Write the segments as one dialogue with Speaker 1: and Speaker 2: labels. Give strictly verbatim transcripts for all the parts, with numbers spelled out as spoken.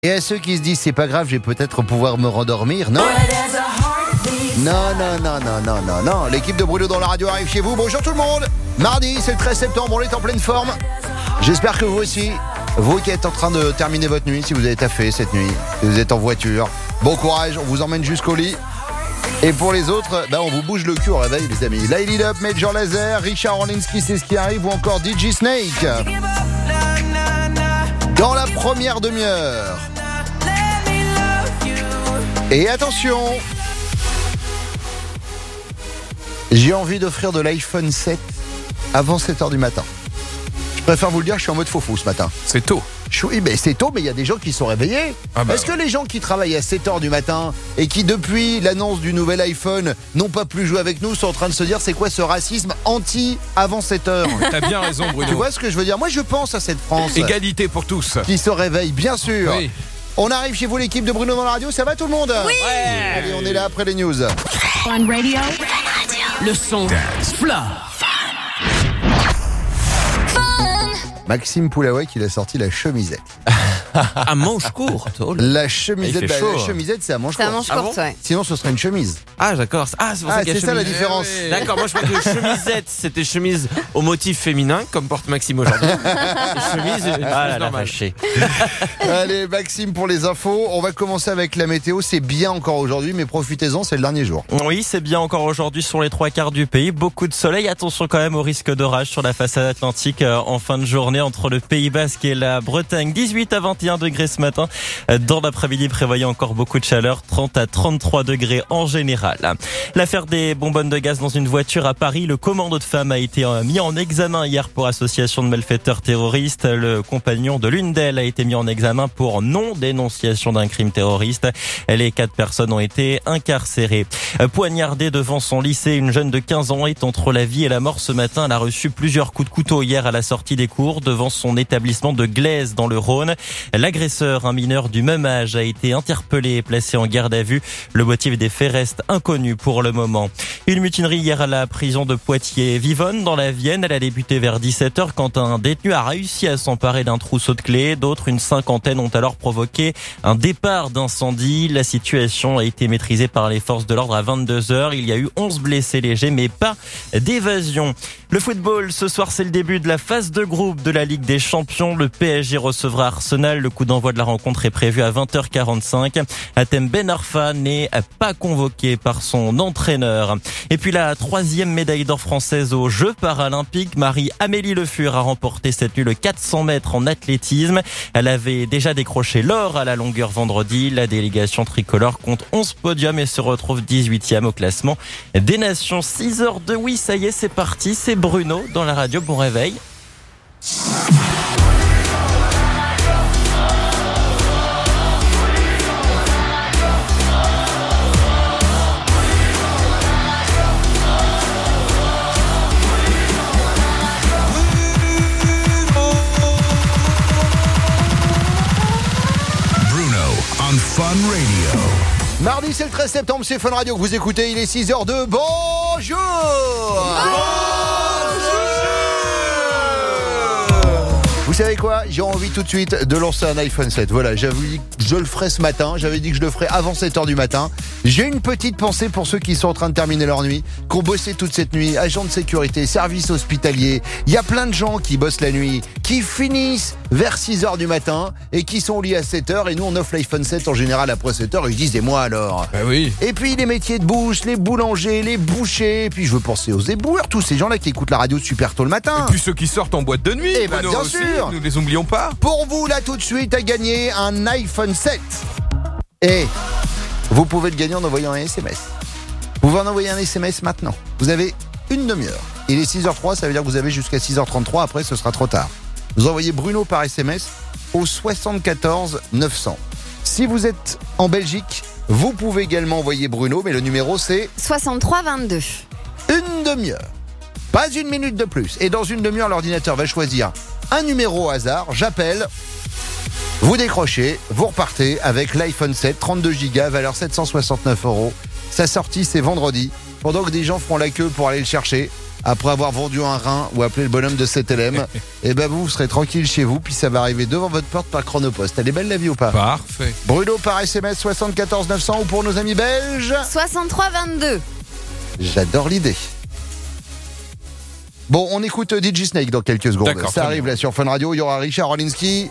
Speaker 1: Et à ceux qui se disent c'est pas grave, je vais peut-être pouvoir me rendormir, non Non, non, non, non, non, non, non. L'équipe de Bruno dans la radio arrive chez vous. Bonjour tout le monde. Mardi, c'est le treize septembre, on est en pleine forme. J'espère que vous aussi, vous qui êtes en train de terminer votre nuit, si vous avez taffé cette nuit, si vous êtes en voiture, bon courage, on vous emmène jusqu'au lit. Et pour les autres, bah on vous bouge le cul au réveil les amis. Light It Up, Major Lazer, Richard Orlinski, c'est ce qui arrive, ou encore D J Snake. Dans la première demi-heure. Et attention, j'ai envie d'offrir de l'iPhone sept avant sept heures du matin. Je préfère vous le dire, je suis en mode faux-fou ce matin.
Speaker 2: C'est tôt.
Speaker 1: Je suis, ben c'est tôt, mais il y a des gens qui sont réveillés. Ah bah Est-ce que les gens qui travaillent à sept heures du matin et qui, depuis l'annonce du nouvel iPhone, n'ont pas plus joué avec nous, sont en train de se dire c'est quoi ce racisme anti avant sept heures?
Speaker 2: T'as bien raison, Bruno.
Speaker 1: Tu vois ce que je veux dire? Moi, je pense à cette France.
Speaker 2: Égalité pour tous.
Speaker 1: Qui se réveille, bien sûr.
Speaker 2: Oui.
Speaker 1: On arrive chez vous, l'équipe de Bruno dans la radio. Ça va tout le monde?
Speaker 3: Oui.
Speaker 1: Ouais. Allez, on est là après les news.
Speaker 3: Fun Radio. Le son. Fla.
Speaker 1: Maxime Poulaway qui a sorti la chemisette.
Speaker 4: À manche courte. Oh là.
Speaker 1: La chemisette,
Speaker 4: Il fait
Speaker 1: bah,
Speaker 4: chaud,
Speaker 1: la
Speaker 4: hein.
Speaker 1: chemisette, c'est à manche
Speaker 3: C'est à
Speaker 1: courte.
Speaker 3: manche courte,
Speaker 4: Ah bon
Speaker 3: ouais.
Speaker 1: Sinon, ce serait une chemise.
Speaker 4: Ah d'accord. Ah c'est pour
Speaker 1: Ah,
Speaker 4: ça qu'il y a
Speaker 1: c'est ça la
Speaker 4: chemise.
Speaker 1: différence.
Speaker 2: Eh oui.
Speaker 4: D'accord, moi je crois que chemisette c'était chemise au motif féminin comme porte Maxime aujourd'hui. Chemise, une
Speaker 3: Ah
Speaker 4: chemise normale.
Speaker 1: Allez, Maxime pour les infos. On va commencer avec la météo. C'est bien encore aujourd'hui, mais profitez-en, c'est le dernier jour.
Speaker 5: Oui, c'est bien encore aujourd'hui sur les trois quarts du pays. Beaucoup de soleil. Attention quand même au risque d'orage sur la façade atlantique euh, en fin de journée entre le Pays Basque et la Bretagne. dix-huit à vingt et un degrés ce matin. Euh, Dans l'après-midi, prévoyez encore beaucoup de chaleur. trente à trente-trois degrés en général. L'affaire des bonbonnes de gaz dans une voiture à Paris. Le commando de femme a été euh, mis en examen hier pour association de malfaiteurs terroristes. Le compagnon de l'une d'elles a été mis en examen pour non-dénonciation d'un crime terroriste. Les quatre personnes ont été incarcérées. Euh, Poignardée devant son lycée, une jeune de quinze ans est entre la vie et la mort ce matin. Elle a reçu plusieurs coups de couteau hier à la sortie des cours devant son établissement de Glaise dans le Rhône. L'agresseur, un mineur du même âge, a été interpellé et placé en garde à vue. Le motif des faits reste inconnu pour le moment. Une mutinerie hier à la prison de Poitiers-Vivonne dans la Vienne. Elle a débuté vers dix-sept heures quand un détenu a réussi à s'emparer d'un trousseau de clés. D'autres, une cinquantaine, ont alors provoqué un départ d'incendie. La situation a été maîtrisée par les forces de l'ordre à vingt-deux heures. Il y a eu onze blessés légers, mais pas d'évasion. Le football, ce soir, c'est le début de la phase de groupe de la Ligue des Champions. Le P S G recevra Arsenal. Le coup d'envoi de la rencontre est prévu à vingt heures quarante-cinq. Hatem Ben Arfa n'est pas convoqué par son entraîneur. Et puis la troisième médaille d'or française aux Jeux paralympiques. Marie-Amélie Le Fur a remporté cette nuit le quatre cents mètres en athlétisme. Elle avait déjà décroché l'or à la longueur vendredi. La délégation tricolore compte onze podiums et se retrouve dix-huitième au classement des nations. six heures de oui, ça y est, c'est parti. C'est Bruno dans la radio. Bon réveil.
Speaker 6: Bruno on Fun Radio.
Speaker 1: Mardi, c'est le treize septembre, c'est Fun Radio que vous écoutez. Il est six heures deux. Bonjour. Vous savez quoi? J'ai envie tout de suite de lancer un iPhone sept. Voilà, j'avais dit que je le ferais ce matin. J'avais dit que je le ferais avant sept heures du matin. J'ai une petite pensée pour ceux qui sont en train de terminer leur nuit, qui ont bossé toute cette nuit, agents de sécurité, services hospitaliers. Il y a plein de gens qui bossent la nuit, qui finissent vers six heures du matin et qui sont au lit à sept heures. Et nous, on offre l'iPhone sept en général après sept heures. Ils disent, et moi alors?
Speaker 2: Bah oui.
Speaker 1: Et puis les métiers de bouche, les boulangers, les bouchers. Et puis je veux penser aux éboueurs, tous ces gens-là qui écoutent la radio super tôt le matin.
Speaker 2: Et puis ceux qui sortent en boîte de nuit.
Speaker 1: Eh ben,
Speaker 2: Bruno
Speaker 1: bien
Speaker 2: aussi,
Speaker 1: sûr.
Speaker 2: nous les oublions pas.
Speaker 1: Pour vous, là, tout de suite, à gagner un iPhone sept. Et vous pouvez le gagner en envoyant un S M S. Vous pouvez en envoyer un S M S maintenant. Vous avez une demi-heure. Il est six heures trois, ça veut dire que vous avez jusqu'à six heures trente-trois. Après, ce sera trop tard. Vous envoyez Bruno par S M S au soixante-quatorze neuf cents. Si vous êtes en Belgique, vous pouvez également envoyer Bruno, mais le numéro, c'est
Speaker 3: soixante-trois vingt-deux.
Speaker 1: une demi-heure. Pas une minute de plus. Et dans une demi-heure, l'ordinateur va choisir un numéro au hasard. J'appelle. Vous décrochez, vous repartez avec l'iPhone sept, trente-deux gigas, valeur sept cent soixante-neuf euros. Sa sortie, c'est vendredi. Pendant que des gens feront la queue pour aller le chercher, après avoir vendu un rein ou appelé le bonhomme de sept L M, et ben vous, vous serez tranquille chez vous, puis ça va arriver devant votre porte par Chronopost. Elle est belle la vie ou pas?
Speaker 2: Parfait.
Speaker 1: Bruno par S M S soixante-quatorze neuf cents ou pour nos amis belges.
Speaker 3: soixante-trois vingt-deux.
Speaker 1: J'adore l'idée. Bon, on écoute D J Snake dans quelques secondes.
Speaker 2: D'accord,
Speaker 1: Ça
Speaker 2: très
Speaker 1: arrive
Speaker 2: bien.
Speaker 1: là sur Fun Radio. Il y aura Richard Rolinski.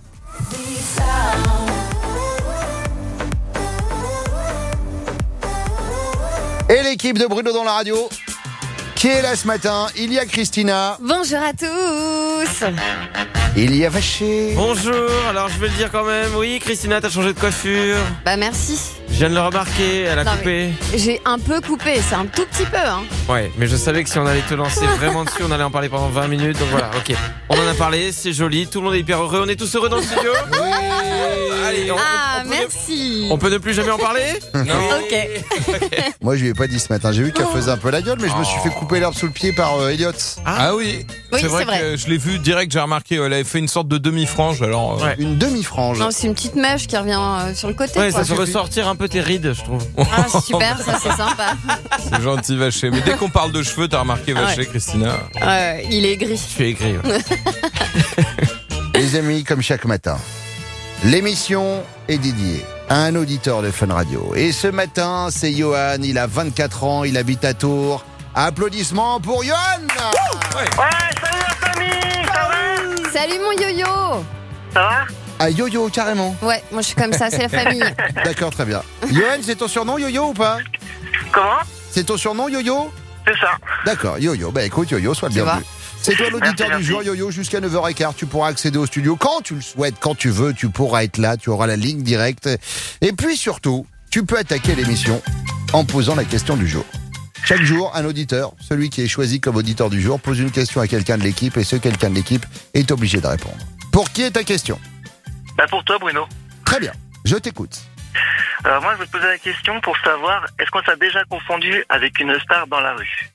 Speaker 1: Et l'équipe de Bruno dans la radio qui est là ce matin. Il y a Christina.
Speaker 3: Bonjour à tous.
Speaker 1: Il y a Vaché.
Speaker 4: Bonjour, alors je vais le dire quand même. Oui, Christina, t'as changé de coiffure.
Speaker 3: Bah merci.
Speaker 4: Je viens de le remarquer, elle a
Speaker 3: Non,
Speaker 4: coupé.
Speaker 3: J'ai un peu coupé, c'est un tout petit peu. Hein.
Speaker 4: Ouais, mais je savais que si on allait te lancer vraiment dessus, on allait en parler pendant vingt minutes. Donc voilà, ok. On en a parlé, c'est joli, tout le monde est hyper heureux. On est tous heureux dans le studio.
Speaker 1: Oui.
Speaker 4: Allez, on,
Speaker 3: Ah,
Speaker 4: on peut ne-
Speaker 3: merci.
Speaker 4: on peut ne plus jamais en parler.
Speaker 2: Non.
Speaker 3: Ok.
Speaker 1: Moi, je lui ai pas dit ce matin. J'ai vu qu'elle faisait un peu la gueule, mais je me suis fait couper l'herbe sous le pied par euh, Elliot.
Speaker 2: Ah oui,
Speaker 3: Oui,
Speaker 2: c'est vrai,
Speaker 3: c'est vrai.
Speaker 2: que je l'ai vu direct, j'ai remarqué, elle avait fait une sorte de demi-frange. Alors, euh,
Speaker 4: Ouais.
Speaker 1: Une demi-frange.
Speaker 3: Non, c'est une petite mèche qui revient euh, sur le côté.
Speaker 4: Ouais,
Speaker 3: quoi.
Speaker 4: ça fait ressortir un peu tes rides, je trouve.
Speaker 3: Ah, super, ça c'est sympa.
Speaker 2: c'est gentil, Vaché. Mais dès qu'on parle de cheveux, t'as remarqué, Vaché,
Speaker 3: Ouais.
Speaker 2: Christina.
Speaker 3: Euh, il est gris.
Speaker 4: Je suis aigri. Ouais.
Speaker 1: Les amis, comme chaque matin, l'émission est dédiée à un auditeur de Fun Radio. Et ce matin, c'est Johan, il a vingt-quatre ans, il habite à Tours. Applaudissements pour Johan.
Speaker 7: Ouais, salut la famille, ça va?
Speaker 3: Salut mon yo-yo.
Speaker 7: Ça va?
Speaker 1: Ah, Yo-Yo, carrément.
Speaker 3: Ouais, moi je suis comme ça, c'est la famille.
Speaker 1: D'accord, très bien. Johan, c'est ton surnom Yo-Yo ou pas?
Speaker 7: Comment?
Speaker 1: C'est ton surnom Yo-Yo?
Speaker 7: C'est ça.
Speaker 1: D'accord, Yo-Yo. Bah écoute, Yo-Yo, sois le
Speaker 3: Tu
Speaker 1: bienvenu. C'est toi l'auditeur
Speaker 7: Merci,
Speaker 1: du jour,
Speaker 7: merci.
Speaker 1: Yo-Yo, jusqu'à neuf heures quinze. Tu pourras accéder au studio quand tu le souhaites, quand tu veux. Tu pourras être là, tu auras la ligne directe. Et puis surtout, tu peux attaquer l'émission en posant la question du jour. Chaque jour, un auditeur, celui qui est choisi comme auditeur du jour, pose une question à quelqu'un de l'équipe et ce quelqu'un de l'équipe est obligé de répondre. Pour qui est ta question?
Speaker 7: Bah pour toi Bruno.
Speaker 1: Très bien, je t'écoute.
Speaker 7: Alors moi je vais te poser la question pour savoir, est-ce qu'on t'a déjà confondu avec une star dans la rue?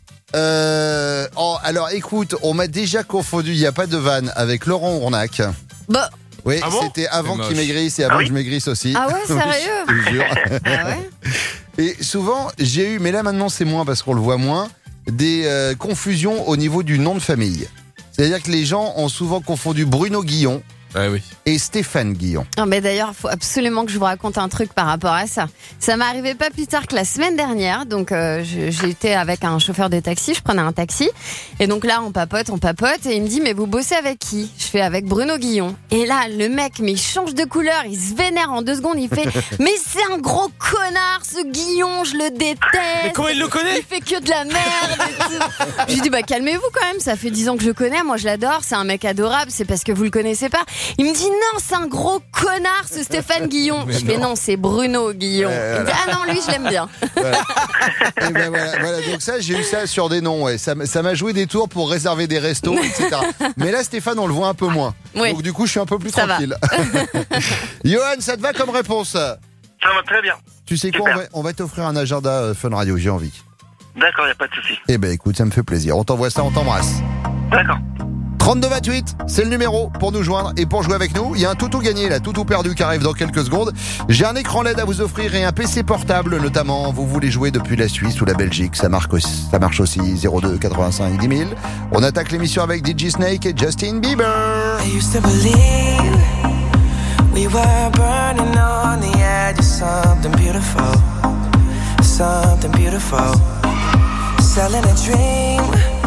Speaker 1: Euh, oh, alors écoute, on m'a déjà confondu, il n'y a pas de vanne, avec Laurent Ournac.
Speaker 3: Bah,
Speaker 1: Oui,
Speaker 2: Ah bon
Speaker 1: c'était avant
Speaker 2: C'est
Speaker 1: qu'il
Speaker 2: moche.
Speaker 1: maigrisse et avant
Speaker 7: Ah oui
Speaker 1: que je maigrisse aussi.
Speaker 3: ah ouais,
Speaker 1: Oui,
Speaker 3: sérieux?
Speaker 1: je te jure.
Speaker 3: Ah ouais.
Speaker 1: Et souvent, j'ai eu, mais là maintenant c'est moins parce qu'on le voit moins, des euh, confusions au niveau du nom de famille. C'est-à-dire que les gens ont souvent confondu Bruno Guillon
Speaker 2: Ouais, oui.
Speaker 1: et Stéphane Guillon.
Speaker 3: Non, mais d'ailleurs, il faut absolument que je vous raconte un truc par rapport à ça. Ça m'est arrivé pas plus tard que la semaine dernière. Donc, euh, je- j'étais avec un chauffeur de taxi, je prenais un taxi. Et donc là, on papote, on papote. Et il me dit, mais vous bossez avec qui? Je fais avec Bruno Guillon. Et là, le mec, mais il change de couleur, il se vénère en deux secondes. Il fait, mais c'est un gros connard, ce Guillon, je le déteste.
Speaker 4: Mais comment il le connaît?
Speaker 3: Il fait que de la merde et tout. Je lui dis, bah calmez-vous quand même, ça fait dix ans que je le connais, moi je l'adore, c'est un mec adorable, c'est parce que vous le connaissez pas. Il me dit, non, c'est un gros connard ce Stéphane Guillon.
Speaker 2: Mais
Speaker 3: Je fais,
Speaker 2: non.
Speaker 3: non, c'est Bruno Guillon.
Speaker 1: Euh,
Speaker 3: Il me dit, ah non, lui je l'aime bien.
Speaker 1: Et ben voilà, voilà, donc ça, j'ai eu ça sur des noms. Ouais. Ça, m- ça m'a joué des tours pour réserver des restos, et cetera. Mais là, Stéphane, on le voit un peu moins.
Speaker 3: Oui.
Speaker 1: Donc du coup, je suis un peu plus
Speaker 3: Ça va.
Speaker 1: tranquille. Johan, ça te va comme réponse?
Speaker 7: Ça va très bien.
Speaker 1: Tu sais quoi, on
Speaker 7: Super.
Speaker 1: va, on va t'offrir un agenda euh, Fun Radio, j'ai envie.
Speaker 7: D'accord, y a pas de souci.
Speaker 1: Eh ben écoute, ça me fait plaisir. On t'envoie ça, on t'embrasse.
Speaker 7: D'accord.
Speaker 1: trente-deux vingt-huit, c'est le numéro pour nous joindre et pour jouer avec nous. Il y a un toutou gagné, là, toutou perdu qui arrive dans quelques secondes. J'ai un écran L E D à vous offrir et un P C portable notamment. Vous voulez jouer depuis la Suisse ou la Belgique, ça marche aussi, ça marche aussi zéro deux quatre-vingt-cinq dix mille. On attaque l'émission avec D J Snake et Justin Bieber.
Speaker 8: I used to believe we were burning on the edge of something beautiful, something beautiful. Selling a dream,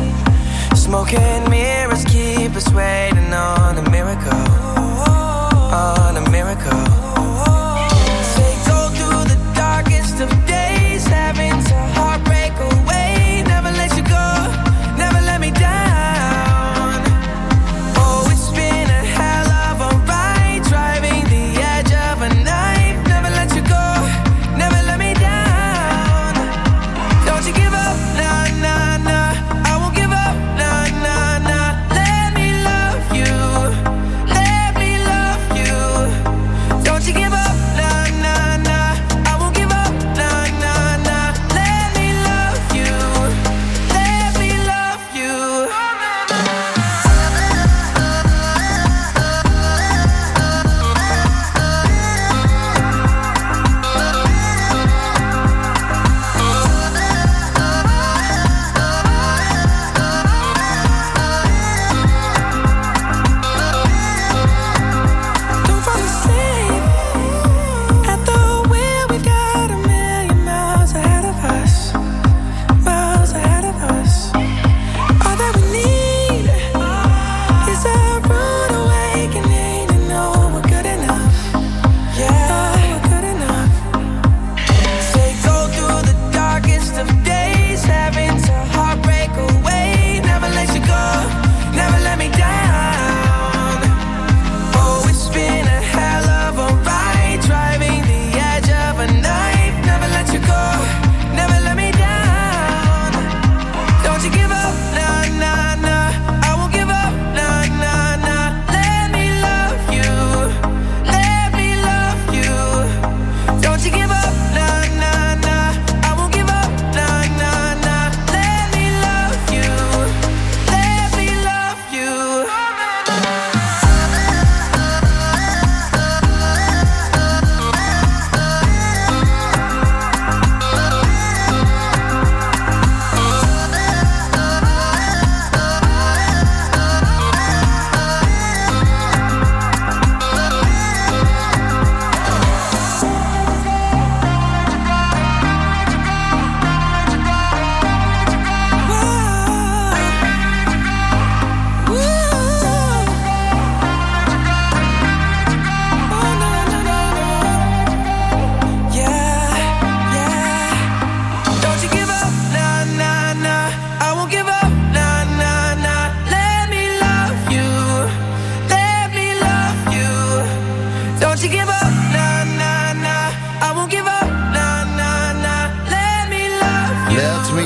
Speaker 8: smoking mirrors keep us waiting on a miracle, on a miracle. Say go through the darkest of days, having to heartbreak away. Never let you go, never let me down. Oh, it's been a hell of a ride, driving the edge of a knife. Never let you go, never let me down. Don't you give up, nah, nah, nah. I won't give up, nah, nah, nah. Let me love you, let me love you. Don't you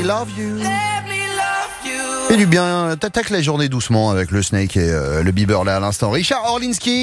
Speaker 1: love you. Et du bien, t'attaques la journée doucement avec le Snake et euh, le Bieber là à l'instant. Richard Orlinski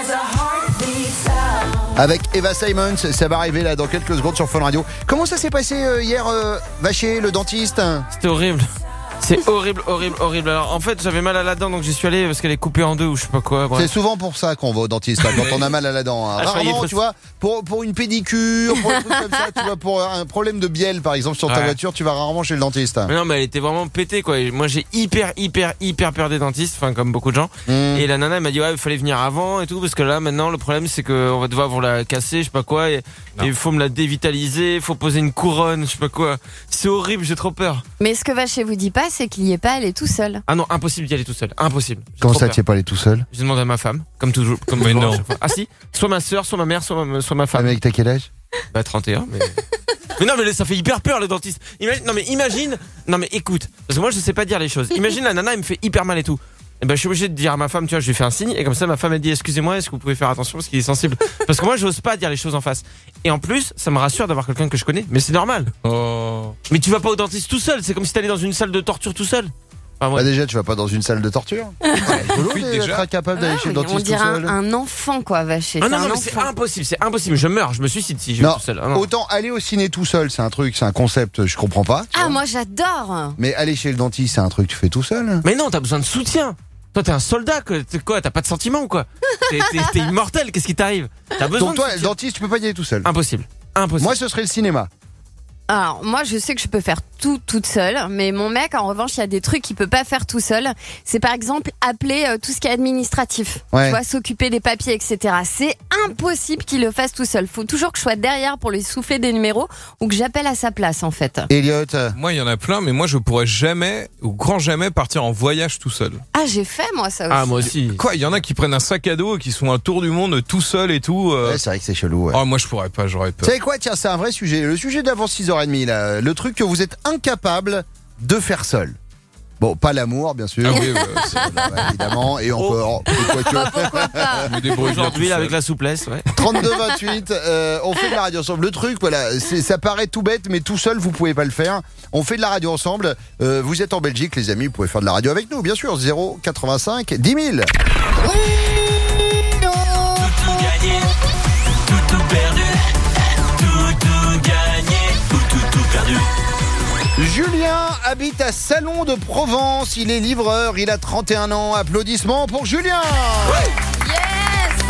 Speaker 1: avec Eva Simons, ça va arriver là dans quelques secondes sur Fun Radio. Comment ça s'est passé euh, hier, euh, Vacher, le dentiste?
Speaker 4: C'était horrible. C'est horrible, horrible, horrible. Alors en fait j'avais mal à la dent donc j'y suis allé parce qu'elle est coupée en deux ou je sais pas quoi. Bref.
Speaker 1: C'est souvent pour ça qu'on va au dentiste, hein, quand on a mal à la dent. Hein.
Speaker 4: Ah,
Speaker 1: Rarement,
Speaker 4: faut...
Speaker 1: tu vois, pour, pour une pédicure, pour un truc comme ça, tu vois, pour un problème de bielle par exemple sur ta
Speaker 4: ouais.
Speaker 1: voiture, tu vas rarement chez le dentiste.
Speaker 4: Mais non mais elle était vraiment pétée quoi. Et moi j'ai hyper, hyper, hyper peur des dentistes, enfin comme beaucoup de gens. Mmh. Et la nana elle m'a dit ouais il fallait venir avant et tout parce que là maintenant le problème c'est qu'on va devoir vous la casser, je sais pas quoi. Et il faut me la dévitaliser, il faut poser une couronne, je sais pas quoi. C'est horrible, j'ai trop peur.
Speaker 3: Mais ce que Vacher vous dit pas, c'est qu'il y est pas allé tout seul.
Speaker 4: Ah non, impossible d'y aller tout seul, impossible. J'ai
Speaker 1: Comment
Speaker 4: trop
Speaker 1: ça,
Speaker 4: peur.
Speaker 1: tu es pas allé tout seul?
Speaker 4: J'ai demandé à ma femme, comme toujours. Comme
Speaker 2: Mais
Speaker 4: toujours,
Speaker 2: non.
Speaker 4: Ah si, soit ma soeur, soit ma mère, soit ma, soit ma
Speaker 1: Ah,
Speaker 4: femme.
Speaker 1: mec, t'as quel âge?
Speaker 4: Bah trente et un, mais... mais non, mais ça fait hyper peur le dentiste. Imagine, non mais imagine, non mais écoute, parce que moi je sais pas dire les choses. Imagine la nana, elle me fait hyper mal et tout. Et ben je suis obligé de dire à ma femme, tu vois, je lui fais un signe et comme ça ma femme elle dit excusez-moi, est-ce que vous pouvez faire attention parce qu'il est sensible. Parce que moi j'ose pas dire les choses en face. Et en plus, ça me rassure d'avoir quelqu'un que je connais, mais c'est normal.
Speaker 2: Oh.
Speaker 4: Mais tu vas pas au dentiste tout seul, c'est comme si t'allais dans une salle de torture tout seul. Ah, ouais.
Speaker 1: Bah déjà, tu vas pas dans une salle de torture. C'est rigolo
Speaker 2: Oui,
Speaker 1: d'être
Speaker 2: déjà.
Speaker 1: incapable d'aller
Speaker 3: Ah,
Speaker 1: chez le
Speaker 3: mais
Speaker 1: dentiste
Speaker 3: on dirait
Speaker 1: tout seul.
Speaker 3: un, un enfant quoi, Vacher.
Speaker 4: Ah
Speaker 3: C'est
Speaker 4: non,
Speaker 3: un
Speaker 4: non mais c'est
Speaker 3: enfant.
Speaker 4: impossible, c'est impossible. Je meurs, je me suicide si je vais
Speaker 1: Non,
Speaker 4: tout seul. Ah, non.
Speaker 1: autant aller au ciné tout seul, c'est un truc, c'est un concept, je comprends pas. tu
Speaker 3: Ah
Speaker 1: vois.
Speaker 3: moi j'adore.
Speaker 1: Mais aller chez le dentiste, c'est un truc que tu fais tout seul.
Speaker 4: Mais non, t'as besoin de soutien. Toi, t'es un soldat, que, t'es quoi, t'as pas de sentiments ou quoi? T'es, t'es, t'es immortel, qu'est-ce qui t'arrive? T'as besoin
Speaker 1: Donc
Speaker 4: de
Speaker 1: toi, le
Speaker 4: soutien.
Speaker 1: dentiste, tu peux pas y aller tout seul.
Speaker 4: Impossible. Impossible.
Speaker 1: Moi, ce serait le cinéma.
Speaker 3: Alors moi je sais que je peux faire tout toute seule, mais mon mec en revanche il y a des trucs qu'il peut pas faire tout seul. C'est par exemple appeler euh, tout ce qui est administratif,
Speaker 1: Ouais.
Speaker 3: tu vois, s'occuper des papiers, et cetera. C'est impossible qu'il le fasse tout seul. Faut toujours que je sois derrière pour lui souffler des numéros ou que j'appelle à sa place en fait.
Speaker 1: Elliot, euh,
Speaker 2: Moi, il y en a plein, mais moi, je pourrais jamais, ou grand jamais, partir en voyage tout seul.
Speaker 3: Ah j'ai fait moi ça aussi.
Speaker 4: Ah, moi aussi.
Speaker 2: Quoi, il y en a qui prennent un sac à dos et qui sont un tour du monde tout seul et tout. euh.
Speaker 1: ouais, c'est vrai que c'est chelou. Ouais.
Speaker 2: Oh, moi, je pourrais pas, j'aurais
Speaker 1: Tu
Speaker 2: peur.
Speaker 1: sais quoi, tiens, c'est un vrai sujet. Le sujet d'avant six heures trente, là. Le truc que vous êtes incapable de faire seul. Bon, pas l'amour, bien sûr.
Speaker 2: Ah oui, ouais, c'est-
Speaker 1: Bah, bah, évidemment. Et encore. quoi que-
Speaker 3: Bah, pourquoi pas.
Speaker 2: je me débrouille bien
Speaker 4: Aujourd'hui,
Speaker 2: tout
Speaker 4: là,
Speaker 2: seul.
Speaker 4: avec la souplesse, ouais.
Speaker 1: trente-deux vingt-huit, euh, on fait de la radio ensemble. Le truc, voilà, c'est, ça paraît tout bête, mais tout seul, vous pouvez pas le faire. On fait de la radio ensemble. Euh, vous êtes en Belgique, les amis, vous pouvez faire de la radio avec nous, bien sûr. zéro quatre-vingt-cinq dix mille.
Speaker 8: Tout gagné, tout tout perdu, tout tout gagné, tout tout tout perdu.
Speaker 1: Julien habite à Salon de Provence. Il est livreur, il a trente et un ans. Applaudissements pour Julien.
Speaker 3: Yes.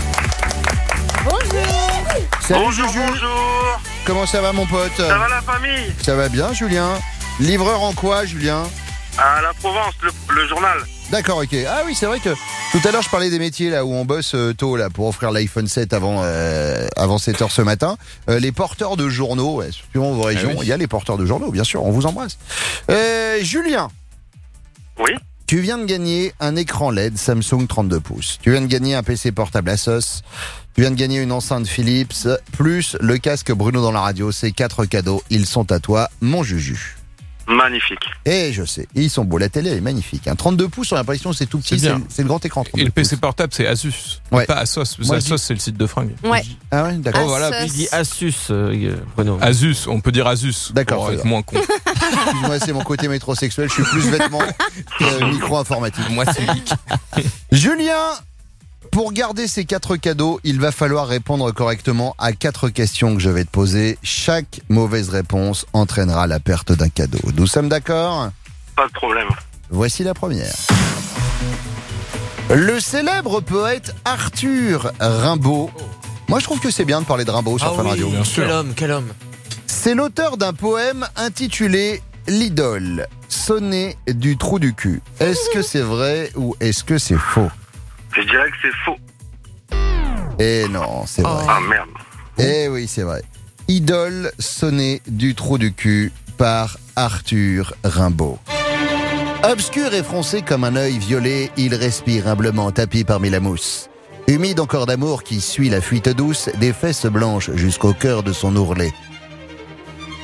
Speaker 3: Bonjour.
Speaker 1: Salut
Speaker 7: Bonjour,
Speaker 1: Juju.
Speaker 7: bonjour.
Speaker 1: Comment ça va mon pote?
Speaker 7: Ça va la famille?
Speaker 1: Ça va bien Julien. Livreur en quoi Julien?
Speaker 7: À la Provence, le, le journal.
Speaker 1: D'accord, ok. Ah oui, c'est vrai que tout à l'heure je parlais des métiers là où on bosse euh, tôt là pour offrir l'iPhone sept avant euh, avant sept heures ce matin. Euh, les porteurs de journaux, ouais, suivant vos régions,
Speaker 2: Ah oui.
Speaker 1: il y a les porteurs de journaux, bien sûr. On vous embrasse. Euh, Julien,
Speaker 7: Oui.
Speaker 1: tu viens de gagner un écran L E D Samsung trente-deux pouces. Tu viens de gagner un P C portable Asus. Tu viens de gagner une enceinte Philips plus le casque Bruno dans la radio. Ces quatre cadeaux, ils sont à toi, mon Juju.
Speaker 7: Magnifique.
Speaker 1: Et je sais, ils sont beaux. La télé est magnifique. Hein. trente-deux pouces, on a l'impression que c'est tout petit.
Speaker 2: C'est
Speaker 1: C'est
Speaker 2: bien.
Speaker 1: le, c'est le grand écran.
Speaker 2: Et
Speaker 1: trente-deux
Speaker 2: le P C
Speaker 1: pouces.
Speaker 2: portable, c'est Asus.
Speaker 1: Ouais.
Speaker 2: Pas Asos. Parce que
Speaker 1: Moi, je
Speaker 2: Asos, c'est le site de fringues.
Speaker 3: Ouais.
Speaker 1: Ah ouais, d'accord.
Speaker 2: Oh, voilà.
Speaker 3: Asos.
Speaker 4: Il dit Asus, euh, Bruno.
Speaker 2: Asus, on peut dire Asus.
Speaker 1: D'accord,
Speaker 2: Pour
Speaker 1: c'est
Speaker 2: être
Speaker 1: bien.
Speaker 2: moins con.
Speaker 1: Excuse-moi, c'est mon côté métrosexuel. Je suis plus vêtements que micro-informatique.
Speaker 2: Moi, c'est geek.
Speaker 1: Julien, pour garder ces quatre cadeaux, il va falloir répondre correctement à quatre questions que je vais te poser. Chaque mauvaise réponse entraînera la perte d'un cadeau. Nous sommes d'accord ?
Speaker 7: Pas de problème.
Speaker 1: Voici la première. Le célèbre poète Arthur Rimbaud. Moi, je trouve que c'est bien de parler de Rimbaud sur
Speaker 4: Ah
Speaker 1: Fun
Speaker 4: oui,
Speaker 1: Radio.
Speaker 2: bien sûr.
Speaker 4: Quel homme, quel homme.
Speaker 1: C'est l'auteur d'un poème intitulé L'idole, sonnet du trou du cul. Est-ce que c'est vrai ou est-ce que c'est faux ?
Speaker 7: Je dirais que c'est faux.
Speaker 1: Eh non, c'est vrai.
Speaker 7: Ah merde.
Speaker 1: Eh oui, c'est vrai. Idole, sonnet du trou du cul par Arthur Rimbaud. Obscur et froncé comme un œil violet, il respire humblement tapis parmi la mousse. Humide encore d'amour qui suit la fuite douce des fesses blanches jusqu'au cœur de son ourlet.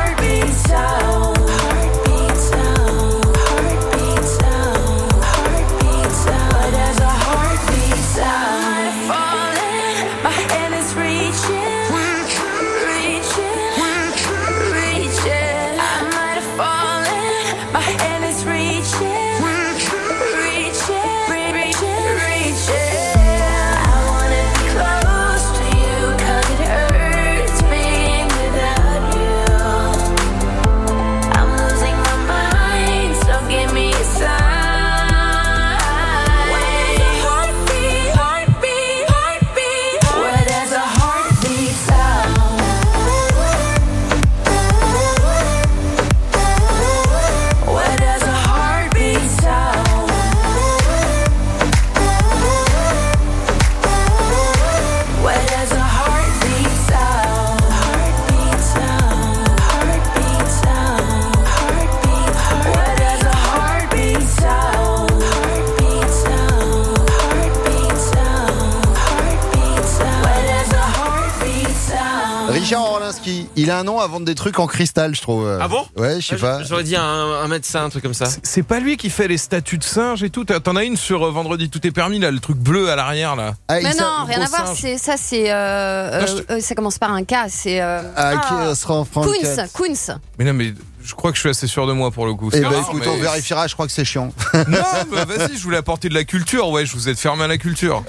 Speaker 8: heartbeat sound. Heartbeat sound. Heartbeat sound. Heartbeat sound. But there's a heart.
Speaker 1: Bobinski. Il a un nom à vendre des trucs en cristal, je trouve.
Speaker 4: Ah bon?
Speaker 1: Ouais, je sais
Speaker 4: Ah,
Speaker 1: pas.
Speaker 4: J'aurais dit un, un médecin, un truc comme ça.
Speaker 2: C'est- C'est pas lui qui fait les statues de singes et tout. T'as- T'en as une sur euh, Vendredi Tout est permis, là, le truc bleu à l'arrière, là.
Speaker 1: Ah, il
Speaker 3: Mais
Speaker 1: s'a-
Speaker 3: non, rien
Speaker 2: gros
Speaker 3: à voir.
Speaker 2: singe.
Speaker 3: C'est ça, c'est euh,
Speaker 2: Non, je
Speaker 3: euh, euh, ça commence par un K. C'est euh,
Speaker 1: Ah, qui
Speaker 3: ah,
Speaker 1: sera en France
Speaker 3: Kunz, Kunz.
Speaker 2: Mais non, mais je crois que je suis assez sûr de moi pour le coup.
Speaker 1: Eh
Speaker 2: C'est
Speaker 1: ben
Speaker 2: rare,
Speaker 1: écoute,
Speaker 2: mais-
Speaker 1: on vérifiera, je crois que c'est chiant.
Speaker 2: Non, bah vas-y, je voulais apporter de la culture. Ouais, je vous êtes fermé à la culture.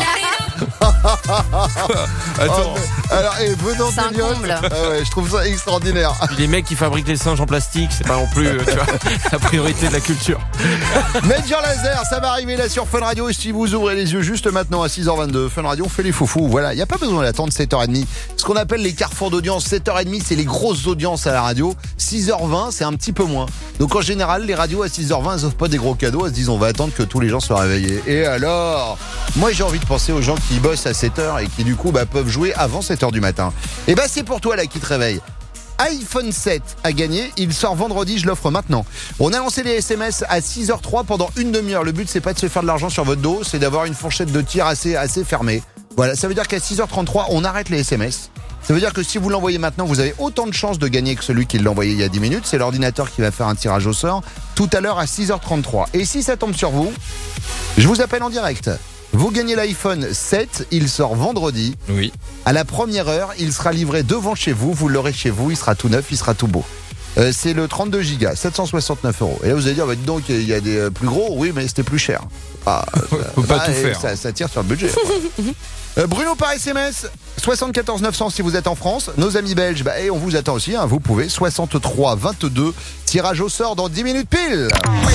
Speaker 2: Attends.
Speaker 1: Oh, mais- alors, et venant
Speaker 3: C'est un
Speaker 1: d'Eliott,
Speaker 3: comble.
Speaker 1: ah ouais, je trouve ça extraordinaire.
Speaker 4: Puis les mecs qui fabriquent les singes en plastique, c'est pas non plus euh, tu vois, la priorité de la culture.
Speaker 1: Major Laser, ça va arriver là sur Fun Radio. Et si vous ouvrez les yeux juste maintenant à six heures vingt-deux, Fun Radio, on fait les foufous. Voilà, il n'y a pas besoin d'attendre sept heures trente. Ce qu'on appelle les carrefours d'audience, sept heures trente, c'est les grosses audiences à la radio. six heures vingt, c'est un petit peu moins. Donc en général, les radios à six heures vingt, elles offrent pas des gros cadeaux. Elles se disent, on va attendre que tous les gens soient réveillés. Et alors, moi j'ai envie de penser aux gens qui bossent à sept heures et qui du coup bah, peuvent jouer avant sept heures du matin. Et bah c'est pour toi là qui te réveille. iPhone sept à gagner, il sort vendredi, je l'offre maintenant. On a lancé les S M S à six heures trois pendant une demi-heure. Le but c'est pas de se faire de l'argent sur votre dos, c'est d'avoir une fourchette de tir assez, assez fermée. Voilà, ça veut dire qu'à six heures trente-trois, on arrête les S M S. Ça veut dire que si vous l'envoyez maintenant, vous avez autant de chances de gagner que celui qui l'a envoyé il y a dix minutes. C'est l'ordinateur qui va faire un tirage au sort tout à l'heure à six heures trente-trois. Et si ça tombe sur vous, je vous appelle en direct. Vous gagnez l'iPhone sept, il sort vendredi.
Speaker 2: Oui.
Speaker 1: À la première heure, il sera livré devant chez vous. Vous l'aurez chez vous, il sera tout neuf, il sera tout beau. Euh, c'est le trente-deux gigas, sept cent soixante-neuf euros. Et là, vous allez dire, bah, dis donc, il y a des euh, plus gros. Oui, mais c'était plus cher. Ah,
Speaker 2: Faut pas tout
Speaker 1: et
Speaker 2: faire.
Speaker 1: Ça, ça tire sur le budget. Euh, Bruno par S M S, soixante-quatorze neuf cents si vous êtes en France. Nos amis belges, bah, et on vous attend aussi. Hein, vous pouvez, soixante-trois vingt-deux. Tirage au sort dans dix minutes pile.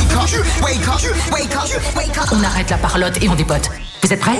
Speaker 9: On arrête la parlotte et on dépote. Vous êtes prêts?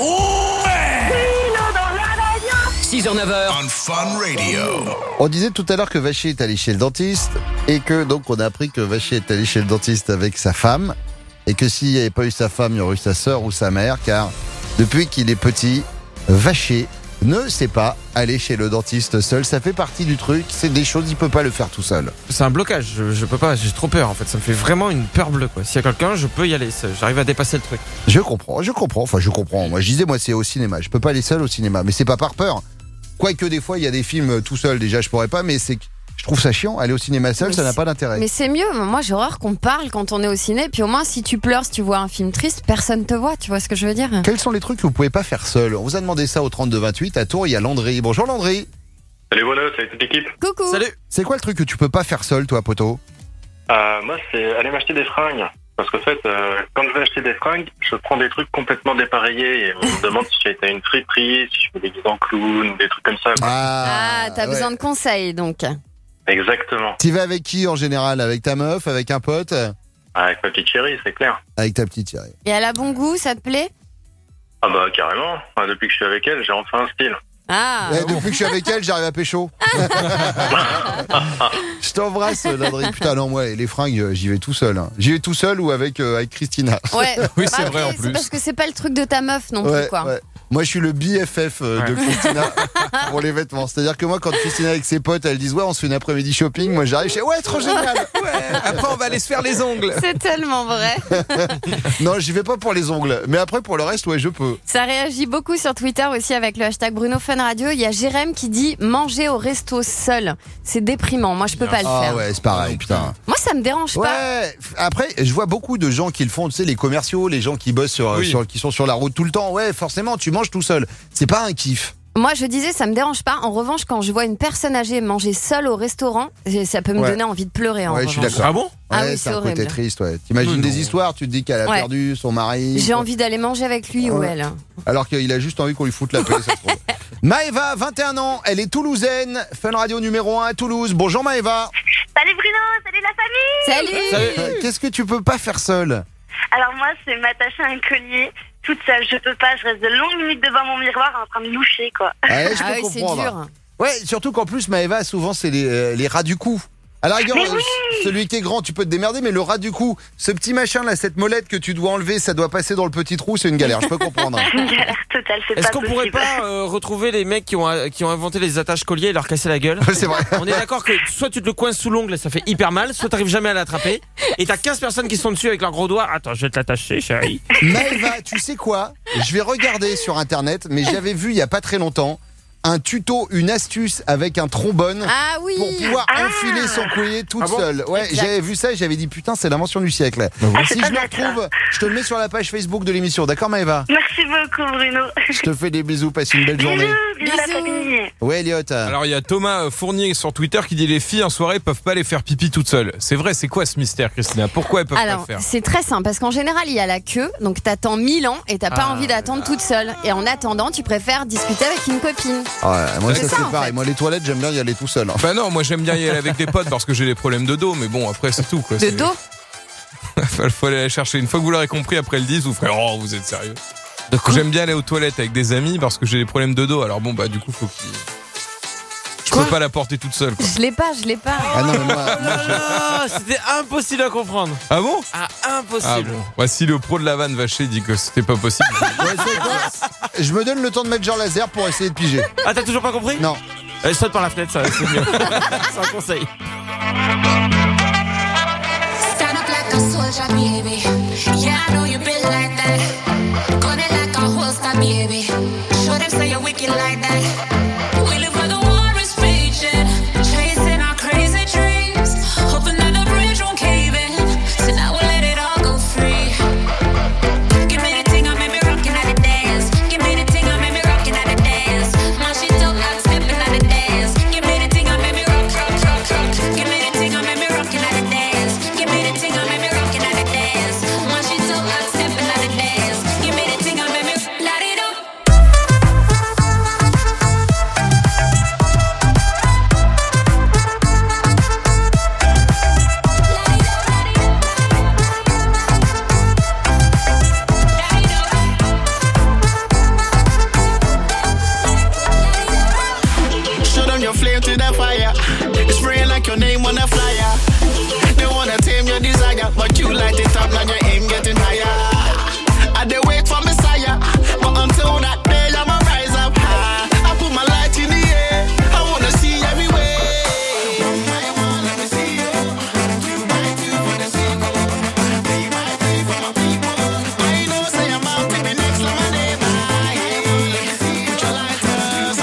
Speaker 6: six heures neuf heures on Fun Radio.
Speaker 1: On disait tout à l'heure que Vacher est allé chez le dentiste et que donc on a appris que Vacher est allé chez le dentiste avec sa femme et que s'il n'y avait pas eu sa femme, il y aurait eu sa sœur ou sa mère car depuis qu'il est petit, Vacher ne sait pas aller chez le dentiste seul. Ça fait partie du truc, c'est des choses, il peut pas le faire tout seul.
Speaker 4: C'est un blocage, je, je peux pas, j'ai trop peur en fait, ça me fait vraiment une peur bleue quoi. S'il y a quelqu'un, je peux y aller, ça- j'arrive à dépasser le truc.
Speaker 1: Je comprends, je comprends, enfin je comprends. Moi je disais, moi c'est au cinéma, je peux pas aller seul au cinéma, mais c'est pas par peur. Quoique des fois il y a des films tout seul, déjà je pourrais pas, mais c'est que je trouve ça chiant, aller au cinéma seul,
Speaker 3: Mais
Speaker 1: ça n'a
Speaker 3: c'est-
Speaker 1: pas d'intérêt.
Speaker 3: Mais c'est mieux. Moi, j'ai horreur qu'on parle quand on est au ciné. Puis au moins, si tu pleures, si tu vois un film triste, personne te voit. Tu vois ce que je veux dire?
Speaker 1: Quels sont les trucs que vous pouvez pas faire seul? On vous a demandé ça au trente-deux vingt-huit. À Tours, il y a Landry. Bonjour Landry.
Speaker 7: Salut Bruno, salut toute l'équipe.
Speaker 3: Coucou.
Speaker 4: Salut.
Speaker 1: C'est quoi le truc que tu peux pas faire seul, toi, poteau?
Speaker 7: Euh, moi, c'est aller m'acheter des fringues. Parce qu'en fait, euh, quand je vais acheter des fringues, je prends des trucs complètement dépareillés et on me demande si j'ai été à une friperie, si je me déguise en clown, des trucs comme ça. quoi.
Speaker 3: Ah, t'as
Speaker 1: ouais.
Speaker 3: besoin de conseils, donc.
Speaker 7: Exactement.
Speaker 1: T'y vas avec qui en général? Avec ta meuf, avec un pote?
Speaker 7: Avec ma petite chérie, c'est clair.
Speaker 1: Avec ta petite Thierry.
Speaker 3: Et elle a bon goût, ça te plaît?
Speaker 7: Ah bah carrément. Enfin, depuis que je suis avec elle, j'ai enfin un style.
Speaker 3: Ah.
Speaker 1: Eh, depuis que je suis avec elle, j'arrive à pécho. Je t'embrasse, Landry. Putain, non, moi, les fringues, euh, j'y vais tout seul. hein. J'y vais tout seul ou avec, euh, avec Christina.
Speaker 3: Ouais.
Speaker 2: Oui, c'est
Speaker 3: Bah,
Speaker 2: vrai, en
Speaker 3: après,
Speaker 2: plus.
Speaker 3: C'est parce que c'est pas le truc de ta meuf non
Speaker 1: Ouais,
Speaker 3: plus, quoi.
Speaker 1: ouais. Moi, je suis le B F F euh, de
Speaker 4: Ouais.
Speaker 1: Christina pour les vêtements. C'est-à-dire que moi, quand Christina avec ses potes, elles disent ouais, on se fait une après-midi shopping. Moi, j'arrive chez ouais, trop génial.
Speaker 2: Ouais, après, on va aller se faire les ongles.
Speaker 3: C'est tellement vrai.
Speaker 1: Non, j'y vais pas pour les ongles, mais après pour le reste, ouais, je peux.
Speaker 3: Ça réagit beaucoup sur Twitter aussi avec le hashtag Bruno Fun Radio. Il y a Jérém qui dit manger au resto seul. C'est déprimant. Moi, je peux pas le
Speaker 1: Ah
Speaker 3: faire.
Speaker 1: ouais, c'est pareil, putain.
Speaker 3: Moi, ça me dérange pas.
Speaker 1: Ouais. Après, je vois beaucoup de gens qui le font. Tu sais, les commerciaux, les gens qui bossent sur,
Speaker 2: Oui.
Speaker 1: sur- qui sont sur la route tout le temps. Ouais, forcément, tu manges tout seul. C'est pas un kiff.
Speaker 3: Moi, je disais, ça me dérange pas. En revanche, quand je vois une personne âgée manger seule au restaurant, ça peut me
Speaker 1: Ouais.
Speaker 3: donner envie de pleurer. En
Speaker 1: Ouais, je suis
Speaker 3: revanche.
Speaker 1: d'accord.
Speaker 4: Ah bon?
Speaker 3: Ah
Speaker 1: Ouais,
Speaker 3: oui,
Speaker 1: c'est
Speaker 3: c'est
Speaker 1: un côté
Speaker 3: horrible.
Speaker 1: triste. Ouais. T'imagines
Speaker 2: Mais
Speaker 1: des
Speaker 2: non.
Speaker 1: histoires, tu te dis qu'elle a
Speaker 3: Ouais.
Speaker 1: perdu son mari.
Speaker 3: J'ai envie d'aller manger avec lui ou
Speaker 1: Ouais.
Speaker 3: elle.
Speaker 1: Alors qu'il a juste envie qu'on lui foute la paix, ça se trouve. Maëva, vingt et un ans, elle est toulousaine, Fun Radio numéro un à Toulouse. Bonjour Maëva.
Speaker 10: Salut Bruno, salut la famille.
Speaker 3: Salut,
Speaker 1: Euh, Qu'est-ce que tu peux pas faire seul?
Speaker 10: Alors moi, c'est m'attacher à un collier toute seule. Je peux pas, je reste de longues minutes devant mon miroir en train de loucher, quoi.
Speaker 1: Ouais, je
Speaker 3: Ah
Speaker 1: peux
Speaker 3: oui, c'est
Speaker 1: comprendre.
Speaker 3: dur.
Speaker 1: Ouais, surtout qu'en plus, Maëva, souvent, c'est les, euh, les rats du cou. À la rigueur,
Speaker 10: Mais
Speaker 1: euh,
Speaker 10: oui.
Speaker 1: celui qui est grand, tu peux te démerder, mais le rat du cou, ce petit machin là, cette molette que tu dois enlever, ça doit passer dans le petit trou, c'est une galère, je peux comprendre.
Speaker 10: Une galère totale, c'est
Speaker 4: Est-ce
Speaker 10: pas
Speaker 4: qu'on
Speaker 10: possible.
Speaker 4: pourrait pas euh, retrouver les mecs qui ont, qui ont inventé les attaches colliers et leur casser la gueule?
Speaker 1: C'est vrai.
Speaker 4: On est d'accord que soit tu te le coinces sous l'ongle et ça fait hyper mal, soit t'arrives jamais à l'attraper et t'as quinze personnes qui sont dessus avec leurs gros doigts. Attends, je vais te l'attacher, chérie.
Speaker 1: Maëva, tu sais quoi? Je vais regarder sur internet, mais j'avais vu il y a pas très longtemps un tuto, une astuce avec un trombone
Speaker 3: Ah oui.
Speaker 1: pour pouvoir
Speaker 10: Ah.
Speaker 1: enfiler son collier toute
Speaker 4: Ah bon
Speaker 1: seule. Ouais,
Speaker 3: Exact.
Speaker 1: j'avais vu ça et j'avais dit putain, c'est l'invention du siècle.
Speaker 10: Ah, c'est
Speaker 1: Si
Speaker 10: pas
Speaker 1: je le
Speaker 10: bête, ça.
Speaker 1: retrouve, je te le mets sur la page Facebook de l'émission. D'accord, Maëva?
Speaker 10: Merci beaucoup, Bruno.
Speaker 1: Je te fais des bisous, passe une belle journée.
Speaker 10: Bisous, bisous la
Speaker 3: Bisous.
Speaker 10: famille.
Speaker 1: Ouais, Elliot.
Speaker 2: Alors il y a Thomas Fournier sur Twitter qui dit les filles en soirée peuvent pas les faire pipi toutes seules. C'est vrai, c'est quoi ce mystère, Christina? Pourquoi elles peuvent
Speaker 3: Alors,
Speaker 2: pas le faire?
Speaker 3: c'est très simple parce qu'en général, il y a la queue, donc t'attends mille ans et t'as pas
Speaker 2: Ah.
Speaker 3: envie d'attendre toute seule. Et en attendant, tu préfères discuter avec une copine.
Speaker 1: Ouais, moi,
Speaker 3: C'est
Speaker 1: ça,
Speaker 3: ça,
Speaker 1: c'est
Speaker 3: en
Speaker 1: pareil.
Speaker 3: fait.
Speaker 1: Moi, les toilettes, j'aime bien y aller tout seul. hein.
Speaker 2: Bah non, moi j'aime bien y aller avec des potes parce que j'ai des problèmes de dos, mais bon après c'est tout quoi.
Speaker 3: De
Speaker 2: C'est-
Speaker 3: dos.
Speaker 2: Il faut aller la chercher. Une fois que vous l'aurez compris, après le dix, vous ferez oh vous êtes sérieux. J'aime bien aller aux toilettes avec des amis parce que j'ai des problèmes de dos. Alors bon bah du coup faut qu'ils. Je
Speaker 3: Quoi
Speaker 2: peux pas la porter toute seule. Quoi.
Speaker 3: Je l'ai pas, je l'ai pas.
Speaker 1: Ah non, mais moi, moi, je-
Speaker 4: Ah, c'était impossible à comprendre.
Speaker 2: Ah bon?
Speaker 4: Ah,
Speaker 2: Ah
Speaker 4: impossible.
Speaker 2: bon. Bah, si le pro de la vanne Vacher dit que c'était pas possible.
Speaker 1: Ouais, c'est quoi je me donne le temps de mettre genre laser pour essayer de piger.
Speaker 4: Ah, t'as toujours pas compris?
Speaker 1: Non.
Speaker 4: Allez, saute par la fenêtre, ça, c'est mieux. C'est un conseil.
Speaker 11: Stand up like a soldier, baby. Yeah, I know you built like that. Gun it like a holster, baby. Show them say you're wicked like that. We live where the war is raging, chasing our crazy dreams, hoping that the bridge won't cave in. So now we'll let it all go free. Give me the thing, I made me rockin' at the dance. Give me the thing, I made me rockin' at the dance. Now she don't like stepping at the dance. Give me the thing, I made me rock, rock, rock, rock. Give me the thing, I made me rockin' at the dance. Give me the thing, I made me rockin' at the dance. Now she don't like stepping at the dance. Give me the thing, I made me light it up.
Speaker 12: Show them your flame to the fire. It's spraying like your name on a flyer. They wanna tame your desire, but you light it up, now your aim getting higher. I they wait for Messiah, but until that day I'ma rise up high. I put my light in the air, I wanna see everywhere. I wanna let me see you. You might do for the sequel. They might be for my people. I know say I'm out to be next to my neighbor. Let me see you, your lighters.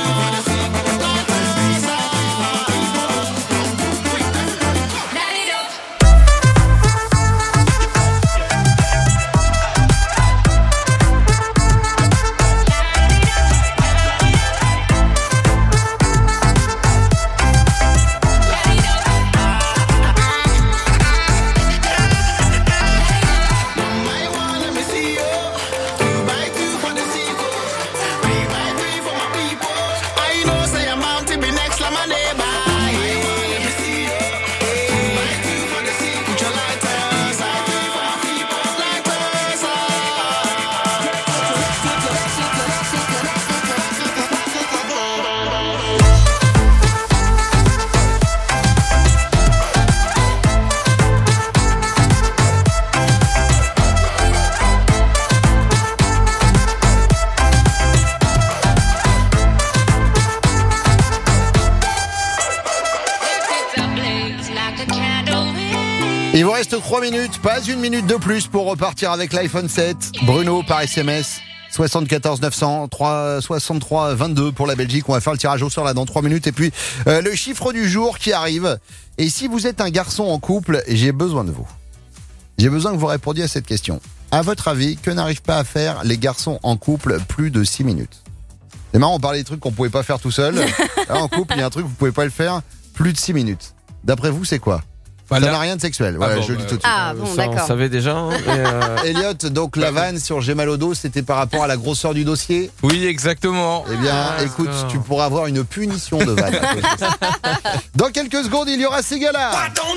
Speaker 1: Il vous reste trois minutes, pas une minute de plus pour repartir avec l'iPhone sept. Bruno par S M S. soixante-quatorze neuf cents, soixante-trois vingt-deux pour la Belgique. On va faire le tirage au sort là dans trois minutes. Et puis euh, le chiffre du jour qui arrive. Et si vous êtes un garçon en couple, j'ai besoin de vous. J'ai besoin que vous répondiez à cette question. À votre avis, que n'arrivent pas à faire les garçons en couple plus de six minutes? C'est marrant, on parlait des trucs qu'on pouvait pas faire tout seul. Là, en couple, il y a un truc, vous pouvez pas le faire plus de six minutes. D'après vous, c'est quoi?
Speaker 2: Bah,
Speaker 1: Ça
Speaker 2: là-
Speaker 1: n'a rien de sexuel.
Speaker 2: Ah
Speaker 1: Ouais,
Speaker 2: bon,
Speaker 1: je le
Speaker 2: bah,
Speaker 1: dis tout de suite.
Speaker 3: Ah bon,
Speaker 4: Ça, on
Speaker 3: d'accord.
Speaker 4: savait déjà. hein, et, euh,
Speaker 1: Elliot, donc la vanne sur j'ai mal au dos, c'était par rapport à la grosseur du dossier.
Speaker 2: Oui, exactement.
Speaker 1: Eh bien,
Speaker 4: Ah,
Speaker 1: écoute,
Speaker 4: d'accord.
Speaker 1: tu pourras avoir une punition de vanne. à cause de ça. Dans quelques secondes, il y aura ces gars-là.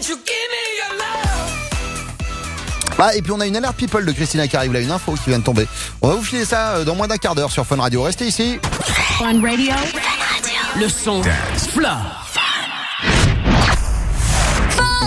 Speaker 1: Ah, et puis on a une alerte people de Christina qui arrive là, une info qui vient de tomber. On va vous filer ça euh, dans moins d'un quart d'heure sur Fun Radio. Restez ici.
Speaker 9: Fun Radio. Le son. Fla.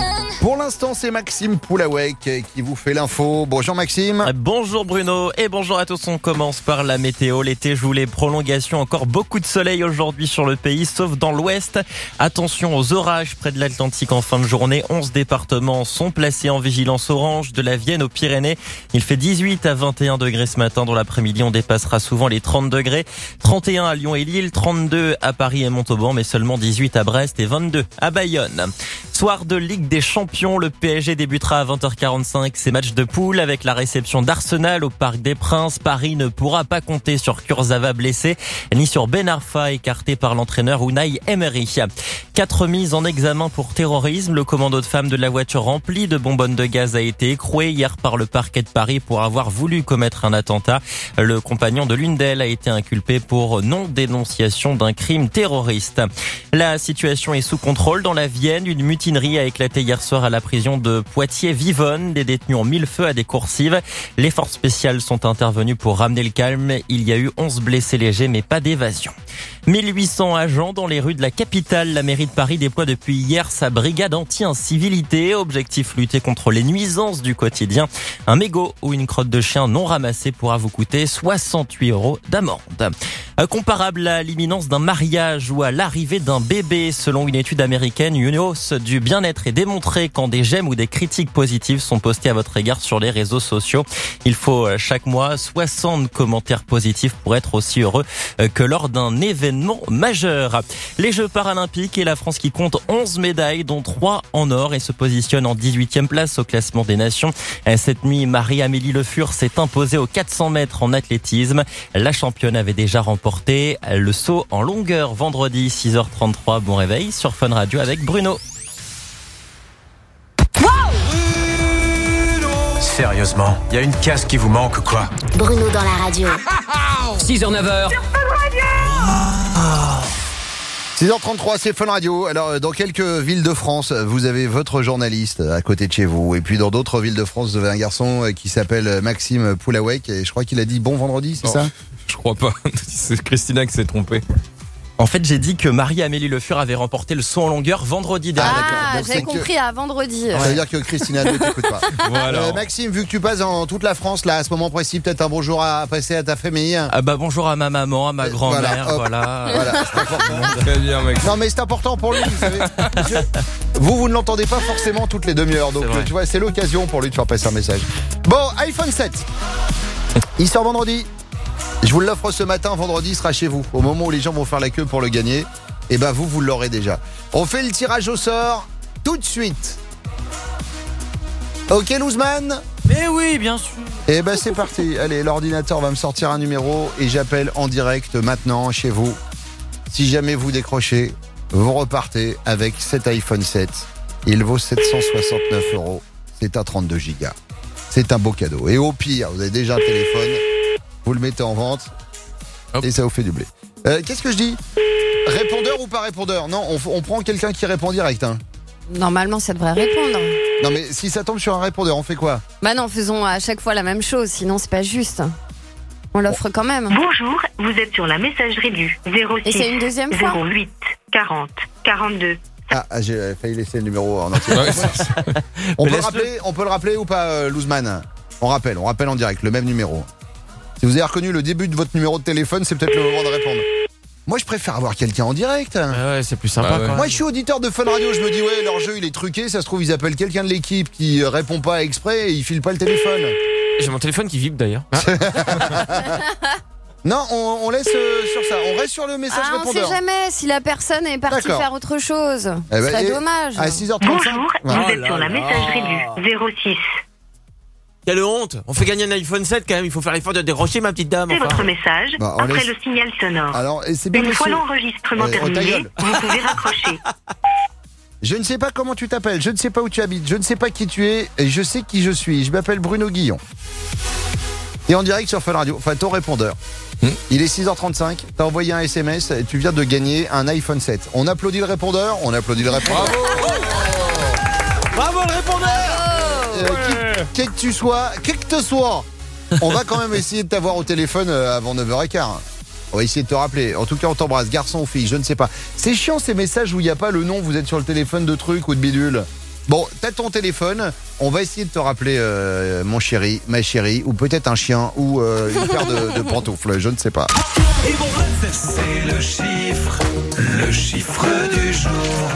Speaker 1: Pour l'instant, c'est Maxime Poulawek qui vous fait l'info. Bonjour Maxime.
Speaker 5: Bonjour Bruno et bonjour à tous. On commence par la météo. L'été joue les prolongations. Encore beaucoup de soleil aujourd'hui sur le pays, sauf dans l'ouest. Attention aux orages près de l'Atlantique en fin de journée. onze départements sont placés en vigilance orange, de la Vienne aux Pyrénées. Il fait dix-huit à vingt et un degrés ce matin. Dans l'après-midi, on dépassera souvent les trente degrés. trente et un à Lyon et Lille, trente-deux à Paris et Montauban, mais seulement dix-huit à Brest et vingt-deux à Bayonne. Soir de Ligue des Champions, le P S G débutera à vingt heures quarante-cinq ses matchs de poule avec la réception d'Arsenal au Parc des Princes. Paris ne pourra pas compter sur Kurzawa blessé, ni sur Ben Arfa écarté par l'entraîneur Unai Emery. Quatre mises en examen pour terrorisme. Le commando de femmes de la voiture remplie de bonbonnes de gaz a été écroué hier par le parquet de Paris pour avoir voulu commettre un attentat. Le compagnon de l'une d'elles a été inculpé pour non-dénonciation d'un crime terroriste. La situation est sous contrôle dans la Vienne. Une mutinerie a éclaté hier soir à la prison de Poitiers-Vivonne. Des détenus ont mis le feu à des coursives. Les forces spéciales sont intervenues pour ramener le calme. Il y a eu onze blessés légers, mais pas d'évasion. mille huit cents agents dans les rues de la capitale. La mairie de Paris déploie depuis hier sa brigade anti-incivilité. Objectif, lutter contre les nuisances du quotidien. Un mégot ou une crotte de chien non ramassée pourra vous coûter soixante-huit euros d'amende. Comparable à l'imminence d'un mariage ou à l'arrivée d'un bébé. Selon une étude américaine, une hausse du bien-être est démontrée quand des j'aime ou des critiques positives sont postées à votre égard sur les réseaux sociaux. Il faut chaque mois soixante commentaires positifs pour être aussi heureux que lors d'un événement majeur. Les Jeux paralympiques et la France qui compte onze médailles, dont trois en or et se positionne en dix-huitième place au classement des nations. Cette nuit, Marie-Amélie Le Fur s'est imposée aux quatre cents mètres en athlétisme. La championne avait déjà remporté le saut en longueur vendredi, six heures trente-trois. Bon réveil sur Fun Radio avec Bruno.
Speaker 6: Sérieusement, il y a une case qui vous manque quoi?
Speaker 9: Bruno dans la radio.
Speaker 6: six heures neuf heures.
Speaker 1: six heures trente-trois, c'est Fun Radio. Alors, dans quelques villes de France, vous avez votre journaliste à côté de chez vous. Et puis, dans d'autres villes de France, vous avez un garçon qui s'appelle Maxime Poulawek. Et je crois qu'il a dit bon vendredi, c'est
Speaker 2: non,
Speaker 1: ça?
Speaker 2: Je crois pas. C'est Christina qui s'est trompée.
Speaker 5: En fait, j'ai dit que Marie-Amélie Le Fur avait remporté le saut en longueur vendredi dernier.
Speaker 3: Ah, j'avais compris que... à vendredi.
Speaker 1: Ça veut dire que Christina ne t'écoute pas.
Speaker 2: Voilà.
Speaker 1: Euh, Maxime, vu que tu passes dans toute la France, là, à ce moment précis, peut-être un bonjour à passer à ta famille.
Speaker 5: Ah bah bonjour à ma maman, à ma grand-mère, voilà.
Speaker 1: Voilà, voilà c'est important.
Speaker 2: Très bien, Maxime.
Speaker 1: Non, mais c'est important pour lui, vous savez. Je... Vous, vous ne l'entendez pas forcément toutes les demi-heures, donc tu vois, c'est l'occasion pour lui de faire passer un message. Bon, iPhone sept. Il sort vendredi. Je vous l'offre ce matin, vendredi il sera chez vous. Au moment où les gens vont faire la queue pour le gagner, et ben vous, vous l'aurez déjà. On fait le tirage au sort tout de suite. Ok, Louzman?
Speaker 4: Mais oui, bien sûr.
Speaker 1: Et ben c'est parti. Allez, l'ordinateur va me sortir un numéro et j'appelle en direct maintenant chez vous. Si jamais vous décrochez, vous repartez avec cet iPhone sept. Il vaut sept cent soixante-neuf euros. C'est un trente-deux gigas. C'est un beau cadeau. Et au pire, vous avez déjà un téléphone. Vous le mettez en vente. Hop. Et ça vous fait du blé. Euh, qu'est-ce que je dis? Répondeur ou pas répondeur? Non, on, on prend quelqu'un qui répond direct. Hein.
Speaker 3: Normalement, ça devrait répondre.
Speaker 1: Non, mais si ça tombe sur un répondeur, on fait quoi?
Speaker 3: Bah non, faisons à chaque fois la même chose, sinon c'est pas juste. On l'offre quand même.
Speaker 10: Bonjour, vous êtes sur la messagerie du zéro six
Speaker 3: Et c'est une deuxième fois
Speaker 10: zéro huit quarante quarante-deux.
Speaker 1: Ah, j'ai failli laisser le numéro en entier. Ouais, on, peut le rappeler, on peut le rappeler ou pas, euh, Louzman? On rappelle, on rappelle en direct, le même numéro. Si vous avez reconnu le début de votre numéro de téléphone, c'est peut-être le moment de répondre. Moi, je préfère avoir quelqu'un en direct.
Speaker 4: Ah ouais, c'est plus sympa. Ah ouais.
Speaker 1: Moi, je suis auditeur de Fun Radio. Je me dis, ouais, leur jeu, il est truqué. Ça se trouve, ils appellent quelqu'un de l'équipe qui répond pas exprès et ils filent pas le téléphone.
Speaker 4: J'ai mon téléphone qui vibre d'ailleurs.
Speaker 1: Non, on, on laisse euh, sur ça. On reste sur le message
Speaker 3: ah,
Speaker 1: répondeur.
Speaker 3: On sait jamais si la personne est partie faire autre chose.
Speaker 1: Eh ben,
Speaker 3: Ce serait dommage.
Speaker 1: À six heures trente-cinq.
Speaker 10: Bonjour, vous
Speaker 1: oh
Speaker 10: êtes
Speaker 1: là
Speaker 10: sur la
Speaker 1: là.
Speaker 10: messagerie du zéro six.
Speaker 4: Quelle honte! On fait gagner un iPhone sept quand même, il faut faire l'effort de dérocher ma petite dame.
Speaker 10: C'est
Speaker 4: Enfin.
Speaker 10: votre message
Speaker 1: Bah,
Speaker 10: après
Speaker 1: laisse...
Speaker 10: le signal sonore.
Speaker 1: Alors, et c'est bien
Speaker 10: Une
Speaker 1: monsieur...
Speaker 10: fois l'enregistrement
Speaker 1: Euh,
Speaker 10: terminé, vous pouvez raccrocher.
Speaker 1: Je ne sais pas comment tu t'appelles, je ne sais pas où tu habites, je ne sais pas qui tu es, et je sais qui je suis. Je m'appelle Bruno Guillon. Et en direct sur Fun Radio, enfin ton répondeur. Mmh. Il est six heures trente-cinq, t'as envoyé un S M S et tu viens de gagner un iPhone sept. On applaudit le répondeur, on applaudit le répondeur.
Speaker 4: Bravo, bravo le répondeur.
Speaker 1: Euh, ouais. qui, qui que tu sois, qui que tu sois, on va quand même essayer de t'avoir au téléphone avant neuf heures quinze. On va essayer de te rappeler. En tout cas, on t'embrasse, garçon ou fille, je ne sais pas. C'est chiant ces messages où il n'y a pas le nom, vous êtes sur le téléphone de truc ou de bidule. Bon, t'as ton téléphone. On va essayer de te rappeler euh, mon chéri, ma chérie, ou peut-être un chien, ou euh, une paire de, de pantoufles, je ne sais pas.
Speaker 6: Et bon, c'est le chiffre, le chiffre du jour.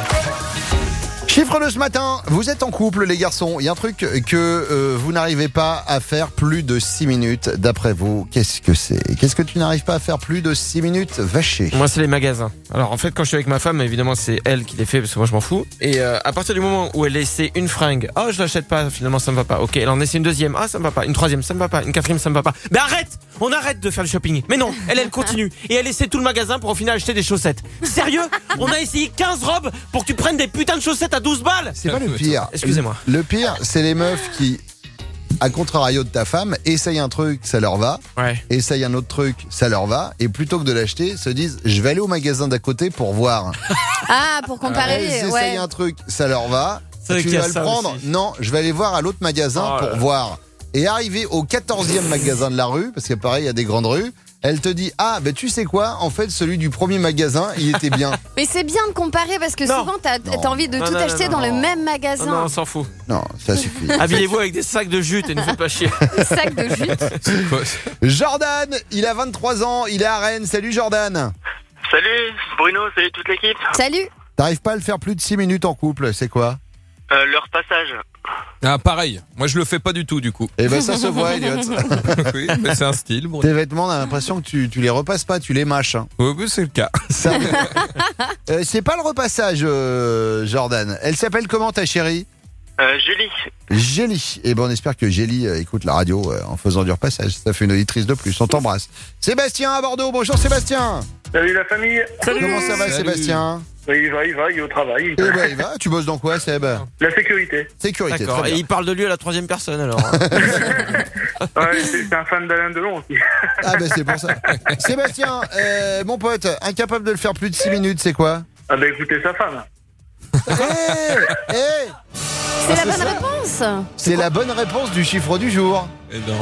Speaker 1: Chiffre de ce matin, vous êtes en couple les garçons, il y a un truc que euh, vous n'arrivez pas à faire plus de six minutes, d'après vous, qu'est-ce que c'est? Qu'est-ce que tu n'arrives pas à faire plus de six minutes, vaché?
Speaker 4: Moi, c'est les magasins. Alors, en fait, quand je suis avec ma femme, évidemment, c'est elle qui les fait parce que moi, je m'en fous. Et euh, à partir du moment où elle essaie une fringue, oh, je l'achète pas, finalement, ça me va pas. Ok, elle en essaie une deuxième, ah, ça me va pas. Une troisième, ça me va pas. Une quatrième, ça me va pas. Mais arrête! On arrête de faire du shopping. Mais non, elle, elle continue. Et elle essaie tout le magasin pour au final acheter des chaussettes. Sérieux? On a essayé quinze robes pour que tu prennes des putains de chaussettes à douze balles!
Speaker 1: C'est pas le pire.
Speaker 4: Excusez-moi.
Speaker 1: Le pire, c'est les meufs qui, à contrario de ta femme, essayent un truc, ça leur va.
Speaker 4: Ouais.
Speaker 1: Essayent un autre truc, ça leur va. Et plutôt que de l'acheter, se disent, je vais aller au magasin d'à côté pour voir.
Speaker 3: Ah, pour comparer.
Speaker 1: Elles essayent
Speaker 3: ouais.
Speaker 1: un truc, ça leur va.
Speaker 4: C'est
Speaker 1: Tu
Speaker 4: qu'il y a
Speaker 1: vas le
Speaker 4: ça
Speaker 1: prendre?
Speaker 4: aussi.
Speaker 1: Non, je vais aller voir à l'autre magasin
Speaker 4: Oh
Speaker 1: pour
Speaker 4: là là.
Speaker 1: voir. Et arrivé au quatorzième magasin de la rue, parce que pareil, il y a des grandes rues, elle te dit, ah, ben tu sais quoi, en fait, celui du premier magasin, il était bien.
Speaker 3: Mais c'est bien de comparer parce que
Speaker 4: Non.
Speaker 3: souvent t'as
Speaker 1: Non.
Speaker 3: t'as envie de
Speaker 4: Non,
Speaker 3: tout
Speaker 4: non,
Speaker 3: acheter
Speaker 4: non,
Speaker 3: dans
Speaker 4: non.
Speaker 3: le même
Speaker 4: Oh
Speaker 3: magasin.
Speaker 4: non, on s'en fout.
Speaker 1: Non, ça suffit.
Speaker 4: Habillez-vous avec des sacs de jute et ne faites pas chier.
Speaker 3: Sac de jute.
Speaker 2: C'est quoi, ça?
Speaker 1: Jordan, il a vingt-trois ans, il est à Rennes. Salut Jordan.
Speaker 7: Salut Bruno, salut toute l'équipe.
Speaker 3: Salut.
Speaker 1: T'arrives pas à le faire plus de six minutes en couple, c'est quoi?
Speaker 7: Euh, leur passage.
Speaker 2: Ah, pareil. Moi, je le fais pas du tout, du coup.
Speaker 1: Eh ben ça se voit, Elliot.
Speaker 2: Oui, mais c'est un style. Bon.
Speaker 1: Tes vêtements, on a l'impression que tu, tu les repasses pas, tu les mâches. Hein.
Speaker 2: Oui, oui, c'est le cas.
Speaker 1: Ça... Euh, c'est pas le repassage, euh, Jordan. Elle s'appelle comment ta chérie?
Speaker 7: Euh, Julie.
Speaker 1: Gélie. Et ben on espère que Gélie euh, écoute la radio euh, en faisant du repassage. Ça fait une auditrice de plus. On t'embrasse. Sébastien à Bordeaux. Bonjour Sébastien.
Speaker 7: Salut la famille.
Speaker 1: Comment ça va
Speaker 2: Salut.
Speaker 1: Sébastien?
Speaker 7: Il va, il va, il est au travail.
Speaker 1: Eh ben il va. Tu bosses dans quoi Seb?
Speaker 7: La sécurité.
Speaker 1: Sécurité.
Speaker 4: D'accord.
Speaker 1: Très
Speaker 4: Et
Speaker 1: bien.
Speaker 4: il parle de lui à la troisième personne alors.
Speaker 7: Ouais, c'est c'est un fan d'Alain Delon aussi.
Speaker 1: Ah ben c'est pour ça. Sébastien, euh, mon pote, incapable de le faire plus de six minutes, c'est quoi?
Speaker 7: Ah bah écoutez sa femme.
Speaker 1: Eh, eh,
Speaker 3: C'est la
Speaker 1: c'est
Speaker 3: bonne
Speaker 1: ça.
Speaker 3: réponse.
Speaker 1: c'est la bonne réponse du chiffre du jour.
Speaker 2: Et non.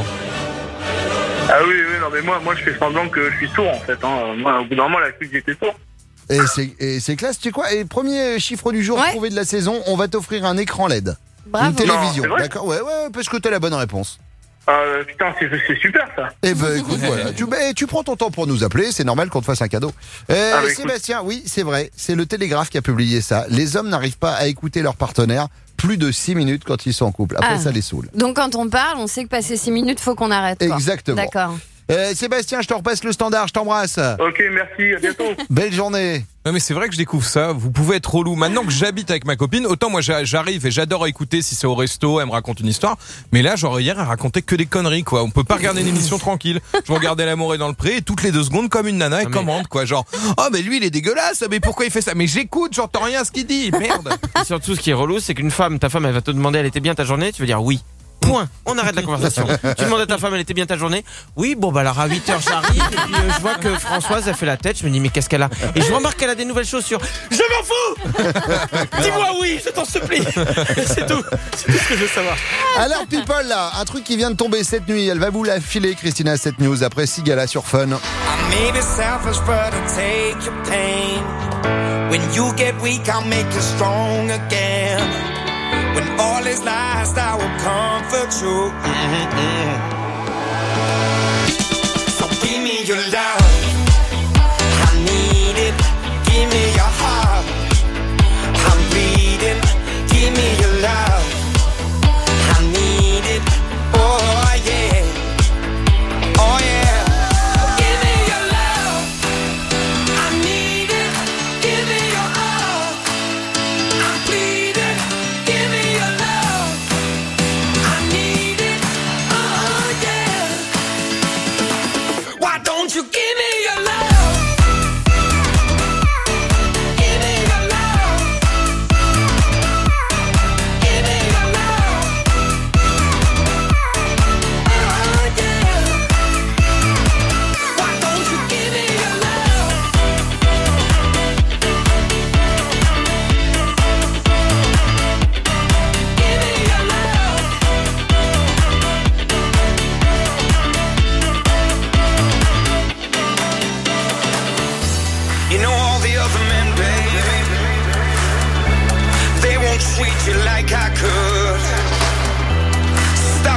Speaker 7: Ah oui, oui, non mais moi, moi je fais semblant que je suis sourd en fait. Hein. Moi, au bout d'un moment, la cru que j'étais sourd.
Speaker 1: Et c'est, et c'est classe, tu sais quoi? Et premier chiffre du jour
Speaker 3: Ouais.
Speaker 1: trouvé de la saison, on va t'offrir un écran L E D.
Speaker 3: Bravo.
Speaker 1: Une télévision,
Speaker 7: Non, c'est vrai
Speaker 1: d'accord? Ouais, ouais, parce que t'as la bonne réponse.
Speaker 7: Ah putain, c'est c'est super ça.
Speaker 1: Eh ben écoute, voilà. Tu, bah, tu prends ton temps pour nous appeler, c'est normal qu'on te fasse un cadeau. Euh,
Speaker 7: Ah, bah, écoute.
Speaker 1: Sébastien, oui, c'est vrai, c'est le Télégraphe qui a publié ça. Les hommes n'arrivent pas à écouter leur partenaire plus de six minutes quand ils sont en couple. Après,
Speaker 3: Ah.
Speaker 1: ça les saoule.
Speaker 3: Donc quand on parle, on sait que passer six minutes, faut qu'on arrête. quoi.
Speaker 1: Exactement.
Speaker 3: D'accord.
Speaker 1: Euh, Sébastien, je te repasse le standard, je t'embrasse.
Speaker 7: Ok, merci, à bientôt.
Speaker 1: Belle journée.
Speaker 2: Non, mais c'est vrai que je découvre ça. Vous pouvez être relou. Maintenant que j'habite avec ma copine, autant moi j'a- j'arrive et j'adore écouter si c'est au resto, elle me raconte une histoire. Mais là, genre hier, elle racontait que des conneries, quoi. On peut pas regarder une émission tranquille. Je regardais L'amour est dans le pré et toutes les deux secondes, comme une nana, elle
Speaker 4: Ah, mais-
Speaker 2: commande, quoi. Genre, oh, mais lui, il est dégueulasse. Mais pourquoi il fait ça? Mais j'écoute, j'entends rien à ce qu'il dit. Merde.
Speaker 4: Et surtout, ce qui est relou, c'est qu'une femme, ta femme, elle va te demander, elle était bien ta journée, tu vas dire oui. Point. On arrête la conversation. Tu demandes à ta femme, elle était bien ta journée? Oui, bon, bah alors à huit heures j'arrive, et puis euh, je vois que Françoise, elle fait la tête, je me dis, mais qu'est-ce qu'elle a? Et je remarque qu'elle a des nouvelles chaussures. Je m'en fous! Dis-moi oui, je t'en supplie! C'est tout. C'est tout ce que je veux savoir.
Speaker 1: Alors people là, un truc qui vient de tomber cette nuit, elle va vous la filer Christina cette news après Sigala sur Fun.
Speaker 8: I may be selfish, but I'll take your pain. When you get weak, I'll make you strong again. When all is lost, I will comfort you. Mm-hmm. So give me your love. I need it. Give me your heart. I'm bleeding. Give me your love. I need it. Oh yeah. Oh yeah. Give me your love. I need it. Give me your all. I'm bleeding. Give me your love. I need it. Oh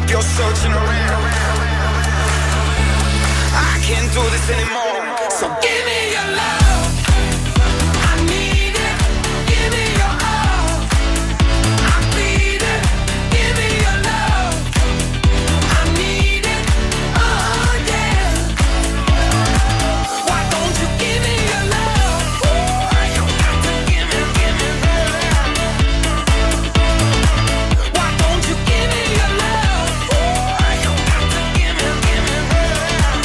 Speaker 12: you're searching around. I can't do this anymore. So give me your love. I need it. Give me your all. I need it. Give me your love. I need it. Oh yeah. Why don't you give me your love? Why you got to give me, give me love? Why don't you give me your love? Why you got to give me, give me love?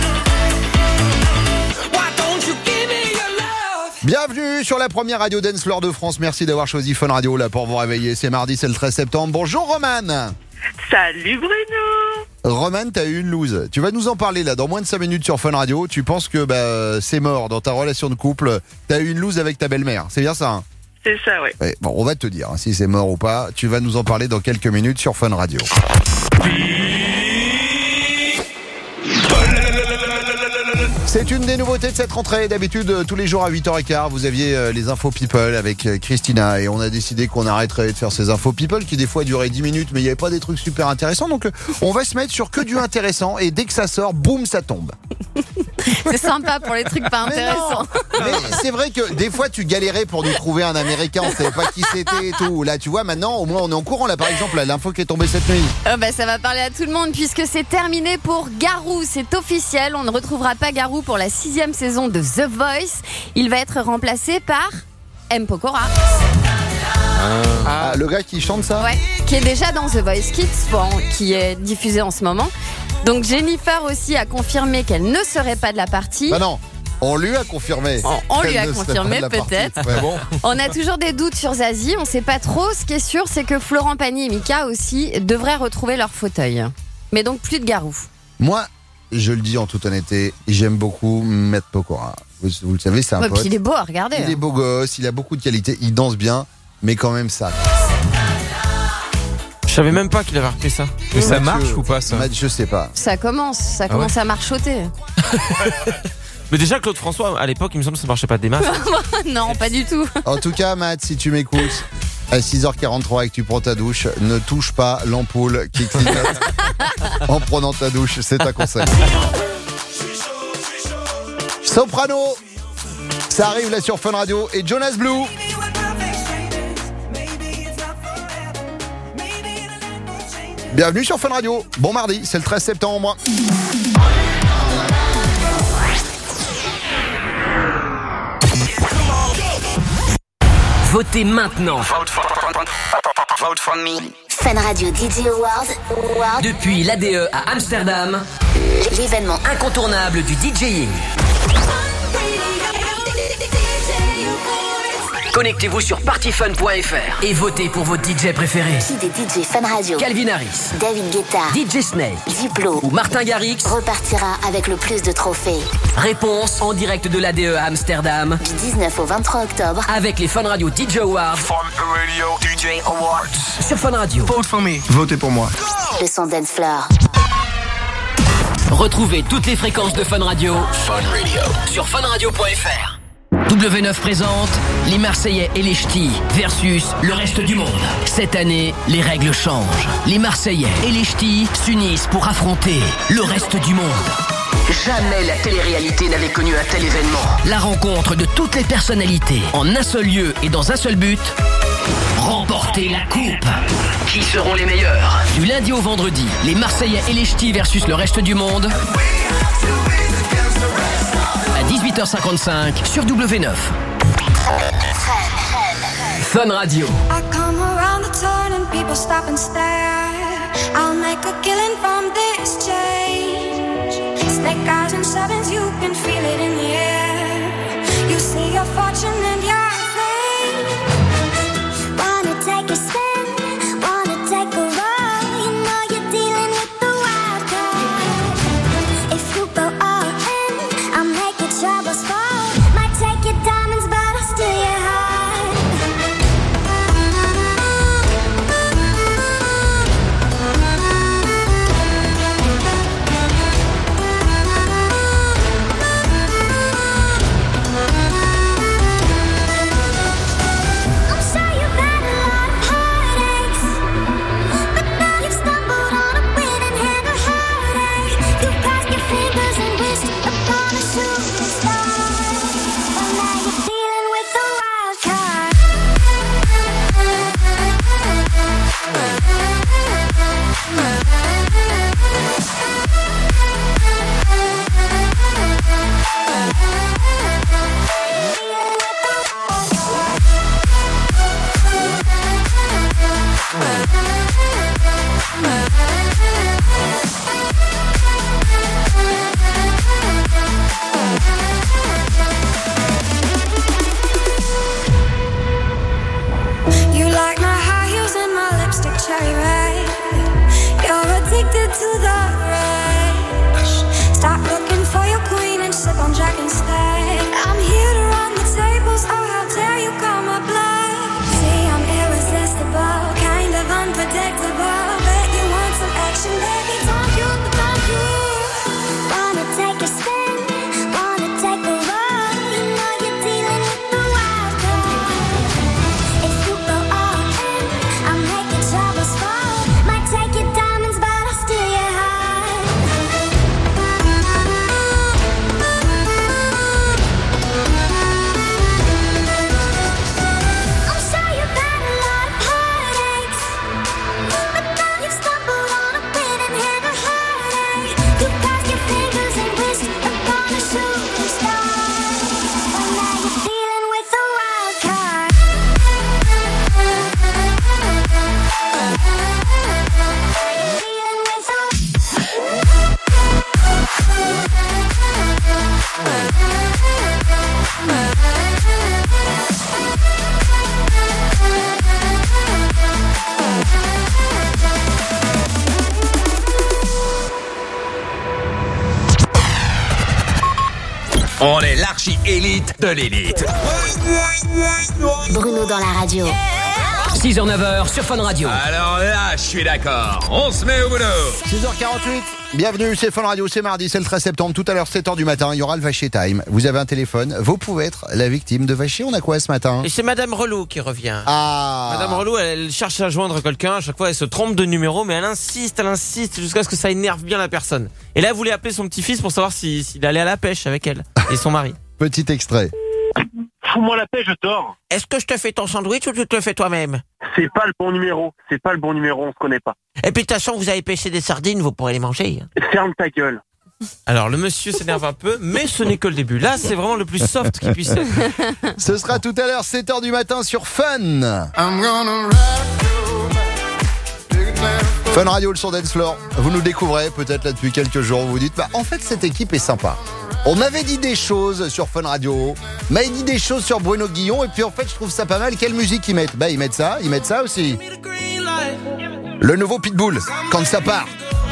Speaker 12: Why don't you give me your love?
Speaker 1: Bienvenue sur la première radio dance floor de France. Merci d'avoir choisi Fun Radio là pour vous réveiller. C'est mardi, c'est le treize septembre. Bonjour Roman.
Speaker 10: Salut Bruno.
Speaker 1: Roman, t'as eu une loose. Tu vas nous en parler là dans moins de cinq minutes sur Fun Radio. Tu penses que bah, c'est mort dans ta relation de couple. T'as eu une loose avec ta belle-mère. C'est bien ça hein?
Speaker 10: C'est ça, ouais.
Speaker 1: Ouais, bon, on va te dire hein, si c'est mort ou pas. Tu vas nous en parler dans quelques minutes sur Fun Radio. C'est une des nouveautés de cette rentrée. D'habitude, tous les jours à huit heures quinze, vous aviez euh, les infos people avec euh, Christina. Et on a décidé qu'on arrêterait de faire ces infos people qui des fois duraient dix minutes, mais il n'y avait pas des trucs super intéressants. Donc euh, on va se mettre sur que du intéressant. Et dès que ça sort, boum, ça tombe.
Speaker 3: C'est sympa pour les trucs pas
Speaker 1: Mais non.
Speaker 3: intéressants.
Speaker 1: Mais c'est vrai que des fois tu galérais pour nous trouver un Américain, on savait pas qui c'était et tout. Là tu vois maintenant au moins on est en courant. Là par exemple là, l'info qui est tombée cette nuit.
Speaker 3: Oh bah, ça va parler à tout le monde puisque c'est terminé pour Garou. C'est officiel, on ne retrouvera pas Garou pour la sixième saison de The Voice. Il va être remplacé par M. Pokora.
Speaker 1: Ah, le gars qui chante ça.
Speaker 3: Ouais, qui est déjà dans The Voice Kids, bon, qui est diffusé en ce moment. Donc Jennifer aussi a confirmé qu'elle ne serait pas de la partie.
Speaker 1: Bah non, on lui a confirmé.
Speaker 3: On, on lui
Speaker 1: Elle
Speaker 3: a
Speaker 1: ne serait
Speaker 3: confirmé
Speaker 1: pas de la
Speaker 3: peut-être.
Speaker 1: partie. Ouais, bon.
Speaker 3: On a toujours des doutes sur Zazie, on sait pas trop. Ce qui est sûr, c'est que Florent Pagny et Mika aussi devraient retrouver leur fauteuil. Mais donc plus de Garou.
Speaker 1: Moi, je le dis en toute honnêteté, j'aime beaucoup Matt Pokora. Vous, vous le savez, c'est un
Speaker 3: Ouais,
Speaker 1: pote.
Speaker 3: puis il est beau à regarder.
Speaker 1: Il est beau gosse, il a beaucoup de qualités, il danse bien, mais quand même ça.
Speaker 4: Je savais même pas qu'il avait repris ça.
Speaker 2: Mais ça
Speaker 1: Mathieu,
Speaker 2: marche ou pas ça?
Speaker 1: Matt, je sais pas.
Speaker 3: Ça commence, ça commence à marchoter.
Speaker 4: Mais déjà Claude François à l'époque il me semble que ça marchait pas des masses.
Speaker 3: Non, pas du tout.
Speaker 1: En tout cas, Matt, si tu m'écoutes, à six heures quarante-trois et que tu prends ta douche, ne touche pas l'ampoule qui clignote en prenant ta douche, c'est un conseil. Soprano, ça arrive là sur Fun Radio et Jonas Blue. Bienvenue sur Fun Radio. Bon mardi, c'est le treize septembre.
Speaker 13: Votez maintenant.
Speaker 14: Vote for, vote for me.
Speaker 15: Fun Radio D J Award.
Speaker 13: Depuis l'A D E à Amsterdam,
Speaker 15: l'événement
Speaker 13: incontournable du DJing. Connectez-vous sur partyfun point f r et votez pour votre D J préféré.
Speaker 15: Qui des D J Fun Radio,
Speaker 13: Calvin Harris,
Speaker 15: David Guetta,
Speaker 13: D J Snake,
Speaker 15: Diplo
Speaker 13: ou Martin Garrix
Speaker 15: repartira avec le plus de trophées.
Speaker 13: Réponse en direct de l'A D E à Amsterdam
Speaker 15: du dix-neuf au vingt-trois octobre
Speaker 13: avec les Fun Radio D J Awards.
Speaker 14: Fun Radio D J Awards.
Speaker 13: Sur Fun Radio.
Speaker 14: Vote for me.
Speaker 1: Votez pour moi.
Speaker 15: Le son dance floor.
Speaker 13: Retrouvez toutes les fréquences de Fun Radio,
Speaker 14: Fun Radio.
Speaker 13: sur fun radio point f r. W neuf présente les Marseillais et les Ch'tis versus le reste du monde. Cette année, les règles changent. Les Marseillais et les Ch'tis s'unissent pour affronter le reste du monde. Jamais la télé-réalité n'avait connu un tel événement. La rencontre de toutes les personnalités en un seul lieu et dans un seul but. Remporter la coupe. Qui seront les meilleurs? Du lundi au vendredi, les Marseillais et les Ch'tis versus le reste du monde. À dix-huit heures cinquante-cinq sur W neuf. Fun Radio.
Speaker 11: I come around the turn and people stop and stare. I'll make a killing from this change. Snake eyes and sevens, you can feel it in the air. You see your fortune and your fame.
Speaker 15: Wanna take a spin, wanna take a roll. You know you're dealing with the wild card. If you go all in, I'll make your troubles fall. Might take your diamonds, but I'll steal your heart.
Speaker 6: On est l'archi-élite de l'élite.
Speaker 15: Bruno dans la radio.
Speaker 13: six heures neuf heures sur Fun Radio.
Speaker 6: Alors là, je suis d'accord. On se met au boulot.
Speaker 1: six heures quarante-huit. Bienvenue, c'est Fun Radio, c'est mardi, c'est le treize septembre. Tout à l'heure, sept heures du matin, il y aura le Vacher Time. Vous avez un téléphone, vous pouvez être la victime de Vacher. On a quoi ce matin?
Speaker 4: Et c'est Madame Relou qui revient.
Speaker 1: Ah.
Speaker 4: Madame Relou, elle, elle cherche à joindre quelqu'un. À chaque fois, elle se trompe de numéro, mais elle insiste, elle insiste jusqu'à ce que ça énerve bien la personne. Et là, elle voulait appeler son petit-fils pour savoir si- s'il allait à la pêche avec elle et son mari.
Speaker 1: Petit extrait.
Speaker 7: Fous-moi la paix, je dors.
Speaker 4: Est-ce que je te fais ton sandwich ou tu te le fais toi-même?
Speaker 7: C'est pas le bon numéro. C'est pas le bon numéro, on se connaît pas.
Speaker 4: Et puis de toute façon, vous avez pêché des sardines, vous pourrez les manger.
Speaker 7: Ferme ta gueule.
Speaker 4: Alors, le monsieur s'énerve un peu, mais ce n'est que le début. Là, c'est vraiment le plus soft qu'il puisse être.
Speaker 1: Ce sera tout à l'heure, sept heures du matin sur Fun. Fun Radio, le son dance floor. Vous nous découvrez peut-être là depuis quelques jours. Vous vous dites, bah, en fait, cette équipe est sympa. On m'avait dit des choses sur Fun Radio, m'avait dit des choses sur Bruno Guillon, et puis en fait, je trouve ça pas mal. Quelle musique ils mettent? Bah, ils mettent ça, ils mettent ça aussi. Le nouveau Pitbull, quand ça part.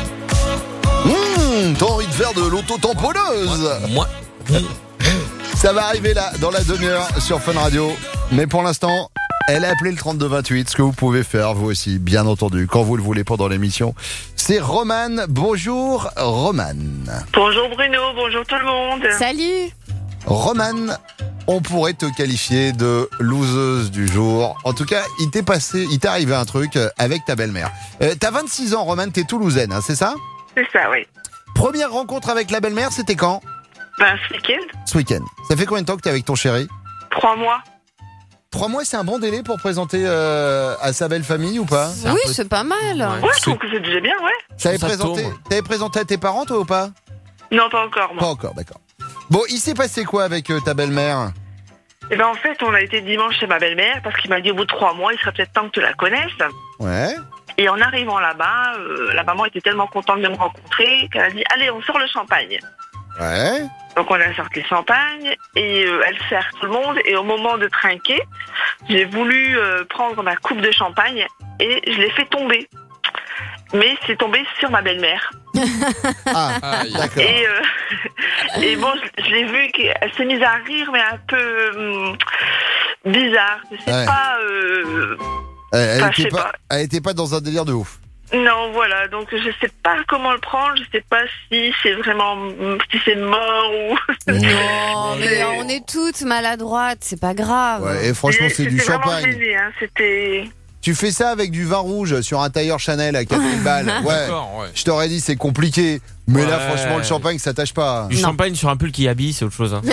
Speaker 1: Mmh, t'as envie de faire de l'auto-tamponneuse?
Speaker 2: Moi.
Speaker 1: Ça va arriver là, dans la demi-heure sur Fun Radio. Mais pour l'instant, elle a appelé le trente-deux vingt-huit. Ce que vous pouvez faire, vous aussi, bien entendu, quand vous le voulez pendant l'émission. C'est Romane. Bonjour, Romane.
Speaker 10: Bonjour Bruno, bonjour tout le monde.
Speaker 3: Salut.
Speaker 1: Romane, on pourrait te qualifier de loseuse du jour. En tout cas, il t'est passé, il t'est arrivé un truc avec ta belle-mère. Euh, t'as vingt-six ans, Romane, t'es toulousaine, hein, c'est ça?
Speaker 10: C'est ça, oui.
Speaker 1: Première rencontre avec la belle-mère, c'était quand?
Speaker 10: Ben, ce week-end,
Speaker 1: Ce week-end. Ça fait combien de temps que t'es avec ton chéri?
Speaker 10: trois mois.
Speaker 1: Trois mois, c'est un bon délai pour présenter euh, à sa belle famille ou pas?
Speaker 3: Oui, c'est pas mal.
Speaker 10: Ouais, je trouve que c'est déjà bien, ouais.
Speaker 1: T'avais
Speaker 4: Ça
Speaker 1: présenté,
Speaker 4: tourne.
Speaker 1: t'avais présenté à tes parents, toi, ou pas?
Speaker 10: Non, pas encore, moi.
Speaker 1: Pas encore, d'accord. Bon, il s'est passé quoi avec euh, ta belle-mère?
Speaker 10: Et ben, en fait, on a été dimanche chez ma belle-mère parce qu'il m'a dit au bout de trois mois, il serait peut-être temps que tu la connaisses.
Speaker 1: Ouais.
Speaker 10: Et en arrivant là-bas, euh, la maman était tellement contente de me rencontrer qu'elle a dit, allez, on sort le champagne.
Speaker 1: Ouais.
Speaker 10: Donc on a sorti le champagne et euh, elle sert tout le monde. Et au moment de trinquer, j'ai voulu euh, prendre ma coupe de champagne et je l'ai fait tomber. Mais c'est tombé sur ma belle-mère.
Speaker 1: Ah,
Speaker 2: Aïe.
Speaker 1: d'accord.
Speaker 10: Et, euh, et bon, je, je l'ai vue qu'elle s'est mise à rire, mais un peu hum, bizarre. Je sais
Speaker 1: Ouais.
Speaker 10: pas. Euh,
Speaker 1: Elle, elle
Speaker 10: enfin, je
Speaker 1: était
Speaker 10: sais
Speaker 1: pas,
Speaker 10: pas.
Speaker 1: elle était pas dans un délire de ouf.
Speaker 10: Non, voilà. Donc je sais pas comment le prendre. Je sais pas si c'est vraiment si c'est mort ou.
Speaker 3: Non, mais on est toutes maladroites, c'est pas grave.
Speaker 1: Ouais, et franchement,
Speaker 10: Et
Speaker 1: c'est du
Speaker 10: c'était vraiment
Speaker 1: champagne.
Speaker 10: gêné, hein, C'était.
Speaker 1: Tu fais ça avec du vin rouge sur un tailleur Chanel à quatre mille balles. Ouais.
Speaker 2: D'accord, ouais.
Speaker 1: Je t'aurais dit, c'est compliqué. Mais là,
Speaker 4: Ouais.
Speaker 1: franchement, le champagne, ça tâche pas.
Speaker 4: Du
Speaker 3: Non.
Speaker 4: champagne sur un pull qui habille, c'est autre chose. Hein.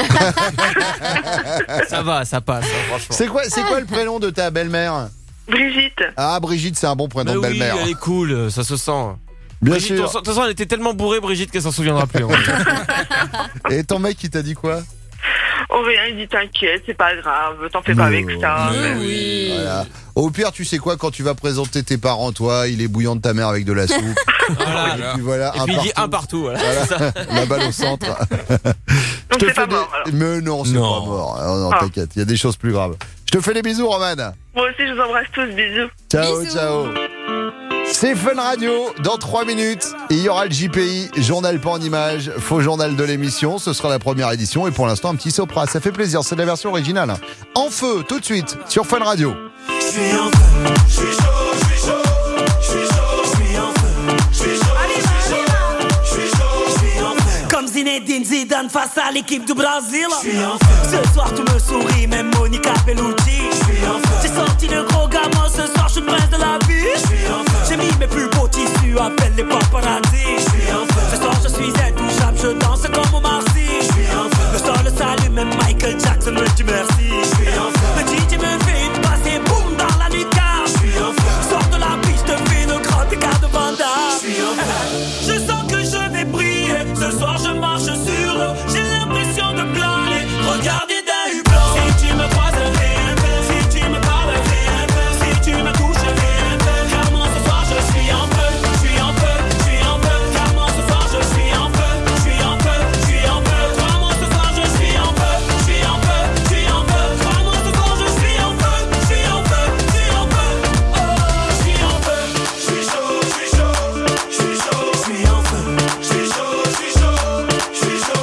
Speaker 4: Ça va, ça passe, hein, franchement.
Speaker 1: C'est quoi, c'est quoi le prénom de ta belle-mère?
Speaker 10: Brigitte.
Speaker 1: Ah, Brigitte, c'est un bon prénom
Speaker 4: Bah
Speaker 1: de
Speaker 4: oui,
Speaker 1: belle-mère.
Speaker 4: elle est cool, ça se sent.
Speaker 1: Bien
Speaker 4: Brigitte,
Speaker 1: sûr.
Speaker 4: De toute façon, elle était tellement bourrée, Brigitte, qu'elle s'en souviendra plus. hein.
Speaker 1: Et ton mec, il t'a dit quoi?
Speaker 10: Oh rien, il dit t'inquiète, c'est pas grave, t'en fais pas avec ça.
Speaker 2: Mais
Speaker 3: oui.
Speaker 1: Voilà. Au pire, tu sais quoi, quand tu vas présenter tes parents, toi, il est bouillant de ta mère avec de la soupe.
Speaker 4: Voilà.
Speaker 1: Et puis voilà,
Speaker 4: Et
Speaker 1: un
Speaker 4: puis il dit
Speaker 1: partout.
Speaker 4: un partout. Voilà.
Speaker 1: Voilà.
Speaker 4: C'est ça.
Speaker 1: La balle au centre.
Speaker 10: Donc
Speaker 1: Je te
Speaker 10: c'est pas
Speaker 1: fais des-
Speaker 10: mort. Alors.
Speaker 1: Mais non, c'est
Speaker 2: Non.
Speaker 1: pas mort. Oh, non,
Speaker 10: Ah.
Speaker 1: t'inquiète, il y a des choses plus graves. Je te fais des bisous, Romane.
Speaker 10: Moi aussi, je vous embrasse tous, bisous.
Speaker 1: Ciao,
Speaker 3: Bisous.
Speaker 1: ciao. C'est Fun Radio. Dans trois minutes, il y aura le J P I, journal pas en images, faux journal de l'émission. Ce sera la première édition. Et pour l'instant, un petit Sopra. Ça fait plaisir. C'est la version originale. En feu, tout de suite, sur Fun Radio.
Speaker 6: Je suis en feu, je suis chaud, je suis chaud, je suis chaud, je suis en feu, je suis chaud, je suis chaud, je suis chaud, je suis en feu.
Speaker 16: Comme Zinedine Zidane face à l'équipe du Brésil.
Speaker 6: Je suis en feu.
Speaker 16: Ce soir tu me souris, même Monica Bellucci.
Speaker 6: Je suis en feu.
Speaker 16: J'ai sorti le gros gamin, ce soir je suis le prince de la vie.
Speaker 6: Je suis en feu.
Speaker 16: J'ai mis mes plus beaux tissus, appelle les paparazzi.
Speaker 6: Je suis en feu.
Speaker 16: Ce soir je suis intouchable, je danse comme Omar Sy.
Speaker 6: Je suis en feu.
Speaker 16: Le sol le salue, même Michael Jackson me dit merci.
Speaker 6: Je suis en feu.
Speaker 16: Le D J me fait une passe et boum dans la lucarne.
Speaker 6: Je suis en feu.
Speaker 16: Sors de la piste, fais une grande écart de Vanda.
Speaker 6: Je suis en feu.
Speaker 16: Je sens que je vais briller. Ce soir je marche sur l'eau. J'ai l'impression de planer. Regardez d'un hublot. Si tu me croises, viens un peu. Si tu me parles, viens un peu. Si tu me touches, viens un peu. Car moi ce soir je suis en feu. Je suis en feu, je suis en feu. Car moi ce soir je suis en feu. Je suis en feu, je suis en feu. Car moi ce soir je suis en feu. Je suis en feu, je suis en feu. Car moi ce soir je suis en feu. Je suis en feu, je suis en feu. Oh, je suis en feu.
Speaker 6: Je suis chaud, je suis chaud, je suis chaud, je suis en feu. Je suis chaud, je suis chaud, je suis chaud,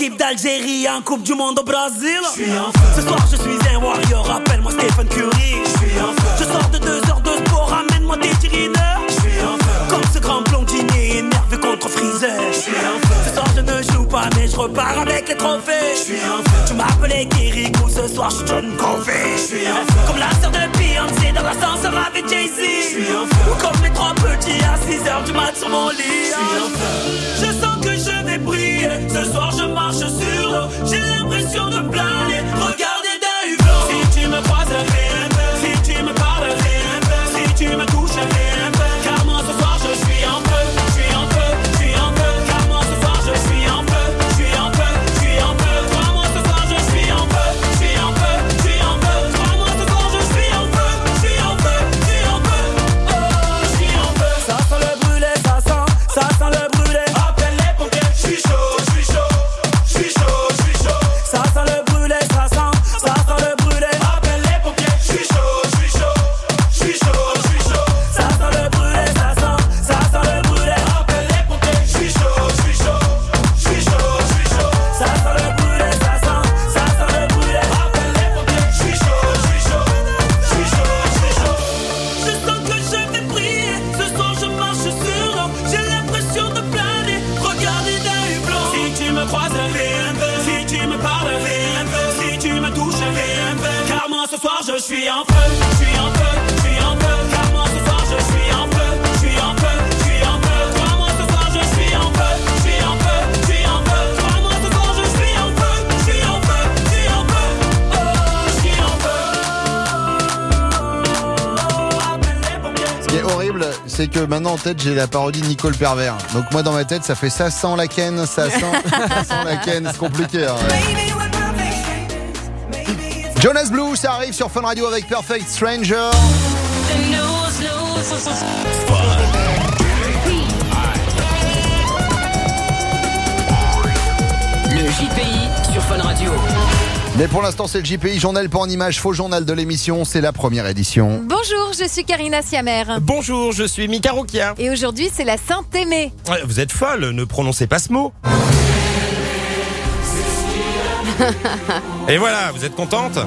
Speaker 16: l'équipe d'Algérie en Coupe du Monde au Brésil. Ce soir je suis un warrior, appelle-moi Stephen Curry. Je sors de deux heures de sport, ramène-moi des tirineurs. Comme ce grand blondinier énervé contre Freezer. Ce soir je ne joue pas mais je repars avec les trophées. Tu m'appelais Kirikou, ce soir je suis John Covey. Comme la sœur de Beyoncé dans l'ascenseur avec Jay-Z. Ou comme les trois petits à six heures du mat sur mon lit. Je sens que je vais briller. Ce soir je marche sur l'eau. J'ai l'impression de planer. Regardez d'un hublot. Si tu me croises, fais un peu. Si tu me parles, fais un peu. Si tu me touches, fais un peu. Car moi ce soir je suis en feu. Je suis en feu, je suis en feu. Car moi ce soir je suis en feu. Je suis en feu, je suis en feu. Car moi ce soir je suis en feu. Je suis en feu, je suis en feu. Car moi ce soir je suis en feu. Je suis en feu, je suis en feu. Oh, je suis en feu. Ça sent le brûlé, ça sent, ça sent le brûlé. Appelle les pompiers. Je suis chaud, je suis chaud. Je suis chaud, je suis chaud. Ça sent le brûlé, ça sent, ça sent le brûlé. Appelle les pompiers. Je suis chaud, je suis chaud. Je suis chaud, je suis chaud. Ça sent le brûlé, ça sent, ça sent le brûlé. Appelle les pompiers. Je suis chaud, je suis chaud. Je suis chaud, je suis chaud. Ça sent le brûlé, ça sent, ça sent le brûlé. Appelle les pompiers. Je suis chaud, je suis chaud. Je suis chaud, je suis chaud. Je sens que je vais briller. Ce soir je marche sur l'eau. J'ai l'impression de planer. Regardez d'un hublot. Si tu me croises, fais un peu. Si tu me parles, fais un peu. Si tu me touches, fais un peu. Car moi ce soir je suis en feu. Je suis en feu, je suis en feu. Car moi ce soir je suis en feu. Je suis en feu, je suis en feu. Car moi ce soir je suis en feu. Je suis en feu, je suis en feu. Car moi ce soir je suis en feu. Je suis en feu, je suis en feu. Oh, je suis en feu. Appelle les pompiers.
Speaker 1: Ce qui est horrible, c'est que maintenant en tête j'ai la parodie de Nicole Pervers. Donc moi dans ma tête ça fait ça sent la ken, ça sent, ça sent la ken, c'est compliqué. Hein, ouais. Jonas Blue, ça arrive sur Fun Radio avec Perfect Stranger.
Speaker 13: Le J P I sur Fun Radio.
Speaker 1: Mais pour l'instant c'est le J P I, journal pas en images, faux journal de l'émission, c'est la première édition.
Speaker 17: Bonjour, je suis Karina Siamer.
Speaker 4: Bonjour, je suis Mika Rokia.
Speaker 17: Et aujourd'hui, c'est la Saint-Aimé.
Speaker 4: Ouais, vous êtes folle, ne prononcez pas ce mot. Et voilà, vous êtes contente?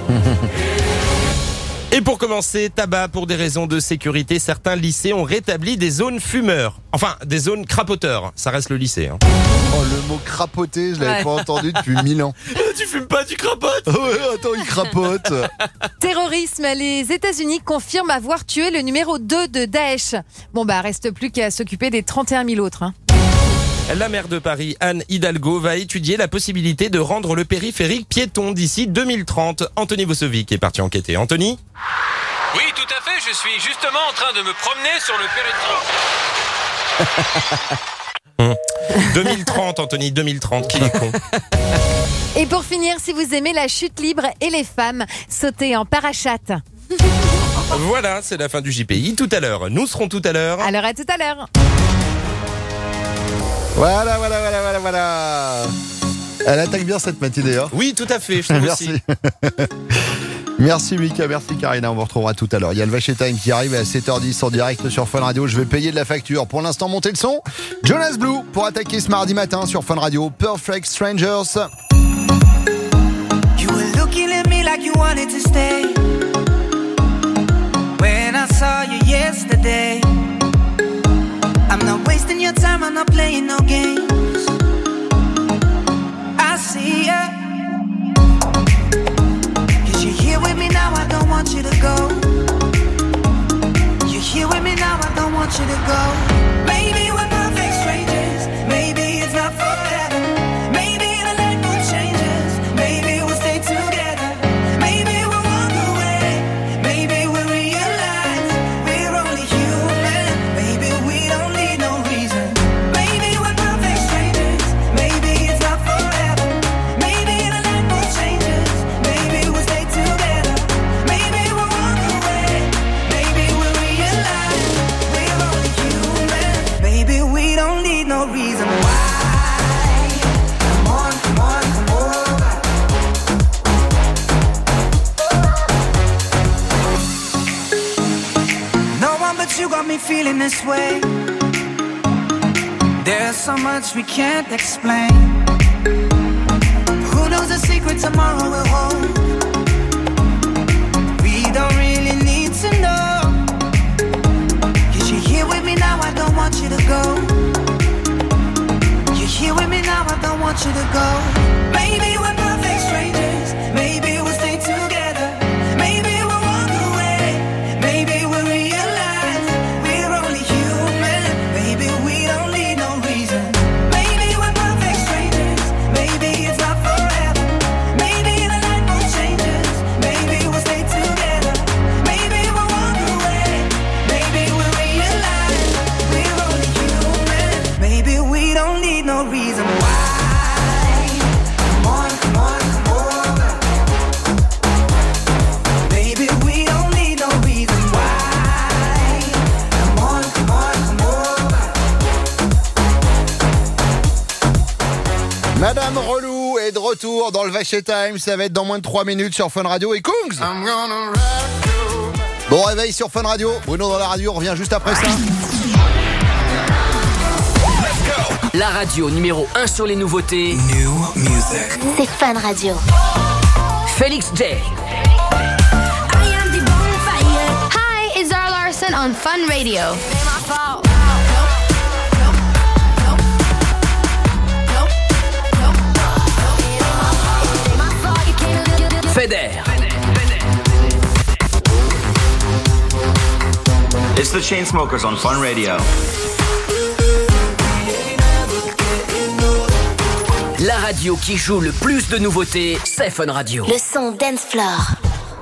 Speaker 4: Et pour commencer, tabac, pour des raisons de sécurité, certains lycées ont rétabli des zones fumeurs. Enfin, des zones crapoteurs. Ça reste le lycée. Hein.
Speaker 1: Oh, le mot crapoter, je l'avais
Speaker 17: Ouais.
Speaker 1: pas entendu depuis mille ans.
Speaker 4: Tu fumes pas, tu crapotes?
Speaker 1: Oh ouais, attends, il crapote.
Speaker 17: Terrorisme, les États-Unis confirment avoir tué le numéro deux de Daesh. Bon bah, reste plus qu'à s'occuper des trente et un mille autres. Hein.
Speaker 4: La maire de Paris, Anne Hidalgo, va étudier la possibilité de rendre le périphérique piéton d'ici deux mille trente. Anthony Vosovic est parti enquêter. Anthony?
Speaker 18: Oui, tout à fait, je suis justement en train de me promener sur le périphérique.
Speaker 4: deux mille trente, Anthony, deux mille trente, qu'il est con.
Speaker 17: Et pour finir, si vous aimez la chute libre et les femmes, sautez en parachute.
Speaker 4: Voilà, c'est la fin du J P I. Tout à l'heure, nous serons tout à l'heure.
Speaker 17: Alors à tout à l'heure.
Speaker 1: Voilà, voilà, voilà, voilà, voilà. Elle attaque bien cette matinée. Hein.
Speaker 4: Oui, tout à fait, je trouve
Speaker 1: Merci.
Speaker 4: aussi.
Speaker 1: Merci Mika, merci Karina, on vous retrouvera tout à l'heure. Il y a le Vacher Time qui arrive à sept heures dix en direct sur Fun Radio. Je vais payer de la facture. Pour l'instant, montez le son. Jonas Blue pour attaquer ce mardi matin sur Fun Radio. Perfect Strangers.
Speaker 8: You were looking at me like you wanted to stay. When I saw you yesterday, I'm not wasting your time, I'm not playing no games. I see ya. Cause you're here with me now, I don't want you to go. You're here with me now, I don't want you to go. Maybe we're perfect strangers, maybe it's not forever. Maybe the light will change us, maybe we'll stay together. Maybe we'll walk away, maybe we'll realize we're only human. Maybe we don't need no reason. Maybe we're perfect strangers, maybe it's not forever. Maybe the light will change us, maybe we'll stay together. Maybe we'll walk away, maybe we'll realize we're only human. Maybe we don't need no reason why. Come on, come on, come over. No one but you got me feeling this way. There's so much we can't explain. a secret tomorrow will hold. We don't really need to know. Cause you're here with me now, I don't want you to go. You're here with me now, I don't want you to go. Maybe we're perfect strangers. Maybe we'll stay together. Maybe we'll walk away. Maybe we'll realize we're only human. Maybe we don't need no reason. Maybe we're perfect strangers. Maybe it's not forever. Maybe the light won't change us. Maybe we'll stay together. Maybe we'll walk away. Maybe we'll realize we're only human. Maybe we don't need no reason why. Come on, come on, come on. Maybe we don't need no reason why. Come on, come on, come on.
Speaker 1: Madame Relou est de retour dans le Vacher Time. Ça va être dans moins de trois minutes sur Fun Radio et Kungs. Bon réveil sur Fun Radio. Bruno dans la radio, on revient juste après ça.
Speaker 13: La radio numéro un sur les nouveautés.
Speaker 14: New music.
Speaker 15: C'est Fun Radio.
Speaker 13: Félix J.
Speaker 15: Hi, it's Zara Larson on Fun Radio.
Speaker 13: Feder.
Speaker 14: It's the Chainsmokers on Fun Radio.
Speaker 13: La radio qui joue le plus de nouveautés, c'est Fun Radio.
Speaker 15: Le son Dance Floor.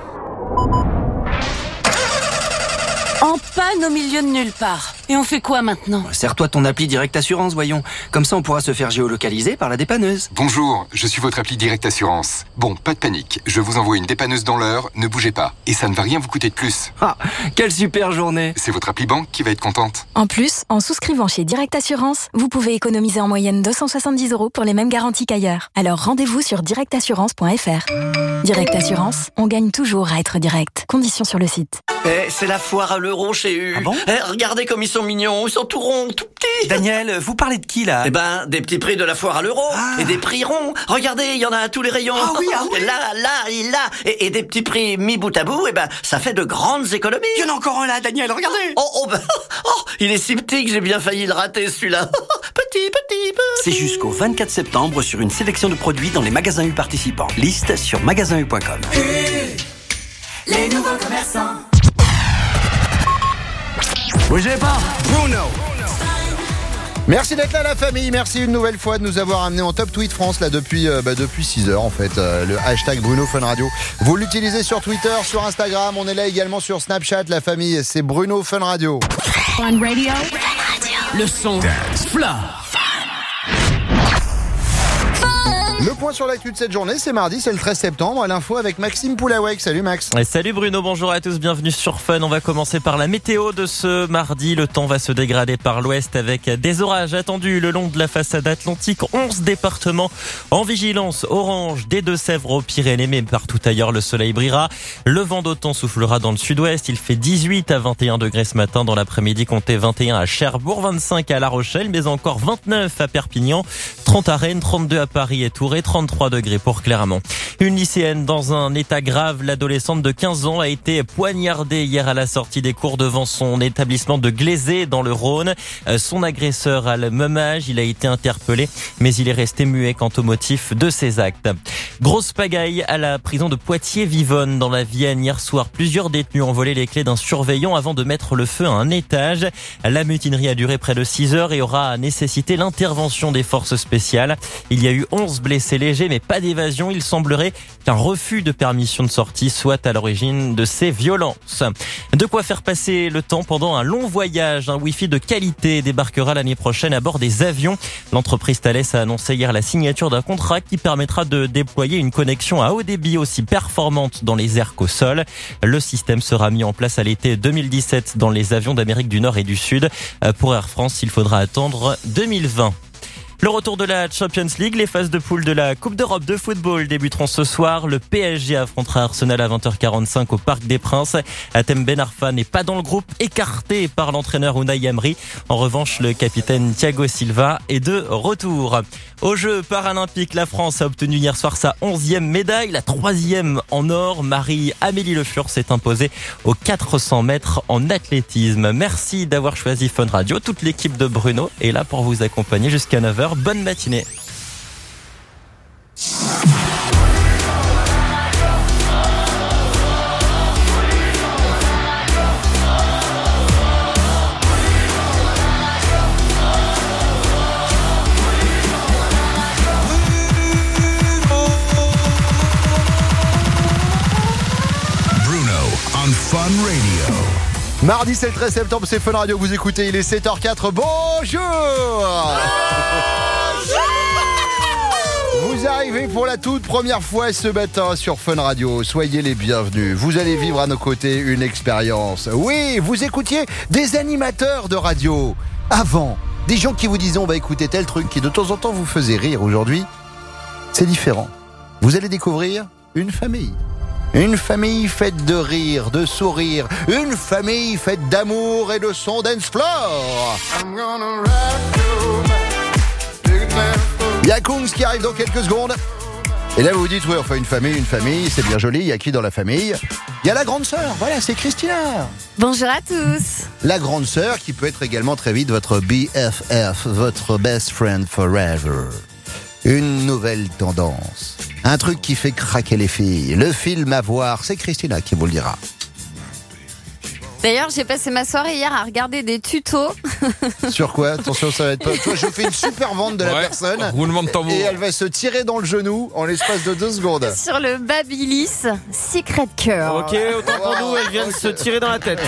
Speaker 9: En panne au milieu de nulle part. Et on fait quoi maintenant?
Speaker 19: Sers-toi de ton appli Direct Assurance, voyons. Comme ça, on pourra se faire géolocaliser par la dépanneuse.
Speaker 20: Bonjour, je suis votre appli Direct Assurance. Bon, pas de panique, je vous envoie une dépanneuse dans l'heure, ne bougez pas. Et ça ne va rien vous coûter de plus.
Speaker 19: Ah, quelle super journée.
Speaker 20: C'est votre appli banque qui va être contente.
Speaker 21: En plus, en souscrivant chez Direct Assurance, vous pouvez économiser en moyenne deux cent soixante-dix euros pour les mêmes garanties qu'ailleurs. Alors rendez-vous sur direct assurance point f r. Direct Assurance, on gagne toujours à être direct. Conditions sur le site.
Speaker 22: Eh, c'est la foire à l'euro chez U.
Speaker 19: Ah bon?
Speaker 22: Eh, regardez comme ils sont mignons, ils sont tout ronds, tout petits.
Speaker 19: Daniel, vous parlez de qui là?
Speaker 22: Eh ben, des petits prix de la foire à l'euro
Speaker 19: Ah.
Speaker 22: et des prix ronds. Regardez, il y en a à tous les rayons.
Speaker 19: Ah oui, ah oui.
Speaker 22: Là, là, et là, et, et des petits prix mis bout à bout. Eh ben, ça fait de grandes économies.
Speaker 19: Il y en a encore un là, Daniel, regardez.
Speaker 22: Oh, oh, ben, oh, il est si petit que j'ai bien failli le rater celui-là. Petit, petit, petit.
Speaker 19: C'est jusqu'au vingt-quatre septembre sur une sélection de produits dans les magasins U participants. Liste sur magasin u point com.
Speaker 8: Les nouveaux commerçants.
Speaker 1: Bougez pas. Bruno. Merci d'être là la famille, merci une nouvelle fois de nous avoir amené en top tweet France là depuis euh, bah, depuis six heures en fait, euh, le hashtag Bruno Fun Radio. Vous l'utilisez sur Twitter, sur Instagram, on est là également sur Snapchat la famille, c'est Bruno Fun Radio.
Speaker 13: Fun Radio. Le son Floor.
Speaker 1: Le point sur l'actu de cette journée, c'est mardi, c'est le treize septembre, à l'info avec Maxime Poulawek. Salut Max.
Speaker 5: Et salut Bruno, bonjour à tous, bienvenue sur Fun. On va commencer par la météo de ce mardi. Le temps va se dégrader par l'ouest avec des orages attendus le long de la façade atlantique. onze départements en vigilance orange des Deux-Sèvres aux Pyrénées, mais partout ailleurs le soleil brillera. Le vent d'automne soufflera dans le sud-ouest. Il fait dix-huit à vingt et un degrés ce matin. Dans l'après-midi, comptez vingt et un à Cherbourg, vingt-cinq à La Rochelle, mais encore vingt-neuf à Perpignan, trente à Rennes, trente-deux à Paris et Tours et trente-trois degrés pour Clermont. Une lycéenne dans un état grave, l'adolescente de quinze ans a été poignardée hier à la sortie des cours devant son établissement de Glaisé dans le Rhône. Son agresseur a le même âge, il a été interpellé, mais il est resté muet quant au motif de ses actes. Grosse pagaille à la prison de Poitiers-Vivonne dans la Vienne hier soir. Plusieurs détenus ont volé les clés d'un surveillant avant de mettre le feu à un étage. La mutinerie a duré près de six heures et aura nécessité l'intervention des forces spéciales. Il y a eu onze blessés légers, mais pas d'évasion. Il semblerait qu'un refus de permission de sortie soit à l'origine de ces violences. De quoi faire passer le temps pendant un long voyage. Un Wi-Fi de qualité débarquera l'année prochaine à bord des avions. L'entreprise Thales a annoncé hier la signature d'un contrat qui permettra de déployer une connexion à haut débit aussi performante dans les airs qu'au sol. Le système sera mis en place à l'été deux mille dix-sept dans les avions d'Amérique du Nord et du Sud. Pour Air France, il faudra attendre deux mille vingt. Le retour de la Champions League, les phases de poule de la Coupe d'Europe de football débuteront ce soir. Le P S G affrontera Arsenal à vingt heures quarante-cinq au Parc des Princes. Hatem Ben Arfa n'est pas dans le groupe, écarté par l'entraîneur Unai Emery. En revanche, le capitaine Thiago Silva est de retour. Aux Jeux paralympiques, la France a obtenu hier soir sa onzième médaille, la troisième en or. Marie-Amélie Le Fur s'est imposée aux quatre cents mètres en athlétisme. Merci d'avoir choisi Fun Radio. Toute l'équipe de Bruno est là pour vous accompagner jusqu'à neuf heures. Bonne matinée.
Speaker 1: Fun Radio. Mardi, c'est le treize septembre, c'est Fun Radio que vous écoutez, il est sept heures quatre. Bonjour. Vous arrivez pour la toute première fois ce matin sur Fun Radio. Soyez les bienvenus. Vous allez vivre à nos côtés une expérience. Oui, vous écoutiez des animateurs de radio avant. Des gens qui vous disaient on va écouter tel truc qui de temps en temps vous faisait rire. Aujourd'hui, c'est différent. Vous allez découvrir une famille. Une famille faite de rire, de sourire. Une famille faite d'amour et de son dance floor. Il y a Kungs qui arrive dans quelques secondes. Et là vous vous dites, oui, enfin une famille, une famille, c'est bien joli. Il y a qui dans la famille? Il y a la grande sœur, voilà, c'est Christina.
Speaker 3: Bonjour à tous.
Speaker 1: La grande sœur qui peut être également très vite votre B F F, votre best friend forever. Une nouvelle tendance. Un truc qui fait craquer les filles. Le film à voir, c'est Christina qui vous le dira.
Speaker 3: D'ailleurs, j'ai passé ma soirée hier à regarder des tutos.
Speaker 1: Sur quoi? Attention, ça va être pas... Toi, je fais une super vente de la
Speaker 2: Ouais,
Speaker 1: personne.
Speaker 2: roulement de tambour.
Speaker 1: Et elle va se tirer dans le genou en l'espace de deux secondes.
Speaker 3: Sur le Babyliss Secret Cœur.
Speaker 4: Ok, autant pour nous, elle vient de se tirer dans la tête.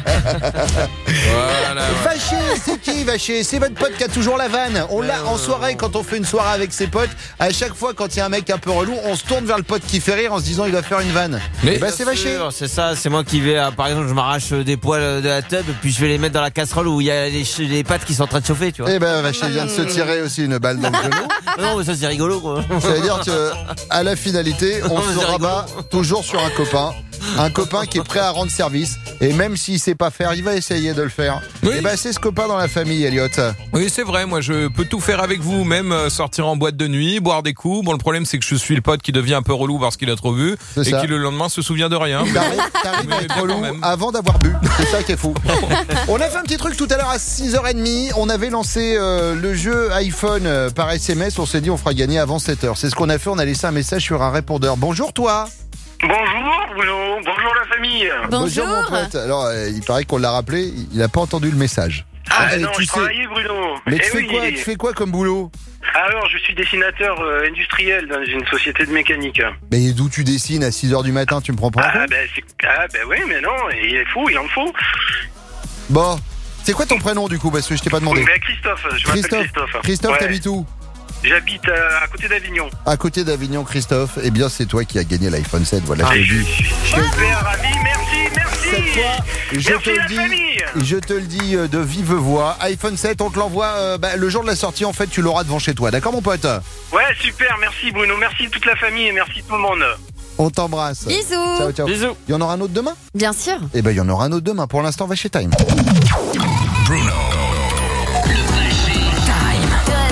Speaker 2: Voilà.
Speaker 1: Vacher, c'est qui Vacher? C'est votre pote qui a toujours la vanne. On l'a en soirée quand on fait une soirée avec ses potes. À chaque fois, quand il y a un mec un peu relou, on se tourne vers le pote qui fait rire en se disant il va faire une vanne.
Speaker 2: Mais
Speaker 1: Et bah c'est Vacher.
Speaker 4: Sûr, C'est ça, c'est moi qui vais, euh, par exemple, je m'arrache des poils de la tub, puis je vais les mettre dans la casserole où il y a les, ch- les pâtes qui sont en train de chauffer, tu vois.
Speaker 1: Eh ben Vacher vient de se tirer aussi une balle dans le genou.
Speaker 4: Non, mais ça c'est rigolo, quoi.
Speaker 1: Ça veut dire que à la finalité, on
Speaker 4: Non, mais
Speaker 1: se
Speaker 4: c'est
Speaker 1: rabat toujours sur un copain. Un copain qui est prêt à rendre service. Et même s'il sait pas faire, il va essayer de le faire.
Speaker 2: Oui.
Speaker 1: Et ben c'est ce copain dans la famille, Elliot.
Speaker 2: Oui, c'est vrai, moi je peux tout faire avec vous, même euh, sortir en boîte de nuit, boire des coups. Bon, le problème c'est que je suis le pote qui devient un peu relou parce qu'il a trop bu
Speaker 1: C'est
Speaker 2: et
Speaker 1: ça.
Speaker 2: qui le lendemain se souvient de rien.
Speaker 1: T'arrives, t'arrives
Speaker 2: Mais
Speaker 1: à être
Speaker 2: bien quand
Speaker 1: relou
Speaker 2: même.
Speaker 1: avant d'avoir bu. C'est ça qui est fou. On a fait un petit truc tout à l'heure à six heures trente. On avait lancé euh, le jeu iPhone euh, par S M S. On s'est dit on fera gagner avant sept heures. C'est ce qu'on a fait. On a laissé un message sur un répondeur. Bonjour toi.
Speaker 7: Bonjour Bruno, bonjour la famille.
Speaker 3: Bonjour.
Speaker 1: mon pote. Alors euh, il paraît qu'on l'a rappelé. Il n'a pas entendu le message.
Speaker 7: Ah
Speaker 1: et
Speaker 7: non,
Speaker 1: tu
Speaker 7: je
Speaker 1: sais-
Speaker 7: travaillais Bruno.
Speaker 1: Mais tu
Speaker 7: Eh
Speaker 1: fais
Speaker 7: oui.
Speaker 1: quoi Tu fais quoi comme boulot?
Speaker 7: Alors, je suis dessinateur euh, industriel dans une société de mécanique.
Speaker 1: Mais d'où tu dessines à six heures du matin? Tu me prends pas en
Speaker 7: Ah
Speaker 1: compte?
Speaker 7: ben c'est... ah ben oui, mais non, il est fou, il en faut.
Speaker 1: Bon, c'est quoi ton prénom du coup? Parce que je t'ai pas demandé.
Speaker 7: Ben, Christophe, je m'appelle
Speaker 1: Christophe.
Speaker 7: Christophe.
Speaker 1: Christophe,
Speaker 7: Ouais.
Speaker 1: t'habites où?
Speaker 7: J'habite euh, à côté d'Avignon.
Speaker 1: À côté d'Avignon, Christophe. Eh bien, c'est toi qui as gagné l'iPhone sept. Voilà, je te
Speaker 7: Et
Speaker 1: le
Speaker 7: je
Speaker 1: dis.
Speaker 7: suis super ravi, merci, merci.
Speaker 1: Cette fois, je
Speaker 7: Merci
Speaker 1: te le
Speaker 7: la
Speaker 1: dis,
Speaker 7: famille.
Speaker 1: je te le dis euh, de vive voix. iPhone sept, on te l'envoie euh, bah, le jour de la sortie. En fait, tu l'auras devant chez toi. D'accord, mon pote?
Speaker 7: Ouais, super, merci Bruno, merci toute la famille et merci tout le monde.
Speaker 1: On t'embrasse.
Speaker 3: Bisous.
Speaker 1: Ciao, ciao.
Speaker 4: Bisous.
Speaker 1: Il y en aura un autre demain?
Speaker 3: Bien sûr.
Speaker 1: Eh ben, il y en aura un autre demain. Pour l'instant, va chez Time.
Speaker 13: Bruno. Le Vacher Time.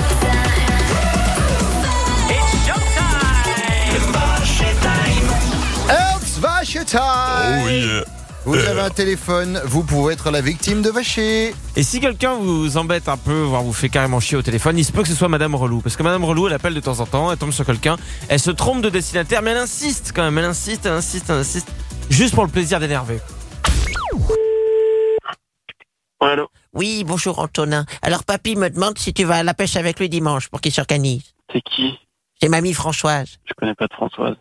Speaker 1: Hertz Vacher Time. Vous avez un téléphone, vous pouvez être la victime de Vacher.
Speaker 4: Et si quelqu'un vous embête un peu, voire vous fait carrément chier au téléphone, il se peut que ce soit Madame Relou. Parce que Madame Relou, elle appelle de temps en temps, elle tombe sur quelqu'un, elle se trompe de destinataire, mais elle insiste quand même, elle insiste, elle insiste, elle insiste, juste pour le plaisir d'énerver.
Speaker 7: Allô.
Speaker 23: Oui, bonjour Antonin. Alors papy me demande si tu vas à la pêche avec lui dimanche pour qu'il s'organise.
Speaker 7: C'est qui?
Speaker 23: C'est mamie Françoise.
Speaker 7: Je connais pas de Françoise.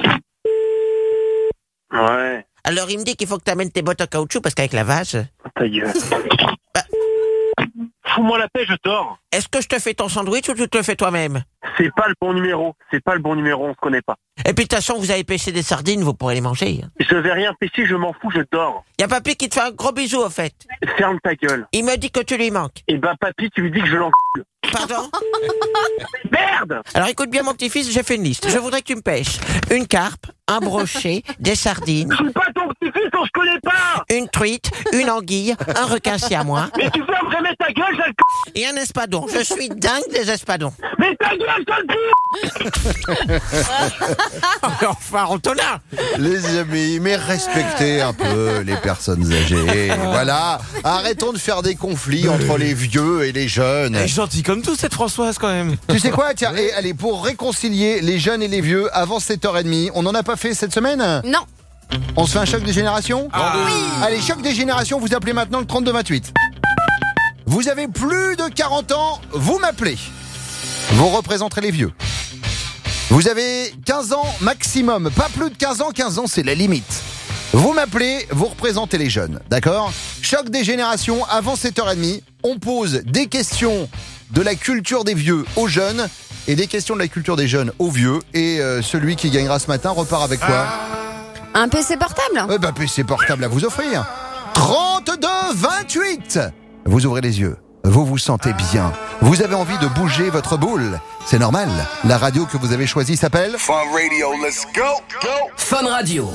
Speaker 7: Ouais,
Speaker 23: Alors il me dit qu'il faut que tu amènes tes bottes en caoutchouc parce qu'avec la vase...
Speaker 7: ta gueule. fous-moi la paix, je dors.
Speaker 23: Est-ce que je te fais ton sandwich ou tu te le fais toi-même?
Speaker 7: C'est pas le bon numéro. C'est pas le bon numéro, on se connaît pas.
Speaker 23: Et puis de toute façon, vous avez pêché des sardines, vous pourrez les manger.
Speaker 7: Je vais rien pêcher, je m'en fous, je dors.
Speaker 23: Y a papy qui te fait un gros bisou, au fait.
Speaker 7: Ferme ta gueule.
Speaker 23: Il me dit que tu lui manques.
Speaker 7: Et bah, papy, tu lui dis que je l'encoule.
Speaker 23: Pardon?
Speaker 7: Merde!
Speaker 23: Alors écoute bien, mon petit-fils, j'ai fait une liste. Je voudrais que tu me pêches une carpe, un brochet, des sardines.
Speaker 7: Je suis pas ton petit-fils, on se connaît pas!
Speaker 23: Une truite, une anguille, un requin siamois.
Speaker 7: Mais tu fermes mettre ta gueule, j'ai le
Speaker 23: Et un espadon. Je suis dingue des espadons.
Speaker 7: Mais ta gueule, sale
Speaker 23: Enfin, Antonin!
Speaker 1: Les amis, mais respectez un peu les personnes âgées. Voilà, arrêtons de faire des conflits entre les vieux et les jeunes.
Speaker 4: Elle est gentille comme tout, cette Françoise, quand même.
Speaker 1: Tu sais quoi, tiens, et allez, pour réconcilier les jeunes et les vieux avant sept heures trente, on n'en a pas fait cette semaine?
Speaker 3: Non.
Speaker 1: On se fait un choc des générations?
Speaker 2: Ah.
Speaker 3: Oui.
Speaker 1: Allez, choc des générations, vous appelez maintenant le trente-deux vingt-huit. Vous avez plus de quarante ans, vous m'appelez. Vous représenterez les vieux. Vous avez quinze ans maximum, pas plus de quinze ans, quinze ans c'est la limite. Vous m'appelez, vous représentez les jeunes, d'accord? Choc des générations, avant sept heures trente, on pose des questions de la culture des vieux aux jeunes et des questions de la culture des jeunes aux vieux. Et euh, celui qui gagnera ce matin repart avec quoi?
Speaker 3: Un P C portable?
Speaker 1: Eh ben, P C portable à vous offrir. trente-deux vingt-huit. Vous ouvrez les yeux, vous vous sentez bien, vous avez envie de bouger votre boule. C'est normal, la radio que vous avez choisie s'appelle
Speaker 6: Fun Radio, let's go, go.
Speaker 13: Fun Radio.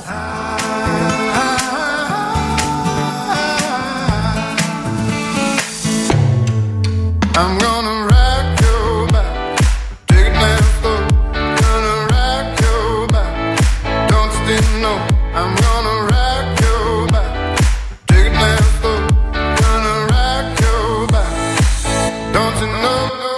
Speaker 6: I'm gonna rock your back, take it down slow. Gonna rock your back, don't you still know? I'm gonna rock your back, take it down slow. Gonna rock your back, don't you know?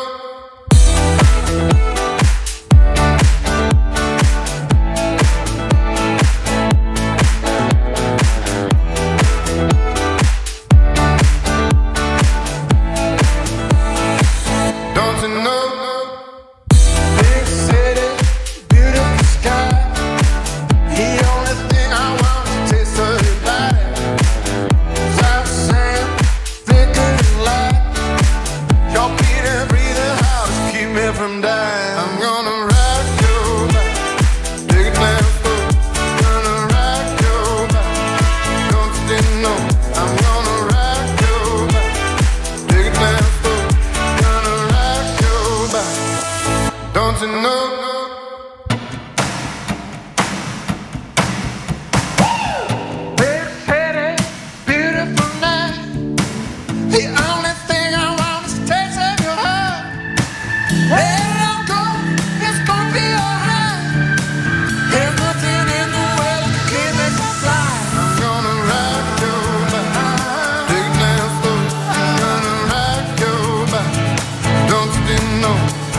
Speaker 6: Don't you know? Big city, beautiful sky. The only thing I want is to taste of your body. South sand, flickering light. Your beating, breathing house keep me from dying. I'm gonna rock your back, take it down slow. Gonna rock your back, don't you didn't know? I'm gonna rock your back, take it down slow. Gonna rock your back, don't you know? Big city, beautiful night. The only thing I want is a taste of your heart. Let it go, it's gonna be alright. There's nothing in the world that can make me fly. I'm gonna rock your back, take it down slow. Gonna rock your back, don't you didn't know?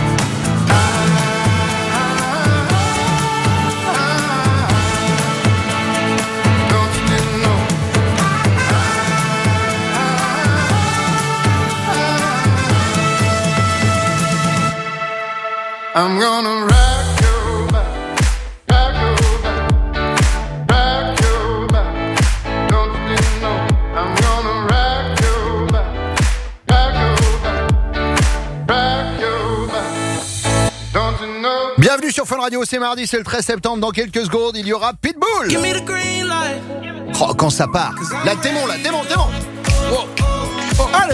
Speaker 6: Don't you didn't know? I'm gonna rock your back, rock your back, rock your back. Don't you didn't know? I'm gonna rock your back, rock your back, rock your back. Don't you know?
Speaker 1: Bienvenue sur Fun Radio, c'est mardi, c'est le treize septembre. Dans quelques secondes, il y aura Pitbull.
Speaker 6: Give me the green light.
Speaker 1: Oh, quand ça part. Là, démon, là, démon, démon. Oh. Oh, allez.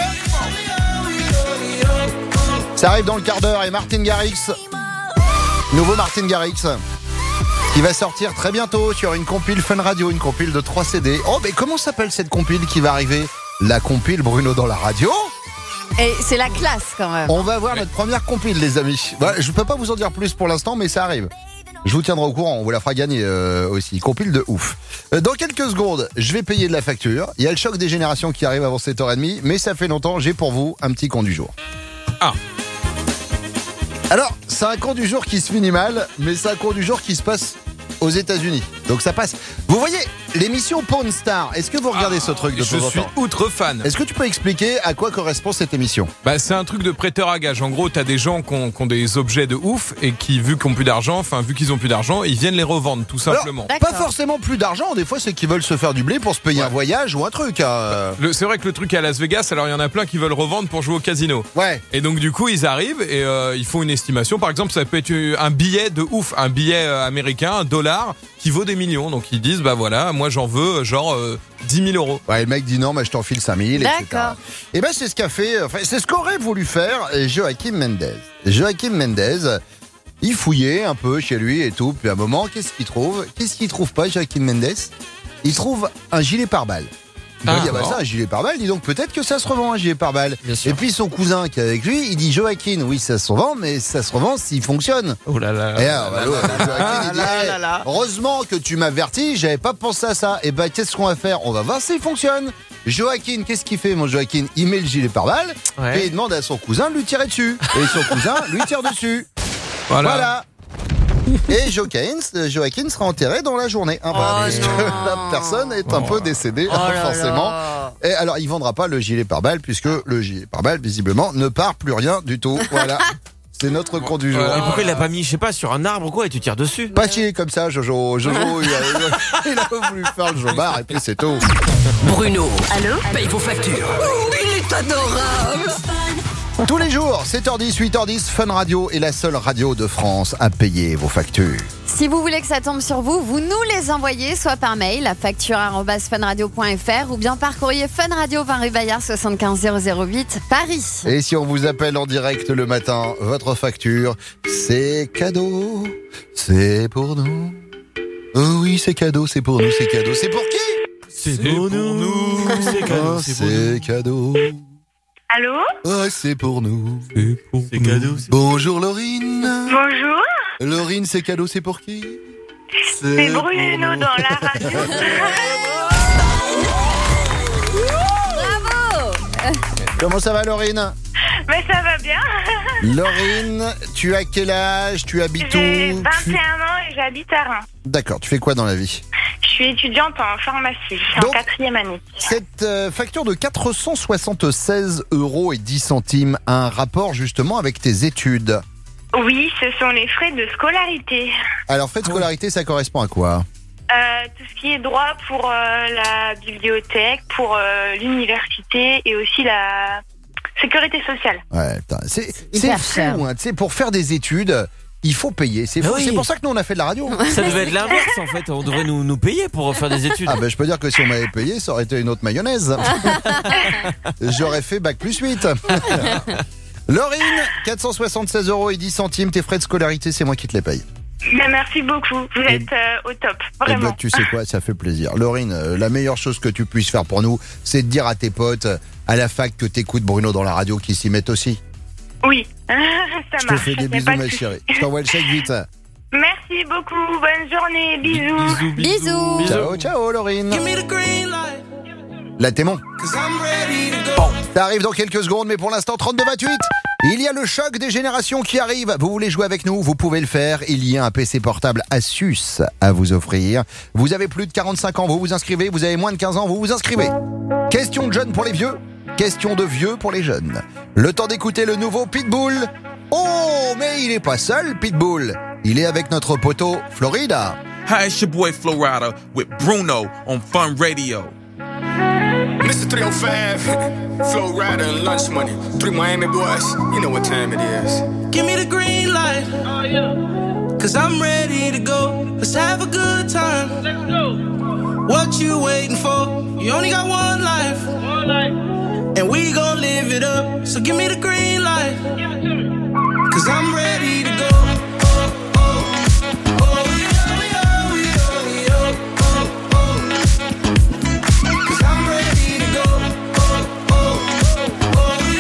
Speaker 1: Ça arrive dans le quart d'heure et Martin Garrix, nouveau Martin Garrix, qui va sortir très bientôt sur une compile Fun Radio, une compile de trois C D. Oh, mais comment s'appelle cette compile qui va arriver? La compile Bruno dans la radio.
Speaker 3: Et c'est la classe quand même.
Speaker 1: On va voir notre première compile, les amis. Voilà, je peux pas vous en dire plus pour l'instant, mais ça arrive. Je vous tiendrai au courant, on vous la fera gagner euh, aussi. Compile de ouf. Euh, dans quelques secondes, je vais payer de la facture. Il y a le choc des générations qui arrive avant sept heures trente, mais ça fait longtemps, j'ai pour vous un petit con du jour.
Speaker 2: Ah.
Speaker 1: Alors, c'est un con du jour qui se finit mal, mais c'est un con du jour qui se passe aux États-Unis. Donc ça passe. Vous voyez, l'émission Pawn Star, est-ce que vous regardez ce truc de
Speaker 2: Je
Speaker 1: temps en
Speaker 2: suis
Speaker 1: temps
Speaker 2: outre fan.
Speaker 1: Est-ce que tu peux expliquer à quoi correspond cette émission?
Speaker 2: Bah, c'est un truc de prêteur à gage. En gros, t'as des gens qui ont, qui ont des objets de ouf et qui, vu qu'ils ont plus d'argent, enfin, vu qu'ils ont plus d'argent, ils viennent les revendre, tout simplement.
Speaker 1: Alors, pas forcément plus d'argent, des fois c'est qu'ils veulent se faire du blé pour se payer ouais. un voyage ou un truc. Hein.
Speaker 2: Le, c'est vrai que le truc est à Las Vegas, alors il y en a plein qui veulent revendre pour jouer au casino.
Speaker 1: Ouais.
Speaker 2: Et donc du coup, ils arrivent et euh, ils font une estimation. Par exemple, ça peut être un billet de ouf, un billet euh, américain, un dollar, qui vaut des millions. Donc ils disent, bah voilà, moi j'en veux genre euh, dix mille euros.
Speaker 1: Ouais, le mec dit non, mais je t'en file cinq mille, et cetera. Et ben c'est ce qu'a fait, enfin, c'est ce qu'aurait voulu faire Joaquim Mendes. Joaquim Mendes, il fouillait un peu chez lui et tout, puis à un moment, qu'est-ce qu'il trouve Qu'est-ce qu'il trouve pas, Joaquim Mendes? Il trouve un gilet pare-balles. Il ah, dit, ah bah ça, un gilet pare-balles, dis donc peut-être que ça se revend un gilet pare-balles. Et puis son cousin qui est avec lui, il dit Joaquin, oui ça se revend, mais ça se revend s'il fonctionne.
Speaker 4: Oh là là.
Speaker 1: Et alors, bah, Joaquin, il dit,
Speaker 4: là,
Speaker 1: hey,
Speaker 4: là, là.
Speaker 1: heureusement que tu m'avertis, j'avais pas pensé à ça. Et bah qu'est-ce qu'on va faire? On va voir s'il fonctionne. Joaquin, qu'est-ce qu'il fait mon Joaquin? Il met le gilet pare-balles ouais. et il demande à son cousin de lui tirer dessus. Et son cousin lui tire dessus. Voilà. voilà. Et Joaquin, Joaquin sera enterré dans la journée. Hein, bah,
Speaker 3: oh
Speaker 1: la personne est un oh. peu décédée,
Speaker 3: oh
Speaker 1: hein,
Speaker 3: là
Speaker 1: forcément.
Speaker 3: là.
Speaker 1: Et alors, il vendra pas le gilet pare-balles puisque le gilet pare-balles, visiblement, ne part plus rien du tout. Voilà. C'est notre compte du jour.
Speaker 4: Et pourquoi il l'a pas mis, je sais pas, sur un arbre ou quoi et tu tires dessus?
Speaker 1: Pas chier comme ça, Jojo. Jojo, il, a, il a voulu faire le jobard et puis c'est tout.
Speaker 13: Bruno.
Speaker 9: Allô?
Speaker 13: Paye vos factures.
Speaker 9: Oh, il est adorable.
Speaker 1: Tous les jours, sept heures dix, huit heures dix, Fun Radio est la seule radio de France à payer vos factures.
Speaker 3: Si vous voulez que ça tombe sur vous, vous nous les envoyez soit par mail à facture arobase funradio point fr ou bien par courrier Fun Radio vingt rue Bayard soixante-quinze zéro zéro huit Paris.
Speaker 1: Et si on vous appelle en direct le matin, votre facture, c'est cadeau, c'est pour nous. Oh oui, c'est cadeau, c'est pour nous, c'est cadeau. C'est pour qui?
Speaker 4: C'est pour, pour nous.
Speaker 1: C'est cadeau, c'est, c'est cadeau.
Speaker 10: Allô?
Speaker 1: Oh, c'est pour nous.
Speaker 4: C'est pour c'est nous. Cadeau. C'est...
Speaker 1: Bonjour Laurine.
Speaker 10: Bonjour.
Speaker 1: Laurine, c'est cadeau, c'est pour qui?
Speaker 10: C'est, c'est Bruno dans la radio.
Speaker 3: Bravo.
Speaker 1: Comment ça va Laurine?
Speaker 10: Mais ça va bien.
Speaker 1: Laurine, tu as quel âge? Tu habites où?
Speaker 10: J'ai vingt et un ans et j'habite à Reims.
Speaker 1: D'accord, tu fais quoi dans la vie?
Speaker 10: Je suis étudiante en pharmacie, je suis Donc, en quatrième année.
Speaker 1: Cette euh, facture de quatre cent soixante-seize euros et dix centimes a un rapport justement avec tes études?
Speaker 10: Oui, ce sont les frais de scolarité.
Speaker 1: Alors frais de scolarité, ça correspond à quoi?
Speaker 10: euh, Tout ce qui est droit pour euh, la bibliothèque, pour euh, l'université et aussi la sécurité sociale.
Speaker 1: Ouais, putain, c'est, c'est fou, hein, tu sais, pour faire des études... Il faut payer, c'est fou. Oui. C'est pour ça que nous on a fait de la radio.
Speaker 4: Ça devait être l'inverse en fait, on devrait nous, nous payer pour faire des études.
Speaker 1: Ah ben je peux dire que si on m'avait payé, ça aurait été une autre mayonnaise. J'aurais fait bac plus huit. Laurine, quatre cent soixante-seize euros et dix centimes, tes frais de scolarité, c'est moi qui te les paye.
Speaker 10: Ben, merci beaucoup, vous êtes euh, au top, vraiment.
Speaker 1: Et ben, tu sais quoi, ça fait plaisir. Laurine, euh, la meilleure chose que tu puisses faire pour nous, c'est de dire à tes potes à la fac que t'écoutes Bruno dans la radio, qui s'y mettent aussi.
Speaker 10: Oui, ça
Speaker 1: je
Speaker 10: marche.
Speaker 1: Je te fais des bisous, ma chérie. Je t'envoie le chèque vite.
Speaker 10: Merci beaucoup, bonne journée, bisous.
Speaker 1: Bisous, bisous. bisous. Ciao, ciao, Laurine. Là, t'es mon. Bon, ça arrive dans quelques secondes, mais pour l'instant, trente-deux vingt-huit. Il y a le choc des générations qui arrive. Vous voulez jouer avec nous? Vous pouvez le faire. Il y a un P C portable Asus à vous offrir. Vous avez plus de quarante-cinq ans, vous vous inscrivez. Vous avez moins de quinze ans, vous vous inscrivez. Question de jeunes pour les vieux. Question de vieux pour les jeunes. Le temps d'écouter le nouveau Pitbull. Oh, mais il est pas seul, Pitbull. Il est avec notre poteau Florida.
Speaker 11: Hi, it's your boy Florida with Bruno on Fun Radio.
Speaker 6: Mister three oh five, Florida and lunch money. Three Miami boys, you know what time it is.
Speaker 16: Give me the green light. Oh, yeah. Cause I'm ready to go. Let's have a good time. Let's go. What you waiting for? You only got one life. One life. And we gon' live it up. So give me the green light. Give it to me. Cause I'm ready to go. Oh, oh, oh, oh, oh, oh, oh, oh. Cause I'm ready to go. Oh, oh, oh,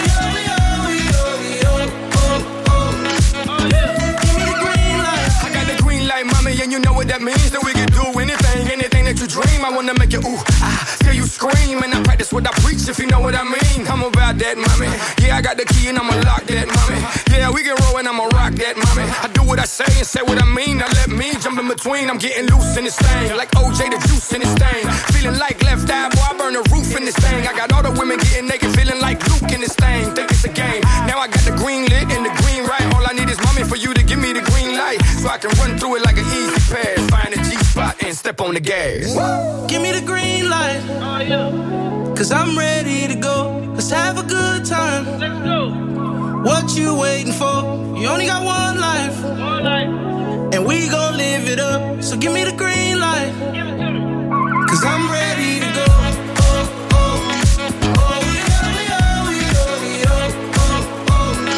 Speaker 16: oh, oh, oh, yeah. Give me the green light.
Speaker 6: I got the green light, mommy, and you know what that means. That we can do anything, anything that you dream, I wanna make it ooh, ah, till you scream. And I practice what I preach, if you know what I mean. I'm about that, mommy. Yeah, I got the key and I'ma lock that, mommy. Yeah, we can roll and I'ma rock that, mommy. I do what I say and say what I mean. Now let me jump in between, I'm getting loose in this thing. Like O J the juice in this thing. Feeling like left eye, boy, I burn the roof in this thing. I got all the women getting naked, feeling like Luke in this thing. Think it's a game. Now I got the green lit and the green right. All I need is mommy for you to give me the green light, so I can run through it like an easy pass. Find a G-spot and step on the gas.
Speaker 16: Give me the green light. Oh, yeah. Cause I'm ready to go. Let's have a good time. Let's go. What you waiting for? You only got one life. One life. And we gon' live it up. So give me the green light. Give it to me. Cause I'm ready to go. Oh, oh. Oh, yeah, yeah, yeah, yeah. Oh,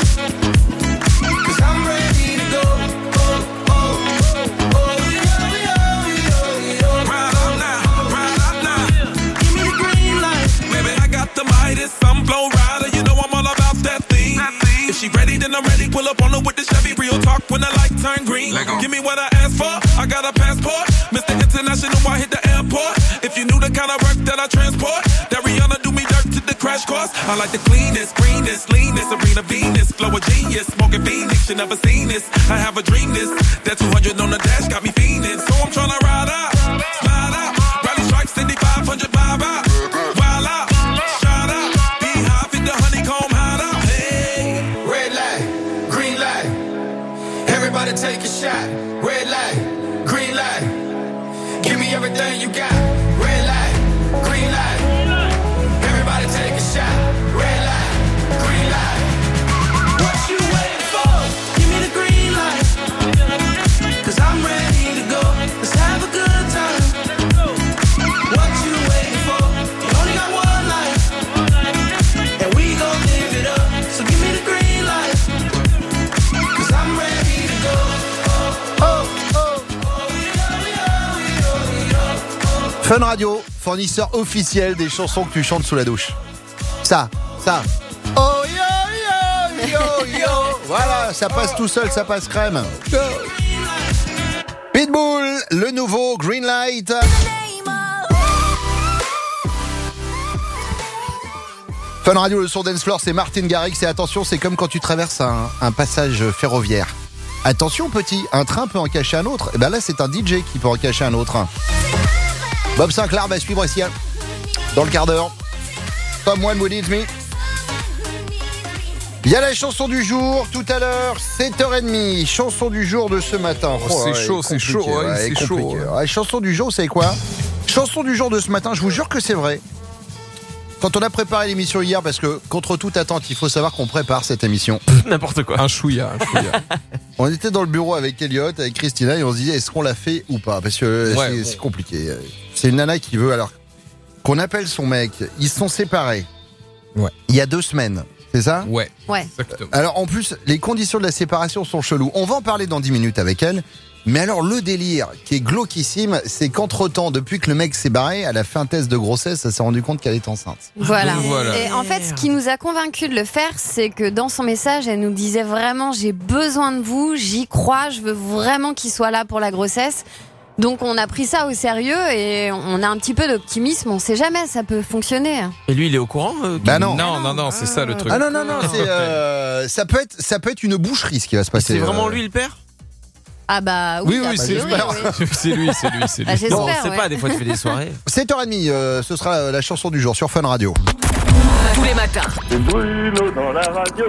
Speaker 16: oh. Cause I'm ready to go. Oh, oh. Oh, yeah, yeah, yeah, yeah.
Speaker 11: Ride up now, ride up now.
Speaker 16: Give me the green light.
Speaker 11: Baby, I got the Midas, some flow rider. You know I'm all about that thing. If she ready, then I'm ready. Pull up on her with the Chevy. Real talk when the light turn green. Give me what I asked for. I got a passport. Mister International, I hit the airport. If you knew the kind of work that I transport, that Rihanna do me dirt to the crash course. I like the cleanest, greenest, leanest, Serena Venus, flow a genius, smoking Phoenix. You never seen this. I have a dream this. That two hundred on the dash got me fiending. So I'm tryna ride out, slide out, rally stripes, seventy-five hundred vibe out, wild out, shout out, beehive, hit the honeycomb hide out. Hey,
Speaker 6: Red light, green light. Everybody take a shot. Red light, green light. Give me everything you got. Red light, green light. Everybody take a shot. Red light, green light.
Speaker 16: What you waiting for? Give me the green light. Cause I'm ready to go. Let's have a good time. What you waiting for? You only got one life. And we gon' live it up. So give me the green light. Cause I'm ready to go. Oh, oh, oh.
Speaker 1: Fun Radio, fournisseur officiel des chansons que tu chantes sous la douche. Ça, ça. Oh yo yo yo yo. Voilà, ça passe tout seul, ça passe crème. Pitbull, le nouveau Green Light. Fun Radio, le son dance floor, c'est Martin Garrix. Et attention, c'est comme quand tu traverses un, un passage ferroviaire. Attention petit, un train peut en cacher un autre. Et ben là, c'est un D J qui peut en cacher un autre. Bob Sinclair va suivre ici dans le quart d'heure. Tom One Would Eat Me. Il y a la chanson du jour tout à l'heure, sept heures trente. Chanson du jour de ce matin.
Speaker 2: Oh, c'est
Speaker 1: ouais,
Speaker 2: chaud, c'est chaud, ouais,
Speaker 1: ouais,
Speaker 2: c'est chaud.
Speaker 1: Ouais. Ouais, chanson du jour, c'est quoi? Chanson du jour de ce matin, je vous jure que c'est vrai. Quand on a préparé l'émission hier, parce que contre toute attente, il faut savoir qu'on prépare cette émission.
Speaker 4: N'importe quoi.
Speaker 2: Un chouïa, un chouïa.
Speaker 1: On était dans le bureau avec Elliot, avec Christina, et on se disait, est-ce qu'on l'a fait ou pas? Parce que
Speaker 2: Ouais,
Speaker 1: c'est,
Speaker 2: bon.
Speaker 1: c'est compliqué. C'est une nana qui veut, alors, qu'on appelle son mec. Ils se sont séparés.
Speaker 2: Ouais.
Speaker 1: Il y a deux semaines. C'est ça?
Speaker 2: Ouais.
Speaker 3: Ouais.
Speaker 2: Exactement.
Speaker 1: Alors, en plus, les conditions de la séparation sont cheloues. On va en parler dans dix minutes avec elle. Mais alors, le délire qui est glauquissime, c'est qu'entre-temps, depuis que le mec s'est barré, elle a fait un test de grossesse, elle s'est rendu compte qu'elle est enceinte.
Speaker 3: Voilà.
Speaker 2: Voilà.
Speaker 3: Et en fait, ce qui nous a convaincus de le faire, c'est que dans son message, elle nous disait vraiment, j'ai besoin de vous, j'y crois, je veux vraiment qu'il soit là pour la grossesse. Donc on a pris ça au sérieux et on a un petit peu d'optimisme, on sait jamais, ça peut fonctionner.
Speaker 4: Et lui, il est au courant euh,
Speaker 1: Bah non.
Speaker 2: Non, non, non, c'est ça le truc.
Speaker 1: Ah non, non, non, c'est, euh, ça, peut être, ça peut être une boucherie ce qui va se passer.
Speaker 4: C'est vraiment
Speaker 1: euh.
Speaker 4: lui le père?
Speaker 3: Ah bah oui,
Speaker 2: Oui,
Speaker 3: ah
Speaker 2: oui,
Speaker 3: bah
Speaker 2: c'est,
Speaker 3: oui, oui.
Speaker 2: c'est lui, c'est lui, c'est lui.
Speaker 3: Bah, j'espère,
Speaker 4: Non, on sait
Speaker 3: ouais.
Speaker 4: pas, des fois tu fais des soirées.
Speaker 1: sept heures trente, euh, ce sera la chanson du jour sur Fun Radio.
Speaker 13: Tous les matins,
Speaker 7: C'est Bruno dans la radio.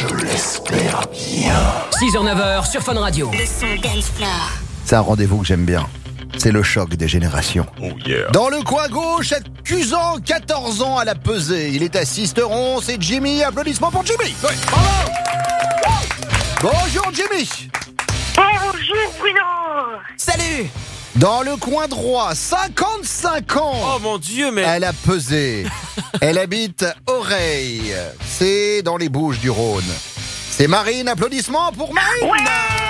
Speaker 13: six heures neuf heures sur Fun Radio.
Speaker 15: Le son dance floor.
Speaker 1: C'est un rendez-vous que j'aime bien. C'est le choc des générations.
Speaker 11: Oh yeah.
Speaker 1: Dans le coin gauche, accusant quatorze ans à la pesée. Il est à Sisteron, c'est Jimmy. Applaudissements pour Jimmy. Ouais, bravo. Bonjour Jimmy.
Speaker 10: Bonjour Bruno.
Speaker 4: Salut!
Speaker 1: Dans le coin droit, cinquante-cinq ans.
Speaker 4: Oh mon Dieu, mais.
Speaker 1: Elle a pesé. Elle habite Oreille. C'est dans les Bouches du Rhône. C'est Marine. Applaudissements pour Marine.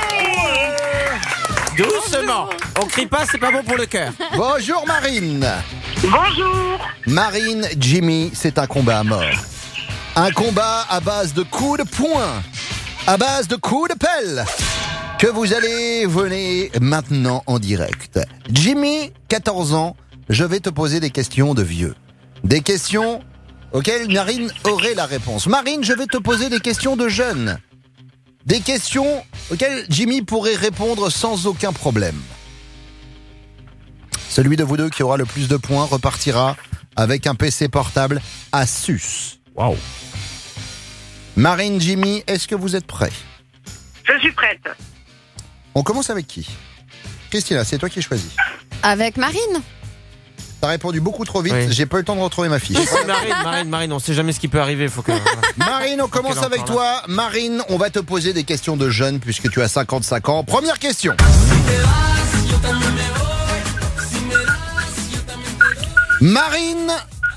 Speaker 4: Doucement! On crie pas, c'est pas bon pour le cœur.
Speaker 1: Bonjour Marine.
Speaker 10: Bonjour.
Speaker 1: Marine, Jimmy, c'est un combat à mort. Un combat à base de coups de poing, à base de coups de pelle, que vous allez venir maintenant en direct. Jimmy, quatorze ans, je vais te poser des questions de vieux. Des questions auxquelles Marine aurait la réponse. Marine, je vais te poser des questions de jeunes. Des questions auxquelles Jimmy pourrait répondre sans aucun problème. Celui de vous deux qui aura le plus de points repartira avec un P C portable Asus. Waouh. Marine, Jimmy, est-ce que vous êtes prêts?
Speaker 10: Je suis prête.
Speaker 1: On commence avec qui? Christina, c'est toi qui choisis.
Speaker 3: Avec Marine.
Speaker 1: T'as répondu beaucoup trop vite,
Speaker 4: Oui.
Speaker 1: j'ai pas eu le temps de retrouver ma fiche.
Speaker 4: Marine, Marine, Marine, on sait jamais ce qui peut arriver. Faut que.
Speaker 1: Marine, on commence
Speaker 4: qu'elle en
Speaker 1: avec
Speaker 4: parle.
Speaker 1: toi. Marine, on va te poser des questions de jeunes puisque tu as cinquante-cinq ans. Première question. Marine,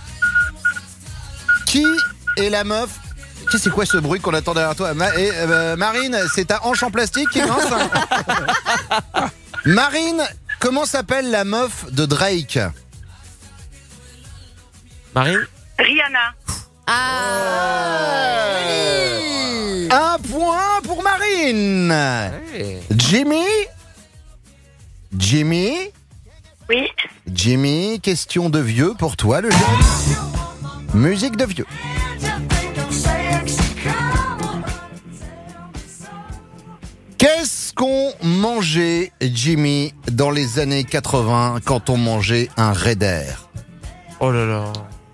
Speaker 1: qui est la meuf? Qu'est-ce que c'est quoi ce bruit qu'on attend derrière toi? Ma- et, euh, Marine, c'est ta hanche en plastique qui grince? Marine, comment s'appelle la meuf de Drake?
Speaker 4: Marine?
Speaker 10: Rihanna.
Speaker 3: Ah.
Speaker 1: Un point pour Marine. Jimmy? Jimmy?
Speaker 10: Oui.
Speaker 1: Jimmy, question de vieux pour toi, le jeune. Musique de vieux. Qu'est-ce qu'on mangeait, Jimmy, dans les années quatre-vingts quand on mangeait un Raider?
Speaker 4: Oh là là.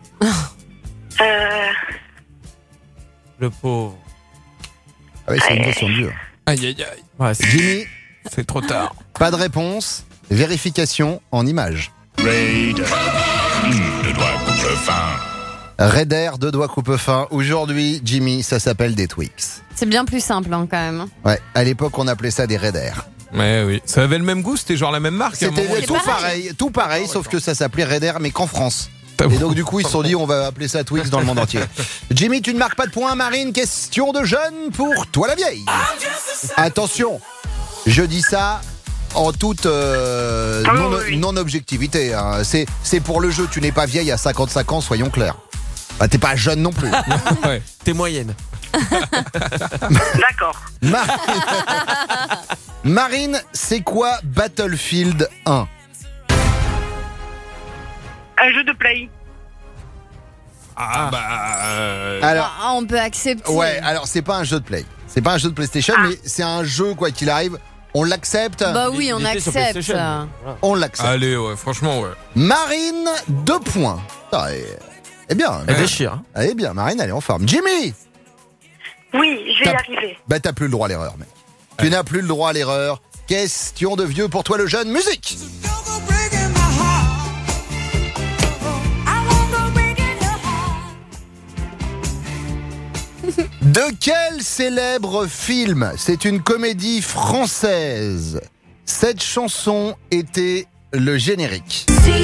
Speaker 10: Euh,
Speaker 4: Le pauvre.
Speaker 1: Ah oui, c'est une question de vieux.
Speaker 2: Aïe aïe aïe.
Speaker 4: Ouais, c'est...
Speaker 1: Jimmy,
Speaker 2: C'est trop tard.
Speaker 1: pas de réponse. Vérification en images.
Speaker 11: Raider, de doigts coupe fin.
Speaker 1: Raider, deux doigts coupe fin. Aujourd'hui, Jimmy, ça s'appelle des Twix.
Speaker 3: C'est bien plus simple hein, quand même.
Speaker 1: Ouais, à l'époque, on appelait ça des Raiders.
Speaker 2: Ouais, oui. Ça avait le même goût, c'était genre la même marque. à un
Speaker 1: C'était
Speaker 2: moment.
Speaker 1: tout pareil, tout pareil, sauf que ça s'appelait Raider, mais qu'en France. Et donc du coup ils se sont dit on va appeler ça Twix dans le monde entier. Jimmy, tu ne marques pas de points. Marine, question de jeune pour toi la vieille. Attention, je dis ça en toute euh,
Speaker 10: Ah
Speaker 1: non,
Speaker 10: oui.
Speaker 1: non-objectivité. Hein. C'est, c'est pour le jeu, tu n'es pas vieille à cinquante-cinq ans, soyons clairs. Bah, t'es pas jeune non plus.
Speaker 2: Ouais.
Speaker 4: T'es moyenne.
Speaker 10: D'accord.
Speaker 1: Marine, Marine, c'est quoi Battlefield un?
Speaker 10: Un jeu de play.
Speaker 2: Ah bah. euh,
Speaker 1: Alors,
Speaker 3: Ah, on peut accepter.
Speaker 1: ouais, alors c'est pas un jeu de play. C'est pas un jeu de PlayStation,
Speaker 10: Ah.
Speaker 1: mais c'est un jeu quoi qu'il arrive. On l'accepte.
Speaker 3: Bah oui, on
Speaker 4: Il était sur
Speaker 3: accepte.
Speaker 4: PlayStation.
Speaker 1: On l'accepte.
Speaker 2: Allez, ouais, franchement, ouais.
Speaker 1: Marine, deux points. Ah, et- eh bien,
Speaker 4: Elle déchire. hein.
Speaker 1: eh bien, Marine, elle est en forme. Jimmy,
Speaker 10: Oui, je vais y
Speaker 1: T'as-
Speaker 10: arriver.
Speaker 1: bah t'as plus le droit à l'erreur, mec. Tu n'as plus le droit à l'erreur. Question de vieux pour toi, le jeune. Musique. De quel célèbre film? C'est une comédie française. Cette chanson était le générique.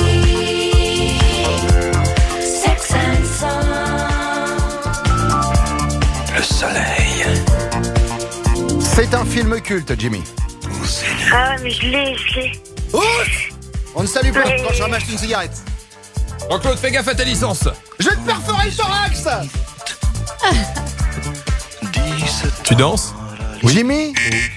Speaker 11: Le soleil.
Speaker 1: C'est un film culte, Jimmy.
Speaker 10: Ah, mais je l'ai, je l'ai.
Speaker 1: Oh, on ne salue pas
Speaker 10: Oui.
Speaker 1: quand je ramasse une cigarette.
Speaker 2: Jean-Claude, fais gaffe à ta licence.
Speaker 1: Je vais te perforer le thorax.
Speaker 2: Tu danses?
Speaker 1: Jimmy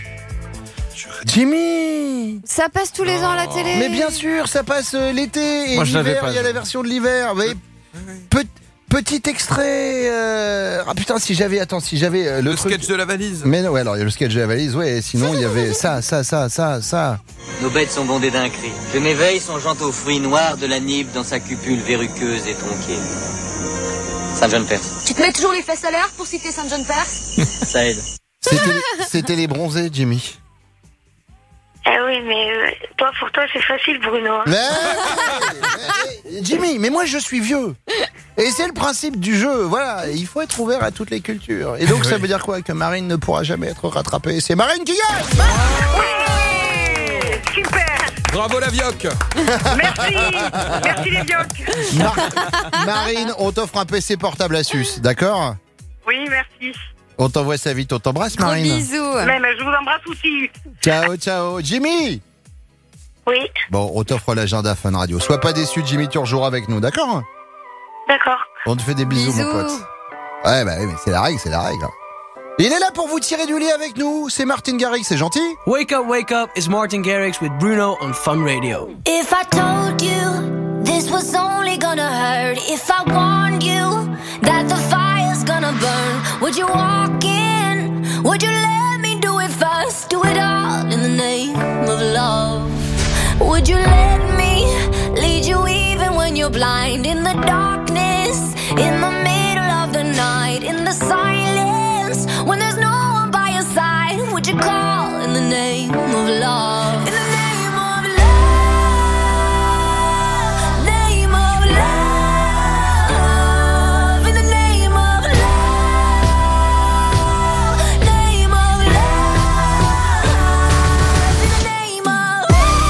Speaker 1: Jimmy
Speaker 3: Ça passe tous les ans à la télé.
Speaker 1: Mais bien sûr, ça passe euh, l'été et
Speaker 4: Moi, je l'avais
Speaker 1: l'hiver,
Speaker 4: pas,
Speaker 1: il y a
Speaker 4: je-
Speaker 1: la version de l'hiver. Vous voyez, Pe- petit extrait. euh, Ah putain, si j'avais, attends, si j'avais euh, le,
Speaker 2: Le
Speaker 1: truc.
Speaker 2: sketch de la valise.
Speaker 1: Mais non, ouais, alors il y a le sketch de la valise, ouais. Et sinon, il y avait ça, ça, ça, ça, ça.
Speaker 12: Nos bêtes sont bondées d'un cri. Je m'éveille songeant aux fruits noirs de la nibe dans sa cupule verruqueuse et tronquée. Saint John Perse.
Speaker 17: Tu te mets toujours les fesses à l'air pour citer Saint John Perse?
Speaker 12: Ça aide.
Speaker 1: C'était, c'était les bronzés, Jimmy.
Speaker 10: Ah oui, mais euh, toi, pour toi, c'est facile, Bruno. hein.
Speaker 1: Mais, mais- mais- Jimmy, mais moi je suis vieux. Et c'est le principe du jeu, voilà, il faut être ouvert à toutes les cultures. Et donc ça veut dire quoi? Que Marine ne pourra jamais être rattrapée. C'est Marine qui gagne.
Speaker 10: Super.
Speaker 2: Bravo la vioque.
Speaker 10: Merci. Merci les vioques.
Speaker 1: Mar- Marine, on t'offre un P C portable Asus, d'accord?
Speaker 10: Oui, merci.
Speaker 1: On t'envoie ça vite, on t'embrasse
Speaker 3: Gros
Speaker 1: Marine.
Speaker 3: bisous.
Speaker 10: Même, je vous embrasse aussi.
Speaker 1: Ciao, ciao. Jimmy.
Speaker 10: Oui,
Speaker 1: Bon, on t'offre l'agenda Fun Radio. Sois pas déçu, Jimmy, tu rejoueras avec nous, d'accord?
Speaker 10: d'accord.
Speaker 1: On te fait des bisous,
Speaker 3: Bisous.
Speaker 1: mon pote. Ouais, bah oui, mais c'est la règle, c'est la règle. Il est là pour vous tirer du lit avec nous. C'est Martin Garrix, c'est gentil?
Speaker 18: Wake up, wake up, it's Martin Garrix with Bruno on Fun Radio.
Speaker 15: If I told you this was only gonna hurt. If I warned you that the fire's gonna burn, would you walk in? Would you let me do it first? Do it all in the name of love. Would you let me lead you even when you're blind? In the darkness, in the middle of the night, in the silence, when there's no one by your side, would you call in the name of love? In the name of love, name of love, in the name of love, name of love, in the name of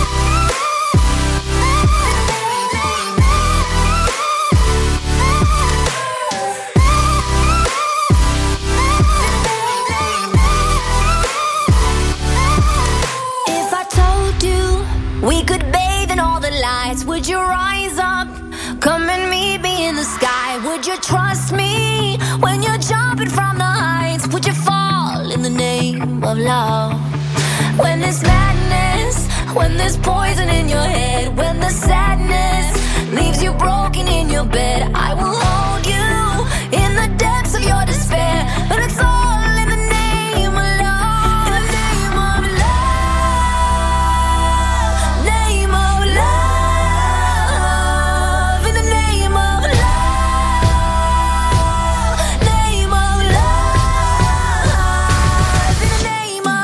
Speaker 15: If I told you we could bathe in all the lights, would you rise up? Come and meet me in the sky. Would you trust me when you're jumping from the heights? Would you fall in the name of love? When there's madness, when there's poison in your head, when the sadness leaves you broken in your bed, I will hold you in the depths of your despair. But it's all in the name of love. In the name of love, name of love, in the name of love, name of love, in the name of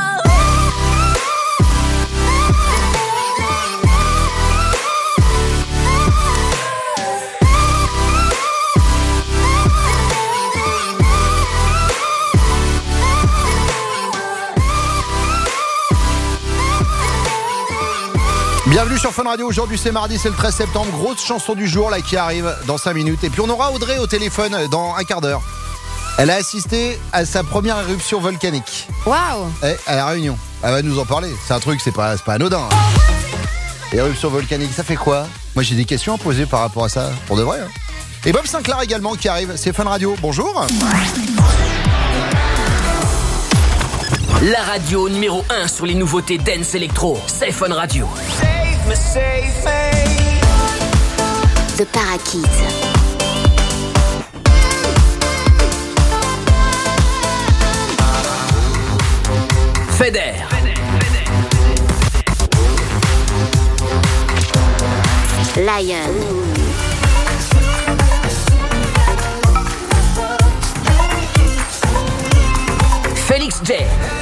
Speaker 1: Bienvenue sur Fun Radio, aujourd'hui c'est mardi, c'est le treize septembre, grosse chanson du jour là qui arrive dans cinq minutes. Et puis on aura Audrey au téléphone dans un quart d'heure. Elle a assisté à sa première éruption volcanique.
Speaker 3: Waouh!
Speaker 1: Eh, à La Réunion. Elle va nous en parler, c'est un truc, c'est pas, c'est pas anodin. hein. Éruption volcanique, ça fait quoi? Moi j'ai des questions à poser par rapport à ça, pour de vrai. hein. Et Bob Sinclair également qui arrive, c'est Fun Radio, bonjour.
Speaker 13: La radio numéro un sur les nouveautés dance électro, c'est Fun Radio.
Speaker 15: The Parakeets.
Speaker 13: Feder,
Speaker 15: Lion.
Speaker 13: Félix J,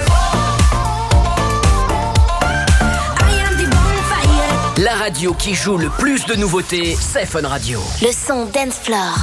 Speaker 13: la radio qui joue le plus de nouveautés, c'est Fun Radio.
Speaker 15: Le son Dance Floor.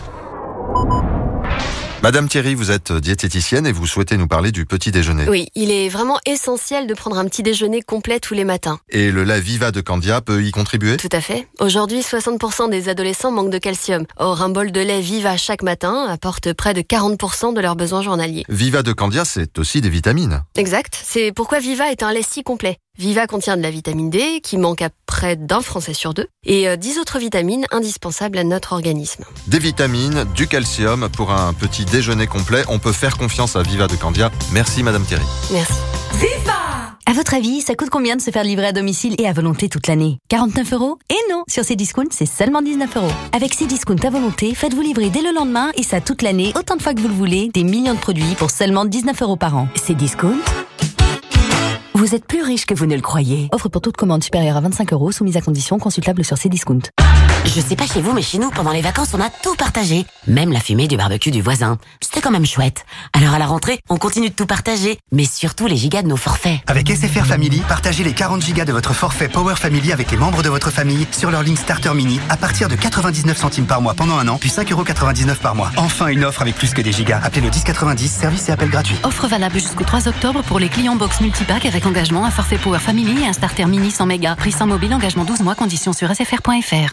Speaker 14: Madame Thierry, vous êtes diététicienne et vous souhaitez nous parler du petit déjeuner.
Speaker 18: Oui, il est vraiment essentiel de prendre un petit déjeuner complet tous les matins.
Speaker 14: Et le lait Viva de Candia peut y contribuer?
Speaker 18: Tout à fait. Aujourd'hui, soixante pour cent des adolescents manquent de calcium. Or, un bol de lait Viva chaque matin apporte près de quarante pour cent de leurs besoins journaliers.
Speaker 14: Viva de Candia, c'est aussi des vitamines.
Speaker 18: Exact. C'est pourquoi Viva est un lait si complet. Viva contient de la vitamine D, qui manque à près d'un Français sur deux, et euh, dix autres vitamines indispensables à notre organisme.
Speaker 14: Des vitamines, du calcium pour un petit déjeuner complet. On peut faire confiance à Viva de Candia. Merci Madame Thierry.
Speaker 18: Merci.
Speaker 20: Viva! À votre avis, ça coûte combien de se faire livrer à domicile et à volonté toute l'année? quarante-neuf euros? Et non, sur Cdiscount, c'est seulement dix-neuf euros. Avec Cdiscount à volonté, faites-vous livrer dès le lendemain et ça toute l'année, autant de fois que vous le voulez, des millions de produits pour seulement dix-neuf euros par an. Cdiscount. Vous êtes plus riche que vous ne le croyez. Offre pour toute commande supérieure à vingt-cinq euros, soumise à conditions, consultable sur Cdiscount.
Speaker 24: Je sais pas chez vous, mais chez nous, pendant les vacances, on a tout partagé. Même la fumée du barbecue du voisin. C'était quand même chouette. Alors à la rentrée, on continue de tout partager. Mais surtout les gigas de nos forfaits.
Speaker 25: Avec S F R Family, partagez les quarante gigas de votre forfait Power Family avec les membres de votre famille sur leur ligne Starter Mini à partir de quatre-vingt-dix-neuf centimes par mois pendant un an, puis cinq euros quatre-vingt-dix-neuf par mois. Enfin une offre avec plus que des gigas. Appelez le dix quatre-vingt-dix, service et appel gratuit.
Speaker 20: Offre valable jusqu'au trois octobre pour les clients box multipack avec engagement, un forfait Power Family et un starter mini cent mégas. Prix sans mobile, engagement douze mois, conditions sur s f r point f r.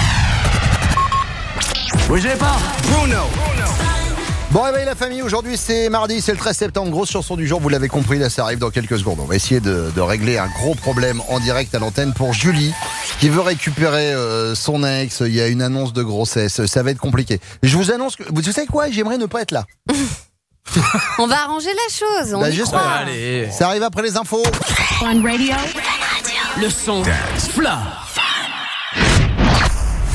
Speaker 1: Bougez pas, Bruno. Bon réveil la famille, aujourd'hui c'est mardi, c'est le treize septembre, grosse chanson du jour, vous l'avez compris, là ça arrive dans quelques secondes. On va essayer de, de régler un gros problème en direct à l'antenne pour Julie, qui veut récupérer euh, son ex, il y a une annonce de grossesse, ça va être compliqué. Je vous annonce que, vous savez quoi, j'aimerais ne pas être là.
Speaker 3: On va arranger la chose, on
Speaker 1: Bah,
Speaker 3: y
Speaker 1: j'espère.
Speaker 3: croit.
Speaker 4: Allez.
Speaker 1: Ça arrive après les infos.
Speaker 13: Fun Radio. Le son Dance Floor.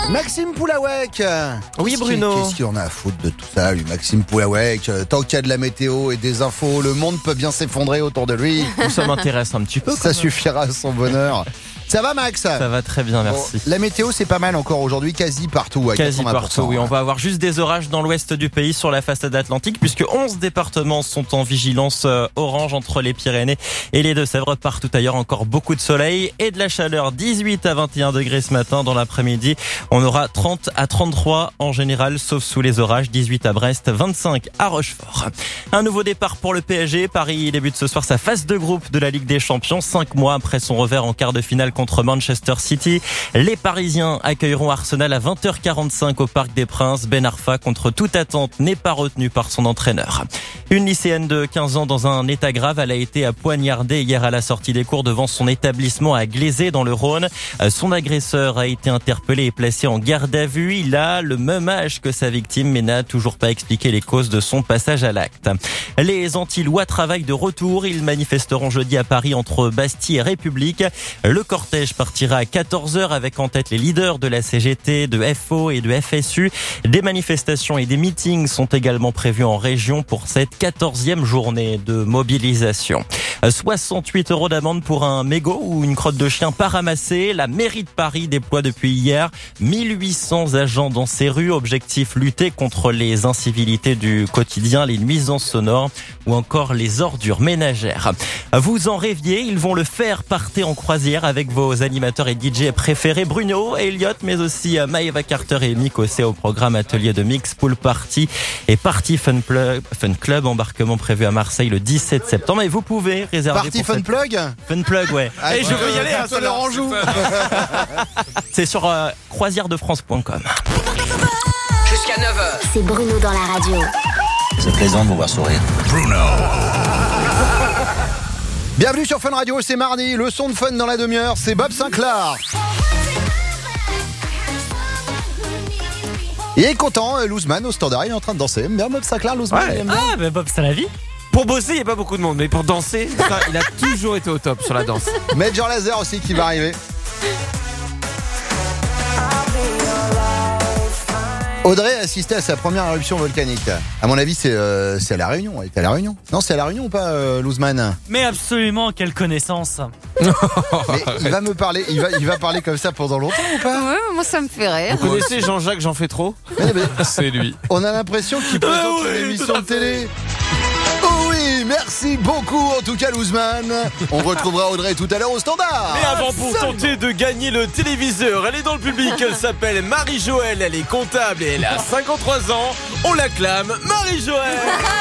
Speaker 1: Maxime Poulawek.
Speaker 4: Oui,
Speaker 1: Qu'est-ce
Speaker 4: Bruno.
Speaker 1: qu'il- Qu'est-ce qu'il en a à foutre de tout ça, lui, Maxime Poulawek? Tant qu'il y a de la météo et des infos, le monde peut bien s'effondrer autour de lui.
Speaker 5: Ça m'intéresse un petit peu.
Speaker 1: Ça suffira à son bonheur. Ça va, Max?
Speaker 5: Ça va très bien, merci.
Speaker 1: Bon, la météo, c'est pas mal encore aujourd'hui, quasi partout. À
Speaker 5: Quasi
Speaker 1: quatre-vingts pour cent.
Speaker 5: partout, oui. On va avoir juste des orages dans l'ouest du pays sur la façade atlantique puisque onze départements sont en vigilance euh, orange entre les Pyrénées et les Deux-Sèvres. Partout ailleurs, encore beaucoup de soleil et de la chaleur. dix-huit à vingt et un degrés ce matin. Dans l'après-midi, on aura trente à trente-trois en général, sauf sous les orages. dix-huit à Brest, vingt-cinq à Rochefort. Un nouveau départ pour le P S G. Paris débute ce soir sa phase de groupe de la Ligue des Champions. Cinq mois après son revers en quart de finale contre Manchester City. Les Parisiens accueilleront Arsenal à vingt heures quarante-cinq au Parc des Princes. Ben Arfa, contre toute attente, n'est pas retenu par son entraîneur. Une lycéenne de quinze ans dans un état grave. Elle a été poignardée hier à la sortie des cours devant son établissement à Glazé dans le Rhône. Son agresseur a été interpellé et placé en garde à vue. Il a le même âge que sa victime mais n'a toujours pas expliqué les causes de son passage à l'acte. Les anti-lois travaillent de retour. Ils manifesteront jeudi à Paris entre Bastille et République. Le cortège partira à quatorze heures avec en tête les leaders de la C G T, de F O et de F S U. Des manifestations et des meetings sont également prévus en région pour cette quatorzième journée de mobilisation. soixante-huit euros d'amende pour un mégot ou une crotte de chien pas ramassée. La mairie de Paris déploie depuis hier mille huit cents agents dans ses rues. Objectif, lutter contre les incivilités du quotidien, les nuisances sonores ou encore les ordures ménagères. Vous en rêviez, ils vont le faire. Partez en croisière avec vos animateurs et D J préférés, Bruno, Elliot, mais aussi Maëva Carter et Nico C au programme atelier de mix, pool party et party fun, plug, fun club. Embarquement prévu à Marseille le dix-sept septembre et vous pouvez réserver
Speaker 1: Party
Speaker 5: pour
Speaker 1: Fun
Speaker 5: cette...
Speaker 1: Plug
Speaker 5: Fun plug, ouais.
Speaker 1: Ah,
Speaker 5: Et je veux y aller, hein,
Speaker 1: ça leur en joue.
Speaker 5: C'est sur euh, croisière de france point com.
Speaker 13: Jusqu'à neuf heures.
Speaker 15: C'est Bruno dans la radio.
Speaker 12: C'est plaisant de vous voir sourire.
Speaker 1: Bruno. Bienvenue sur Fun Radio, c'est mardi, le son de fun dans la demi-heure, c'est Bob Sinclair. Il est content, euh, Louzman au standard, il est en train de danser. Aime bien Bob Sinclair, Louzman,
Speaker 4: Ouais.
Speaker 1: il aime bien.
Speaker 4: Ah,
Speaker 5: bah Bob, c'est la vie.
Speaker 4: Pour bosser, il n'y a pas beaucoup de monde, mais pour danser, ça, il a toujours été au top sur la danse.
Speaker 1: Major Lazer aussi qui va arriver. Audrey a assisté à sa première éruption volcanique. À mon avis, c'est euh, c'est à La Réunion. Elle est à La Réunion. Non, c'est à La Réunion ou pas, euh, Louzman?
Speaker 8: Mais absolument, quelle connaissance.
Speaker 1: Mais il va me parler, il va, il va parler comme ça pendant longtemps ou pas?
Speaker 3: Ouais, moi ça me fait rire.
Speaker 4: Vous connaissez Jean-Jacques J'en fais trop?
Speaker 1: Mais, mais,
Speaker 2: C'est lui.
Speaker 1: on a l'impression qu'il présente
Speaker 4: Ah oui,
Speaker 1: une émission
Speaker 4: tout à
Speaker 1: de télé. Oh oui, merci beaucoup en tout cas, Louzman. On retrouvera Audrey tout à l'heure au standard.
Speaker 4: Mais avant, pour
Speaker 1: Absolument.
Speaker 4: tenter de gagner le téléviseur, elle est dans le public, elle s'appelle Marie-Joëlle, elle est comptable et elle a cinquante-trois ans. On l'acclame, Marie-Joëlle.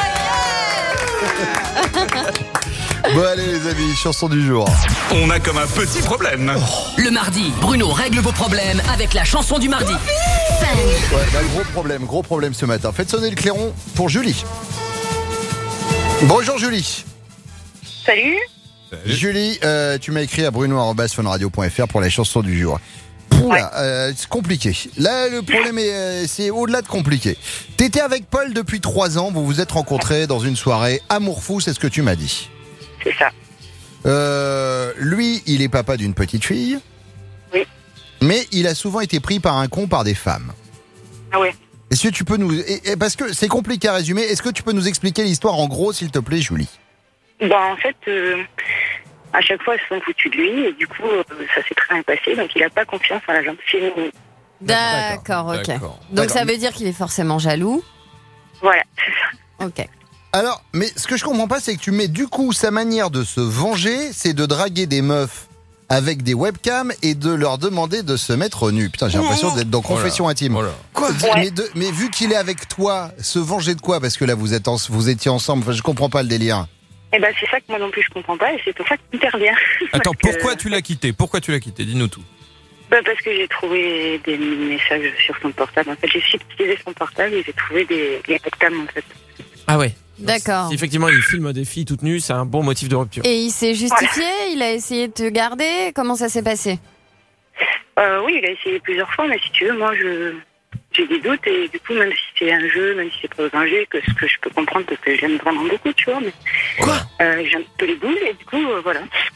Speaker 1: Bon allez les amis, chanson du jour.
Speaker 11: On a comme un petit problème.
Speaker 13: Le mardi, Bruno règle vos problèmes avec la chanson du mardi.
Speaker 1: Ouais, bah, gros problème, gros problème ce matin. Faites sonner le clairon pour Julie. Bonjour Julie.
Speaker 10: Salut.
Speaker 1: Julie, euh, tu m'as écrit à bruno arobase fun radio point f r pour la chanson du jour. Oula, euh, c'est compliqué. Là, le problème est, euh, c'est au-delà de compliqué. T'étais avec Paul depuis trois ans, vous vous êtes rencontrés dans une soirée amour fou, c'est ce que tu m'as dit.
Speaker 10: C'est ça.
Speaker 1: Euh, lui, il est papa d'une petite fille.
Speaker 10: Oui.
Speaker 1: Mais il a souvent été pris par un con par des femmes.
Speaker 10: Ah ouais.
Speaker 1: Est-ce que tu peux nous... et- et parce que c'est compliqué à résumer, est-ce que tu peux nous expliquer l'histoire en gros, s'il te plaît, Julie?
Speaker 10: Bah en fait, euh, à chaque fois, ils se sont foutus de lui et du coup, euh, ça s'est très bien passé. Donc il n'a pas confiance en la gente féminine.
Speaker 3: D'accord, ok.
Speaker 1: D'accord.
Speaker 3: Donc
Speaker 1: D'accord.
Speaker 3: ça veut dire qu'il est forcément jaloux.
Speaker 10: Voilà.
Speaker 3: Ok.
Speaker 1: Alors, mais ce que je comprends pas, c'est que tu mets du coup sa manière de se venger, c'est de draguer des meufs avec des webcams et de leur demander de se mettre nu. Putain, j'ai l'impression d'être dans Confession intime. Quoi mais, de- mais vu qu'il est avec toi, se venger de quoi? Parce que là, vous êtes en- vous étiez ensemble. Enfin, je comprends pas le délire.
Speaker 10: Et ben c'est ça que moi non plus je comprends pas et c'est pour ça qu'il intervient.
Speaker 2: Attends,
Speaker 10: Parce que-
Speaker 2: pourquoi tu l'as quitté? Pourquoi tu l'as quitté? Dis-nous tout.
Speaker 10: Bah, parce que j'ai trouvé des messages sur son portable. En fait, j'ai utilisé son portable et j'ai trouvé des, des webcams en fait.
Speaker 4: Ah ouais.
Speaker 3: D'accord.
Speaker 4: Si effectivement il filme des filles toutes nues, c'est un bon motif de rupture.
Speaker 3: Et il s'est justifié, il a essayé de te garder. Comment ça s'est passé?
Speaker 10: Euh, oui, il a essayé plusieurs fois, mais si tu veux, moi je j'ai des doutes et du coup même si c'est un jeu, même si c'est pas un jeu, que ce que je peux comprendre parce que j'aime vraiment beaucoup, tu vois, mais
Speaker 1: quoi
Speaker 10: euh, j'ai un peu les boules et du coup euh, voilà.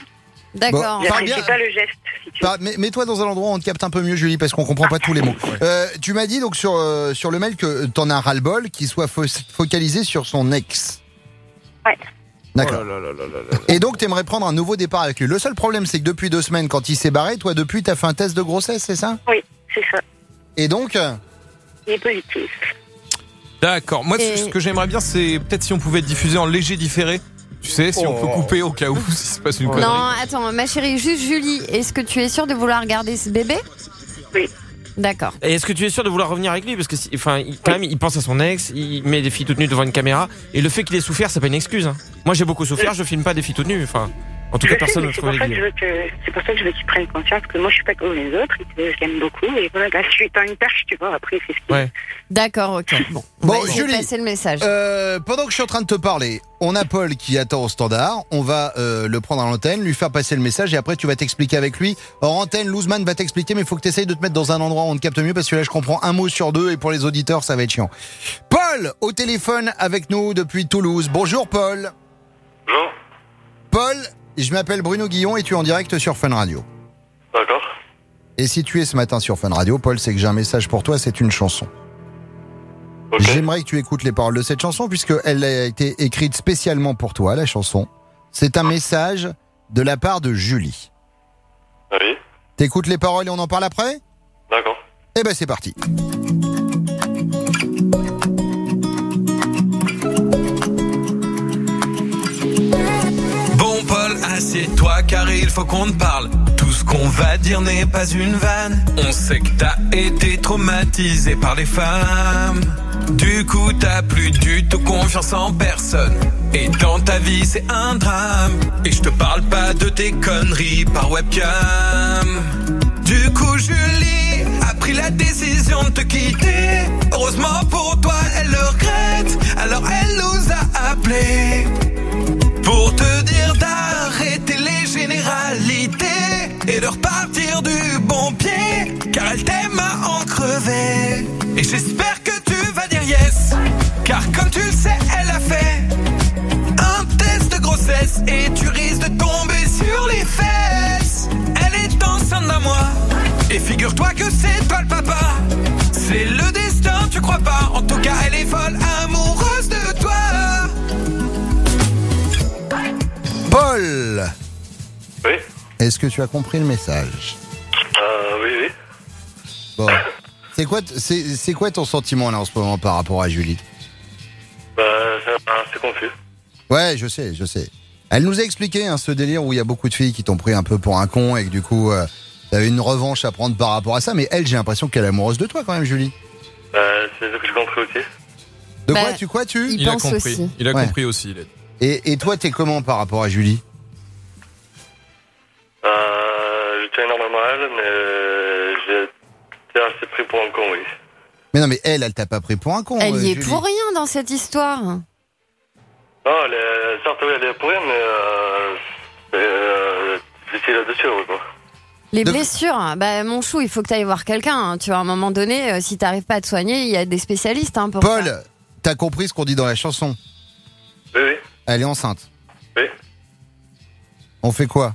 Speaker 3: D'accord.
Speaker 1: Bon, parle
Speaker 10: J'apprécie
Speaker 1: bien.
Speaker 10: pas le geste. Si tu veux.
Speaker 1: Par- mais- Mets-toi dans un endroit où on te capte un peu mieux, Julie, parce qu'on comprend pas tous les mots. Euh, tu m'as dit donc sur, euh, sur le mail que t'en as ras-le-bol, qu'il soit fo- focalisé sur son ex.
Speaker 10: Ouais.
Speaker 1: D'accord.
Speaker 4: Oh là là là là là.
Speaker 1: Et donc t'aimerais prendre un nouveau départ avec lui. Le seul problème, c'est que depuis deux semaines, quand il s'est barré, toi depuis t'as fait un test de grossesse, c'est ça?
Speaker 10: Oui, c'est ça.
Speaker 1: Et donc euh,
Speaker 10: Il est positif.
Speaker 2: D'accord. Moi,
Speaker 3: Et-
Speaker 2: ce que j'aimerais bien, c'est peut-être si on pouvait diffuser en léger différé. Tu sais, si on peut couper au cas où, s'il se passe une connerie.
Speaker 3: Non, attends, ma chérie, juste Julie, est-ce que tu es sûre de vouloir garder ce bébé?
Speaker 10: Oui.
Speaker 3: D'accord.
Speaker 4: Et est-ce que tu es sûr de vouloir revenir avec lui? Parce que, si- enfin, il- quand même, il pense à son ex, il met des filles toutes nues devant une caméra, et le fait qu'il ait souffert, c'est pas une excuse. Hein. Moi, j'ai beaucoup souffert, je filme pas des filles toutes nues. Enfin, en tout
Speaker 10: Je
Speaker 4: cas,
Speaker 10: sais,
Speaker 4: personne
Speaker 10: mais
Speaker 4: ne
Speaker 10: c'est
Speaker 4: trouve
Speaker 10: pour ça que je
Speaker 4: les
Speaker 10: veux que c'est pour ça que je veux qu'il prenne conscience que moi je suis pas comme les autres et que je l'aime beaucoup et voilà là je suis dans une perche tu vois après c'est ce qui
Speaker 4: Ouais.
Speaker 3: D'accord, ok. Bon, on
Speaker 1: Bon,
Speaker 3: va essayer de
Speaker 1: Julie,
Speaker 3: passer le message.
Speaker 1: euh, pendant que je suis en train de te parler, on a Paul qui attend au standard. On va euh, le prendre à l'antenne, lui faire passer le message et après tu vas t'expliquer avec lui. Hors antenne, Louzman va t'expliquer, mais il faut que tu essayes de te mettre dans un endroit où on te capte mieux parce que là je comprends un mot sur deux et pour les auditeurs ça va être chiant. Paul au téléphone avec nous depuis Toulouse. Bonjour Paul.
Speaker 7: Bonjour.
Speaker 1: Paul, je m'appelle Bruno Guillon et tu es en direct sur Fun Radio.
Speaker 7: D'accord.
Speaker 1: Et si tu es ce matin sur Fun Radio, Paul, c'est que j'ai un message pour toi, c'est une chanson.
Speaker 7: Ok.
Speaker 1: J'aimerais que tu écoutes les paroles de cette chanson puisqu'elle a été écrite spécialement pour toi, la chanson. C'est un message de la part de Julie.
Speaker 7: Oui.
Speaker 1: T'écoutes les paroles et on en parle après?
Speaker 7: D'accord.
Speaker 1: Eh ben c'est parti.
Speaker 11: Bon Paul, assieds-toi car il faut qu'on te parle. Tout ce qu'on va dire n'est pas une vanne. On sait que t'as été traumatisé par les femmes. Du coup t'as plus du tout confiance en personne. Et dans ta vie c'est un drame. Et je te parle pas de tes conneries par webcam. Du coup Julie a pris la décision de te quitter. Heureusement pour toi elle le regrette. Alors elle nous a appelés pour te dire d'arrêter les généralités et de repartir du bon pied, car elle t'aime à en crever. Et j'espère que tu vas dire yes, car comme tu le sais, elle a fait un test de grossesse et tu risques de tomber sur les fesses. Elle est enceinte d'un mois et figure-toi que c'est toi le papa. C'est le destin, tu crois pas? En tout cas, elle est folle amoureuse de toi.
Speaker 1: Paul,
Speaker 7: Oui.
Speaker 1: est-ce que tu as compris le message?
Speaker 7: Euh, oui, oui.
Speaker 1: Bon. C'est quoi, t- c'est, c'est quoi ton sentiment là en ce moment par rapport à Julie?
Speaker 7: Bah, c'est assez confus.
Speaker 1: Ouais, je sais, je sais. Elle nous a expliqué hein, ce délire où il y a beaucoup de filles qui t'ont pris un peu pour un con et que du coup, euh, t'avais une revanche à prendre par rapport à ça. Mais elle, j'ai l'impression qu'elle est amoureuse de toi quand même, Julie.
Speaker 7: Bah, c'est ce que j'ai compris aussi.
Speaker 1: De
Speaker 3: Bah,
Speaker 1: quoi tu quoi tu
Speaker 3: il
Speaker 2: Il a
Speaker 3: pense
Speaker 2: compris.
Speaker 3: aussi.
Speaker 2: Il a
Speaker 1: Ouais.
Speaker 2: compris aussi. il a-
Speaker 1: et, et toi, t'es comment par rapport à Julie?
Speaker 7: Euh, je tiens énormément à elle, mais j'ai été assez pris pour un con, oui.
Speaker 1: Mais non, mais elle, elle t'a pas pris pour un con.
Speaker 3: Elle
Speaker 1: euh,
Speaker 3: y est
Speaker 1: Julie.
Speaker 3: pour rien dans cette histoire.
Speaker 7: Non, elle est, certes, oui, elle est pour rien, mais euh, c'est euh, difficile là-dessus, oui, quoi.
Speaker 3: Les
Speaker 1: De-
Speaker 3: blessures, bah mon chou, il faut que tu ailles voir quelqu'un. hein. Tu vois, à un moment donné, euh, si t'arrives pas à te soigner, il y a des spécialistes hein, pour
Speaker 1: Paul,
Speaker 3: ça.
Speaker 1: t'as compris ce qu'on dit dans la chanson?
Speaker 7: Oui, oui.
Speaker 1: Elle est enceinte.
Speaker 7: Oui.
Speaker 1: On fait quoi?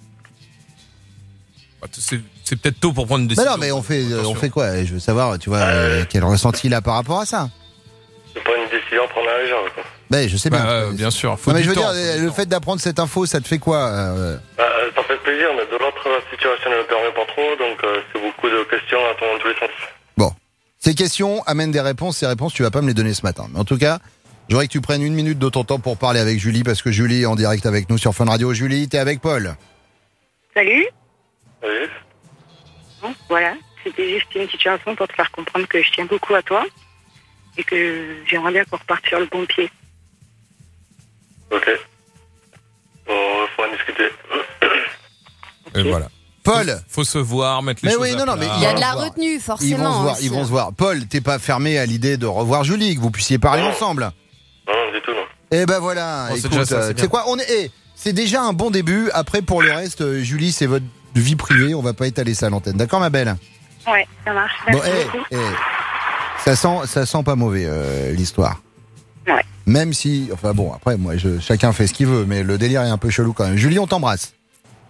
Speaker 2: Bah, C'est c'est peut-être tôt pour prendre une
Speaker 1: Mais
Speaker 2: décision.
Speaker 1: non, mais on fait, euh, on
Speaker 2: Attention.
Speaker 1: fait quoi? Je veux savoir, tu vois, euh, quel ressenti il a par rapport à ça.
Speaker 7: C'est pas une décision à prendre à la légère, quoi.
Speaker 1: Ben, je sais bien.
Speaker 2: Bah, euh, bien sûr. Faut
Speaker 1: Non, mais
Speaker 2: du
Speaker 1: je veux
Speaker 2: temps,
Speaker 1: dire,
Speaker 2: faut du
Speaker 1: le
Speaker 2: temps.
Speaker 1: fait d'apprendre cette info, ça te fait quoi euh,
Speaker 7: Bah, euh, ça fait plaisir, mais de l'autre, la situation ne le permet pas trop, donc euh, c'est beaucoup de questions à tourner dans tous les sens.
Speaker 1: Bon, ces questions amènent des réponses. Ces réponses, tu vas pas me les donner ce matin. Mais en tout cas, j'aurais que tu prennes une minute de ton temps pour parler avec Julie, parce que Julie est en direct avec nous sur Fun Radio. Julie, t'es avec Paul.
Speaker 10: Salut.
Speaker 7: Oui.
Speaker 10: Bon, voilà, c'était juste une petite chanson pour te faire comprendre que je tiens beaucoup à toi et que j'aimerais bien qu'on reparte sur le bon pied.
Speaker 7: Ok. Bon, faut en discuter.
Speaker 2: Et voilà.
Speaker 1: Paul.
Speaker 2: Faut se voir, mettre les
Speaker 1: Mais
Speaker 2: choses
Speaker 1: oui,
Speaker 2: à
Speaker 1: non, non,
Speaker 2: plat.
Speaker 1: mais
Speaker 3: Il y a de
Speaker 1: Ils
Speaker 3: la
Speaker 1: vont se
Speaker 3: retenue,
Speaker 1: Ils
Speaker 3: forcément.
Speaker 1: vont se voir,
Speaker 3: aussi,
Speaker 1: ils vont
Speaker 3: hein.
Speaker 1: se voir. Paul, t'es pas fermé à l'idée de revoir Julie, que vous puissiez parler ensemble.
Speaker 7: Non, non, du tout, non.
Speaker 1: Eh ben voilà,
Speaker 2: Bon, c'est
Speaker 1: écoute,
Speaker 2: déjà ça,
Speaker 1: euh,
Speaker 2: c'est
Speaker 1: tu
Speaker 2: bien.
Speaker 1: sais quoi, on est, eh, c'est déjà un bon début. Après, pour le reste, euh, Julie, c'est votre vie privée, on va pas étaler ça à l'antenne. D'accord, ma belle?
Speaker 10: Ouais, ça marche.
Speaker 1: Bon,
Speaker 10: Merci
Speaker 1: eh,
Speaker 10: beaucoup.
Speaker 1: eh, ça sent, ça sent pas mauvais euh, l'histoire.
Speaker 10: Ouais.
Speaker 1: Même si, enfin bon, après, moi, je, chacun fait ce qu'il veut, mais le délire est un peu chelou quand même. Julie, on t'embrasse.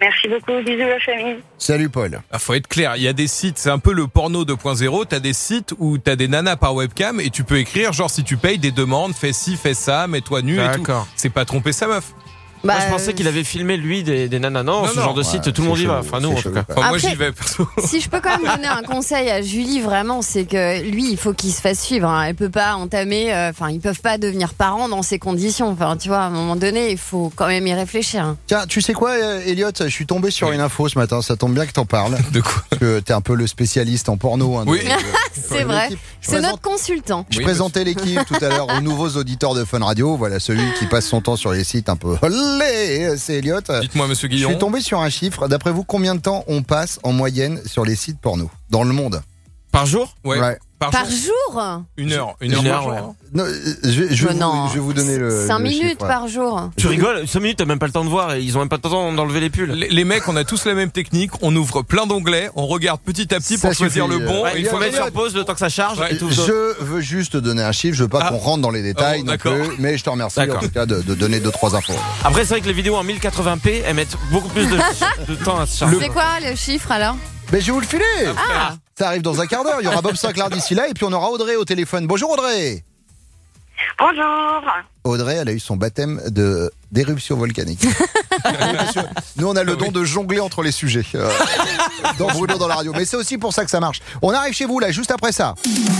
Speaker 10: Merci beaucoup. Bisous la famille.
Speaker 1: Salut Paul.
Speaker 2: Ah, faut être clair, il y a des sites, c'est un peu le porno deux point zéro, t'as des sites où t'as des nanas par webcam et tu peux écrire genre si tu payes des demandes, fais ci, fais ça, mets-toi nu et tout.
Speaker 4: D'accord.
Speaker 2: C'est pas tromper sa meuf.
Speaker 3: Bah,
Speaker 4: Moi, je pensais qu'il avait filmé, lui, des, des nanas. Non,
Speaker 2: Non,
Speaker 4: ce
Speaker 2: non.
Speaker 4: genre de site,
Speaker 1: Ouais,
Speaker 4: tout le monde
Speaker 1: c'est
Speaker 4: y va.
Speaker 1: chelou,
Speaker 4: Enfin, nous,
Speaker 1: c'est
Speaker 4: en tout
Speaker 1: chelou,
Speaker 4: cas.
Speaker 1: quoi.
Speaker 2: Enfin, moi
Speaker 3: Après-
Speaker 2: j'y vais perso.
Speaker 3: Si je peux quand même donner un conseil à Julie, vraiment, c'est que lui, il faut qu'il se fasse suivre. Hein. Elle peut pas entamer. Enfin, ils peuvent pas devenir parents dans ces conditions. Enfin, tu vois, à un moment donné, il faut quand même y réfléchir. Hein.
Speaker 1: Tiens, tu sais quoi, euh, Elliot, je suis tombé sur
Speaker 2: Oui.
Speaker 1: une info ce matin, ça tombe bien que t'en parles.
Speaker 2: De quoi?
Speaker 1: Parce que t'es un peu le spécialiste en porno. Hein, de-
Speaker 2: Oui.
Speaker 1: de-
Speaker 3: C'est
Speaker 1: de
Speaker 3: vrai.
Speaker 1: l'équipe. Je
Speaker 3: C'est
Speaker 1: présente-
Speaker 3: notre consultant.
Speaker 1: Je
Speaker 2: Oui,
Speaker 1: présentais l'équipe tout à l'heure aux nouveaux auditeurs de Fun Radio. Voilà, celui qui passe son temps sur les sites un peu. Olé, c'est Elliot.
Speaker 2: Dites-moi, monsieur
Speaker 1: Je
Speaker 2: Guillon.
Speaker 1: suis tombé sur un chiffre. D'après vous, combien de temps on passe en moyenne sur les sites porno dans le monde?
Speaker 4: Par jour?
Speaker 2: Ouais.
Speaker 1: Ouais.
Speaker 2: Par,
Speaker 3: Par
Speaker 2: jour
Speaker 3: jour
Speaker 2: Une heure. Une,
Speaker 4: Une
Speaker 2: heure,
Speaker 4: heure,
Speaker 2: par
Speaker 4: ouais.
Speaker 2: jour.
Speaker 1: Non, euh, je, je, vais
Speaker 3: Mais non.
Speaker 1: vous, je vais vous donner le.
Speaker 3: cinq
Speaker 1: le
Speaker 3: minutes
Speaker 1: chiffre.
Speaker 3: par jour.
Speaker 4: Tu rigoles? cinq minutes, t'as même pas le temps de voir. Ils ont même pas le temps d'enlever les pulls.
Speaker 2: Les, les mecs, on a tous la même technique. On ouvre plein d'onglets, on regarde petit à petit
Speaker 1: Ça
Speaker 2: pour choisir
Speaker 1: suffit,
Speaker 2: le bon.
Speaker 1: euh,
Speaker 2: et une
Speaker 4: Il faut
Speaker 2: fois
Speaker 4: mettre
Speaker 2: qu'on-
Speaker 4: sur pause le temps que ça charge.
Speaker 2: Ouais.
Speaker 4: Et tout ça.
Speaker 1: Je veux juste donner un chiffre. Je veux pas
Speaker 2: Ah.
Speaker 1: qu'on rentre dans les détails
Speaker 2: Oh,
Speaker 1: non
Speaker 2: d'accord.
Speaker 1: plus, mais je te remercie en
Speaker 4: D'accord.
Speaker 1: tout cas de, de donner deux trois infos.
Speaker 4: Après, c'est vrai que les vidéos en mille quatre-vingts p, elles mettent beaucoup plus de, de temps à se charger.
Speaker 3: C'est quoi le chiffre alors?
Speaker 1: Mais je vais vous le filer.
Speaker 3: Ah.
Speaker 1: Ça arrive dans un quart d'heure. Il y aura Bob Sinclair d'ici là et puis on aura Audrey au téléphone. Bonjour Audrey.
Speaker 10: Bonjour.
Speaker 1: Audrey, elle a eu son baptême de d'éruption volcanique. Nous, on a le don de jongler entre les sujets euh, dans Bruno dans la radio. Mais c'est aussi pour ça que ça marche. On arrive chez vous là, juste après ça.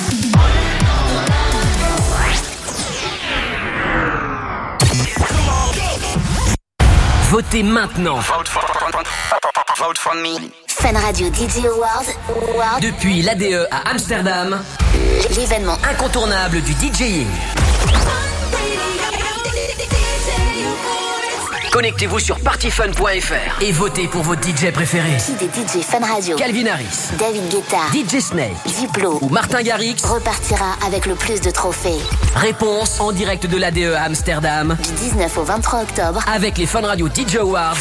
Speaker 13: Votez maintenant.
Speaker 15: Fun Radio D J Awards. Award.
Speaker 13: Depuis l'A D E à Amsterdam,
Speaker 15: L'événement
Speaker 13: incontournable du DJing. Connectez-vous sur partyfun point f r et votez pour vos D J préférés.
Speaker 15: qui des D J Fun Radio,
Speaker 13: Calvin Harris,
Speaker 15: David Guetta,
Speaker 13: D J Snake
Speaker 15: Diplo
Speaker 13: ou Martin Garrix.
Speaker 15: repartira avec le plus de trophées.
Speaker 13: Réponse en direct de l'A D E à Amsterdam
Speaker 15: Du dix-neuf au vingt-trois octobre,
Speaker 13: avec les Fun Radio D J Awards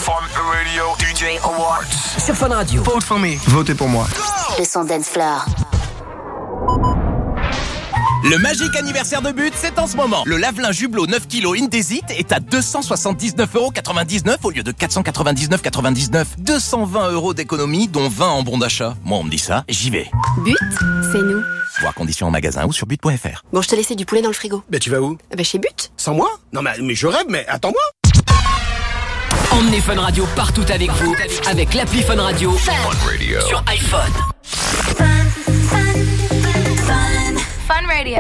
Speaker 13: sur Fun Radio.
Speaker 25: Vote for me. Votez pour moi.
Speaker 15: le son Dance Floor.
Speaker 23: Le magique anniversaire de But, c'est en ce moment. Le lave-linge Hublot neuf kilos Indesit est à deux cent soixante-dix-neuf euros quatre-vingt-dix-neuf au lieu de quatre cent quatre-vingt-dix-neuf virgule quatre-vingt-dix-neuf. deux cent vingt euros d'économie, dont vingt en bon d'achat. Moi, on me dit ça, j'y vais.
Speaker 18: But, c'est nous.
Speaker 23: Voir conditions en magasin ou sur but point f r.
Speaker 18: Bon, je te laissais du poulet dans le frigo.
Speaker 9: Bah tu vas où?
Speaker 18: Bah chez But.
Speaker 9: Sans moi? Non mais, mais je rêve, mais attends-moi.
Speaker 13: Emmenez Fun Radio partout avec vous avec l'appli Fun Radio sur iPhone.
Speaker 15: Fun Radio.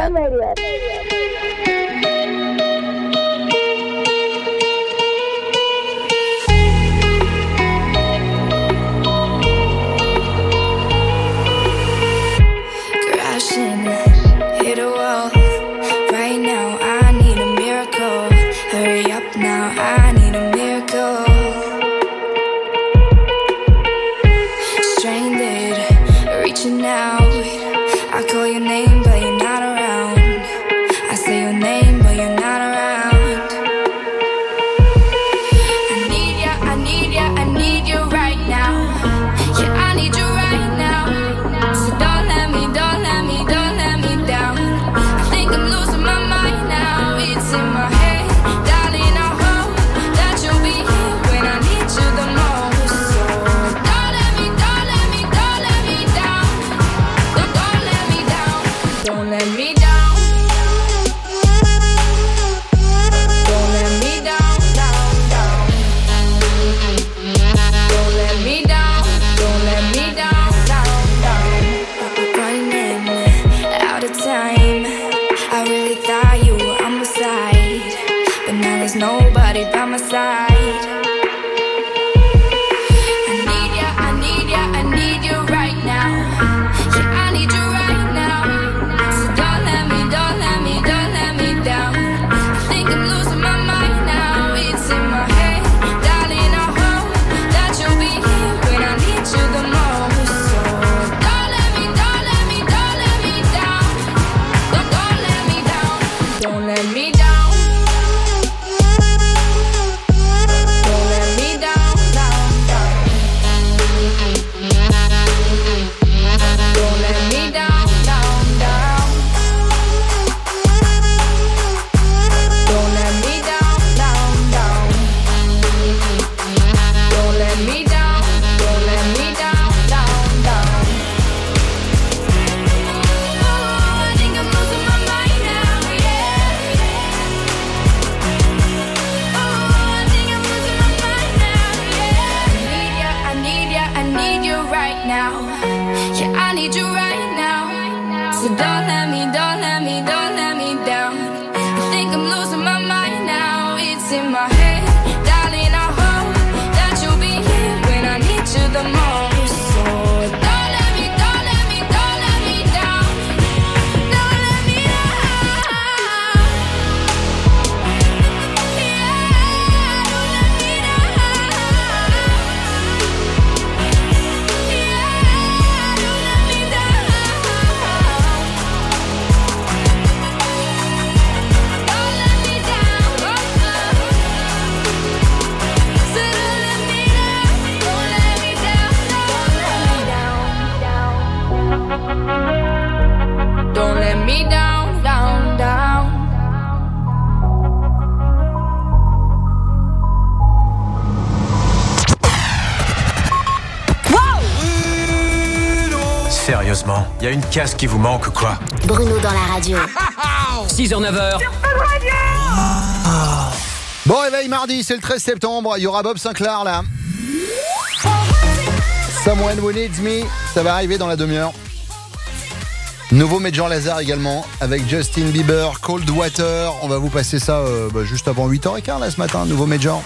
Speaker 19: Crashing, hit a wall. Right now, I need a miracle. Hurry up now, I need a miracle. Stranded, reaching out. I call your name, but you're not around. I
Speaker 6: Sérieusement, il y a une case qui vous manque ou quoi?
Speaker 15: Bruno dans la radio.
Speaker 13: six heures neuf heures.
Speaker 1: Bon réveil mardi, c'est le treize septembre, il y aura Bob Sinclair là. Someone Who Needs Me, ça va arriver dans la demi-heure. Nouveau Major Lazer également, avec Justin Bieber, Cold Water. On va vous passer ça euh, bah, juste avant huit heures quinze là ce matin, nouveau Major.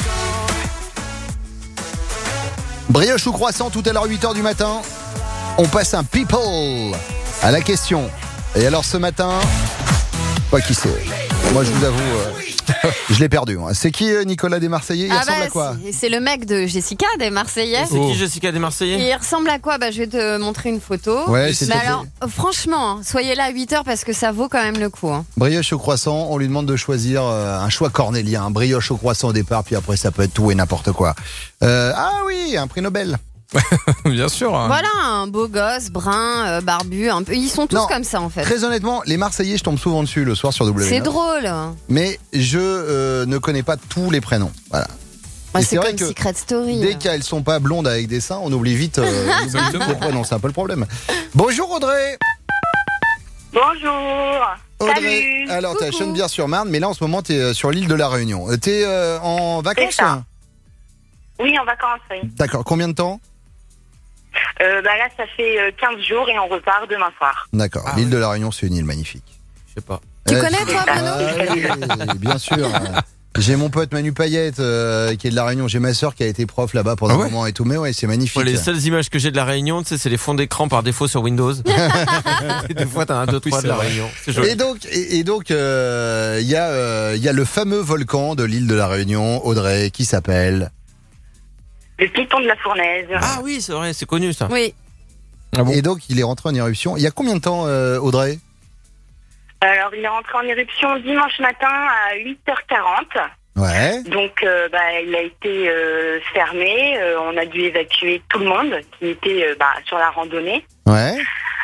Speaker 1: Brioche ou croissant tout à l'heure huit heures du matin. On passe un people à la question. Et alors ce matin, pas qui c'est. Moi je vous avoue, euh, je l'ai perdu. Hein. C'est qui euh, Nicolas des Marseillais? Il
Speaker 3: ah
Speaker 1: ressemble
Speaker 3: bah,
Speaker 1: à quoi?
Speaker 3: c'est, c'est le mec de Jessica des Marseillais.
Speaker 4: C'est qui Jessica des Marseillais?
Speaker 3: Il ressemble à quoi? Bah je vais te montrer une photo.
Speaker 1: Ouais, c'est
Speaker 3: Mais alors, franchement, hein, soyez là à huit heures parce que ça vaut quand même le coup. Hein.
Speaker 1: Brioche au croissant, on lui demande de choisir euh, un choix cornélien. Brioche au croissant au départ, puis après ça peut être tout et n'importe quoi. Euh, ah oui, un prix Nobel.
Speaker 2: Bien sûr. Hein.
Speaker 3: Voilà, un beau gosse, brun, euh, barbu, un peu. Ils sont tous
Speaker 1: Non,
Speaker 3: comme ça en fait.
Speaker 1: Très honnêtement, les Marseillais, je tombe souvent dessus le soir sur W neuf.
Speaker 3: C'est drôle.
Speaker 1: Mais je euh, ne connais pas tous les prénoms. Voilà.
Speaker 3: Ouais,
Speaker 1: Et
Speaker 3: c'est
Speaker 1: vrai
Speaker 3: comme
Speaker 1: que
Speaker 3: Secret Story.
Speaker 1: Dès qu'elles sont pas blondes avec des seins, on oublie vite euh, on oublie vite les prénoms. C'est un peu le problème. Bonjour Audrey.
Speaker 10: Bonjour.
Speaker 1: Audrey.
Speaker 10: Salut.
Speaker 1: Alors t'es à Chenevière-sur-Marne, mais là en ce moment t'es euh, sur l'île de la Réunion. Euh, T'es euh, en vacances?
Speaker 10: C'est ça. Oui, en vacances, oui.
Speaker 1: D'accord. Combien de temps?
Speaker 10: Euh, bah là, ça fait euh, quinze jours et on repart demain soir.
Speaker 1: D'accord. L'île de la Réunion, c'est une île magnifique.
Speaker 4: Je sais pas.
Speaker 3: Tu
Speaker 1: Euh,
Speaker 3: connais toi, Bruno?
Speaker 1: Ah oui, bien sûr. J'ai mon pote Manu Payette euh, qui est de la Réunion. J'ai ma sœur qui a été prof là-bas pendant
Speaker 4: Ah ouais
Speaker 1: un moment et tout. Mais ouais, c'est magnifique.
Speaker 4: Ouais, les seules images que j'ai de la Réunion, tu sais, c'est les fonds d'écran par défaut sur Windows. Et des fois, t'as un, deux, trois de la Réunion. C'est joli.
Speaker 1: Et donc, et, et donc, il euh, y a, euh, y a le fameux volcan de l'île de la Réunion, Audrey, qui s'appelle.
Speaker 10: Le piton de la Fournaise.
Speaker 4: Ah oui, c'est vrai, c'est connu ça.
Speaker 3: Oui.
Speaker 1: Et donc, il est rentré en éruption. Il y a combien de temps, euh, Audrey?
Speaker 10: Alors, il est rentré en éruption dimanche matin à huit heures quarante.
Speaker 1: Ouais.
Speaker 10: Donc, euh, bah, il a été euh, fermé. Euh, on a dû évacuer tout le monde qui était euh, bah, sur la randonnée.
Speaker 1: Ouais.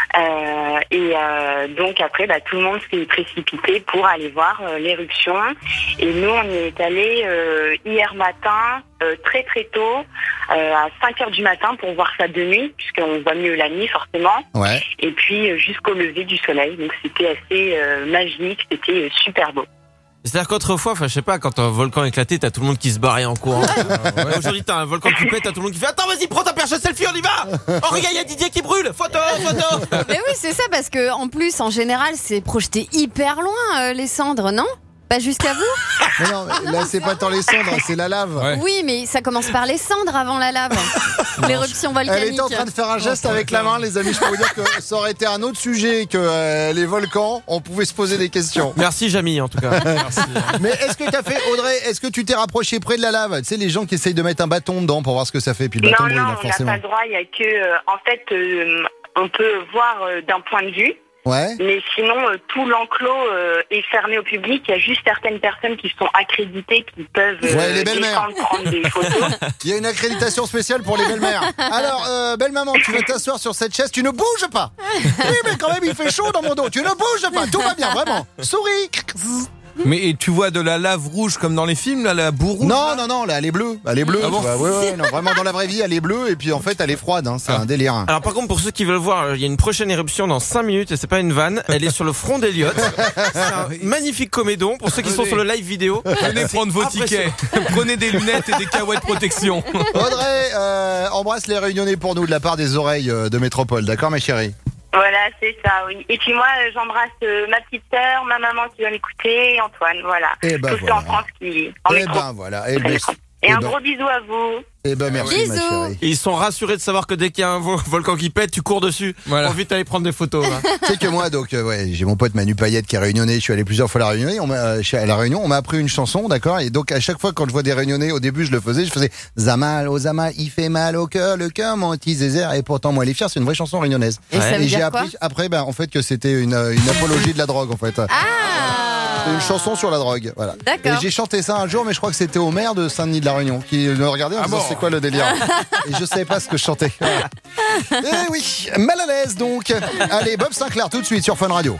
Speaker 10: Euh, et euh, donc après, bah, tout le monde s'est précipité pour aller voir euh, l'éruption. Et nous, on y est allé euh, hier matin, euh, très très tôt, euh, à cinq heures du matin pour voir ça de nuit, puisqu'on voit mieux la nuit forcément.
Speaker 1: Ouais.
Speaker 10: Et puis euh, jusqu'au lever du soleil. Donc c'était assez euh, magique, c'était euh, super beau.
Speaker 4: C'est-à-dire qu'autrefois, enfin, je sais pas, quand un volcan éclaté, t'as tout le monde qui se barrait en courant. Euh, ouais. Aujourd'hui, t'as un volcan qui pète, t'as tout le monde qui fait attends, vas-y, prends ta perche selfie, on y va. Oh, regarde, il y a Didier qui brûle. Photo, photo.
Speaker 3: Mais oui, c'est ça, parce que en plus, en général, c'est projeté hyper loin, euh, les cendres, non? Pas jusqu'à vous?
Speaker 1: Mais non, mais là, c'est pas tant les cendres, c'est la lave.
Speaker 2: Ouais.
Speaker 3: Oui, mais ça commence par les cendres avant la lave. L'éruption volcanique.
Speaker 1: Elle était en train de faire un geste avec la main, les amis. Je peux vous dire que ça aurait été un autre sujet que euh, les volcans. On pouvait se poser des questions.
Speaker 4: Merci, Jamy, en tout cas. Merci.
Speaker 1: Mais est-ce que t'as fait, Audrey, est-ce que tu t'es rapproché près de la lave? Tu sais, les gens qui essayent de mettre un bâton dedans pour voir ce que ça fait, puis le bâton
Speaker 10: Non,
Speaker 1: brûle,
Speaker 10: non,
Speaker 1: hein,
Speaker 10: on n'a
Speaker 1: forcément.
Speaker 10: pas le droit. Il y a que, euh, en fait, euh, on peut voir euh, d'un point de vue.
Speaker 1: Ouais.
Speaker 10: Mais sinon, euh, tout l'enclos euh, est fermé au public. Il y a juste certaines personnes qui sont accréditées qui peuvent euh,
Speaker 1: Ouais, les belles-mères.
Speaker 10: descendre, prendre des photos.
Speaker 1: Il y a une accréditation spéciale pour les belles-mères. Alors, euh, belle maman, tu vas t'asseoir sur cette chaise, tu ne bouges pas. Oui, mais quand même, il fait chaud dans mon dos. Tu ne bouges pas, tout va bien, vraiment. Souris.
Speaker 2: Mais et tu vois de la lave rouge comme dans les films, là, la boue rouge?
Speaker 1: Non,
Speaker 2: là
Speaker 1: non, non, là, elle est bleue. Elle est bleue.
Speaker 2: Ah
Speaker 1: tu
Speaker 2: bon
Speaker 1: vois. Ouais, ouais, non, vraiment, dans la vraie vie, elle est bleue, et puis en fait, elle est froide. Hein, c'est
Speaker 2: Ah.
Speaker 1: un délire.
Speaker 4: Alors par contre, pour ceux qui veulent voir, il y a une prochaine éruption dans cinq minutes et c'est pas une vanne. Elle est sur le front d'Eliott. C'est un magnifique comédon. Pour ceux qui sont sur le live vidéo,
Speaker 2: Venez prendre vos tickets. Prenez des lunettes et des cahuètes protection.
Speaker 1: Audrey, euh, embrasse les Réunionnais pour nous de la part des oreilles euh, de Métropole. D'accord, ma chérie?
Speaker 10: Voilà, c'est ça, oui. Et puis moi, euh, j'embrasse euh, ma petite sœur, ma maman qui va m'écouter, et Antoine, voilà.
Speaker 1: Eh ben
Speaker 10: Tous ceux
Speaker 1: voilà.
Speaker 10: en France qui en
Speaker 1: Eh
Speaker 10: métro.
Speaker 1: ben voilà. Eh ben,
Speaker 10: Et
Speaker 1: eh
Speaker 10: un
Speaker 1: ben-
Speaker 10: gros bisou à vous.
Speaker 1: Eh ben merci, ma chérie.
Speaker 4: Et ils sont rassurés de savoir que dès qu'il y a un vo- volcan qui pète, tu cours dessus.
Speaker 2: Voilà.
Speaker 4: Pour vite aller prendre des photos. Hein.
Speaker 1: Tu sais que moi, donc, euh, ouais, j'ai mon pote Manu Payette qui est réunionnais. Je suis allé plusieurs fois à la Réunion. On m'a, euh, chez- à la Réunion, on m'a appris une chanson, d'accord. Et donc, à chaque fois, quand je vois des Réunionnais, au début, je le faisais. Je faisais Zamal, oh Zamal, il fait mal au cœur, le cœur mon petit zézère. Et pourtant, moi, les fiers, c'est une vraie chanson réunionnaise.
Speaker 3: Et ça veut
Speaker 1: j'ai
Speaker 3: dire quoi?
Speaker 1: appris après, ben, en fait, que c'était une, euh, une apologie de la drogue, en fait.
Speaker 3: Ah!
Speaker 1: C'était une chanson sur la drogue, voilà.
Speaker 3: D'accord.
Speaker 1: Et j'ai chanté ça un jour, mais je crois que c'était au maire de Saint-Denis de la Réunion qui me regardait en
Speaker 2: Ah
Speaker 1: disant
Speaker 2: bon
Speaker 1: c'est quoi le délire. Et je savais pas ce que je chantais. Voilà. Eh oui, mal à l'aise donc. Allez, Bob Sinclair tout de suite sur Fun Radio.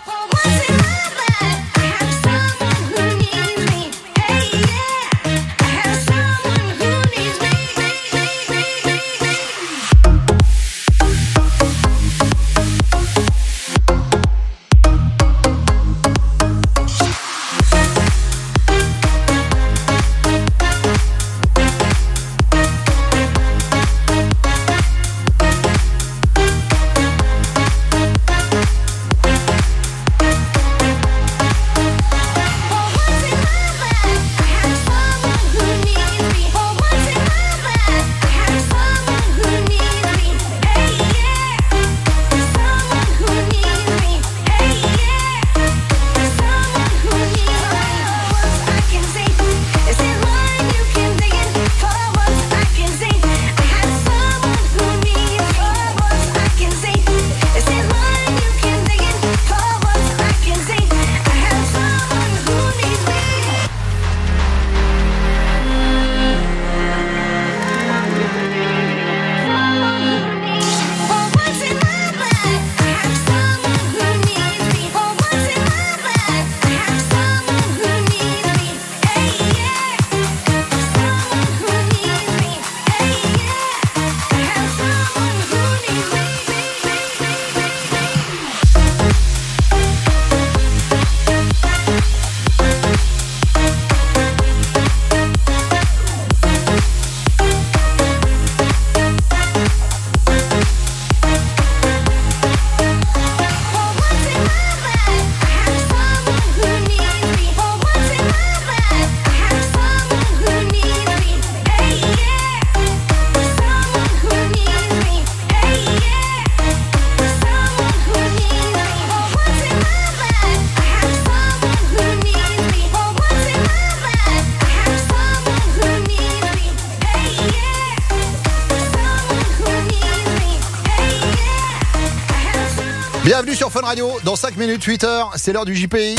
Speaker 1: Bienvenue sur Fun Radio. Dans cinq minutes, huit heures, c'est l'heure du J P I.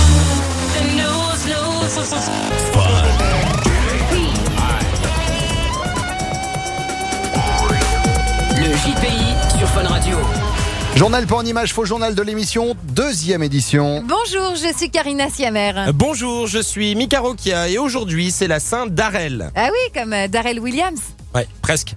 Speaker 13: Le J P I sur Fun Radio.
Speaker 1: Journal pas en image, faux journal de l'émission, deuxième édition.
Speaker 14: Bonjour, je suis Karina Siamer.
Speaker 4: Bonjour, je suis Mika Rokia et aujourd'hui c'est la Sainte Darrell.
Speaker 14: Ah oui, comme euh, Darrell Williams.
Speaker 4: Ouais, presque.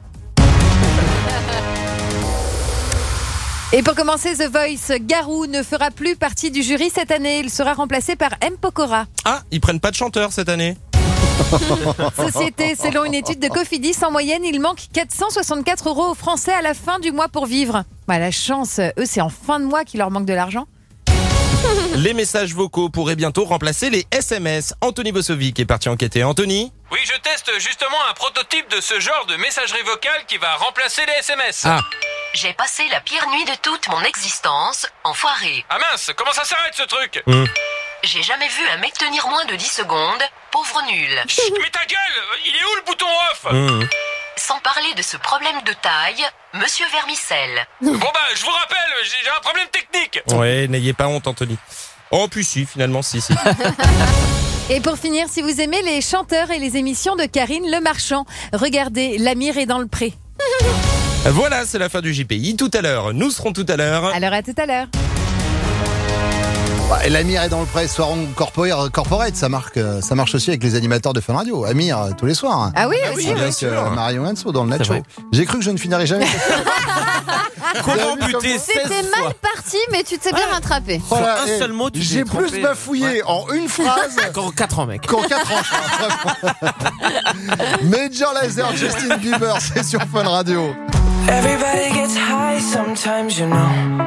Speaker 14: Et pour commencer, The Voice, Garou ne fera plus partie du jury cette année. Il sera remplacé par M. Pokora.
Speaker 4: Ah, ils prennent pas de chanteur cette année.
Speaker 14: Société, selon une étude de Cofidis, en moyenne, il manque quatre cent soixante-quatre euros aux Français à la fin du mois pour vivre. Bah, la chance, eux, c'est en fin de mois qu'il leur manque de l'argent.
Speaker 4: Les messages vocaux pourraient bientôt remplacer les S M S. Anthony Bosovic est parti enquêter. Anthony ?
Speaker 16: Oui, je teste justement un prototype de ce genre de messagerie vocale qui va remplacer les S M S.
Speaker 4: Ah.
Speaker 17: J'ai passé la pire nuit de toute mon existence, enfoiré.
Speaker 16: Ah mince, comment ça s'arrête ce truc ?
Speaker 4: Mmh.
Speaker 17: J'ai jamais vu un mec tenir moins de dix secondes, pauvre nul.
Speaker 16: Chut, mais ta gueule, il est où le bouton off ?
Speaker 4: Mmh.
Speaker 17: Sans parler de ce problème de taille, Monsieur Vermicelle.
Speaker 16: Bon bah, je vous rappelle, j'ai un problème technique.
Speaker 4: Ouais, n'ayez pas honte, Anthony. Oh, puis si, finalement, si, si.
Speaker 14: Et pour finir, si vous aimez les chanteurs et les émissions de Karine Le Marchand, regardez L'Amir est dans le pré.
Speaker 4: Voilà, c'est la fin du J P I. Tout à l'heure, nous serons tout à l'heure.
Speaker 14: Alors à tout à l'heure.
Speaker 1: Bah, et l'Amir est dans le pré, soir corporate, corporate, ça marque, ça marche aussi avec les animateurs de Fun Radio. Amir, tous les soirs.
Speaker 14: Ah oui,
Speaker 1: ah
Speaker 14: aussi,
Speaker 1: oui,
Speaker 14: oui.
Speaker 1: avec euh, Marion Hanso dans le Nacho. J'ai cru que je ne finirais jamais.
Speaker 4: Comment buter seize
Speaker 3: C'était mal
Speaker 4: fois
Speaker 3: parti, mais tu t'es bien rattrapé.
Speaker 1: Voilà,
Speaker 4: un
Speaker 1: et
Speaker 4: seul mot, tu t'es
Speaker 1: j'ai
Speaker 4: trompé.
Speaker 1: plus bafouillé en une phrase
Speaker 4: Qu'en quatre ans, mec.
Speaker 1: qu'en quatre ans. je crois, vraiment. Major Lazer, Justin Bieber, c'est sur Fun Radio.
Speaker 21: Everybody gets high sometimes, you know.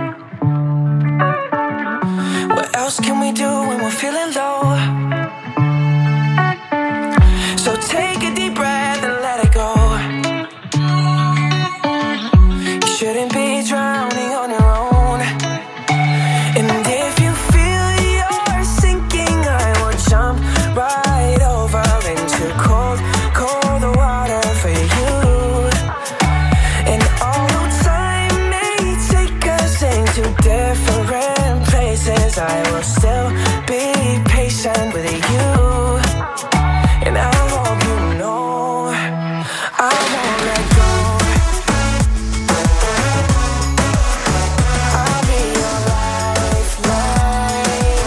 Speaker 21: What else can we do when we're feeling low? So take a deep breath and let it go. You shouldn't be drowning on your own. And if you feel you're sinking, I will jump right over into cold, cold water for you. And although time may take us into different places, I will still be patient with you. And I hope you know I won't let go. I'll be your lifeline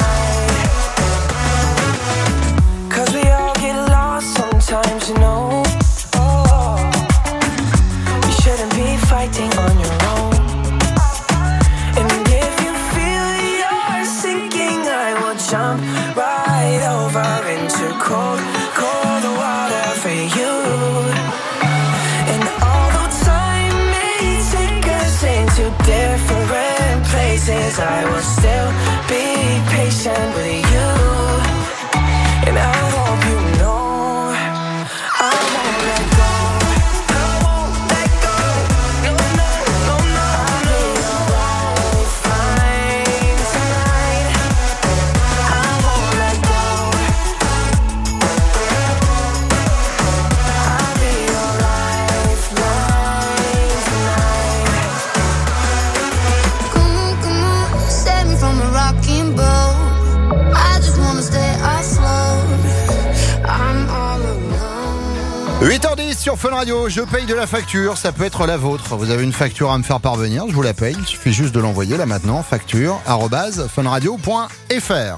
Speaker 21: tonight. 'Cause we all get lost sometimes, you know. Oh, you shouldn't be fighting on your own. And if you feel you're sinking, I will jump right over into cold, cold water for you. And although time may take us into different places, I will still be patient with you. And I hope you know I won't let go. I won't let go. No, no, no, no. I'll be your lifeline tonight. I won't let go. I'll be your lifeline tonight.
Speaker 19: Come on, come on, save me from a rocking boat. I just wanna stay afloat. I'm all alone.
Speaker 1: huit heures dix sur Fun Radio, je paye de la facture, ça peut être la vôtre. Vous avez une facture à me faire parvenir, je vous la paye, il suffit juste de l'envoyer là maintenant, facture arobase funradio point fr.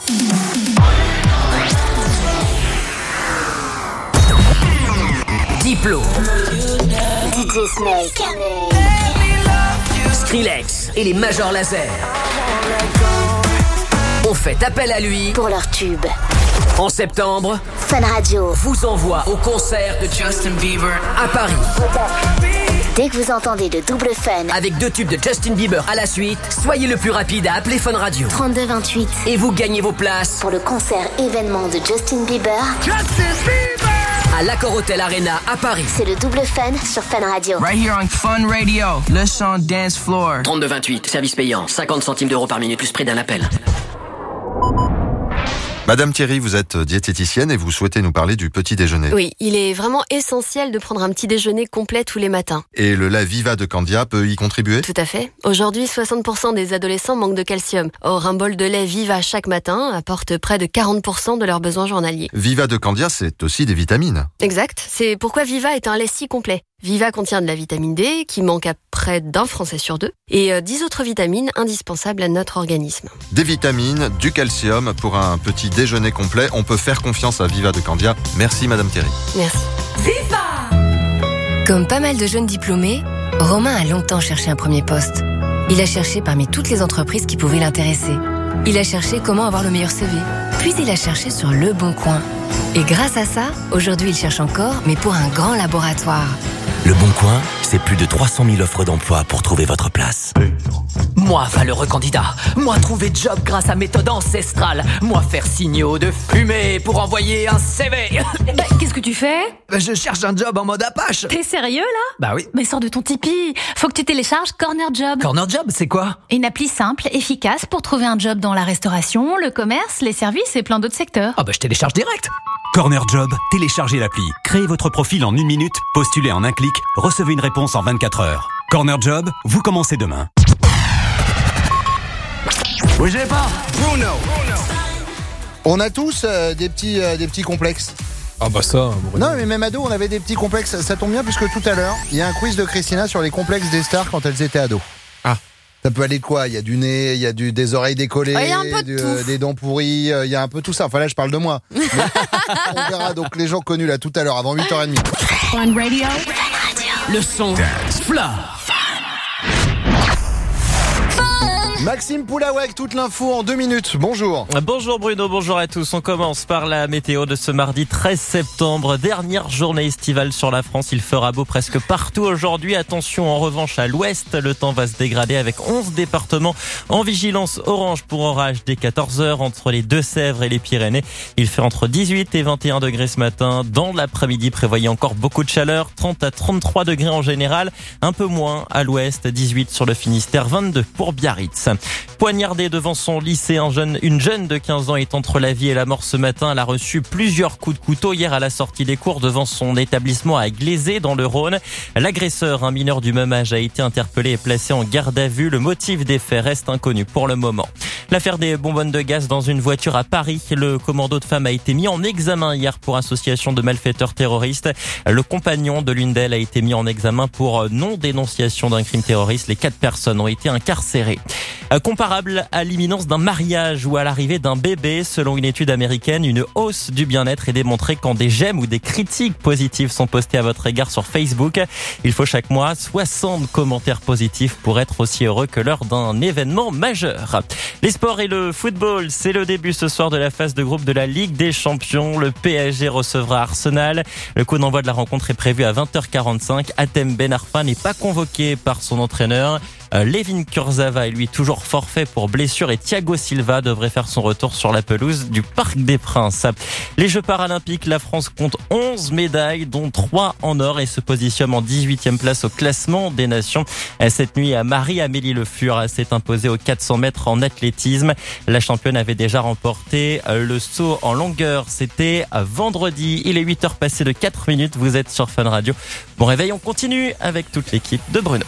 Speaker 13: Diplo,
Speaker 15: D J Snake.
Speaker 13: Skrillex et les Major Lazer ont fait appel à lui
Speaker 15: Pour leur tube.
Speaker 13: en septembre.
Speaker 15: Fun Radio.
Speaker 13: Vous envoie au concert de Justin Bieber à Paris.
Speaker 15: Dès que vous entendez le double fun,
Speaker 13: Avec deux tubes de Justin Bieber à la suite, soyez le plus rapide à appeler Fun Radio.
Speaker 15: trente-deux vingt-huit.
Speaker 13: Et vous gagnez vos places
Speaker 15: Pour le concert événement de Justin Bieber,
Speaker 13: à l'Accor Hotel Arena à Paris.
Speaker 15: c'est le double fun sur Fun Radio.
Speaker 21: Right here on Fun Radio, le son dance floor.
Speaker 13: trente-deux vingt-huit, service payant, cinquante centimes d'euros par minute plus prix d'un appel.
Speaker 5: Madame Thierry, vous êtes diététicienne et vous souhaitez nous parler du petit déjeuner.
Speaker 18: Oui, il est vraiment essentiel de prendre un petit déjeuner complet tous les matins.
Speaker 5: Et le lait Viva de Candia peut y contribuer ?
Speaker 18: Tout à fait. Aujourd'hui, soixante pour cent des adolescents manquent de calcium. Or, un bol de lait Viva chaque matin apporte près de quarante pour cent de leurs besoins journaliers.
Speaker 5: Viva de Candia, c'est aussi des vitamines.
Speaker 18: Exact. C'est pourquoi Viva est un lait si complet. Viva contient de la vitamine D, qui manque à près d'un Français sur deux, et euh, dix autres vitamines indispensables à notre organisme.
Speaker 5: Des vitamines, du calcium pour un petit déjeuner complet. On peut faire confiance à Viva de Candia. Merci Madame Thierry.
Speaker 18: Merci.
Speaker 12: Comme pas mal de jeunes diplômés, Romain a longtemps cherché un premier poste. Il a cherché parmi toutes les entreprises qui pouvaient l'intéresser. Il a cherché comment avoir le meilleur C V. Puis il a cherché sur Le Bon Coin. Et grâce à ça, aujourd'hui il cherche encore, mais pour un grand laboratoire.
Speaker 20: Le Bon Coin, c'est plus de trois cent mille offres d'emploi pour trouver votre place.
Speaker 22: Moi, valeureux candidat, moi trouver job grâce à méthode ancestrale, moi faire signaux de fumée pour envoyer un C V.
Speaker 24: Bah, qu'est-ce que tu fais ?
Speaker 22: Bah, je cherche un job en mode Apache.
Speaker 24: T'es sérieux là ?
Speaker 22: Bah oui.
Speaker 24: Mais sors de ton Tipeee. Faut que tu télécharges Corner Job.
Speaker 22: Corner Job, c'est quoi ?
Speaker 24: Une appli simple, efficace pour trouver un job dans la restauration, le commerce, les services et plein d'autres secteurs.
Speaker 22: Ah bah je télécharge direct.
Speaker 20: Corner Job, téléchargez l'appli, créez votre profil en une minute, postulez en un clic, recevez une réponse en vingt-quatre heures. Corner Job, vous commencez demain.
Speaker 1: Bougez pas, Bruno. On a tous euh, des petits euh, des petits complexes.
Speaker 2: Ah bah ça.
Speaker 1: Non mais même ado, on avait des petits complexes. Ça tombe bien puisque tout à l'heure, il y a un quiz de Christina sur les complexes des stars quand elles étaient ados.
Speaker 2: Ah.
Speaker 1: Ça peut aller de quoi ? Il y a du nez, il y a du, des oreilles décollées,
Speaker 3: Il y a un peu de
Speaker 1: du,
Speaker 3: tout.
Speaker 1: euh, des dents pourries, euh, il y a un peu tout ça. Enfin là, je parle de moi. Mais on verra donc les gens connus là tout à l'heure, avant huit heures trente.
Speaker 13: Fun Radio. Le son. Fla.
Speaker 1: Maxime Poulawek, toute l'info en deux minutes. Bonjour.
Speaker 4: Bonjour Bruno, bonjour à tous. On commence par la météo de ce mardi treize septembre. Dernière journée estivale sur la France. Il fera beau presque partout aujourd'hui. Attention en revanche à l'ouest. Le temps va se dégrader avec onze départements en vigilance orange pour orage dès quatorze heures entre les Deux-Sèvres et les Pyrénées. Il fait entre dix-huit et vingt et un degrés ce matin. Dans l'après-midi, prévoyez encore beaucoup de chaleur. trente à trente-trois degrés en général. Un peu moins à l'ouest. dix-huit sur le Finistère, vingt-deux pour Biarritz. Poignardée devant son lycée, un jeune, une jeune de quinze ans est entre la vie et la mort ce matin. Elle a reçu plusieurs coups de couteau hier à la sortie des cours devant son établissement à Glaisé dans le Rhône. L'agresseur, un mineur du même âge, a été interpellé et placé en garde à vue. Le motif des faits reste inconnu pour le moment. L'affaire des bonbonnes de gaz dans une voiture à Paris. Le commando de femmes a été mis en examen hier pour association de malfaiteurs terroristes. Le compagnon de l'une d'elles a été mis en examen pour non-dénonciation d'un crime terroriste. Les quatre personnes ont été incarcérées. Comparable à l'imminence d'un mariage ou à l'arrivée d'un bébé, selon une étude américaine, une hausse du bien-être est démontrée quand des j'aime ou des critiques positives sont postées à votre égard sur Facebook. Il faut chaque mois soixante commentaires positifs pour être aussi heureux que lors d'un événement majeur. Les sports et le football, c'est le début ce soir de la phase de groupe de la Ligue des Champions. Le P S G recevra Arsenal. Le coup d'envoi de la rencontre est prévu à vingt heures quarante-cinq. Hatem Ben Arfa n'est pas convoqué par son entraîneur. Levin Kurzawa est lui toujours forfait pour blessure et Thiago Silva devrait faire son retour sur la pelouse du Parc des Princes. Les Jeux paralympiques, la France compte onze médailles, dont trois en or et se positionne en dix-huitième place au classement des nations. Cette nuit, Marie-Amélie Le Fur s'est imposée aux quatre cents mètres en athlétisme. La championne avait déjà remporté le saut en longueur. C'était vendredi. Il est huit heures passées de quatre minutes. Vous êtes sur Fun Radio. Bon réveil, on continue avec toute l'équipe de Bruno.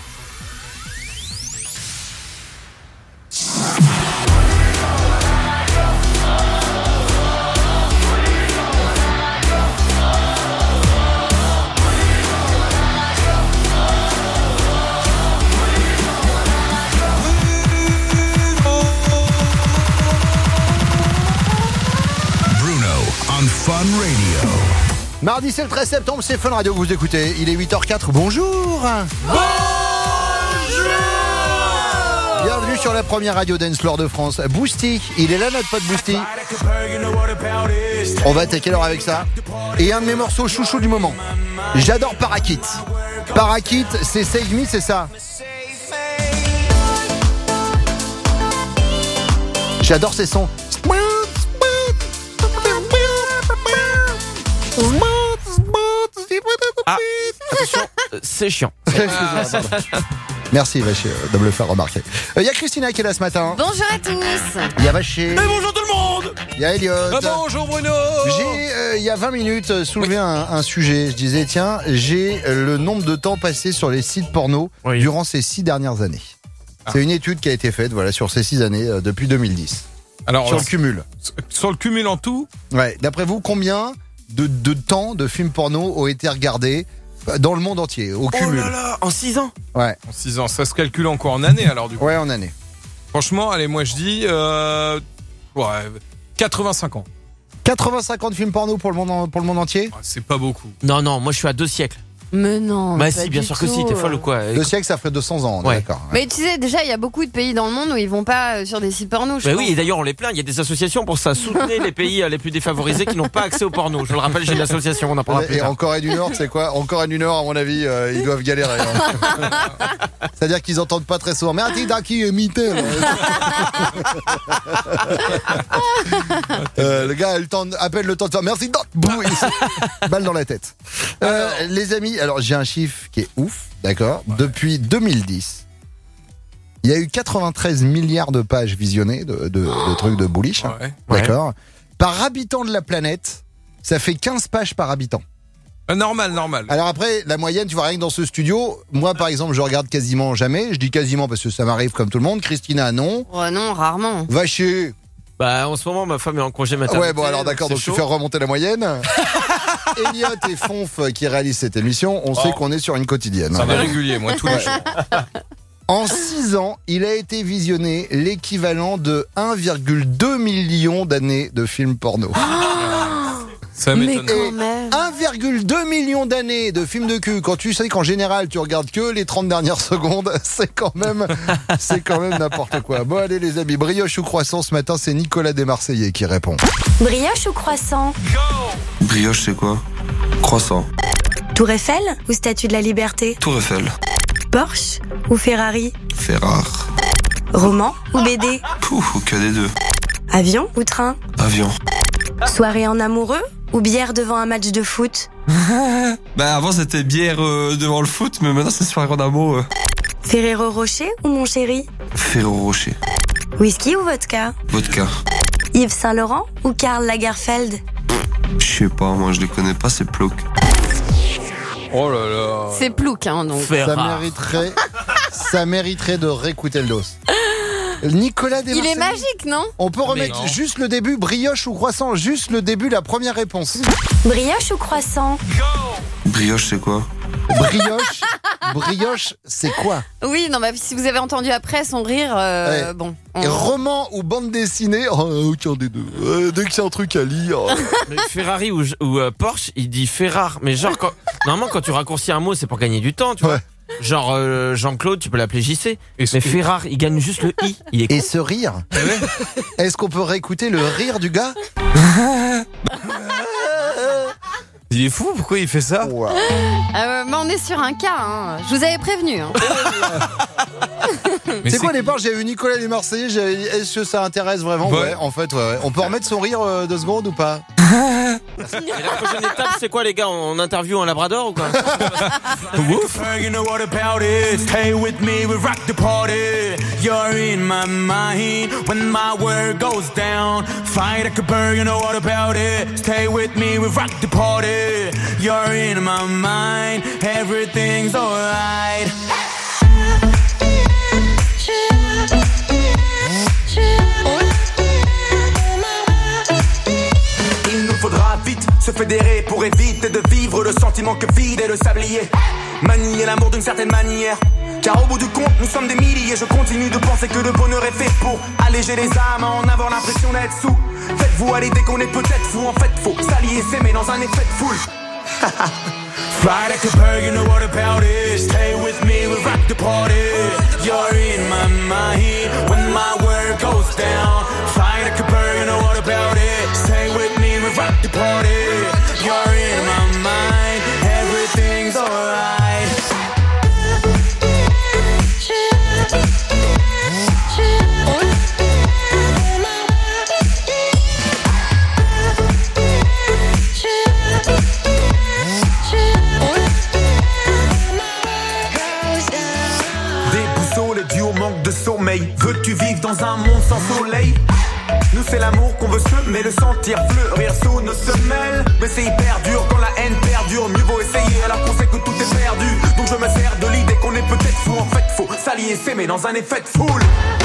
Speaker 1: Fun Radio. Mardi, c'est le treize septembre, c'est Fun Radio que vous écoutez. Il est huit heures quatre. Bonjour. Bonjour. Bienvenue sur la première radio dance floor de France. Boosty, il est là notre pote Boosty. On va attaquer l'heure avec ça. Et un de mes morceaux chouchou du moment. J'adore Parakit. Parakit, c'est Save Me, c'est ça. J'adore ces sons.
Speaker 4: Ah, attention, c'est chiant.
Speaker 1: Mais Merci Vacher de me le faire remarquer. Il y a Christina qui est là ce matin.
Speaker 3: Bonjour à tous.
Speaker 1: Il y a Vacher.
Speaker 4: Et bonjour tout le monde.
Speaker 1: Il y a Elliot.
Speaker 2: Ah, bonjour Bruno.
Speaker 1: J'ai, euh, il y a vingt minutes, soulevé un, un sujet. Je disais, tiens, j'ai le nombre de temps passé sur les sites porno oui. durant ces six dernières années. Ah. C'est une étude qui a été faite voilà, sur ces six années, euh, depuis deux mille dix. Alors, sur le cumul.
Speaker 2: Sur le cumul en tout.
Speaker 1: Ouais. D'après vous, combien de, de temps de films porno ont été regardés dans le monde entier, au cumul?
Speaker 4: Oh là là, en six ans?
Speaker 1: Ouais.
Speaker 2: En six ans, ça se calcule encore en années alors du coup?
Speaker 1: Ouais, en années.
Speaker 2: Franchement, allez, moi je dis euh, ouais, quatre-vingt-cinq ans.
Speaker 1: quatre-vingt-cinq ans de films porno pour le monde, pour le monde entier?
Speaker 2: Ah, c'est pas beaucoup.
Speaker 4: Non, non, moi je suis à deux siècles.
Speaker 3: Mais non.
Speaker 4: Bah si, bien sûr que si, t'es folle ou quoi?
Speaker 1: Deux siècles, ça ferait deux cents ans,
Speaker 4: ouais.
Speaker 1: D'accord.
Speaker 3: Mais tu sais, déjà, il y a beaucoup de pays dans le monde où ils vont pas sur des sites porno.
Speaker 4: Bah oui, et d'ailleurs, on les plaint. Il y a des associations pour ça. Soutenez les pays les plus défavorisés qui n'ont pas accès au porno. Je le rappelle, j'ai une association, on en parlera plus
Speaker 1: Et
Speaker 4: tard.
Speaker 1: en Corée du Nord, c'est quoi? En Corée du Nord, à mon avis, euh, ils doivent galérer. Hein. C'est-à-dire qu'ils entendent pas très souvent. Mais qui est mité euh, Le gars le temps, appelle le temps de faire merci. Balle dans la tête. Euh, les amis, alors j'ai un chiffre qui est ouf, d'accord. Ouais. Depuis deux mille dix, il y a eu quatre-vingt-treize milliards de pages visionnées de, de, de trucs de bullish,
Speaker 2: ouais.
Speaker 1: d'accord. Ouais. Par habitant de la planète, ça fait quinze pages par habitant.
Speaker 2: Euh, normal, normal.
Speaker 1: Alors après, la moyenne, tu vois, rien que dans ce studio, moi par exemple, je regarde quasiment jamais. Je dis quasiment parce que ça m'arrive comme tout le monde. Christina, non.
Speaker 3: Oh non, rarement.
Speaker 1: Vacher.
Speaker 4: Bah en ce moment, ma femme est en congé maternité.
Speaker 1: Ouais, bon alors d'accord, donc tu fais remonter la moyenne. Elliot et Fonf qui réalisent cette émission, on oh. sait qu'on est sur une quotidienne.
Speaker 2: Ça va régulier, moi, tous les jours.
Speaker 1: En six ans, il a été visionné l'équivalent de un virgule deux million d'années de films porno.
Speaker 3: Oh.
Speaker 2: Ça m'étonne.
Speaker 1: un virgule deux million d'années de films de cul. Quand tu sais qu'en général tu regardes que les trente dernières secondes, c'est quand même, c'est quand même n'importe quoi. Bon allez les amis, brioche ou croissant ce matin, c'est Nicolas des Marseillais qui répond.
Speaker 7: Brioche ou croissant?
Speaker 8: Brioche c'est quoi? Croissant.
Speaker 7: Tour Eiffel ou Statue de la Liberté?
Speaker 8: Tour Eiffel.
Speaker 7: Porsche ou Ferrari?
Speaker 8: Ferrari.
Speaker 7: Roman ou B D?
Speaker 8: Pouh, que des deux.
Speaker 7: Avion ou train?
Speaker 8: Avion.
Speaker 7: Soirée en amoureux ou bière devant un match de foot?
Speaker 8: Bah avant c'était bière euh, devant le foot, mais maintenant c'est soirée en amoureux.
Speaker 7: Ferrero Rocher ou mon chéri?
Speaker 8: Ferrero Rocher.
Speaker 7: Whisky ou vodka?
Speaker 8: Vodka.
Speaker 7: Yves Saint Laurent ou Karl Lagerfeld?
Speaker 8: Je sais pas, moi je les connais pas, c'est plouc.
Speaker 2: Oh là là.
Speaker 3: C'est plouc, hein, donc.
Speaker 1: Ça mériterait, ça mériterait de réécouter le dos. Nicolas des
Speaker 3: Il
Speaker 1: Marseillais.
Speaker 3: est magique, non?
Speaker 1: On peut remettre juste le début, brioche ou croissant, juste le début, la première réponse.
Speaker 7: Brioche ou croissant?
Speaker 8: Brioche c'est quoi?
Speaker 1: Brioche, brioche c'est quoi?
Speaker 3: Oui, non, bah si vous avez entendu après son rire, euh,
Speaker 1: ouais.
Speaker 3: bon.
Speaker 1: On... Et roman ou bande dessinée? Oh, aucun des deux. Euh, dès que c'est un truc à lire.
Speaker 4: Mais Ferrari ou, ou euh, Porsche, il dit Ferrari. Mais genre, quand, normalement, quand tu raccourcis un mot, c'est pour gagner du temps, tu vois. Ouais. Genre euh, Jean-Claude, tu peux l'appeler J C. Et mais Ferrari, il gagne juste le I. Il est
Speaker 1: Et ce rire, est-ce qu'on peut réécouter le rire du gars?
Speaker 2: Il est fou, pourquoi il fait ça?
Speaker 1: Wow.
Speaker 3: Euh, mais on est sur un cas, hein. Je vous avais prévenu. Hein.
Speaker 1: C'est quoi, au départ, j'ai eu Nicolas des Marseillais, j'ai dit, est-ce que ça intéresse vraiment? Ouais, ouais en fait, ouais, ouais. On peut remettre son rire euh, deux secondes ou pas?
Speaker 4: Et la prochaine étape, c'est quoi, les gars? On interview un labrador ou quoi?
Speaker 21: Ouf. You know what about it? Stay with me, we rock the party. You're in my mind when my word goes down. Fight like a bird, you know what about it? Stay with me, we rock the party. You're in my mind, everything's alright. Il nous faudra vite se fédérer pour éviter de vivre le sentiment que vide est le sablier. Manier l'amour d'une certaine manière, car au bout du compte nous sommes des milliers. Je continue de penser que le bonheur est fait pour alléger les âmes, en avoir l'impression d'être sous. Faites-vous à l'idée qu'on est peut-être fou, en fait faut s'allier, s'aimer dans un effet de foule. Fly like a bird, you know what about it? Stay with me, we'll rock the party. You're in my mind when my word goes down. Fly like a bird, you know what about it? Stay with me, we'll rock the party. You're in my mind, everything's alright.
Speaker 6: soleil. Veux-tu vivre dans un monde sans soleil? Nous c'est l'amour qu'on veut semer, le sentir fleurir sous nos semelles. Mais c'est hyper dur quand la haine perdure. Mieux vaut essayer alors qu'on sait que tout est perdu. Donc je me sers de l'idée qu'on est peut-être fou. En fait faut s'allier et s'aimer dans un effet de foule.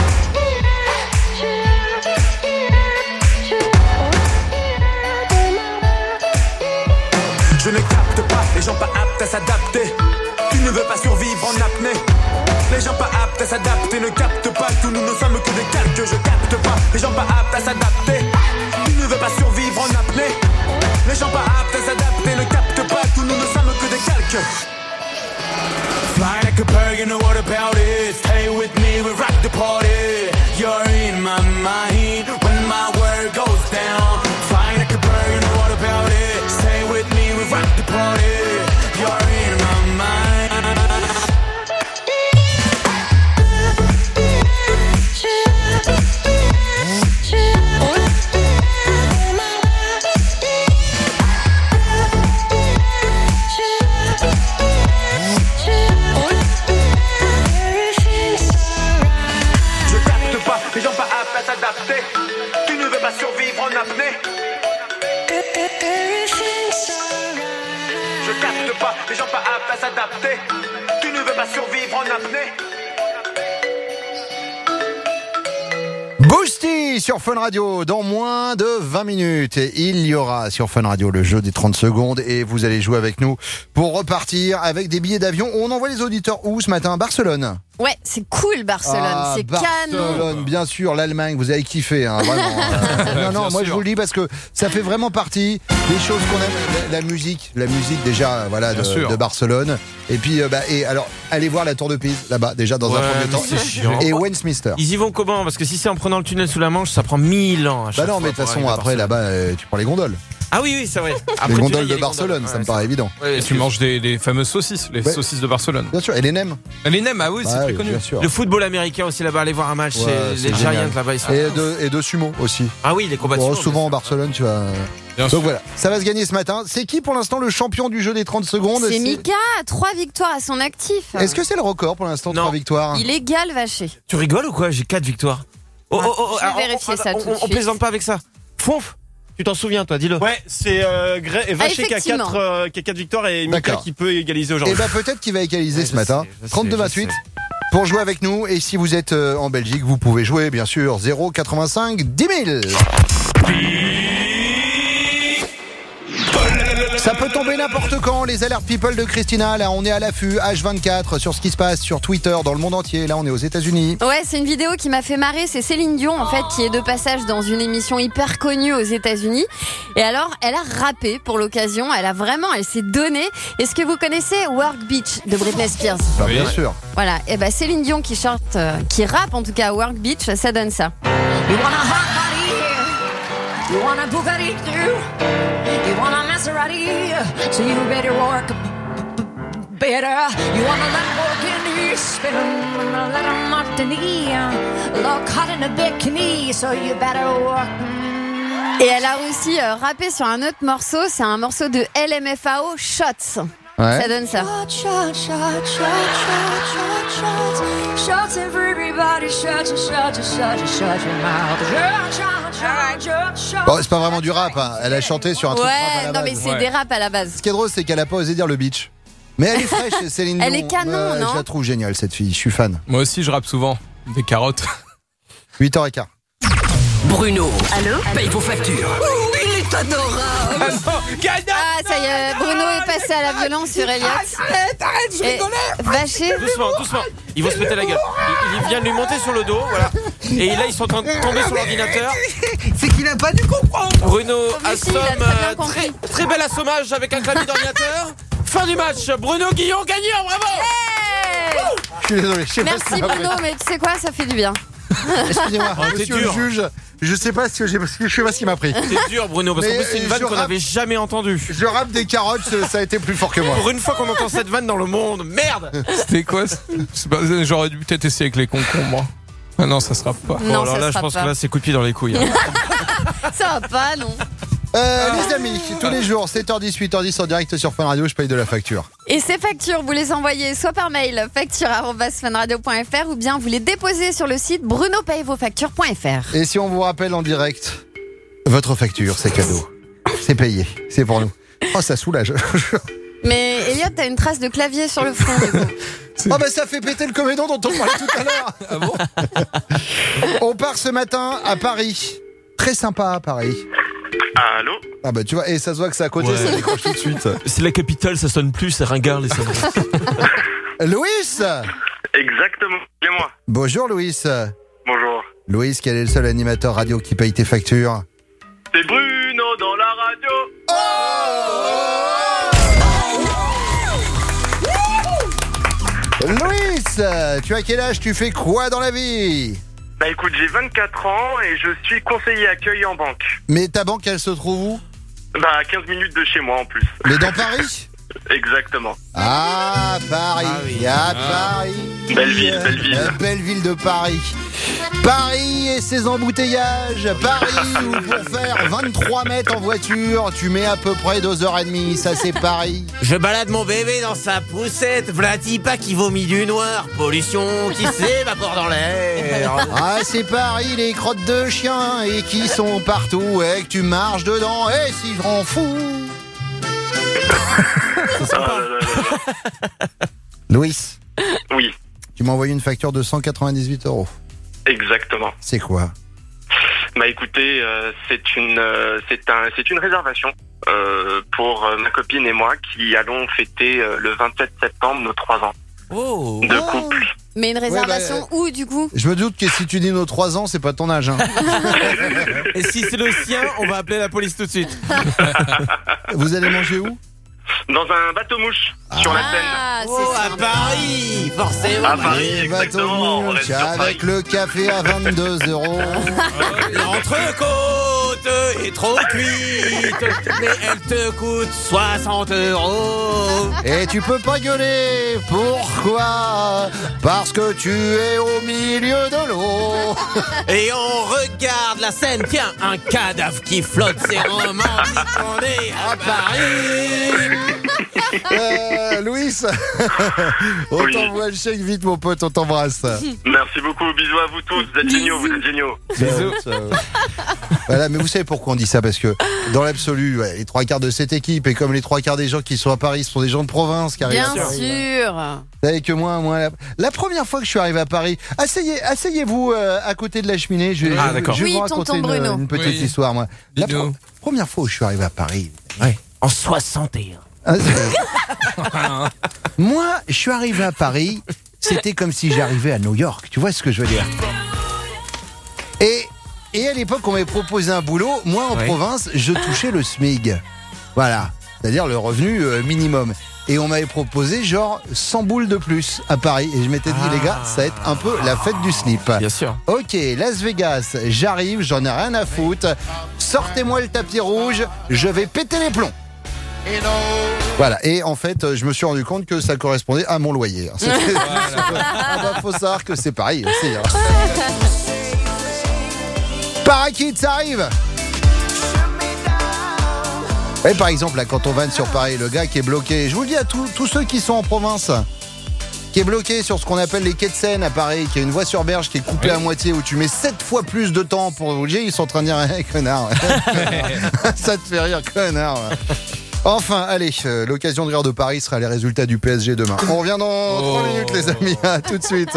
Speaker 6: Je ne capte pas les gens pas aptes à s'adapter. Tu ne veux pas survivre en apnée. Les gens pas aptes à s'adapter ne captent pas. Tous nous ne sommes que des calques, je capte pas. Les gens pas aptes à s'adapter. Tu ne veux pas survivre en apnée. Les gens pas aptes à s'adapter ne captent pas. Tous nous ne sommes que des calques. Fly like a bird, you know what about it. Stay with me, we rock the party. You're in my mind when my word goes down. Fly like a bird, you know what about it. Stay with me, we rock the party. You're in my mind. Les gens pas aptes à s'adapter. Tu ne veux pas survivre en apnée. Je capte pas. Les gens pas aptes à s'adapter. Tu ne veux pas survivre en apnée.
Speaker 1: Boosty sur Fun Radio dans moins de vingt minutes. Et il y aura sur Fun Radio le jeu des trente secondes et vous allez jouer avec nous pour repartir avec des billets d'avion. On envoie les auditeurs où ce matin? Barcelone.
Speaker 3: Ouais, c'est cool Barcelone,
Speaker 1: Ah,
Speaker 3: c'est
Speaker 1: Barcelone,
Speaker 3: canon.
Speaker 1: bien sûr, l'Allemagne, vous avez kiffé, hein, vraiment. Euh, non, non,
Speaker 2: Bien
Speaker 1: moi je
Speaker 2: sûr.
Speaker 1: vous le dis parce que ça fait vraiment partie des choses qu'on aime. La, la musique, la musique déjà, voilà, de,
Speaker 2: Bien sûr.
Speaker 1: de Barcelone. Et puis, euh, bah, et alors, allez voir la Tour de Pise là-bas, déjà dans un
Speaker 4: Ouais,
Speaker 1: premier
Speaker 4: mais
Speaker 1: temps.
Speaker 4: c'est chiant.
Speaker 1: Et Westminster.
Speaker 4: Ils y vont comment? Parce que si c'est en prenant le tunnel sous la Manche, ça prend mille ans. À
Speaker 1: Bah
Speaker 4: chaque
Speaker 1: non,
Speaker 4: fois
Speaker 1: mais de toute
Speaker 4: pour
Speaker 1: façon,
Speaker 4: arriver à
Speaker 1: après
Speaker 4: Barcelone.
Speaker 1: là-bas, euh, tu prends les gondoles.
Speaker 4: Ah oui, oui, c'est vrai. Après,
Speaker 1: les
Speaker 4: le
Speaker 1: gondoles
Speaker 4: tunnel, il y
Speaker 1: de
Speaker 4: a les
Speaker 1: Barcelone,
Speaker 4: gondoles.
Speaker 1: ça me
Speaker 4: Ouais,
Speaker 1: paraît évident.
Speaker 4: Ouais,
Speaker 2: Et tu manges des, des fameuses saucisses, les
Speaker 1: Ouais.
Speaker 2: saucisses de Barcelone.
Speaker 1: Bien sûr, et les nems.
Speaker 2: Les nems, ah oui, c'est
Speaker 1: Ouais,
Speaker 2: très
Speaker 1: oui,
Speaker 2: connu.
Speaker 1: bien sûr.
Speaker 4: Le football américain aussi là-bas, aller voir un match,
Speaker 1: Ouais,
Speaker 4: c'est
Speaker 1: c'est
Speaker 4: les
Speaker 1: génial.
Speaker 4: Giants là-bas, ils sont.
Speaker 1: Et de, et de sumo aussi.
Speaker 4: Ah oui, les combats de
Speaker 1: Bon,
Speaker 4: sumo,
Speaker 1: souvent
Speaker 4: bien
Speaker 1: en Barcelone, tu vas.
Speaker 2: Bien
Speaker 1: Donc
Speaker 2: sûr.
Speaker 1: voilà, ça va se gagner ce matin. C'est qui pour l'instant le champion du jeu des trente secondes?
Speaker 3: C'est Mika, trois victoires à son actif.
Speaker 1: Est-ce que c'est le record pour l'instant,
Speaker 4: Non.
Speaker 1: trois victoires?
Speaker 3: Il égale Vacher.
Speaker 4: Tu rigoles ou quoi? J'ai quatre victoires. Oh, oh, oh,
Speaker 3: Je vais
Speaker 4: alors,
Speaker 3: vérifier
Speaker 4: on,
Speaker 3: ça
Speaker 4: on-
Speaker 3: tout de
Speaker 4: on- on
Speaker 3: suite.
Speaker 4: plaisante pas avec ça. Fonf, tu t'en souviens toi, dis-le.
Speaker 23: Ouais, c'est euh, Gray et Vacher qui a
Speaker 3: effectivement.
Speaker 23: quatre euh, qui a quatre victoires et Mika
Speaker 1: D'accord.
Speaker 23: qui peut égaliser
Speaker 1: Et
Speaker 23: aujourd'hui.
Speaker 1: bah peut-être qu'il va égaliser
Speaker 4: Ouais,
Speaker 1: ce
Speaker 4: je
Speaker 1: matin.
Speaker 4: sais, je sais,
Speaker 1: trente-deux
Speaker 4: je
Speaker 1: vingt-huit.
Speaker 4: sais.
Speaker 1: Pour jouer avec nous. Et si vous êtes euh, en Belgique, vous pouvez jouer bien sûr zéro quatre-vingt-cinq dix mille. Ça peut tomber n'importe quand, les alertes people de Christina. Là, on est à l'affût, H vingt-quatre, sur ce qui se passe sur Twitter, dans le monde entier. Là, on est aux États-Unis.
Speaker 3: Ouais, c'est une vidéo qui m'a fait marrer. C'est Céline Dion, en fait, qui est de passage dans une émission hyper connue aux États-Unis. Et alors, elle a rappé pour l'occasion. Elle a vraiment, elle s'est donnée. Est-ce que vous connaissez Work Beach de Britney Spears?
Speaker 1: Bah, bien sûr.
Speaker 3: Voilà. Et ben Céline Dion qui chante, euh, qui rappe en tout cas Work Beach, ça donne ça.
Speaker 9: You want a hot body, you want a Bugatti too, you want a Maserati, so you better work b- b- better. You want a Lamborghini, spin a little martini, look hot in a bikini, so you better work.
Speaker 3: Et elle a aussi euh, rappé sur un autre morceau. C'est un morceau de L M F A O, Shots.
Speaker 1: Ouais.
Speaker 3: Ça donne ça.
Speaker 9: Shot, shot, shot, shot, shot, shot, shots, shots everybody, shots, shots, shots, shots your mouth. Shot, shot, shot, shot, shots.
Speaker 1: Bon, c'est pas vraiment du rap, hein. Elle a chanté sur un truc rap à
Speaker 3: Ouais,
Speaker 1: la
Speaker 3: non
Speaker 1: base.
Speaker 3: mais c'est des raps à la base.
Speaker 1: Ce qui est drôle, c'est qu'elle a pas osé dire le beach. Mais elle est fraîche, Céline Dion.
Speaker 3: Elle est canon, non
Speaker 1: Je la trouve géniale, cette fille. Je suis fan.
Speaker 2: Moi aussi, je rappe souvent. Des carottes.
Speaker 1: huit heures quinze.
Speaker 13: Bruno.
Speaker 9: Allô?
Speaker 13: Paye vos factures.
Speaker 9: Oh, il est adorable.
Speaker 3: Ah, ça y est, Bruno est passé à la violence sur Elliot.
Speaker 9: Arrête, arrête, je
Speaker 3: Et
Speaker 9: rigolais.
Speaker 3: Vacher.
Speaker 4: Doucement, doucement. Ils vont se péter la gueule. Il, il vient de lui monter sur le dos, voilà. Et là, ils sont en train de tomber sur l'ordinateur.
Speaker 9: C'est qu'il a pas dû comprendre.
Speaker 4: Bruno
Speaker 3: mais si, il a
Speaker 4: assomme,
Speaker 3: très bien
Speaker 4: euh,
Speaker 3: compris.
Speaker 4: très, très bel assommage avec un clavier d'ordinateur. Fin du match. Bruno Guillon gagnant, bravo.
Speaker 3: Hey
Speaker 1: Je suis désolé. Je sais pas ce
Speaker 3: Merci
Speaker 1: qui m'a fait.
Speaker 3: Bruno, mais tu sais quoi, ça fait du bien.
Speaker 1: Excusez-moi,
Speaker 4: Oh, t'es
Speaker 1: monsieur le
Speaker 4: dur.
Speaker 1: juge. Je sais pas ce que j'ai, je sais pas ce qui m'a pris.
Speaker 4: C'est dur, Bruno, parce qu'en
Speaker 1: Mais,
Speaker 4: plus, c'est une
Speaker 1: euh,
Speaker 4: vanne
Speaker 1: je
Speaker 4: qu'on
Speaker 1: rappe-
Speaker 4: n'avait jamais entendue.
Speaker 1: Je rappe des carottes, ça a été plus fort que moi.
Speaker 4: Pour une fois qu'on entend cette vanne dans le monde, merde.
Speaker 2: C'était quoi? C'est pas- J'aurais dû peut-être essayer avec les concombres. Ah non, ça se rappe pas.
Speaker 3: Non,
Speaker 4: alors
Speaker 3: ça
Speaker 4: là,
Speaker 3: se
Speaker 4: je pense
Speaker 3: rappe
Speaker 4: que là, c'est coup de pied dans les couilles. hein.
Speaker 3: Ça va pas, non.
Speaker 1: Euh, les amis, tous les jours, sept heures dix, huit heures dix en direct sur Fun Radio, je paye de la facture.
Speaker 3: Et ces factures, vous les envoyez soit par mail, facture arobase funradio point f r, ou bien vous les déposez sur le site bruno paye vos factures point f r.
Speaker 1: Et si on vous rappelle en direct, votre facture, c'est cadeau. C'est payé, c'est pour nous. Oh, ça soulage.
Speaker 3: Mais Elliot, t'as une trace de clavier sur le front, du coup.
Speaker 1: Oh bah ça fait péter le comédon dont on parlait tout à l'heure.
Speaker 2: Ah bon?
Speaker 1: On part ce matin à Paris. Très sympa à Paris.
Speaker 23: Allô?
Speaker 1: Ah bah tu vois, et ça se voit que c'est à côté,
Speaker 4: Ouais.
Speaker 1: ça décroche tout de suite.
Speaker 4: C'est la capitale, ça sonne plus, c'est ringard les sonneries.
Speaker 1: Louis!
Speaker 23: Exactement, c'est moi.
Speaker 1: Bonjour Louis.
Speaker 23: Bonjour.
Speaker 1: Louis, quel est le seul animateur radio qui paye tes factures?
Speaker 23: C'est Bruno dans la radio.
Speaker 1: Louis, tu as quel âge? Tu fais quoi dans la vie?
Speaker 23: Bah écoute, j'ai vingt-quatre ans et je suis conseiller accueil en banque.
Speaker 1: Mais ta banque, elle se trouve où?
Speaker 23: Bah à quinze minutes de chez moi en plus.
Speaker 1: Mais dans Paris?
Speaker 23: Exactement.
Speaker 1: Ah, Paris,
Speaker 4: Ah oui.
Speaker 1: ah,
Speaker 4: Ah.
Speaker 1: Paris.
Speaker 23: Belle ville, belle ville.
Speaker 1: Euh, belle ville de Paris. Paris et ses embouteillages. Paris où pour faire vingt-trois mètres en voiture, tu mets à peu près deux heures trente. Ça, c'est Paris.
Speaker 4: Je balade mon bébé dans sa poussette, vlati pas qui vomit du noir, pollution qui s'évapore dans l'air.
Speaker 1: Ah, c'est Paris, les crottes de chiens et qui sont partout et que tu marches dedans. Et si je m'en fous.
Speaker 23: Ah, là, là, là.
Speaker 1: Louis,
Speaker 23: Oui,
Speaker 1: tu m'as envoyé une facture de cent quatre-vingt-dix-huit euros.
Speaker 23: exactement.
Speaker 1: C'est quoi?
Speaker 23: Bah écoutez, euh, c'est une, euh, c'est un, c'est une réservation euh, pour euh, ma copine et moi qui allons fêter euh, le vingt-sept septembre nos trois ans
Speaker 4: Oh.
Speaker 23: de couple.
Speaker 3: Mais une réservation
Speaker 1: Ouais, bah,
Speaker 3: où, du coup?
Speaker 1: Je me doute que si tu dis nos trois ans, c'est pas ton âge. Hein.
Speaker 4: Et si c'est le sien, on va appeler la police tout de suite.
Speaker 1: Vous allez manger où?
Speaker 23: Dans un bateau-mouche sur la Seine.
Speaker 3: Ah,
Speaker 4: Oh,
Speaker 3: c'est
Speaker 4: à
Speaker 3: sympa.
Speaker 4: Paris, forcément.
Speaker 23: À Paris,
Speaker 1: Les bateaux
Speaker 23: exactement. On
Speaker 1: mouches
Speaker 23: reste sur Paris.
Speaker 1: avec le café à vingt-deux euros.
Speaker 4: L'entrecôte est trop cuite, mais elle te coûte soixante euros.
Speaker 1: Et tu peux pas gueuler. Pourquoi? Parce que tu es au milieu de l'eau.
Speaker 4: Et on regarde la scène, tiens, un cadavre qui flotte, c'est romantique, on est à Paris.
Speaker 1: Euh, Louis, on
Speaker 23: Oui.
Speaker 1: t'envoie le chèque vite, mon pote, on t'embrasse.
Speaker 23: Merci beaucoup, bisous à vous tous, vous êtes géniaux, vous êtes géniaux.
Speaker 1: Bisous. Voilà, mais vous savez pourquoi on dit ça? Parce que dans l'absolu, ouais, les trois quarts de cette équipe et comme les trois quarts des gens qui sont à Paris sont des gens de province qui arrivent
Speaker 3: Bien
Speaker 1: à Paris.
Speaker 3: sûr.
Speaker 1: Vous savez que moi, moi la, la première fois que je suis arrivé à Paris, asseyez, asseyez-vous euh, à côté de la cheminée. Je,
Speaker 4: Ah,
Speaker 1: je-
Speaker 4: d'accord.
Speaker 1: je vais
Speaker 3: Oui,
Speaker 1: vous raconter
Speaker 3: tonton
Speaker 1: une,
Speaker 3: Bruno.
Speaker 1: une petite
Speaker 2: Oui.
Speaker 1: histoire, moi. La
Speaker 2: Dis-nous.
Speaker 1: pro- première fois où je suis arrivé à Paris.
Speaker 4: Ouais, en soixante et un.
Speaker 1: Ah, c'est- moi, je suis arrivé à Paris, c'était comme si j'arrivais à New York. Tu vois ce que je veux dire? Et, et à l'époque, on m'avait proposé un boulot. Moi, en
Speaker 4: Ouais.
Speaker 1: province, je touchais le SMIG. Voilà. C'est-à-dire le revenu euh, minimum. Et on m'avait proposé genre cent boules de plus à Paris. Et je m'étais dit,
Speaker 4: Ah.
Speaker 1: les gars, ça va être un peu la fête du slip.
Speaker 4: Bien sûr.
Speaker 1: Ok, Las Vegas, j'arrive, j'en ai rien à foutre. Sortez-moi le tapis rouge, je vais péter les plombs. Voilà, et en fait, euh, je me suis rendu compte que ça correspondait à mon loyer. C'était- Ah bah, faut savoir que c'est pareil aussi. Hein. Parakids, ça arrive. Et par exemple, là, quand on vanne sur Paris, le gars qui est bloqué, je vous le dis à tous tous ceux qui sont en province, qui est bloqué sur ce qu'on appelle les quais de Seine à Paris, qui a une voie sur berge qui est coupée
Speaker 2: Oui.
Speaker 1: à moitié, où tu mets sept fois plus de temps pour vous le dire, ils sont en train de dire, hey, connard. Ça te fait rire, connard. Enfin, allez, euh, l'occasion de rire de Paris sera les résultats du P S G demain. On revient dans trois
Speaker 2: Oh.
Speaker 1: minutes, les amis. À tout de suite.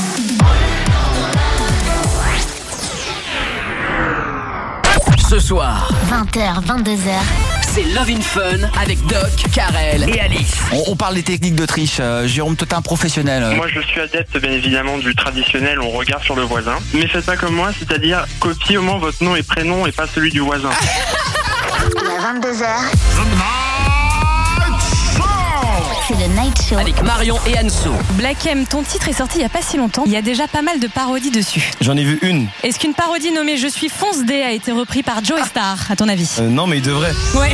Speaker 13: Ce soir,
Speaker 24: vingt heures, vingt-deux heures.
Speaker 13: c'est Love in Fun avec Doc, Karel et Alice.
Speaker 10: On, on parle des techniques de triche. Euh, Jérôme, toi t'es un professionnel. euh.
Speaker 23: Moi je suis adepte bien évidemment du traditionnel, on regarde sur le voisin. Mais faites pas comme moi, c'est-à-dire copiez au moins votre nom et prénom et pas celui du voisin.
Speaker 24: Il est vingt-deux heures. C'est le Night Show.
Speaker 13: Avec Marion et Anso.
Speaker 11: Black M, ton titre est sorti il y a pas si longtemps. Il y a déjà pas mal de parodies dessus.
Speaker 10: J'en ai vu une.
Speaker 11: Est-ce qu'une parodie nommée Je suis Fonce D a été repris par Joe Star, à ton avis?
Speaker 10: Euh, non, mais il devrait.
Speaker 11: Ouais.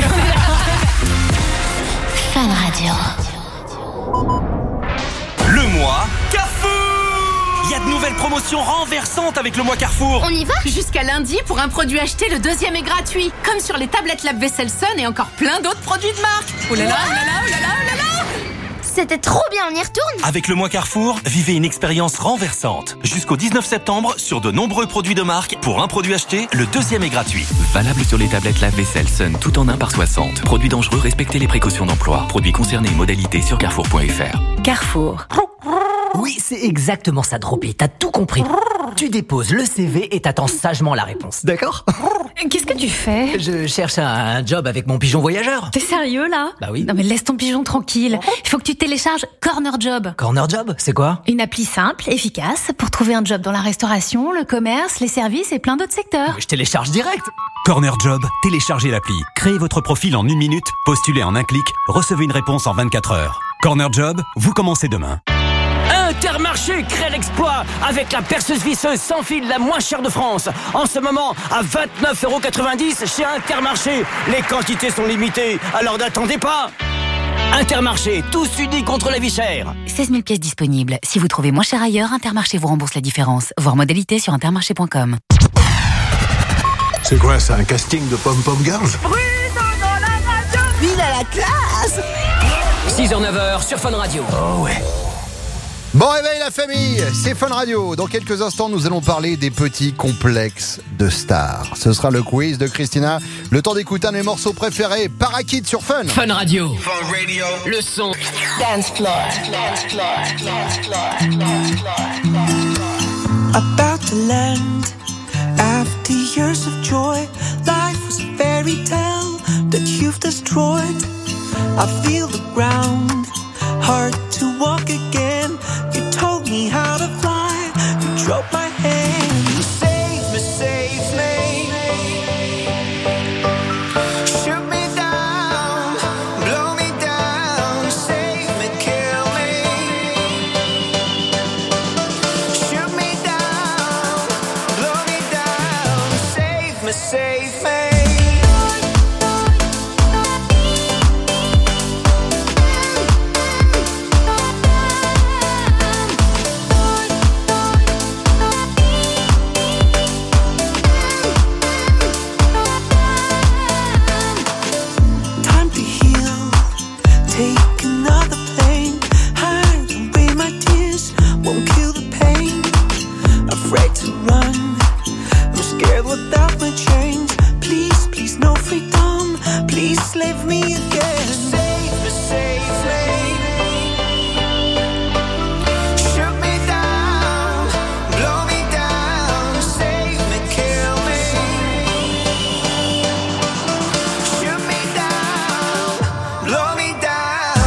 Speaker 24: Fun Radio.
Speaker 10: Le mois Carrefour. Il y a
Speaker 14: de nouvelles promotions renversantes avec le mois Carrefour.
Speaker 16: On y va? Jusqu'à lundi, pour un produit acheté, le deuxième est gratuit. Comme sur les tablettes lave-vaisselle Sun et encore plein d'autres produits de marque. Oh là là, oh là là, oh là là, oh là là.
Speaker 7: C'était trop bien, on y retourne.
Speaker 14: Avec le mois Carrefour, vivez une expérience renversante. Jusqu'au dix-neuf septembre, sur de nombreux produits de marque, pour un produit acheté, le deuxième est gratuit.
Speaker 17: Valable sur les tablettes lave-vaisselle Sun, tout en un par soixante. Produits dangereux, respectez les précautions d'emploi. Produits concernés, modalités sur carrefour point f r.
Speaker 12: Carrefour.
Speaker 22: Oui, c'est exactement ça, Dropi. T'as tout compris. Tu déposes le C V et t'attends sagement la réponse, d'accord?
Speaker 24: Qu'est-ce que tu fais?
Speaker 22: Je cherche un, un job avec mon pigeon voyageur.
Speaker 24: T'es sérieux là?
Speaker 22: Bah oui.
Speaker 24: Non mais laisse ton pigeon tranquille. Il faut que tu télécharges Corner Job.
Speaker 22: Corner Job, c'est quoi?
Speaker 24: Une appli simple, efficace, pour trouver un job dans la restauration, le commerce, les services et plein d'autres secteurs.
Speaker 22: Je télécharge direct.
Speaker 20: Corner Job, téléchargez l'appli. Créez votre profil en une minute, postulez en un clic, recevez une réponse en vingt-quatre heures. Corner Job, vous commencez demain.
Speaker 13: Intermarché crée l'exploit avec la perceuse visseuse sans fil la moins chère de France. En ce moment, à vingt-neuf euros quatre-vingt-dix chez Intermarché. Les quantités sont limitées, alors n'attendez pas. Intermarché, tous unis contre la vie chère.
Speaker 24: seize mille pièces disponibles. Si vous trouvez moins cher ailleurs, Intermarché vous rembourse la différence. Voir modalité sur intermarché point com.
Speaker 19: C'est quoi, c'est un casting de Pom-Pom Girls?
Speaker 13: Il a la classe. six heures neuf heures sur Fun Radio.
Speaker 19: Oh ouais.
Speaker 1: Bon réveil la famille, c'est Fun Radio. Dans quelques instants, nous allons parler des petits complexes de stars. Ce sera le quiz de Christina. Le temps d'écouter un de mes morceaux préférés, Parakid sur Fun.
Speaker 13: Fun Radio. Fun Radio. Le son. Dance floor. Dance floor. Dance floor. Dance floor.
Speaker 21: About to land. After years of joy, life was a fairy tale that you've destroyed. I feel the ground, hard to walk again. You told me how to fly, you dropped my hand. You saved me, saved me. Shoot me down, blow me down. Save me, kill me. Shoot me down, blow me down. Save me, save me. Without my chains, please, please, no freedom. Please leave me again. Save me, save me. Shoot me down, blow me down. Save me, kill me. Shoot me down, blow me down.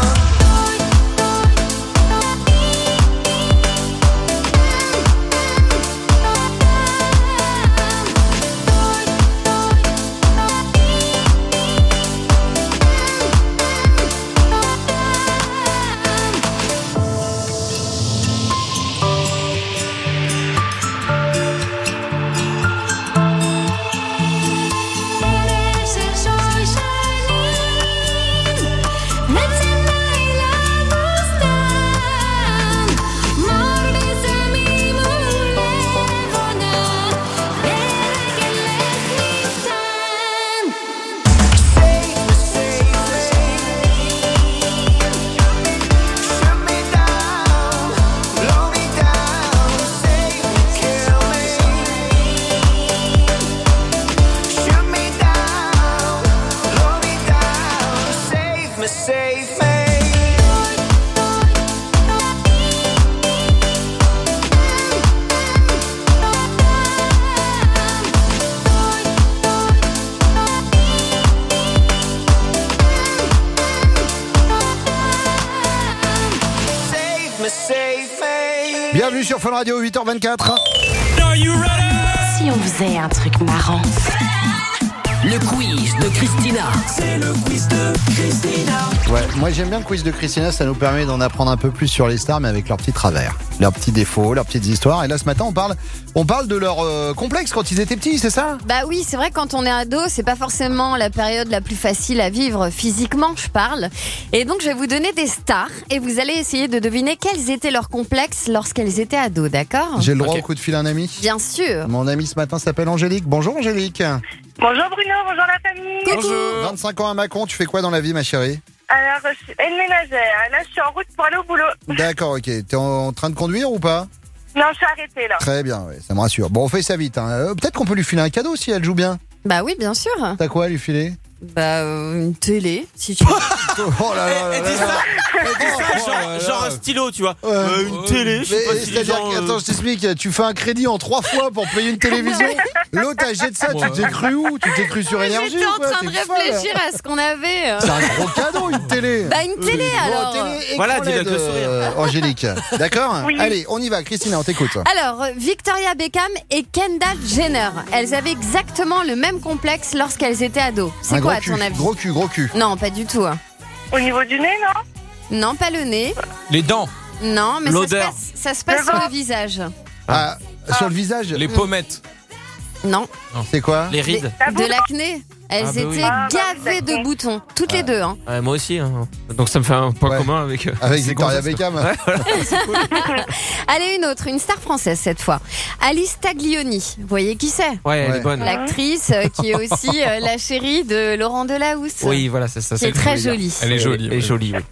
Speaker 1: Bienvenue sur Fun Radio, huit heures vingt-quatre.
Speaker 24: Si on faisait un truc marrant.
Speaker 13: le quiz de Christina.
Speaker 21: C'est le quiz de Christina.
Speaker 1: Ouais, moi j'aime bien le quiz de Christina, ça nous permet d'en apprendre un peu plus sur les stars, mais avec leurs petits travers, leurs petits défauts, leurs petites histoires. Et là ce matin on parle, on parle de leur euh, complexe quand ils étaient petits, c'est ça?
Speaker 3: Bah oui, c'est vrai, quand on est ado, c'est pas forcément la période la plus facile à vivre physiquement, je parle. Et donc je vais vous donner des stars et vous allez essayer de deviner quels étaient leurs complexes lorsqu'elles étaient ados, d'accord?
Speaker 1: J'ai le droit okay. au coup de fil à un ami?
Speaker 3: Bien sûr.
Speaker 1: Mon ami ce matin s'appelle Angélique. Bonjour Angélique.
Speaker 5: Bonjour Bruno, bonjour la famille.
Speaker 1: Bonjour. vingt-cinq ans à Mâcon, tu fais quoi dans la vie ma chérie?
Speaker 5: Alors, je suis aide ménagère. Là, je suis en route pour aller au boulot.
Speaker 1: D'accord, ok. T'es en train de conduire ou pas?
Speaker 5: Non, je suis arrêtée là.
Speaker 1: Très bien, ouais, ça me rassure. Bon, on fait ça vite. Hein. Euh, peut-être qu'on peut lui filer un cadeau si elle joue bien.
Speaker 3: Bah oui, bien sûr.
Speaker 1: T'as quoi à lui filer?
Speaker 3: Bah, euh, une télé, si tu veux.
Speaker 1: Oh là là là là là.
Speaker 4: Genre, genre un stylo, tu vois. Euh, une télé, je sais pas si les gens...
Speaker 1: euh... Attends, je t'explique. Tu fais un crédit en trois fois pour payer une télévision. L'autre achète ça,
Speaker 2: Ouais.
Speaker 1: tu t'es cru où? Tu t'es cru sur énergie?
Speaker 3: J'étais en
Speaker 1: quoi
Speaker 3: train de
Speaker 1: T'es folle.
Speaker 3: réfléchir à ce qu'on avait.
Speaker 1: C'est un gros cadeau, une télé.
Speaker 3: Bah, une télé alors.
Speaker 1: Bon, télé écran
Speaker 4: Voilà, dis-le
Speaker 1: L E D,
Speaker 4: avec le sourire.
Speaker 1: euh, Angélique. D'accord?
Speaker 5: Oui.
Speaker 1: Allez, on y va. Christina, on t'écoute.
Speaker 3: Alors, Victoria Beckham et Kendall Jenner, elles avaient exactement le même complexe lorsqu'elles étaient ados. C'est
Speaker 1: Un
Speaker 3: quoi
Speaker 1: gros
Speaker 3: à ton
Speaker 1: cul,
Speaker 3: avis?
Speaker 1: Gros cul, gros cul.
Speaker 3: Non, pas du tout. hein.
Speaker 5: Au niveau du nez, non?
Speaker 3: Non, pas le nez.
Speaker 2: Les dents,
Speaker 3: Non, mais ça se
Speaker 4: L'odeur.
Speaker 3: passe, ça se passe
Speaker 5: Le
Speaker 3: sur
Speaker 5: ventre.
Speaker 3: le visage.
Speaker 1: Ah, sur le visage.
Speaker 2: les pommettes.
Speaker 3: Non,
Speaker 1: C'est quoi?
Speaker 4: Les rides.
Speaker 3: de l'acné. Elles
Speaker 4: Ah bah oui.
Speaker 3: étaient
Speaker 5: Ah bah oui,
Speaker 3: gavées de
Speaker 5: d'accord.
Speaker 3: boutons, toutes les deux. Hein.
Speaker 4: Ouais, moi aussi. Hein. Donc ça me fait un point
Speaker 1: Ouais.
Speaker 4: commun avec... euh,
Speaker 1: Avec
Speaker 4: ces
Speaker 1: Victoria
Speaker 4: gonzesses,
Speaker 1: Beckham.
Speaker 4: quoi. Ouais, voilà.
Speaker 3: Allez, une autre, une star française cette fois. Alice Taglioni, vous voyez qui c'est?
Speaker 4: Ouais, elle
Speaker 1: Ouais.
Speaker 4: est bonne.
Speaker 3: L'actrice euh, qui est aussi euh, la chérie de Laurent Delahousse.
Speaker 4: Oui, voilà, c'est ça.
Speaker 3: Qui est très jolie.
Speaker 2: Elle est jolie.
Speaker 4: Elle est
Speaker 2: ouais.
Speaker 4: jolie, oui.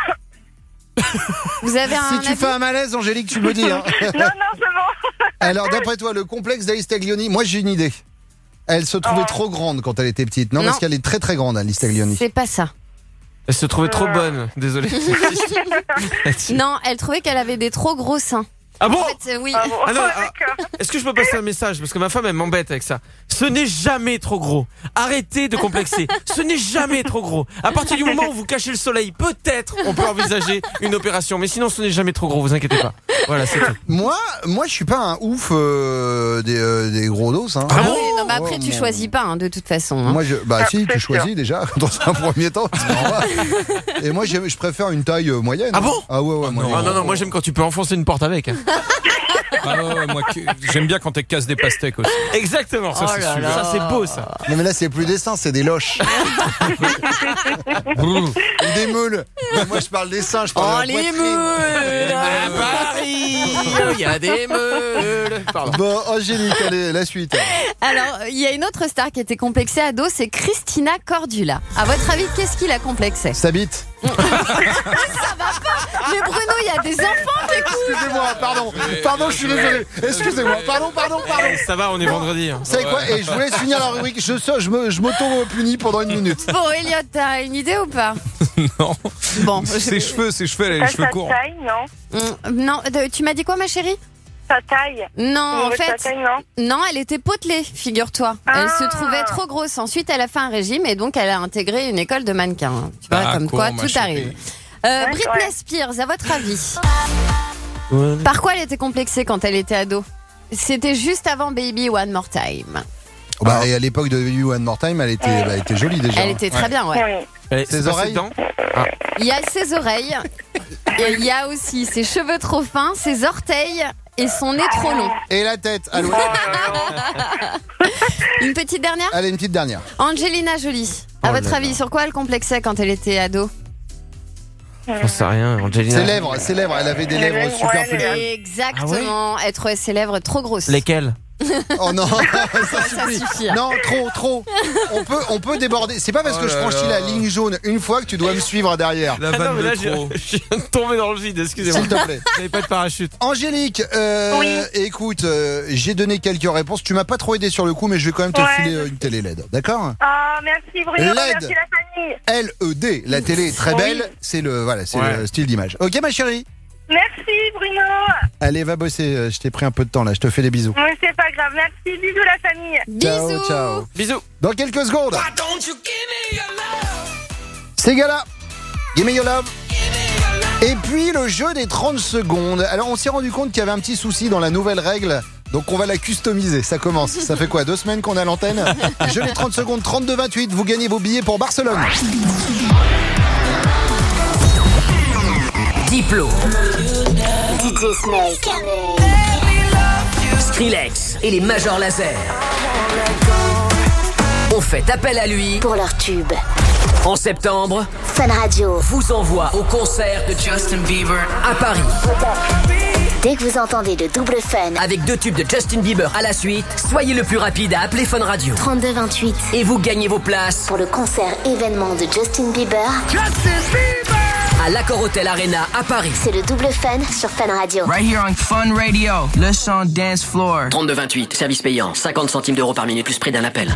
Speaker 3: Vous avez un
Speaker 1: Si tu
Speaker 3: avis?
Speaker 1: fais un malaise, Angélique, tu me dis. Hein.
Speaker 5: Non, non, c'est bon.
Speaker 1: Alors, d'après toi, le complexe d'Alice Taglioni, moi j'ai une idée. Elle se trouvait
Speaker 5: Oh.
Speaker 1: trop grande quand elle était petite. Non,
Speaker 3: Non.
Speaker 1: parce qu'elle est très très grande, Alice Taglioni.
Speaker 3: C'est pas ça.
Speaker 4: Elle se trouvait trop bonne. Désolé.
Speaker 3: Non, elle trouvait qu'elle avait des trop gros seins.
Speaker 4: Ah bon?
Speaker 3: En fait, euh, oui.
Speaker 5: Ah bon,
Speaker 4: Ah non, ah,
Speaker 5: d'accord.
Speaker 4: est-ce que je peux passer un message? Parce que ma femme, elle m'embête avec ça. Ce n'est jamais trop gros. Arrêtez de complexer. Ce n'est jamais trop gros. À partir du moment où vous cachez le soleil, peut-être on peut envisager une opération. Mais sinon, ce n'est jamais trop gros, vous inquiétez pas. Voilà, c'est tout.
Speaker 1: Moi, moi, je suis pas un ouf euh, des, euh, des gros dos. Hein.
Speaker 3: Ah oui, non, mais après,
Speaker 1: Oh,
Speaker 3: tu
Speaker 1: mon-
Speaker 3: choisis pas, hein, de toute façon. hein.
Speaker 1: Moi, je, bah
Speaker 5: Ah,
Speaker 1: si, tu
Speaker 5: c'est
Speaker 1: choisis
Speaker 5: sûr.
Speaker 1: déjà dans un premier temps. c'est normal. Et moi, j'aime- je préfère une taille euh, moyenne.
Speaker 4: Ah bon?
Speaker 1: Ah ouais, ouais. Moi,
Speaker 2: non.
Speaker 1: les
Speaker 4: Ah non,
Speaker 1: gros-
Speaker 4: non, moi j'aime quand tu peux enfoncer une porte avec. hein.
Speaker 2: Ah ouais, ouais, moi, que- j'aime bien quand elle casse des pastèques aussi.
Speaker 4: Exactement. Ça,
Speaker 3: Oh
Speaker 4: c'est
Speaker 3: là
Speaker 4: super.
Speaker 3: là.
Speaker 4: Ça, c'est beau, ça.
Speaker 1: Non, mais là, c'est plus des seins, c'est des loches. Ou des meules. Mais moi, je parle des seins, je
Speaker 3: Oh,
Speaker 1: parle de la
Speaker 3: les
Speaker 1: poitrine.
Speaker 3: meules
Speaker 4: À Paris, il y a des meules. Pardon.
Speaker 1: Bon, Angélique, allez, la suite.
Speaker 3: Alors, il y a une autre star qui était complexée ado, c'est Christina Cordula. À votre avis, qu'est-ce qui la complexait?
Speaker 1: Ça bite.
Speaker 3: Ça va pas. Mais Bruno, il y a des enfants qui écoutent.
Speaker 1: Excusez-moi, pardon. Pardon, je suis désolé. Excusez-moi, pardon, pardon, pardon.
Speaker 4: Ça va, on est vendredi. hein.
Speaker 1: Vous savez quoi? Et je vous laisse finir la rubrique. Je, je, me- je m'auto-punis pendant une minute.
Speaker 3: Bon, Elliot, t'as une idée ou pas?
Speaker 2: Non.
Speaker 3: Bon,
Speaker 2: Ses cheveux, ses cheveux, elle a les
Speaker 5: Sa
Speaker 2: cheveux courts.
Speaker 5: taille, non?
Speaker 3: Hum, Non, de- tu m'as dit quoi, ma chérie?
Speaker 5: Sa taille.
Speaker 3: Non,
Speaker 5: Au
Speaker 3: en
Speaker 5: niveau de sa
Speaker 3: fait,
Speaker 5: taille, non?
Speaker 3: non, elle était potelée, figure-toi. Elle
Speaker 5: Ah.
Speaker 3: se trouvait trop grosse. Ensuite, elle a fait un régime et donc elle a intégré une école de mannequin. Tu vois, comme
Speaker 2: D'accord,
Speaker 3: quoi,
Speaker 2: ma
Speaker 3: tout
Speaker 2: chérie.
Speaker 3: arrive. Euh,
Speaker 5: Ouais,
Speaker 3: Britney
Speaker 5: ouais.
Speaker 3: Spears, à votre avis, par quoi elle était complexée quand elle était ado? C'était juste avant Baby One More Time.
Speaker 1: Bah, et à l'époque de You One More Time, elle était, bah, elle était jolie déjà.
Speaker 3: Elle était très bien, ouais.
Speaker 5: Oui.
Speaker 4: Eh,
Speaker 1: Ses
Speaker 4: c'est pas
Speaker 1: oreilles
Speaker 4: ses dents.
Speaker 3: Il y a ses oreilles, et il y a aussi ses cheveux trop fins, ses orteils et son nez trop long.
Speaker 1: Et la tête. Allô.
Speaker 3: Une petite dernière?
Speaker 1: Allez, une petite dernière.
Speaker 3: Angelina Jolie. À
Speaker 4: Oh
Speaker 3: votre
Speaker 4: là
Speaker 3: avis,
Speaker 4: là.
Speaker 3: sur quoi elle complexait quand elle était ado?
Speaker 4: J'en sais rien, Angelina.
Speaker 1: Ses lèvres, ses lèvres. Elle avait des lèvres
Speaker 5: lèvres,
Speaker 1: super
Speaker 5: ouais,
Speaker 1: plus.
Speaker 5: les lèvres.
Speaker 3: Exactement. Elle trouvait ses lèvres trop grosses.
Speaker 4: Lesquelles?
Speaker 1: Oh non, ça
Speaker 3: Ça
Speaker 1: suffit.
Speaker 3: suffit.
Speaker 1: Non, trop, trop. On peut, on peut déborder. C'est pas parce
Speaker 2: Oh
Speaker 1: que je
Speaker 2: là
Speaker 1: franchis
Speaker 2: là.
Speaker 1: la ligne jaune une fois que tu dois me suivre derrière.
Speaker 2: La
Speaker 4: Ah non,
Speaker 2: vanne
Speaker 4: mais là,
Speaker 2: de
Speaker 4: je,
Speaker 2: trop.
Speaker 4: je viens de tomber dans le vide, excusez-moi.
Speaker 1: S'il te plaît.
Speaker 4: J'avais pas de parachute.
Speaker 1: Angélique, euh,
Speaker 5: Oui.
Speaker 1: écoute, euh, j'ai donné quelques réponses. Tu m'as pas trop aidé sur le coup, mais je vais quand même te
Speaker 5: Ouais.
Speaker 1: filer euh, une télé L E D. D'accord?
Speaker 5: Ah, merci Bruno,
Speaker 1: L E D.
Speaker 5: merci la famille.
Speaker 1: L E D. La télé est très
Speaker 5: Oui.
Speaker 1: belle. C'est le, voilà, c'est
Speaker 4: Ouais.
Speaker 1: le style d'image. Ok, ma chérie.
Speaker 5: Merci Bruno.
Speaker 1: Allez, va bosser. euh, Je t'ai pris un peu de temps là. Je te fais des bisous.
Speaker 5: Oui, c'est pas grave, merci, bisous la famille.
Speaker 1: Ciao,
Speaker 3: Bisous.
Speaker 1: ciao.
Speaker 4: Bisous.
Speaker 1: Dans quelques secondes. C'est Gala. Give me your love. Et puis le jeu des trente secondes. Alors on s'est rendu compte qu'il y avait un petit souci dans la nouvelle règle Donc on va la customiser, ça commence. Ça fait quoi, deux semaines qu'on a l'antenne? Je l'ai trente secondes, trente-deux vingt-huit, vous gagnez vos billets pour Barcelone.
Speaker 13: Diplo,
Speaker 21: D J Snake,
Speaker 13: Skrillex et les Major Laser ont fait appel à lui
Speaker 21: pour leur tube.
Speaker 13: En septembre,
Speaker 21: Fun Radio
Speaker 13: vous envoie au concert de Justin Bieber à Paris.
Speaker 21: Dès que vous entendez le double fun
Speaker 13: avec deux tubes de Justin Bieber à la suite, soyez le plus rapide à appeler Fun Radio.
Speaker 21: trente-deux vingt-huit
Speaker 13: Et vous gagnez vos places
Speaker 21: pour le concert événement de Justin Bieber. Justin Bieber
Speaker 13: à l'Accor Hotel Arena à Paris.
Speaker 21: C'est le double fun sur Fun Radio.
Speaker 6: Right here on Fun Radio, le son dance floor.
Speaker 13: trente-deux vingt-huit, service payant, cinquante centimes d'euros par minute plus prix d'un appel.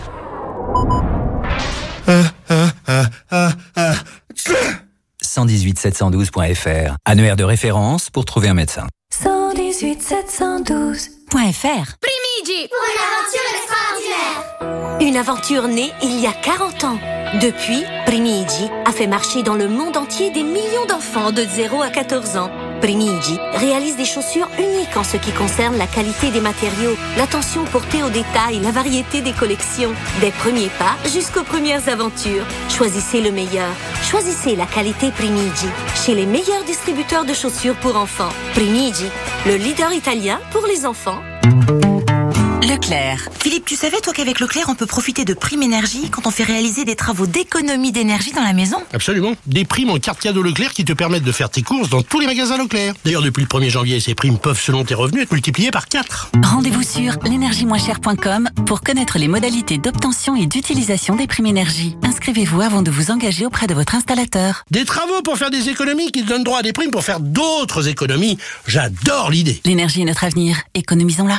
Speaker 8: Euh, euh, euh, euh, euh. cent dix-huit sept cent douze point F R. Annuaire de référence pour trouver un médecin.
Speaker 21: cent dix-huit sept cent douze point F R. Primigi pour une aventure extraordinaire. Une aventure née il y a quarante ans. Depuis, Primigi a fait marcher dans le monde entier des millions d'enfants de zéro à quatorze ans. Primigi réalise des chaussures uniques en ce qui concerne la qualité des matériaux, l'attention portée aux détails, la variété des collections. Des premiers pas jusqu'aux premières aventures. Choisissez le meilleur. Choisissez la qualité Primigi. Chez les meilleurs distributeurs de chaussures pour enfants. Primigi, le leader italien pour les enfants.
Speaker 15: Leclerc. Philippe, tu savais toi qu'avec Leclerc on peut profiter de primes énergie quand on fait réaliser des travaux d'économie d'énergie dans la maison?
Speaker 18: Absolument. Des primes en carte cadeau Leclerc qui te permettent de faire tes courses dans tous les magasins Leclerc. D'ailleurs depuis le premier janvier, ces primes peuvent selon tes revenus être multipliées par quatre.
Speaker 15: Rendez-vous sur l'énergie moins chère point com pour connaître les modalités d'obtention et d'utilisation des primes énergie. Inscrivez-vous avant de vous engager auprès de votre installateur.
Speaker 18: Des travaux pour faire des économies qui te donnent droit à des primes pour faire d'autres économies. J'adore l'idée.
Speaker 15: L'énergie est notre avenir. Économisons-la.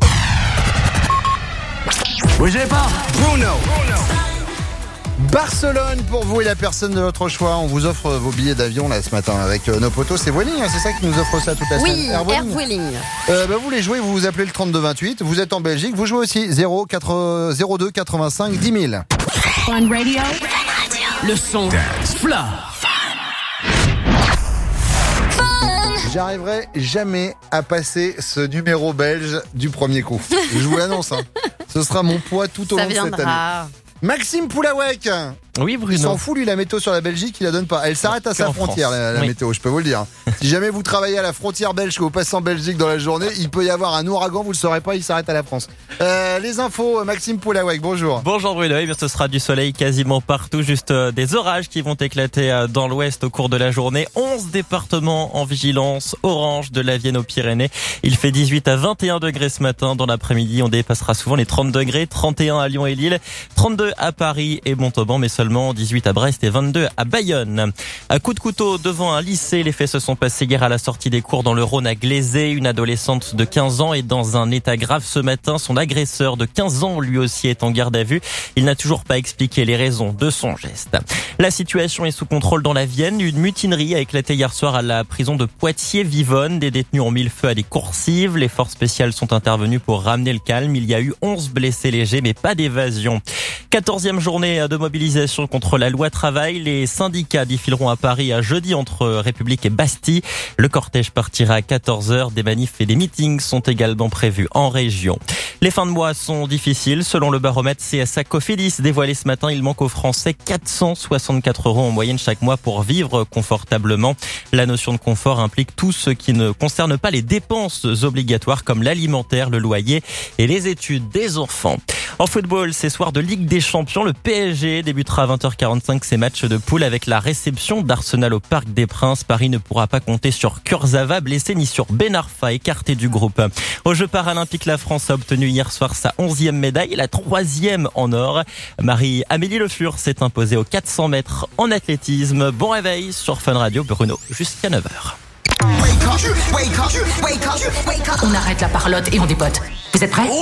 Speaker 1: Bougez pas, Bruno. Barcelone pour vous et la personne de votre choix. On vous offre vos billets d'avion là ce matin avec euh, nos potos. C'est Vueling, hein, c'est ça qui nous offre ça toute la
Speaker 3: oui,
Speaker 1: semaine.
Speaker 3: Oui, Air Vueling.
Speaker 1: Euh, bah, vous les jouez, vous vous appelez le trente-deux vingt-huit. Vous êtes en Belgique, vous jouez aussi zéro deux quatre-vingt-cinq dix mille.
Speaker 13: Fun Radio. Le son Fla.
Speaker 1: J'arriverai jamais à passer ce numéro belge du premier coup. Je vous l'annonce. Hein. Ce sera mon poids tout au long de cette année. Maxime Poulawek.
Speaker 4: Oui, Bruno.
Speaker 1: Il s'en fout, lui, la météo sur la Belgique, il la donne pas. Elle s'arrête à sa frontière, la, la oui. météo, je peux vous le dire. Si jamais vous travaillez à la frontière belge, que vous passez en Belgique dans la journée, il peut y avoir un ouragan, vous le saurez pas, il s'arrête à la France. Euh, les infos, Maxime Poulawek, bonjour.
Speaker 25: Bonjour Bruno, eh bien, ce sera du soleil quasiment partout, juste euh, des orages qui vont éclater euh, dans l'ouest au cours de la journée. onze départements en vigilance orange de la Vienne aux Pyrénées. Il fait dix-huit à vingt et un degrés ce matin. Dans l'après-midi, on dépassera souvent les trente degrés, trente et un à Lyon et Lille, trente-deux à Paris et Montauban, mais seulement dix-huit à Brest et vingt-deux à Bayonne. À coup de couteau devant un lycée, les faits se sont passés hier à la sortie des cours dans le Rhône à Glaisé. Une adolescente de quinze ans est dans un état grave ce matin. Son agresseur de quinze ans lui aussi est en garde à vue. Il n'a toujours pas expliqué les raisons de son geste. La situation est sous contrôle dans la Vienne. Une mutinerie a éclaté hier soir à la prison de Poitiers-Vivonne. Des détenus ont mis le feu à des coursives. Les forces spéciales sont intervenues pour ramener le calme. Il y a eu onze blessés légers mais pas d'évasion. quatorzième journée de mobilisation contre la loi travail. Les syndicats défileront à Paris à jeudi entre République et Bastille. Le cortège partira à quatorze heures. Des manifs et des meetings sont également prévus en région. Les fins de mois sont difficiles. Selon le baromètre C S A Cofidis dévoilé ce matin, il manque aux Français quatre cent soixante-quatre euros en moyenne chaque mois pour vivre confortablement. La notion de confort implique tout ce qui ne concerne pas les dépenses obligatoires comme l'alimentaire, le loyer et les études des enfants. En football, c'est soir de Ligue des Champions. Le P S G débutera à vingt heures quarante-cinq ses matchs de poule avec la réception d'Arsenal au Parc des Princes. Paris ne pourra pas compter sur Kurzawa blessé ni sur Ben Arfa écarté du groupe. Aux Jeux paralympiques, la France a obtenu hier soir sa onzième médaille, la troisième en or. Marie-Amélie Le Fur s'est imposée aux quatre cents mètres en athlétisme. Bon réveil sur Fun Radio, Bruno, jusqu'à neuf heures.
Speaker 22: On arrête la parlotte et on dépote. Vous êtes prêts?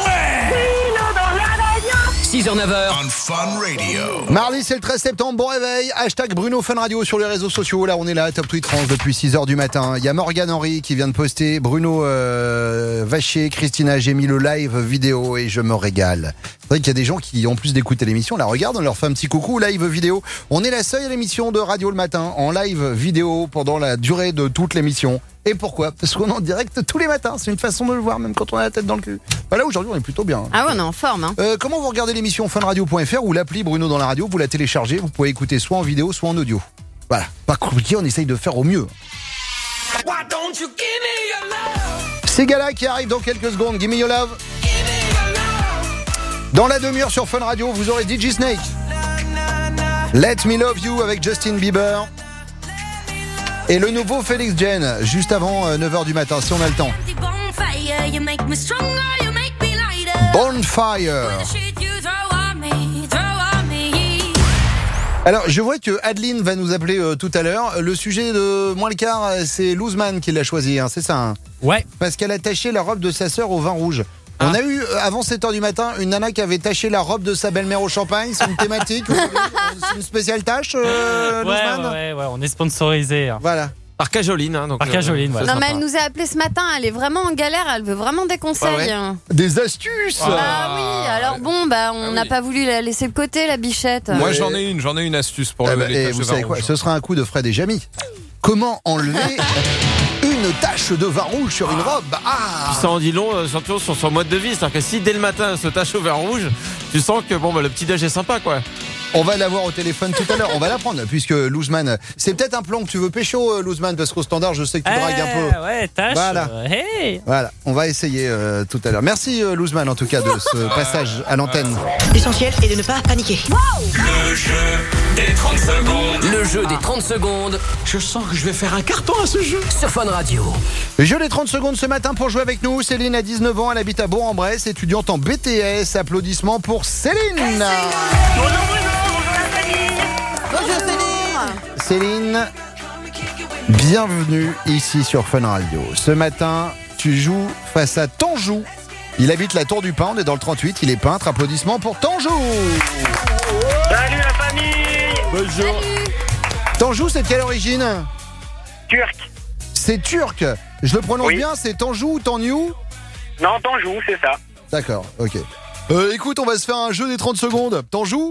Speaker 13: six heures neuf heures.
Speaker 1: On Fun Radio. Mardi, c'est le treize septembre. Bon réveil. Hashtag Bruno Fun Radio sur les réseaux sociaux. Là, on est là, Top Tweet France depuis six heures du matin. Il y a Morgane Henry qui vient de poster. Bruno euh, Vacher, Christina, j'ai mis le live vidéo et je me régale. C'est vrai qu'il y a des gens qui, en plus d'écouter l'émission, la regardent, on leur fait un petit coucou, live vidéo. On est la seule émission de radio le matin en live vidéo pendant la durée de toute l'émission. Et pourquoi? Parce qu'on est en direct tous les matins. C'est une façon de le voir, même quand on a la tête dans le cul. Voilà, aujourd'hui, on est plutôt bien.
Speaker 3: Ah ouais, on est en forme. Hein.
Speaker 1: Euh, comment vous regardez l'émission fun radio point f r ou l'appli Bruno dans la radio? Vous la téléchargez, vous pouvez écouter soit en vidéo, soit en audio. Voilà, pas compliqué, on essaye de faire au mieux. C'est Gala qui arrive dans quelques secondes. Give me your love. Dans la demi-heure sur Fun Radio, vous aurez D J Snake. Let Me Love You avec Justin Bieber. Et le nouveau Félix Jen, juste avant neuf heures du matin, si on a le temps. Bonfire. Alors, je vois que Adeline va nous appeler euh, tout à l'heure. Le sujet de moins le quart, c'est Louzman qui l'a choisi, hein, c'est ça hein?
Speaker 23: Ouais.
Speaker 1: Parce qu'elle a taché la robe de sa sœur au vin rouge. Ah. On a eu, euh, avant sept heures du matin, une nana qui avait taché la robe de sa belle-mère au champagne. C'est une thématique, c'est une spéciale tâche, euh,
Speaker 23: ouais,
Speaker 1: Louzman
Speaker 23: ouais, ouais, on est sponsorisé. Hein.
Speaker 1: Voilà.
Speaker 4: Par Cajoline, hein, donc.
Speaker 23: Par Cajoline,
Speaker 4: euh,
Speaker 23: voilà.
Speaker 3: Non, mais elle nous a appelé ce matin, elle est vraiment en galère, elle veut vraiment des conseils.
Speaker 1: Ah ouais. Des astuces.
Speaker 3: Ah, ah oui, alors bon, bah on n'a ah oui. pas voulu la laisser de côté, la bichette.
Speaker 2: Moi j'en ai une, j'en ai une astuce pour
Speaker 1: ah
Speaker 2: le
Speaker 1: bah,
Speaker 2: les
Speaker 1: et vous savez quoi, ce sera un coup de Fred et Jamy. Comment enlever une tache de vin rouge sur une robe? Ah.
Speaker 4: Ça en dit long, euh, surtout sur son mode de vie. C'est-à-dire que si dès le matin elle se tache au vin rouge, tu sens que bon bah le petit déj est sympa quoi.
Speaker 1: On va l'avoir au téléphone tout à l'heure, on va l'apprendre puisque Louzman, c'est peut-être un plan que tu veux pécho Louzman, parce qu'au standard je sais que tu
Speaker 23: hey,
Speaker 1: dragues un peu.
Speaker 23: Ouais, tâche.
Speaker 1: Voilà.
Speaker 23: Hey.
Speaker 1: Voilà, on va essayer euh, tout à l'heure. Merci euh, Louzman en tout cas de ce passage à l'antenne.
Speaker 9: L'essentiel est de ne pas paniquer.
Speaker 13: Le jeu des trente secondes. Le jeu des trente secondes.
Speaker 18: Je sens que je vais faire un carton à ce jeu.
Speaker 13: Sur Fun Radio.
Speaker 1: Le jeu des trente secondes ce matin pour jouer avec nous. Céline a dix-neuf ans, elle habite à Bourg-en-Bresse, étudiante en B T S. Applaudissements pour Céline.
Speaker 5: Hey, bonjour Bruno, bonjour la famille.
Speaker 3: Bonjour Céline.
Speaker 1: Céline, bienvenue ici sur Fun Radio. Ce matin, tu joues face à Tanjou. Il habite la Tour du Pin, on est dans le trente-huit, il est peintre. Applaudissements pour Tanjou.
Speaker 5: Salut la famille.
Speaker 1: Bonjour. Tanjou, c'est de quelle origine?
Speaker 5: Turc.
Speaker 1: C'est turc. Je le prononce
Speaker 5: oui.
Speaker 1: bien, c'est Tanjou ou Tanjou?
Speaker 5: Non, Tanjou, c'est ça.
Speaker 1: D'accord, ok. Euh, écoute, on va se faire un jeu des trente secondes. T'en joues?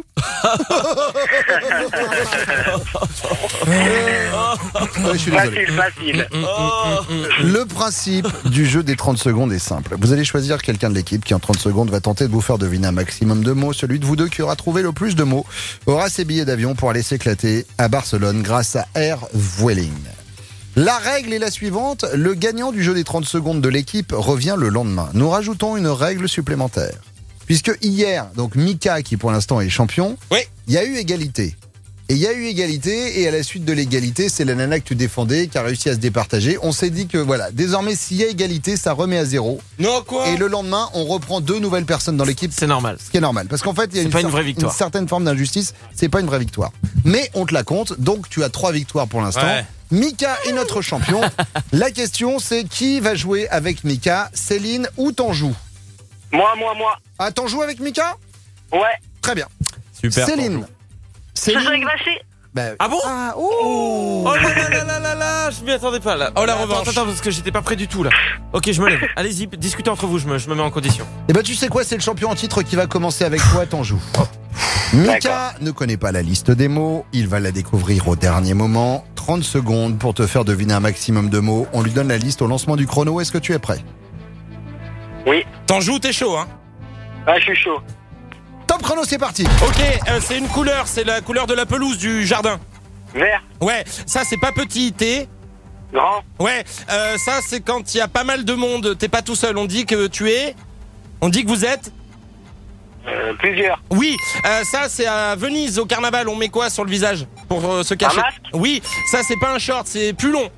Speaker 1: Ouais, je suis désolé.
Speaker 5: Facile, facile.
Speaker 1: Le principe du jeu des trente secondes est simple. Vous allez choisir quelqu'un de l'équipe qui en trente secondes va tenter de vous faire deviner un maximum de mots. Celui de vous deux qui aura trouvé le plus de mots aura ses billets d'avion pour aller s'éclater à Barcelone grâce à Air Vueling. La règle est la suivante, le gagnant du jeu des trente secondes de l'équipe revient le lendemain. Nous rajoutons une règle supplémentaire. Puisque hier, donc Mika, qui pour l'instant est champion,
Speaker 4: oui.
Speaker 1: Il y a eu égalité. Et il y a eu égalité, et à la suite de l'égalité, c'est la nana que tu défendais qui a réussi à se départager. On s'est dit que voilà, désormais s'il y a égalité, ça remet à zéro.
Speaker 4: Non, quoi?
Speaker 1: Et le lendemain, on reprend deux nouvelles personnes dans l'équipe.
Speaker 4: C'est normal.
Speaker 1: Ce qui est normal. Parce qu'en fait, il y a une,
Speaker 4: pas une, vraie victoire.
Speaker 1: une certaine forme d'injustice, c'est pas une vraie victoire. Mais on te la compte, donc tu as trois victoires pour l'instant.
Speaker 4: Ouais.
Speaker 1: Mika est notre champion. La question, c'est qui va jouer avec Mika, Céline ou Tanjou?
Speaker 5: Moi, moi, moi.
Speaker 1: Ah, t'en joues avec Mika?
Speaker 5: Ouais.
Speaker 1: Très bien.
Speaker 4: Super.
Speaker 1: Céline.
Speaker 5: Céline. Je vais vacher.
Speaker 1: Bah,
Speaker 4: ah bon?
Speaker 1: Ah, oh,
Speaker 4: oh là là là là là là, je m'y attendais pas là. Oh la revanche. Attends, attends, parce que j'étais pas prêt du tout là. Ok, je me lève. Allez-y, discutez entre vous, je me, je me mets en condition.
Speaker 1: Eh ben tu sais quoi, c'est le champion en titre qui va commencer avec toi, Tanjou. Mika ne connaît pas la liste des mots, il va la découvrir au dernier moment. trente secondes pour te faire deviner un maximum de mots. On lui donne la liste au lancement du chrono. Est-ce que tu es prêt?
Speaker 5: Oui.
Speaker 4: Tanjou, t'es chaud hein?
Speaker 5: Ah, je suis chaud.
Speaker 1: Top chrono, c'est parti.
Speaker 4: Ok, euh, c'est une couleur, c'est la couleur de la pelouse du jardin.
Speaker 5: Vert.
Speaker 4: Ouais, ça c'est pas petit, t'es
Speaker 5: grand.
Speaker 4: Ouais, euh, ça c'est quand il y a pas mal de monde, t'es pas tout seul. On dit que tu es. On dit que vous êtes.
Speaker 5: Euh, plusieurs.
Speaker 4: Oui, euh, ça c'est à Venise au carnaval. On met quoi sur le visage pour euh, se cacher?
Speaker 5: Un masque.
Speaker 4: Oui, ça c'est pas un short, c'est plus long.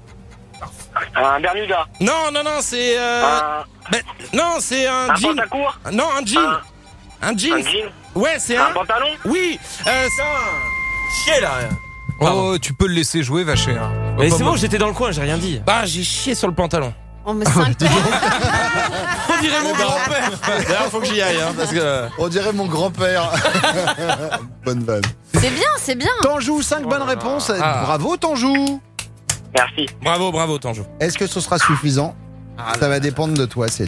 Speaker 5: Un Bermuda.
Speaker 4: Non, non, non, c'est. Euh...
Speaker 5: Un...
Speaker 4: Ben, non, c'est un,
Speaker 5: un
Speaker 4: jean.
Speaker 5: pantacourt.
Speaker 4: Non, un jean. Un, un jean.
Speaker 5: Un jean.
Speaker 4: Ouais, c'est
Speaker 5: un.
Speaker 4: Un
Speaker 5: pantalon.
Speaker 4: Oui, euh, ça. Chier là.
Speaker 2: Oh, tu peux le laisser jouer, vacher. Hein.
Speaker 4: Mais c'est bon, j'étais dans le coin, j'ai rien dit.
Speaker 2: Bah, j'ai chié sur le pantalon.
Speaker 3: Oh, mais c'est
Speaker 4: on dirait mon grand-père. D'ailleurs, faut que j'y aille, hein, parce que.
Speaker 1: On dirait mon grand-père. Bonne vanne.
Speaker 3: C'est bien, c'est bien.
Speaker 1: Tanjou, cinq oh bonnes réponses. Ah. Bravo, Tanjou.
Speaker 5: Merci.
Speaker 4: Bravo, bravo, Tanjou.
Speaker 1: Est-ce que ce sera suffisant? Ah, ça va dépendre de toi, Céline.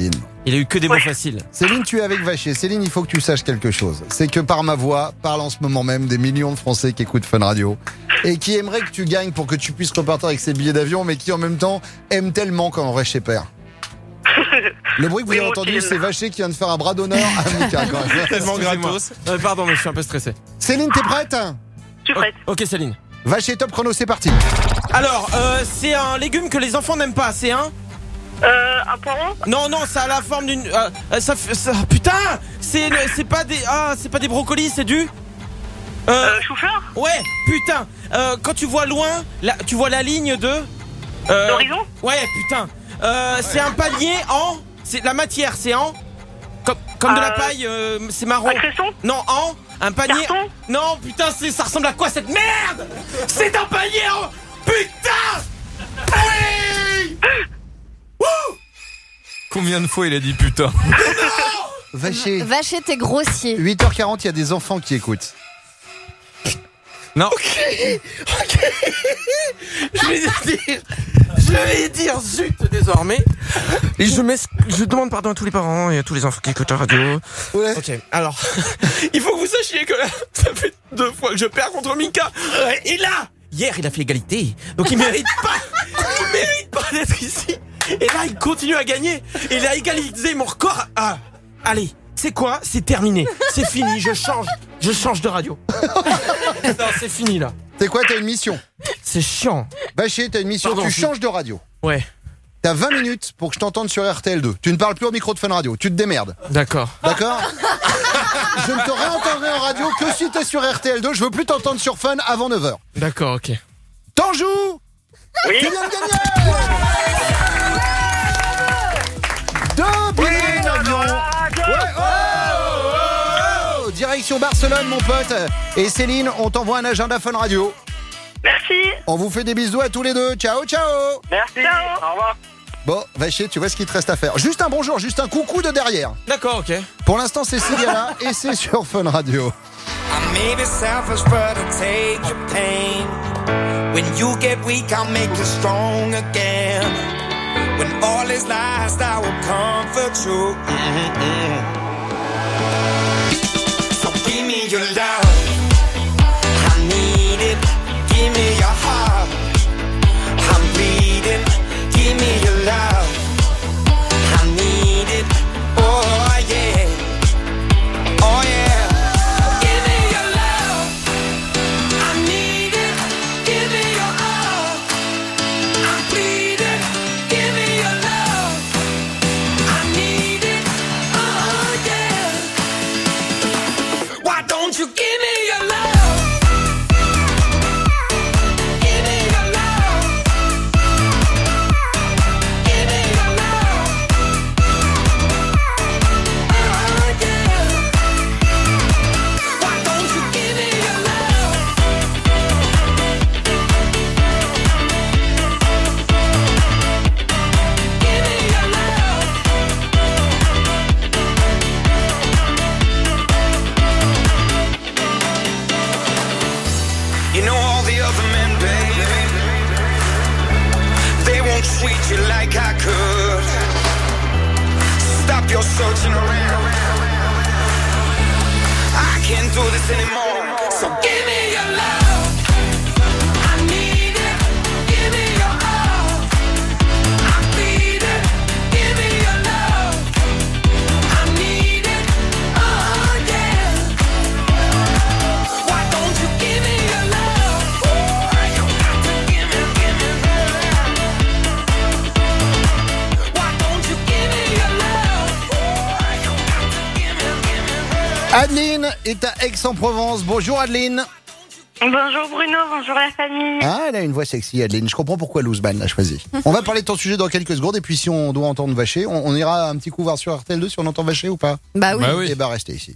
Speaker 4: Il a eu que des mots faciles.
Speaker 1: Céline, tu es avec Vacher. Céline, il faut que tu saches quelque chose. C'est que par ma voix, parlent en ce moment même des millions de Français qui écoutent Fun Radio et qui aimeraient que tu gagnes pour que tu puisses repartir avec ces billets d'avion, mais qui en même temps aiment tellement quand on reste chez père. Le bruit que vous avez entendu, c'est Vacher qui vient de faire un bras d'honneur à Mika quand même.
Speaker 4: Tellement gratos. Euh, pardon, mais je suis un peu stressé.
Speaker 1: Céline, t'es prête?
Speaker 5: Je suis prête.
Speaker 4: Ok, Céline.
Speaker 1: Vacher, top chrono, c'est parti.
Speaker 4: Alors, euh, c'est un légume que les enfants n'aiment pas, c'est un...
Speaker 5: Euh, un poireau?
Speaker 4: Non, non, ça a la forme d'une... Euh, ça, ça, putain, c'est, c'est pas des... Ah, c'est pas des brocolis, c'est du...
Speaker 5: Euh, euh chou-fleur?
Speaker 4: Ouais, putain. Euh, quand tu vois loin, là, tu vois la ligne de... Euh,
Speaker 5: L'horizon?
Speaker 4: Ouais, putain. Euh, ouais. C'est un panier en... C'est la matière, c'est en... Comme, comme euh, de la paille, euh, c'est marron.
Speaker 5: Un cresson?
Speaker 4: Non, en... Un panier...
Speaker 5: Carton?
Speaker 4: Non, putain, c'est, ça ressemble à quoi cette merde? C'est un panier en... Putain! Oui! Wouh!
Speaker 2: Combien de fois il a dit putain?
Speaker 1: Vacher.
Speaker 3: Vacher, t'es grossier.
Speaker 1: huit heures quarante, il y a des enfants qui écoutent.
Speaker 4: Non. Ok. Ok. Je vais dire... Je vais dire zut désormais. Et je, je demande pardon à tous les parents et à tous les enfants qui écoutent la radio.
Speaker 1: Ouais.
Speaker 4: Ok, alors, il faut que vous sachiez que là, ça fait deux fois que je perds contre Mika. Et là, hier, il a fait égalité. Donc il mérite pas, il mérite pas d'être ici. Et là, il continue à gagner. Et il a égalisé mon record. Ah, allez, c'est quoi? C'est terminé. C'est fini, je change. Je change de radio. Non, c'est fini là.
Speaker 1: C'est quoi, t'as une mission?
Speaker 4: C'est chiant.
Speaker 1: Vacher, t'as une mission, Pardon, tu changes de radio.
Speaker 4: Ouais.
Speaker 1: T'as vingt minutes pour que je t'entende sur R T L deux. Tu ne parles plus au micro de Fun Radio, tu te démerdes.
Speaker 4: D'accord.
Speaker 1: D'accord. Je ne te réentendrai en radio que si t'es sur R T L deux, je veux plus t'entendre sur Fun avant neuf heures.
Speaker 4: D'accord, ok.
Speaker 1: T'en joues?
Speaker 5: Oui.
Speaker 1: Tu viens de gagner Deux billets d'avion. Ouais, oh, oh, oh. Direction Barcelone, mon pote. Et Céline, on t'envoie un agenda Fun Radio.
Speaker 5: Merci.
Speaker 1: On vous fait des bisous à tous les deux. Ciao, ciao.
Speaker 5: Merci. Ciao. Au revoir.
Speaker 1: Bon, Vacher, tu vois ce qu'il te reste à faire. Juste un bonjour, juste un coucou de derrière.
Speaker 4: D'accord, ok.
Speaker 1: Pour l'instant, c'est Célia et c'est sur Fun Radio.
Speaker 7: I may be selfish, but I'll take your pain. When you get weak, I'll make you strong again. When all is lost, I will comfort you. Mm-hmm. So give me your love. I need it. Give me your heart. I'm bleeding. Give me your love. I need it. Oh yeah. Oh yeah. Give me your love. I need it. Give me your all. I'm bleeding. Give me your love. I need it. Oh yeah. Why don't you give me your love? Treat you like I could. Stop your searching around. I can't do this anymore. So give me your love. I need it. Give me your all. I need it. Give me your love. I need it. Oh yeah. Why don't you give me your love? Oh, you got to give me, give me love.
Speaker 1: Adeline est à Aix-en-Provence. Bonjour Adeline.
Speaker 5: Bonjour Bruno, bonjour la famille.
Speaker 1: Ah, elle a une voix sexy Adeline. Je comprends pourquoi Louzban l'a choisi. On va parler de ton sujet dans quelques secondes et puis si on doit entendre Vacher, on, on ira un petit coup voir sur R T L deux si on entend Vacher ou pas.
Speaker 3: Bah oui.
Speaker 2: Bah oui.
Speaker 1: Et bah restez ici.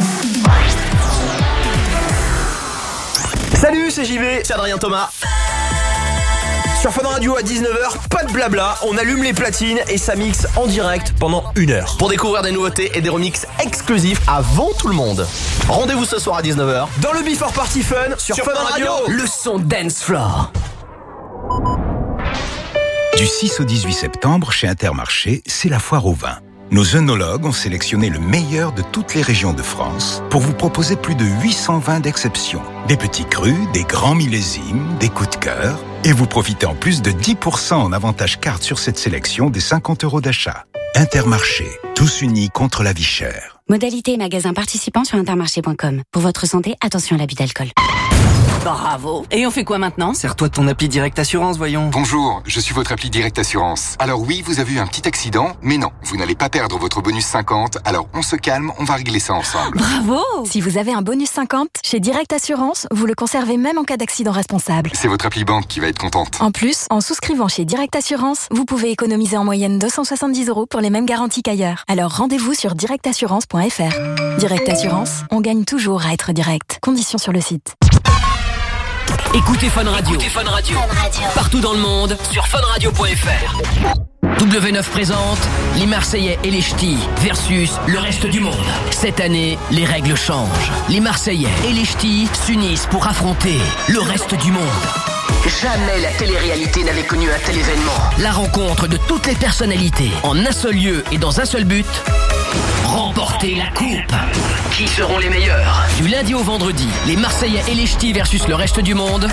Speaker 10: Salut, c'est J B, c'est Adrien Thomas. Sur Fun Radio à dix-neuf heures, pas de blabla, on allume les platines et ça mixe en direct pendant une heure. Pour découvrir des nouveautés et des remixes exclusifs avant tout le monde. Rendez-vous ce soir à dix-neuf heures dans le Before Party Fun sur, sur Fun, Fun Radio. Radio.
Speaker 13: Le son dance floor.
Speaker 11: Du six au dix-huit septembre, chez Intermarché, c'est la foire au vin. Nos œnologues ont sélectionné le meilleur de toutes les régions de France pour vous proposer plus de huit cent vins d'exception. Des petits crus, des grands millésimes, des coups de cœur. Et vous profitez en plus de dix pour cent en avantage carte sur cette sélection des cinquante euros d'achat. Intermarché, tous unis contre la vie chère.
Speaker 12: Modalité et magasin participants sur intermarché point com. Pour votre santé, attention à l'abus d'alcool.
Speaker 14: Bravo. Et on fait quoi maintenant?
Speaker 16: Sers-toi de ton appli Direct Assurance, voyons.
Speaker 17: Bonjour, je suis votre appli Direct Assurance. Alors oui, vous avez eu un petit accident, mais non, vous n'allez pas perdre votre bonus cinquante, alors on se calme, on va régler ça ensemble.
Speaker 14: Bravo.
Speaker 26: Si vous avez un bonus cinquante, chez Direct Assurance, vous le conservez même en cas d'accident responsable.
Speaker 17: C'est votre appli banque qui va être contente.
Speaker 26: En plus, en souscrivant chez Direct Assurance, vous pouvez économiser en moyenne deux cent soixante-dix euros pour les mêmes garanties qu'ailleurs. Alors rendez-vous sur direct assurance point f r. Direct Assurance, on gagne toujours à être direct. Conditions sur le site.
Speaker 13: Écoutez Fun Radio. Écoutez Fun Radio. Fun Radio. Partout dans le monde sur fun radio point f r. W neuf présente les Marseillais et les Ch'tis versus le reste du monde. Cette année, les règles changent. Les Marseillais et les Ch'tis s'unissent pour affronter le reste du monde. Jamais la télé-réalité n'avait connu un tel événement. La rencontre de toutes les personnalités en un seul lieu et dans un seul but. Remporter la coupe. Qui seront les meilleurs? Du lundi au vendredi, les Marseillais et les Ch'tis versus le reste du monde.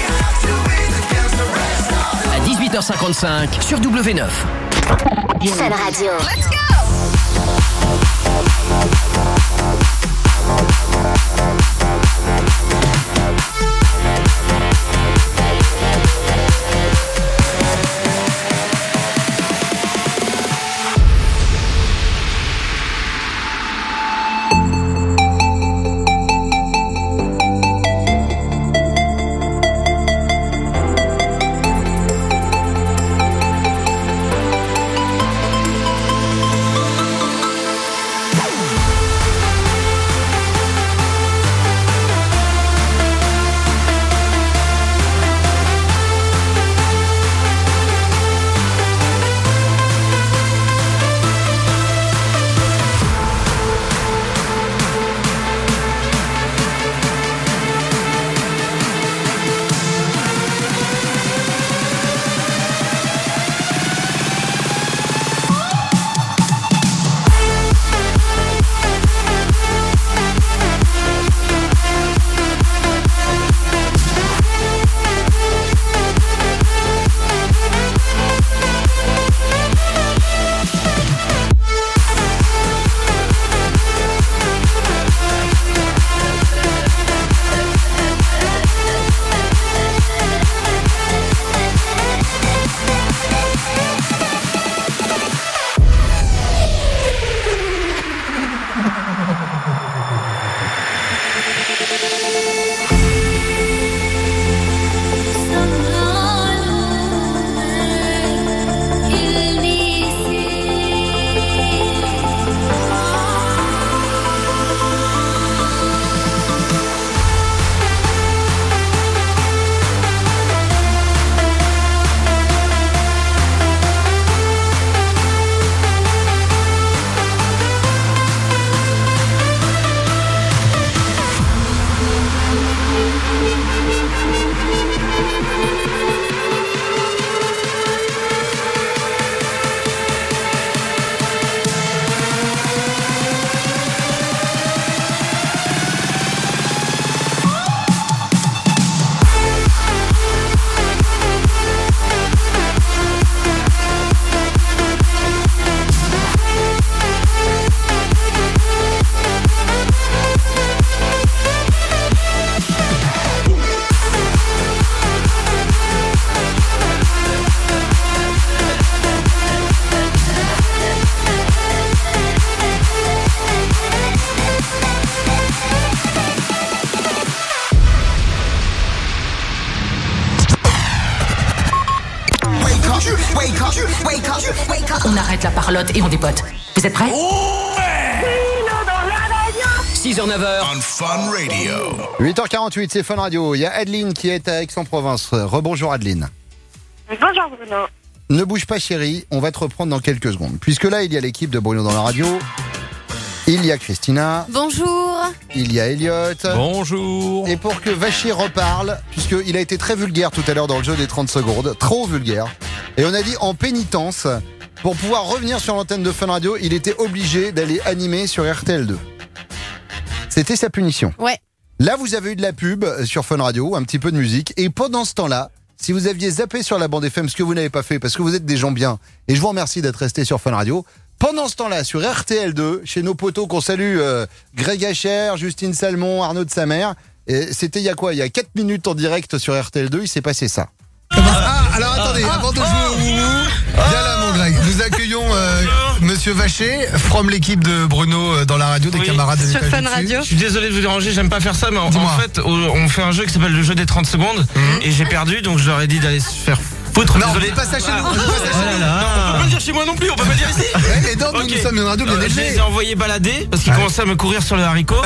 Speaker 13: À dix-huit heures cinquante-cinq sur W neuf.
Speaker 12: Fun Radio. Let's go!
Speaker 24: On arrête la parlotte et on dépote. Vous êtes prêts?
Speaker 13: six heures neuf heures.
Speaker 1: On Fun Radio. huit heures quarante-huit, c'est Fun Radio. Il y a Adeline qui est à Aix-en-Provence. Rebonjour Adeline.
Speaker 5: Bonjour Bruno.
Speaker 1: Ne bouge pas chérie, on va te reprendre dans quelques secondes. Puisque là, il y a l'équipe de Bruno dans la radio. Il y a Christina.
Speaker 3: Bonjour.
Speaker 1: Il y a Elliot.
Speaker 2: Bonjour.
Speaker 1: Et pour que Vachi reparle, puisqu'il a été très vulgaire tout à l'heure dans le jeu des trente secondes, trop vulgaire. Et on a dit en pénitence, pour pouvoir revenir sur l'antenne de Fun Radio, il était obligé d'aller animer sur R T L deux. C'était sa punition.
Speaker 3: Ouais.
Speaker 1: Là, vous avez eu de la pub sur Fun Radio, un petit peu de musique. Et pendant ce temps-là, si vous aviez zappé sur la bande F M, ce que vous n'avez pas fait, parce que vous êtes des gens bien, et je vous remercie d'être restés sur Fun Radio, pendant ce temps-là, sur R T L deux, chez nos potos qu'on salue, euh, Greg Hacher, Justine Salmon, Arnaud de sa mère, et c'était il y a quoi ? Il y a quatre minutes en direct sur R T L deux, il s'est passé ça.
Speaker 6: Ah, alors attendez, avant de jouer au Moumou, viens là mon Greg, nous accueillons euh, Monsieur Vacher, from l'équipe de Bruno euh, dans la radio, des
Speaker 4: Oui,
Speaker 6: camarades de
Speaker 4: sur
Speaker 6: l'étage
Speaker 4: Fun
Speaker 6: au-dessus.
Speaker 4: Radio. Je suis désolé de vous déranger, j'aime pas faire ça, mais en,
Speaker 6: Dis-moi.
Speaker 4: en fait, on fait un jeu qui s'appelle le jeu des trente secondes,
Speaker 6: Mmh.
Speaker 4: et j'ai perdu, donc je leur ai dit d'aller se faire foutre.
Speaker 6: Non, on
Speaker 4: désolé.
Speaker 6: fait pas ça chez nous, on fait pas ça chez
Speaker 4: Oh là
Speaker 6: nous.
Speaker 4: là. Non, on peut pas le dire chez moi non plus, on peut pas le dire ici.
Speaker 6: Ouais, mais non, nous,
Speaker 4: Ok.
Speaker 6: nous sommes une radio bien
Speaker 4: Euh, Je les
Speaker 6: élevée.
Speaker 4: ai envoyés balader parce qu'ils
Speaker 6: Ouais.
Speaker 4: commençaient à me courir sur le haricot.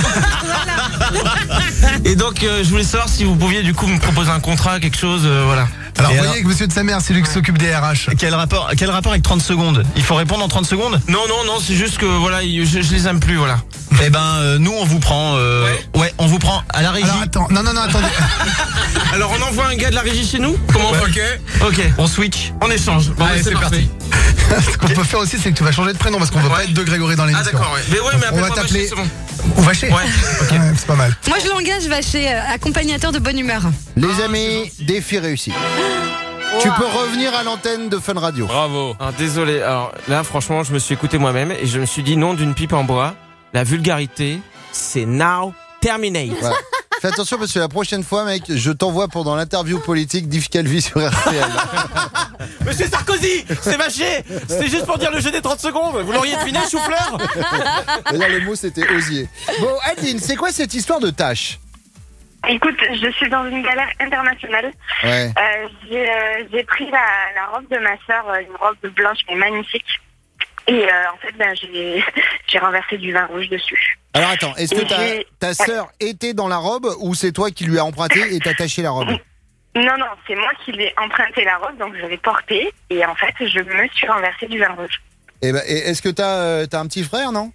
Speaker 4: Et donc euh, je voulais savoir si vous pouviez du coup me proposer un contrat, quelque chose, euh, voilà.
Speaker 6: Alors,
Speaker 10: Et
Speaker 6: vous
Speaker 10: alors
Speaker 6: voyez que Monsieur de sa mère, c'est lui qui s'occupe des R H.
Speaker 10: Quel rapport, quel rapport avec trente secondes? Il faut répondre en trente secondes?
Speaker 4: Non, non, non, c'est juste que voilà, je, je les aime plus, voilà.
Speaker 10: Eh ben, euh, nous, on vous prend, euh, ouais. ouais, on vous prend à la régie.
Speaker 6: Alors attends, non, non, non, attendez.
Speaker 4: Alors on envoie un gars de la régie chez nous? Comment on fait? Ok. Ok.
Speaker 10: On switch.
Speaker 4: On échange. Bon,
Speaker 6: Allez,
Speaker 4: bah,
Speaker 6: c'est
Speaker 4: parti.
Speaker 6: Ce qu'on peut faire aussi, c'est que tu vas changer de prénom parce qu'on veut pas être de Grégory dans
Speaker 4: Ah
Speaker 6: l'émission.
Speaker 4: d'accord, ouais. Mais ouais, mais
Speaker 6: on va
Speaker 4: appelle-moi
Speaker 6: t'appeler.
Speaker 4: Vacher, c'est bon.
Speaker 6: Ou Vacher.
Speaker 4: Ouais. Ok.
Speaker 6: Ouais, c'est pas mal.
Speaker 8: Moi, je l'engage Vacher, euh, accompagnateur de bonne humeur.
Speaker 1: Les amis, défi réussi. Tu peux revenir à l'antenne de Fun Radio.
Speaker 2: Bravo.
Speaker 4: Ah, désolé. Alors là, franchement, je me suis écouté moi-même et je me suis dit non d'une pipe en bois. La vulgarité, c'est now terminate.
Speaker 1: Ouais. Fais attention parce que la prochaine fois, mec, je t'envoie pendant l'interview politique d'Yves Calvi sur R T L.
Speaker 4: Monsieur Sarkozy, c'est Vacher. C'était juste pour dire le jeu des trente secondes. Vous l'auriez deviné, chou-fleur?
Speaker 1: D'ailleurs, le mot c'était osier. Bon, Adeline, c'est quoi cette histoire de tâche?
Speaker 5: Écoute, je suis dans une galère internationale.
Speaker 1: Ouais.
Speaker 5: Euh, j'ai, euh, j'ai pris la, la robe de ma sœur, euh, une robe blanche mais magnifique. Et euh, en fait, ben, j'ai, j'ai renversé du vin rouge dessus.
Speaker 1: Alors attends, est-ce que
Speaker 5: Et
Speaker 1: ta,
Speaker 5: j'ai-
Speaker 1: ta sœur était dans la robe ou c'est toi qui lui as emprunté et t'as taché la robe?
Speaker 5: Non, non, c'est moi qui l'ai emprunté la robe, donc je l'ai portée. Et en fait, je me suis renversé du vin rouge.
Speaker 1: Eh ben, et est-ce que t'as, euh, t'as un petit frère, non?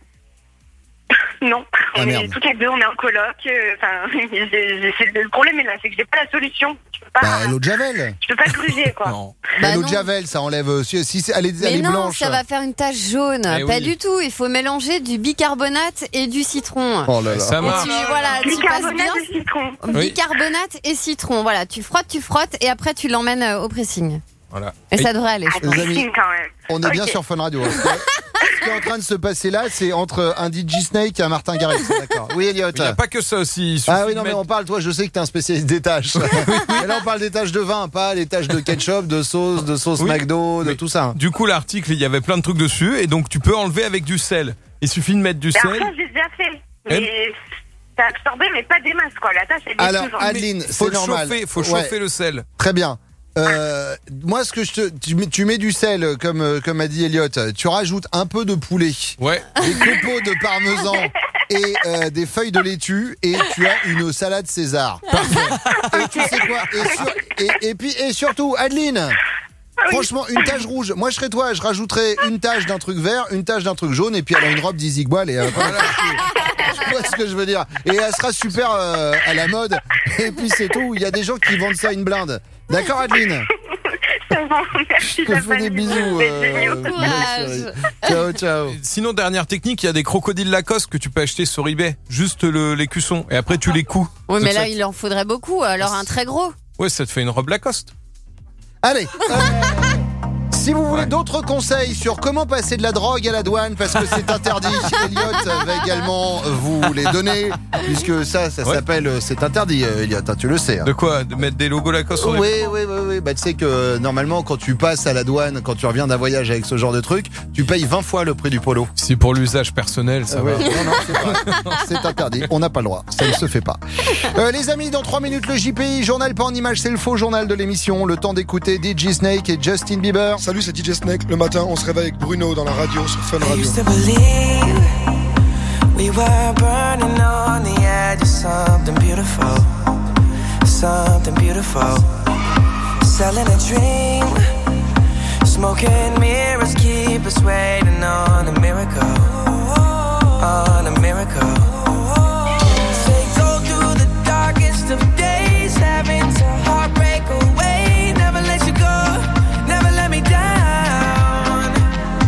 Speaker 5: Non,
Speaker 1: Ah,
Speaker 5: on
Speaker 1: merde.
Speaker 5: est toutes les deux, on est en coloc. euh, Enfin, j'ai- j'ai- c'est- le problème est là, c'est que j'ai pas la solution. Je peux pas,
Speaker 1: Bah, l'eau de Javel.
Speaker 5: je peux pas gruger, quoi.
Speaker 2: Non.
Speaker 3: Bah
Speaker 1: l'eau
Speaker 3: non.
Speaker 1: de Javel, ça enlève. euh, Si, si elle est, elle
Speaker 3: Mais
Speaker 1: est
Speaker 3: non,
Speaker 1: blanche.
Speaker 3: ça va faire une tache jaune.
Speaker 2: Eh
Speaker 3: Pas
Speaker 2: oui.
Speaker 3: du tout. Il faut mélanger du bicarbonate et du citron.
Speaker 1: Oh là là.
Speaker 2: Ça
Speaker 3: Et
Speaker 2: marche.
Speaker 3: tu, voilà, tu passes
Speaker 5: Bicarbonate
Speaker 3: bien.
Speaker 5: de citron.
Speaker 2: Oui.
Speaker 3: Bicarbonate et citron. Voilà, tu frottes, tu frottes et après tu l'emmènes euh, au pressing.
Speaker 2: Voilà.
Speaker 3: Et ça devrait aller. je
Speaker 5: Ah,
Speaker 3: pense.
Speaker 1: Les amis,
Speaker 5: signe quand même.
Speaker 1: On est bien
Speaker 5: Ok.
Speaker 1: sur Fun Radio. hein. Ce qui est- ce qui est en train de se passer là, c'est entre un D J Snake et un Martin Garrix. D'accord. Oui, Elliot.
Speaker 2: Il n'y a pas que ça aussi. il suffit
Speaker 1: Ah oui, non,
Speaker 2: de
Speaker 1: mais
Speaker 2: mettre-
Speaker 1: on parle, toi, je sais que t'es un spécialiste des tâches. Mais là, on parle des tâches de vin, pas les tâches de ketchup, de sauce, de sauce
Speaker 2: Oui.
Speaker 1: McDo, de
Speaker 2: Mais
Speaker 1: tout ça.
Speaker 2: Du coup, l'article, il y avait plein de trucs dessus et donc tu peux enlever avec du sel. Il suffit de mettre du
Speaker 5: Mais
Speaker 2: sel.
Speaker 5: après, j'ai déjà fait. Mais ça a absorbé, mais pas des masses, quoi. La tâche, elle est
Speaker 1: Alors,
Speaker 5: toujours.
Speaker 1: Adeline,
Speaker 2: Faut
Speaker 1: c'est
Speaker 2: le
Speaker 1: normal.
Speaker 2: chauffer, faut
Speaker 1: Ouais,
Speaker 2: chauffer le sel.
Speaker 1: Très bien. Euh, moi, ce que je te, tu mets, tu mets du sel, comme euh, comme a dit Elliot. Tu rajoutes un peu de poulet,
Speaker 2: Ouais.
Speaker 1: des copeaux de parmesan et euh, des feuilles de laitue, et tu as une salade César. Parfait. Et tu sais quoi et, sur- et, et puis et surtout, Adeline. Franchement, une tache rouge. Moi, je serais toi, je rajouterais une tache d'un truc vert, une tache d'un truc jaune, et puis elle a une robe d'Izzy Boile et elle va pas la lâcher. Tu vois ce que je veux dire. Et elle sera super euh, à la mode. Et puis c'est tout. Il y a des gens qui vendent ça une blinde. D'accord, Adeline?
Speaker 5: C'est bon, merci.
Speaker 1: Je te
Speaker 5: la
Speaker 1: fais des
Speaker 5: famille.
Speaker 1: bisous.
Speaker 5: C'est
Speaker 1: euh,
Speaker 5: génial.
Speaker 1: ma chérie. Ciao, ciao.
Speaker 2: Sinon, dernière technique, il y a des crocodiles Lacoste que tu peux acheter sur eBay. Juste le, les cuissons. Et après, tu les couds.
Speaker 3: Oui,
Speaker 2: Donc
Speaker 3: mais
Speaker 2: ça
Speaker 3: là,
Speaker 2: te-
Speaker 3: il en faudrait beaucoup. Alors, un très gros.
Speaker 2: Ouais, ça te fait une robe Lacoste.
Speaker 1: Allez. euh, si vous voulez d'autres conseils sur comment passer de la drogue à la douane, parce que c'est interdit, Elliot va également vous les donner, puisque ça, ça
Speaker 2: Ouais.
Speaker 1: s'appelle, euh, c'est interdit, euh, Elliot, hein, tu le sais. hein.
Speaker 2: De quoi? De mettre des logos Lacoste sur les...
Speaker 1: Oui, oui, oui, oui. Bah, tu sais que euh, normalement, quand tu passes à la douane, quand tu reviens d'un voyage avec ce genre de truc, tu payes vingt fois le prix du polo.
Speaker 2: C'est pour l'usage personnel, ça
Speaker 1: Ah
Speaker 2: va.
Speaker 1: ouais, non, non, c'est pas- c'est interdit. On n'a pas le droit. Ça ne se fait pas. Euh, les amis, dans trois minutes, le J P I, journal pas en image, c'est le faux journal de l'émission. Le temps d'écouter D J Snake et Justin Bieber.
Speaker 15: Salut, c'est D J Snake. Le matin, on se réveille avec Bruno dans la radio sur Fun Radio.
Speaker 7: used to believe we were burning on the edge of something beautiful, something beautiful. Selling a dream, smoking mirrors keep us waiting on a miracle, on a miracle. Say go through the darkest of days, having to heartbreak away. Never let you go, never let me down.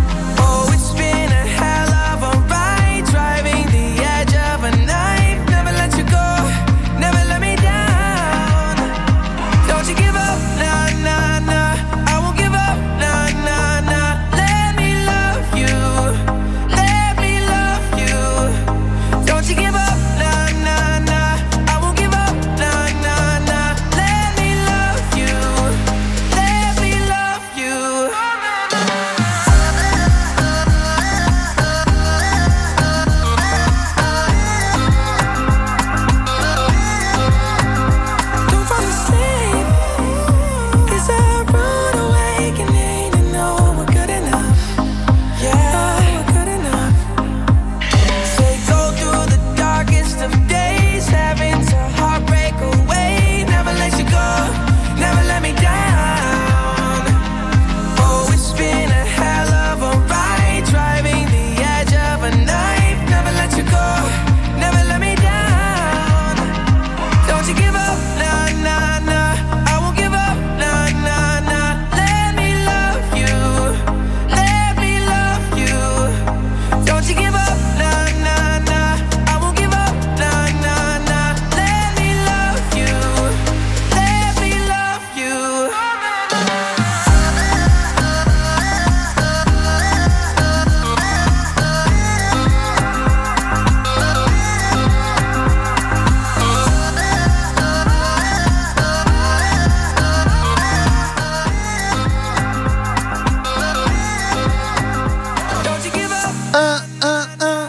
Speaker 1: un, un, un.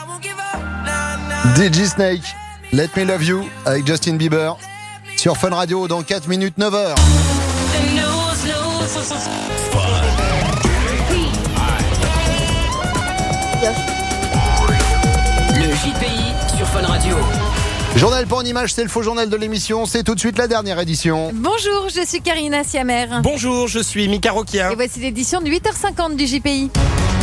Speaker 1: D J Snake, Let Me Love You avec Justin Bieber sur Fun Radio dans quatre minutes, neuf heures.
Speaker 13: Le J P I sur Fun Radio.
Speaker 1: Journal pas en image, c'est le faux journal de l'émission. C'est tout de suite la dernière édition.
Speaker 23: Bonjour, je suis Karina Siamer.
Speaker 4: Bonjour, je suis Mika Rokia.
Speaker 23: Et voici l'édition de huit heures cinquante du J P I.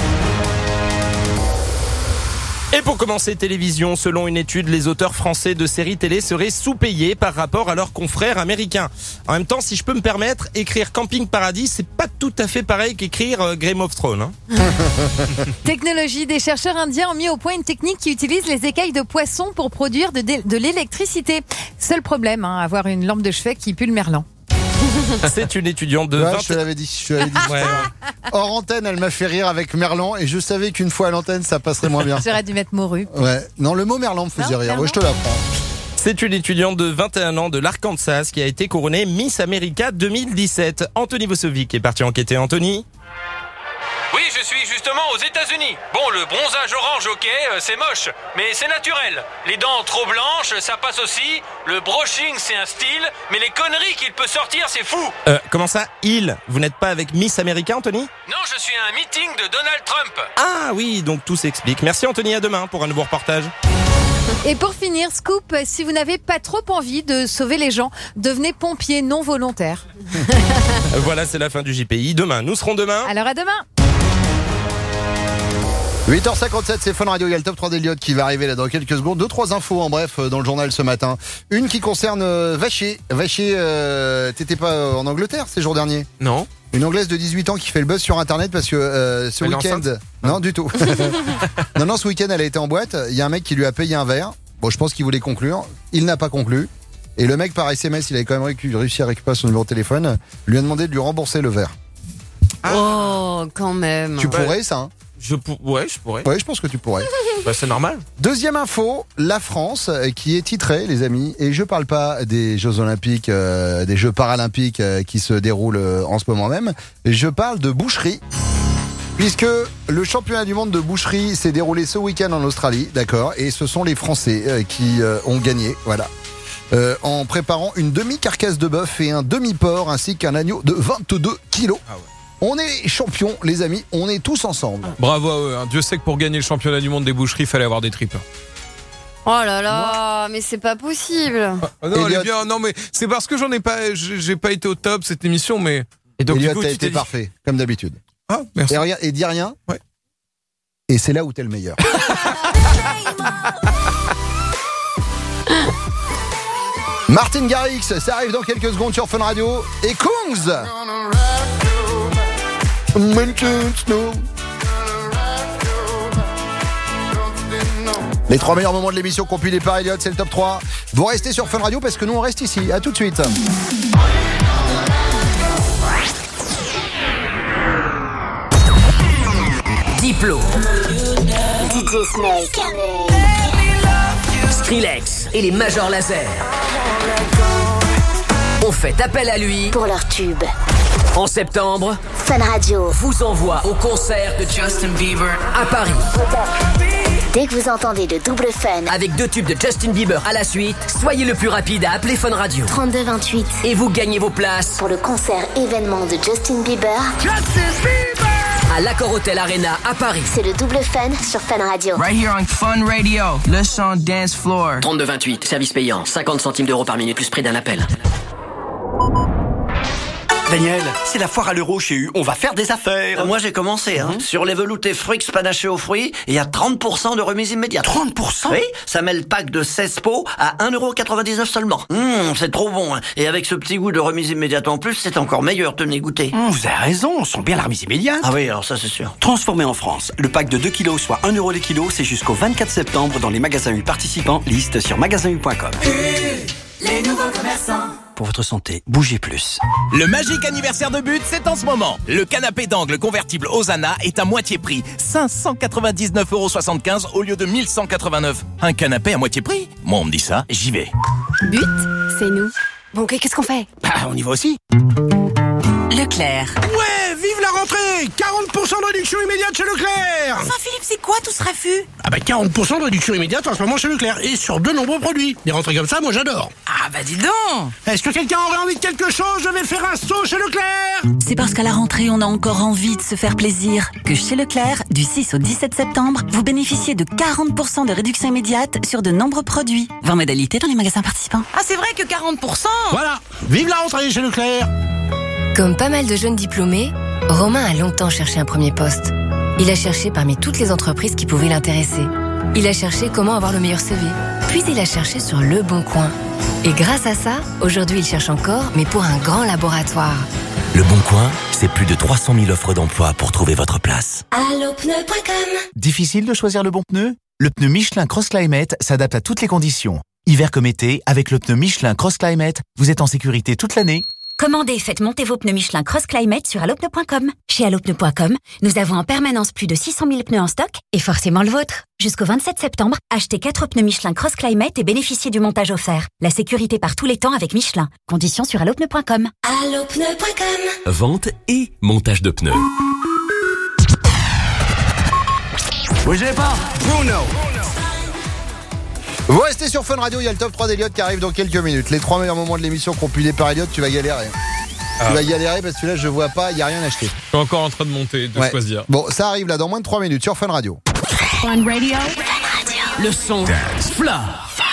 Speaker 4: Et pour commencer, télévision, selon une étude, les auteurs français de séries télé seraient sous-payés par rapport à leurs confrères américains. En même temps, si je peux me permettre, écrire Camping Paradis, c'est pas tout à fait pareil qu'écrire euh, Game of Thrones. Hein.
Speaker 23: Technologie, des chercheurs indiens ont mis au point une technique qui utilise les écailles de poisson pour produire de, de, de l'électricité. Seul problème, hein, avoir une lampe de chevet qui pue le merlan.
Speaker 4: C'est une étudiante de
Speaker 1: ouais,
Speaker 4: vingt...
Speaker 1: je te l'avais dit, je te l'avais dit. Ouais, ouais. Hors antenne, elle m'a fait rire avec Merlan et je savais qu'une fois à l'antenne, ça passerait moins bien.
Speaker 23: J'aurais dû mettre morue.
Speaker 1: Ouais. Non, le mot Merlan me faisait non, rire. Ouais, je te l'apprends.
Speaker 4: C'est une étudiante de vingt et un ans de l'Arkansas qui a été couronnée Miss America deux mille dix-sept. Anthony Vosovic est parti enquêter. Anthony ?
Speaker 19: Oui, je suis justement aux États-Unis. Bon, le bronzage orange, ok, euh, c'est moche, mais c'est naturel. Les dents trop blanches, ça passe aussi. Le brushing, c'est un style, mais les conneries qu'il peut sortir, c'est fou.
Speaker 4: Euh, comment ça, il ? Vous n'êtes pas avec Miss America, Anthony ?
Speaker 19: Non, je suis à un meeting de Donald Trump.
Speaker 4: Ah oui, donc tout s'explique. Merci Anthony, à demain pour un nouveau reportage.
Speaker 23: Et pour finir, scoop, si vous n'avez pas trop envie de sauver les gens, devenez pompier non volontaire.
Speaker 4: Voilà, c'est la fin du J P I. Demain, nous serons demain.
Speaker 23: Alors à demain.
Speaker 1: huit heures cinquante-sept, c'est Fun Radio, il y a le top trois d'Eliott qui va arriver là dans quelques secondes. Deux, trois infos en bref dans le journal ce matin. Une qui concerne euh, Vacher. Vacher, euh, t'étais pas en Angleterre ces jours derniers ?
Speaker 4: Non.
Speaker 1: Une Anglaise de dix-huit ans qui fait le buzz sur Internet parce que euh, ce
Speaker 4: elle
Speaker 1: week-end... Non, du tout. non, non, ce week-end, elle a été en boîte. Il y a un mec qui lui a payé un verre. Bon, je pense qu'il voulait conclure. Il n'a pas conclu. Et le mec, par S M S, il avait quand même réussi à récupérer son numéro de téléphone, lui a demandé de lui rembourser le verre.
Speaker 3: Ah. Oh, quand même.
Speaker 1: Tu pourrais, ça, hein ?
Speaker 4: Je pour... Ouais, je pourrais.
Speaker 1: Ouais, je pense que tu pourrais.
Speaker 4: Bah, c'est normal.
Speaker 1: Deuxième info, la France qui est titrée, les amis, et je parle pas des Jeux Olympiques, euh, des Jeux Paralympiques euh, qui se déroulent euh, en ce moment même, je parle de boucherie. Puisque le championnat du monde de boucherie s'est déroulé ce week-end en Australie, d'accord, et ce sont les Français euh, qui euh, ont gagné, voilà. Euh, en préparant une demi-carcasse de bœuf et un demi-porc ainsi qu'un agneau de vingt-deux kilos. Ah ouais. On est champions, les amis, on est tous ensemble.
Speaker 2: Bravo à eux, hein. Dieu sait que pour gagner le championnat du monde des boucheries, il fallait avoir des tripes.
Speaker 3: Oh là là, mais c'est pas possible.
Speaker 2: Ah non, elle est bien. Non, mais c'est parce que j'en ai pas, j'ai pas été au top cette émission, mais.
Speaker 1: Et donc, Elliot, du coup, t'as été dit... parfait, comme d'habitude.
Speaker 2: Ah, merci.
Speaker 1: Et, regarde, et dis rien.
Speaker 2: Ouais.
Speaker 1: Et c'est là où t'es le meilleur. Martin Garrix, ça arrive dans quelques secondes sur Fun Radio. Et Kungs. Les trois meilleurs moments de l'émission compilés par Elliott, c'est le top trois. Vous restez sur Fun Radio parce que nous on reste ici. À tout de suite.
Speaker 13: Diplo,
Speaker 7: D J Snake,
Speaker 13: Skrillex et les Major Laser ont fait appel à lui
Speaker 7: pour leur tube.
Speaker 13: En septembre,
Speaker 7: Fun Radio
Speaker 13: vous envoie au concert de Justin Bieber à Paris.
Speaker 7: Dès que vous entendez le double fun
Speaker 13: avec deux tubes de Justin Bieber à la suite, soyez le plus rapide à appeler Fun Radio.
Speaker 7: trente-deux vingt-huit
Speaker 13: et vous gagnez vos places
Speaker 7: pour le concert événement de Justin Bieber.
Speaker 13: Justin Bieber à l'Accor Hotel Arena à Paris.
Speaker 7: C'est le double fun sur Fun Radio.
Speaker 13: Right here on Fun Radio, le son dance floor. trente-deux vingt-huit, service payant, cinquante centimes d'euros par minute plus prix d'un appel.
Speaker 20: Daniel, c'est la foire à l'euro chez U, on va faire des affaires.
Speaker 21: Euh, moi j'ai commencé, hein. Mmh. Sur les veloutés Frix panachés aux fruits, il y a trente pour cent de remise immédiate.
Speaker 20: trente pour cent?
Speaker 21: Oui, ça met le pack de seize pots à un euro quatre-vingt-dix-neuf seulement. Mmh, c'est trop bon, hein. Et avec ce petit goût de remise immédiate en plus, c'est encore meilleur, tenez goûter.
Speaker 20: Mmh, vous avez raison, on sent bien la remise immédiate.
Speaker 21: Ah oui, alors ça c'est sûr.
Speaker 20: Transformé en France, le pack de deux kilos, soit un euro les kilos, c'est jusqu'au vingt-quatre septembre dans les magasins U participants, liste sur magasin u point com.
Speaker 7: Les nouveaux commerçants.
Speaker 20: Pour votre santé, bougez plus.
Speaker 22: Le magique anniversaire de But, c'est en ce moment. Le canapé d'angle convertible Osana est à moitié prix. cinq cent quatre-vingt-dix-neuf euros soixante-quinze au lieu de mille cent quatre-vingt-neuf. Un canapé à moitié prix? Moi, on me dit ça, j'y vais.
Speaker 3: But, c'est nous. Bon, ok, qu'est-ce qu'on fait?
Speaker 20: Bah, on y va aussi.
Speaker 14: Leclerc.
Speaker 20: Ouais, vive la rentrée!
Speaker 9: quarante pour cent de réduction immédiate chez Leclerc.
Speaker 14: Enfin Philippe, c'est quoi tout ce raffut?
Speaker 9: Ah bah quarante pour cent de réduction immédiate en ce moment chez Leclerc. Et sur de nombreux produits. Des rentrées comme ça, moi j'adore.
Speaker 14: Ah bah dis donc.
Speaker 9: Est-ce que quelqu'un aurait envie de quelque chose? Je vais faire un saut chez Leclerc.
Speaker 11: C'est parce qu'à la rentrée, on a encore envie de se faire plaisir que chez Leclerc, du six au dix-sept septembre, vous bénéficiez de quarante pour cent de réduction immédiate sur de nombreux produits. vingt modalités dans les magasins participants.
Speaker 14: Ah c'est vrai que quarante pour cent.
Speaker 9: Voilà, vive la rentrée chez Leclerc.
Speaker 16: Comme pas mal de jeunes diplômés, Romain a longtemps cherché un premier poste. Il a cherché parmi toutes les entreprises qui pouvaient l'intéresser. Il a cherché comment avoir le meilleur C V. Puis il a cherché sur Le Bon Coin. Et grâce à ça, aujourd'hui il cherche encore, mais pour un grand laboratoire.
Speaker 17: Le Bon Coin, c'est plus de trois cent mille offres d'emploi pour trouver votre place.
Speaker 16: allo pneu point com.
Speaker 18: Difficile de choisir le bon pneu? Le pneu Michelin Cross Climate s'adapte à toutes les conditions. Hiver comme été, avec le pneu Michelin Cross Climate, vous êtes en sécurité toute l'année.
Speaker 11: Commandez, faites monter vos pneus Michelin Cross Climate sur allo pneu point com. Chez allo pneu point com, nous avons en permanence plus de six cent mille pneus en stock et forcément le vôtre. Jusqu'au vingt-sept septembre, achetez quatre pneus Michelin Cross Climate et bénéficiez du montage offert. La sécurité par tous les temps avec Michelin. Conditions sur allo pneu point com.
Speaker 16: allo pneu point com.
Speaker 10: Vente et montage de pneus.
Speaker 1: Bougez pas, Bruno. Vous restez sur Fun Radio, il y a le top trois d'Eliott qui arrive dans quelques minutes. Les trois meilleurs moments de l'émission compilés par Eliott, tu vas galérer. Ah. Tu vas galérer parce que là je vois pas, il n'y a rien acheté.
Speaker 2: Je suis encore en train de monter, de
Speaker 1: ouais.
Speaker 2: choisir.
Speaker 1: Bon, ça arrive là dans moins de trois minutes sur Fun Radio.
Speaker 14: Fun Radio.
Speaker 13: Le son Fla.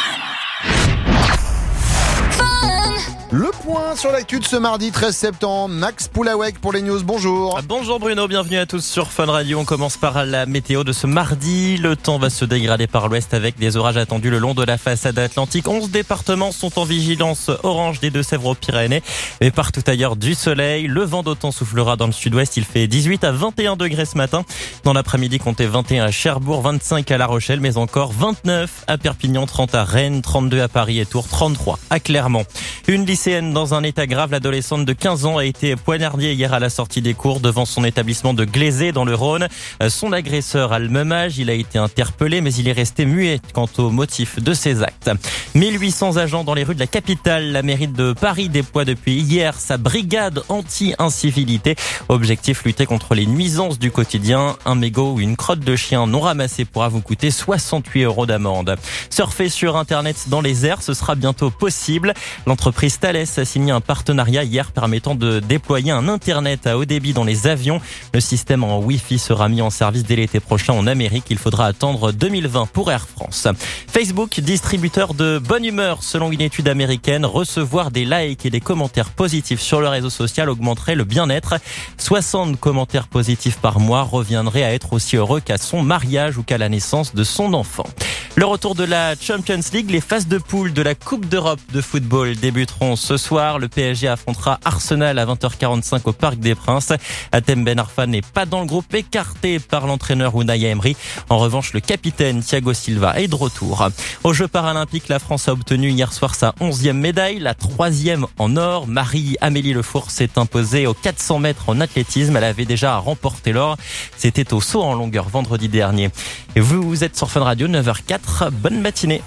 Speaker 1: Le point sur l'actu de ce mardi treize septembre. Max Poulawek pour les news, bonjour.
Speaker 4: Bonjour Bruno, bienvenue à tous sur Fun Radio. On commence par la météo de ce mardi. Le temps va se dégrader par l'ouest avec des orages attendus le long de la façade atlantique. onze départements sont en vigilance orange des Deux-Sèvres aux Pyrénées. Mais partout ailleurs du soleil. Le vent d'automne soufflera dans le sud-ouest. Il fait dix-huit à vingt et un degrés ce matin. Dans l'après-midi, comptez vingt et un à Cherbourg, vingt-cinq à La Rochelle, mais encore vingt-neuf à Perpignan, trente à Rennes, trente-deux à Paris et Tours, trente-trois à Clermont. Une lycéenne dans un état grave, l'adolescente de quinze ans a été poignardée hier à la sortie des cours devant son établissement de Glaisé dans le Rhône. Son agresseur a le même âge, il a été interpellé mais il est resté muet quant au motif de ses actes. mille huit cents agents dans les rues de la capitale. La mairie de Paris déploie depuis hier sa brigade anti-incivilité. Objectif, lutter contre les nuisances du quotidien. Un mégot ou une crotte de chien non ramassée pourra vous coûter soixante-huit euros d'amende. Surfer sur Internet dans les airs, ce sera bientôt possible. L'entreprise Thales a signé un partenariat hier permettant de déployer un Internet à haut débit dans les avions. Le système en Wi-Fi sera mis en service dès l'été prochain en Amérique. Il faudra attendre deux mille vingt pour Air France. Facebook, distributeur de bonne humeur. Selon une étude américaine, recevoir des likes et des commentaires positifs sur le réseau social augmenterait le bien-être. soixante commentaires positifs par mois reviendraient à être aussi heureux qu'à son mariage ou qu'à la naissance de son enfant. Le retour de la Champions League, les phases de poule de la Coupe d'Europe de football débuteront ce soir. Le P S G affrontera Arsenal à vingt heures quarante-cinq au Parc des Princes. Hatem Ben Arfa n'est pas dans le groupe, écarté par l'entraîneur Unai Emery. En revanche, le capitaine Thiago Silva est de retour. Aux Jeux paralympiques, la France a obtenu hier soir sa onzième médaille, la troisième en or. Marie-Amélie Lefour s'est imposée aux quatre cents mètres en athlétisme. Elle avait déjà remporté l'or. C'était au saut en longueur vendredi dernier. Et vous, vous êtes sur Fun Radio, neuf heures quatre. Bonne matinée.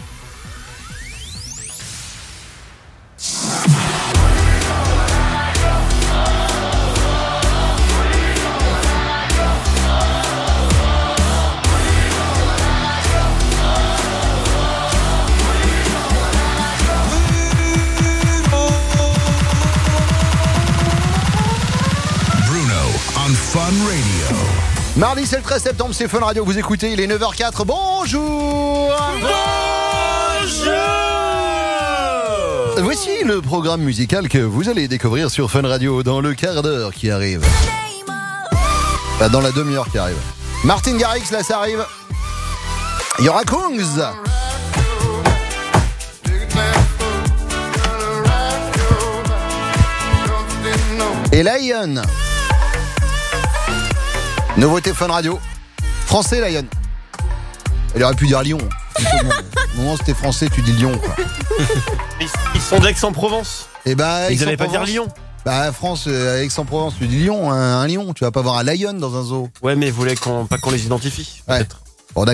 Speaker 1: Fun Radio. Mardi, c'est le treize septembre, c'est Fun Radio. Vous écoutez, il est neuf heures quatre. Bonjour.
Speaker 7: Bonjour.
Speaker 1: Voici le programme musical que vous allez découvrir sur Fun Radio dans le quart d'heure qui arrive. Bah, dans la demi-heure qui arrive. Martin Garrix, là, ça arrive. Il y aura Kungs. Et Lion. Nouveauté Fun Radio. Français, Lion. Elle aurait pu dire Lyon. Au moment où c'était français, tu dis Lyon, quoi.
Speaker 4: Ils sont d'Aix-en-Provence.
Speaker 1: Et bah,
Speaker 4: ils n'allaient pas dire Lyon.
Speaker 1: Bah, France, euh, Aix-en-Provence, tu dis Lyon, un, un lion. Tu vas pas voir un lion dans un zoo.
Speaker 4: Ouais, mais ils voulaient qu'on, pas qu'on les identifie.
Speaker 1: Ouais. Bon, d'accord.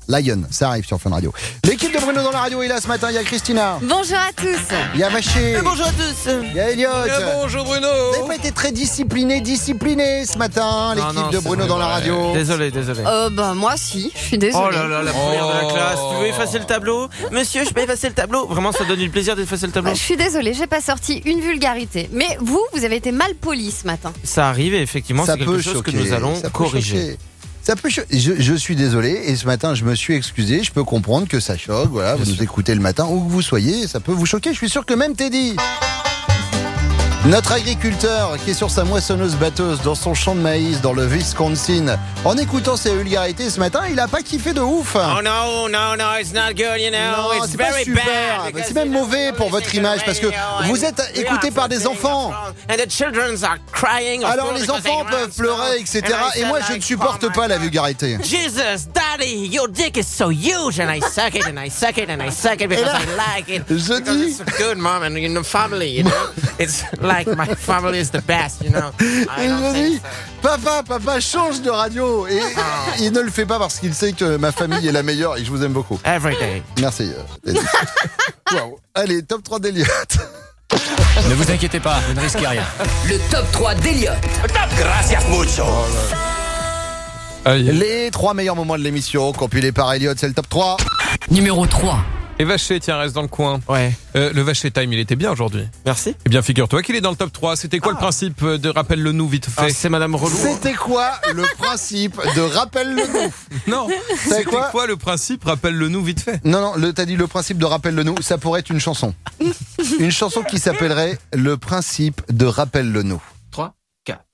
Speaker 1: Lion, ça arrive sur Fun Radio. L'équipe de Bruno dans la radio est là ce matin. Il y a Christina.
Speaker 3: Bonjour à tous.
Speaker 1: Il y a Vaché.
Speaker 4: Bonjour à tous.
Speaker 1: Il y a Elliot.
Speaker 2: Bonjour Bruno.
Speaker 1: Vous n'avez pas été très discipliné, discipliné ce matin, l'équipe
Speaker 4: Non, non,
Speaker 1: de
Speaker 4: c'est
Speaker 1: Bruno
Speaker 4: vrai,
Speaker 1: dans la
Speaker 4: ouais.
Speaker 1: radio.
Speaker 4: Désolé, désolé.
Speaker 3: Euh, bah, moi, si. Je suis désolée.
Speaker 4: Oh là là, la première de la classe. Tu veux effacer le tableau? Monsieur, je peux effacer le tableau? Vraiment, ça donne du plaisir d'effacer le tableau?
Speaker 3: Bah, je suis désolée, j'ai pas sorti une vulgarité. Mais vous, vous avez été mal poli ce matin.
Speaker 4: Ça arrive et effectivement,
Speaker 1: Ça
Speaker 4: c'est quelque
Speaker 1: peut
Speaker 4: chose que
Speaker 1: choquer,
Speaker 4: nous allons
Speaker 1: ça peut
Speaker 4: corriger.
Speaker 1: choquer. Ça peut cho- je, je suis désolé et ce matin je me suis excusé. Je peux comprendre que ça choque. Voilà, vous nous écoutez le matin où que vous soyez, ça peut vous choquer. Je suis sûr que même Teddy, notre agriculteur qui est sur sa moissonneuse batteuse dans son champ de maïs dans le Wisconsin, en écoutant ses vulgarités ce matin, il a pas kiffé de ouf.
Speaker 4: Oh no, no, no, it's not good, you know.
Speaker 1: Non,
Speaker 4: It's
Speaker 1: c'est pas
Speaker 4: very
Speaker 1: super.
Speaker 4: bad. because,
Speaker 1: C'est même
Speaker 4: you know,
Speaker 1: mauvais pour votre image parce que vous êtes écouté par des enfants.
Speaker 4: And the children are crying. of
Speaker 1: Alors
Speaker 4: course,
Speaker 1: les
Speaker 4: because they
Speaker 1: enfants
Speaker 4: want
Speaker 1: peuvent pleurer, et cetera.
Speaker 4: And I
Speaker 1: Et
Speaker 4: said
Speaker 1: moi je
Speaker 4: like,
Speaker 1: ne supporte
Speaker 4: oh my
Speaker 1: pas la
Speaker 4: God.
Speaker 1: vulgarité.
Speaker 4: Jesus, Daddy, your dick is so huge, and I suck it, and I suck it, and I suck it because
Speaker 1: là,
Speaker 4: I like it.
Speaker 1: je
Speaker 4: Because
Speaker 1: dis-
Speaker 4: it's a good mom, and in the family, you know, it's like my family is the best, you know. I
Speaker 1: Et
Speaker 4: don't
Speaker 1: je
Speaker 4: think
Speaker 1: dis,
Speaker 4: so.
Speaker 1: papa, papa, change de radio. Et il ne le fait pas parce qu'il sait que ma famille est la meilleure et que je vous aime beaucoup.
Speaker 4: Every day.
Speaker 1: Merci. euh, Teddy. Waouh. Allez, top trois d'Eliott.
Speaker 13: Ne vous inquiétez pas, vous ne risquez rien. Le top trois d'Eliott.
Speaker 7: Gracias mucho.
Speaker 2: Aïe.
Speaker 1: Les trois meilleurs moments de l'émission, compilés par Eliott, c'est le top trois.
Speaker 13: Numéro trois.
Speaker 2: Et Vaché, tiens, reste dans le coin.
Speaker 4: Ouais.
Speaker 2: Euh, le Vaché Time, il était bien aujourd'hui.
Speaker 4: Merci.
Speaker 2: Eh bien, figure-toi qu'il est dans le top trois. C'était quoi
Speaker 4: Ah.
Speaker 2: le principe de rappelle-le nous vite
Speaker 4: Ah,
Speaker 2: fait?
Speaker 4: c'est Madame Relou.
Speaker 1: C'était quoi le principe de rappelle-le-nous?
Speaker 2: Non.
Speaker 1: C'est
Speaker 2: C'était
Speaker 1: quoi
Speaker 2: quoi le principe rappelle-le nous vite fait?
Speaker 1: Non, non, le, t'as dit le principe de rappelle-le-nous, ça pourrait être une chanson. Une chanson qui s'appellerait le principe de rappelle-le-nous.
Speaker 4: trois, quatre.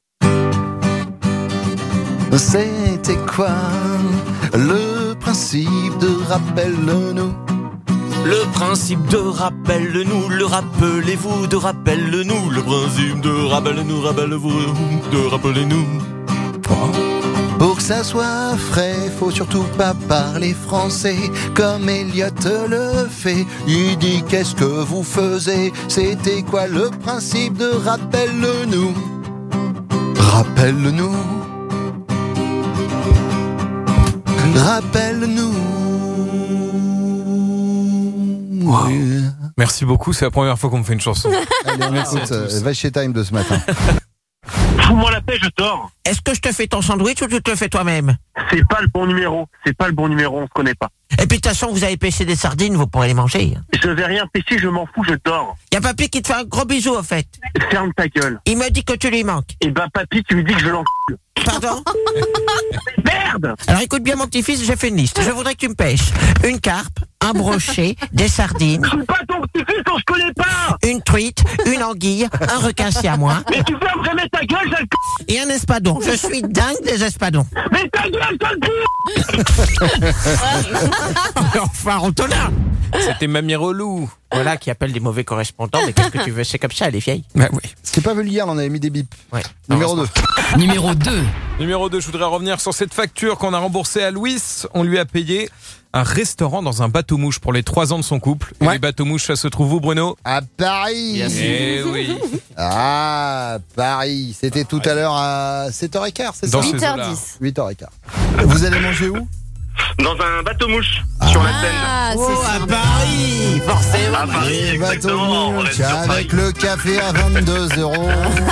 Speaker 1: C'était quoi le principe de rappelle-le-nous?
Speaker 4: Le principe de rappelle-nous, le rappelez-vous, de rappelle-nous, le principe de rappelle-nous, rappelez-vous, de rappelez-nous.
Speaker 1: Pour que ça soit frais, faut surtout pas parler français comme Eliott le fait. Il dit qu'est-ce que vous faisiez? C'était quoi le principe de rappelle-nous? Rappelle-nous. Rappelle-nous.
Speaker 2: Merci beaucoup, c'est la première fois qu'on me fait une chanson.
Speaker 1: Allez, on
Speaker 2: Merci
Speaker 1: écoute
Speaker 2: à tous.
Speaker 1: euh, Vaché Time de ce matin.
Speaker 6: Fous-moi la paix, je dors.
Speaker 4: Est-ce que je te fais ton sandwich ou tu te le fais toi-même?
Speaker 6: C'est pas le bon numéro. C'est pas le bon numéro, on se connaît pas.
Speaker 4: Et puis de toute façon, vous avez pêché des sardines, vous pourrez les manger.
Speaker 6: Je vais rien pêcher, je m'en fous, je dors.
Speaker 4: Y a papy qui te fait un gros bisou, en fait.
Speaker 6: Ferme ta gueule.
Speaker 4: Il me dit que tu lui manques.
Speaker 6: Et bah, papy, tu lui dis que je l'encule.
Speaker 4: Pardon?
Speaker 6: Merde!
Speaker 4: Alors écoute bien mon petit-fils, j'ai fait une liste. Je voudrais que tu me pêches une carpe, un brochet, des sardines.
Speaker 6: Je suis pas ton petit-fils, on se connaît pas!
Speaker 4: Une truite, une anguille, un requin siamois.
Speaker 6: Mais tu fermes ta gueule, sale c***!
Speaker 4: Et un espadon. Je suis dingue des espadons.
Speaker 6: Mais ta gueule, sale c***!
Speaker 4: Enfin, Antonin!
Speaker 2: C'était Mamie Relou.
Speaker 4: Voilà qui appelle des mauvais correspondants, mais qu'est-ce que tu veux, c'est comme ça, elle est vieille.
Speaker 2: Bah oui.
Speaker 1: C'était pas vulgaire, on avait mis des bips.
Speaker 4: Ouais.
Speaker 1: Numéro deux.
Speaker 13: Numéro deux.
Speaker 2: Numéro deux, je voudrais revenir sur cette facture qu'on a remboursée à Louis. On lui a payé un restaurant dans un bateau-mouche pour les trois ans de son couple. Et
Speaker 1: Ouais.
Speaker 2: les bateaux-mouches, ça se trouve où, Bruno?
Speaker 1: À Paris.
Speaker 2: Eh oui.
Speaker 1: Ah, Paris. C'était tout à l'heure à sept heures quinze, c'est ça?
Speaker 2: Dans ces
Speaker 3: huit heures
Speaker 2: eaux-là.
Speaker 3: dix.
Speaker 1: huit heures quinze. Vous allez manger où?
Speaker 6: Dans un bateau-mouche, sur la Seine.
Speaker 3: Ah, c'est
Speaker 4: Oh, à
Speaker 3: ça.
Speaker 4: Paris, forcément.
Speaker 6: À Paris,
Speaker 1: Les
Speaker 6: exactement. On
Speaker 1: bateaux
Speaker 6: reste sur Paris.
Speaker 1: avec le café à vingt-deux euros.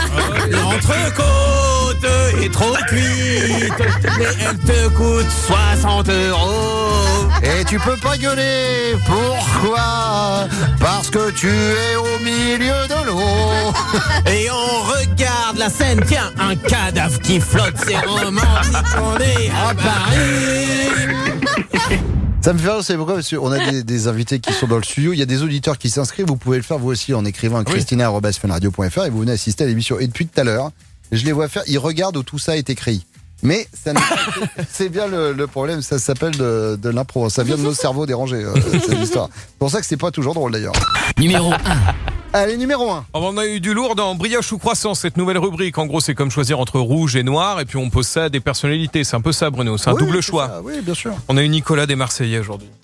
Speaker 4: L'entrecôte est trop cuite, mais elle te coûte soixante euros.
Speaker 1: Et tu peux pas gueuler. Pourquoi? Parce que tu es au milieu de l'eau.
Speaker 4: Et on regarde la scène, tiens, un cadavre qui flotte, c'est romantique, on est à Paris.
Speaker 1: Ça me fait rire, c'est pourquoi parce qu'on a des, des invités qui sont dans le studio. Il y a des auditeurs qui s'inscrivent. Vous pouvez le faire vous aussi en écrivant à christina arobase fun radio point f r et vous venez assister à l'émission. Et depuis tout à l'heure, je les vois faire. Ils regardent où tout ça est écrit. Mais ça n'est pas- c'est bien le, le problème. Ça s'appelle de, de l'impro. Ça vient de nos cerveaux dérangés, euh, cette histoire. C'est pour ça que c'est pas toujours drôle d'ailleurs.
Speaker 13: Numéro un.
Speaker 1: Allez, numéro un.
Speaker 2: On a eu du lourd dans brioche ou croissant, cette nouvelle rubrique. En gros, c'est comme choisir entre rouge et noir, et puis on pose ça à des personnalités. C'est un peu ça, Bruno. C'est un
Speaker 1: Oui,
Speaker 2: double
Speaker 1: c'est
Speaker 2: choix.
Speaker 1: ça. Oui, bien sûr.
Speaker 2: On a eu Nicolas des Marseillais aujourd'hui.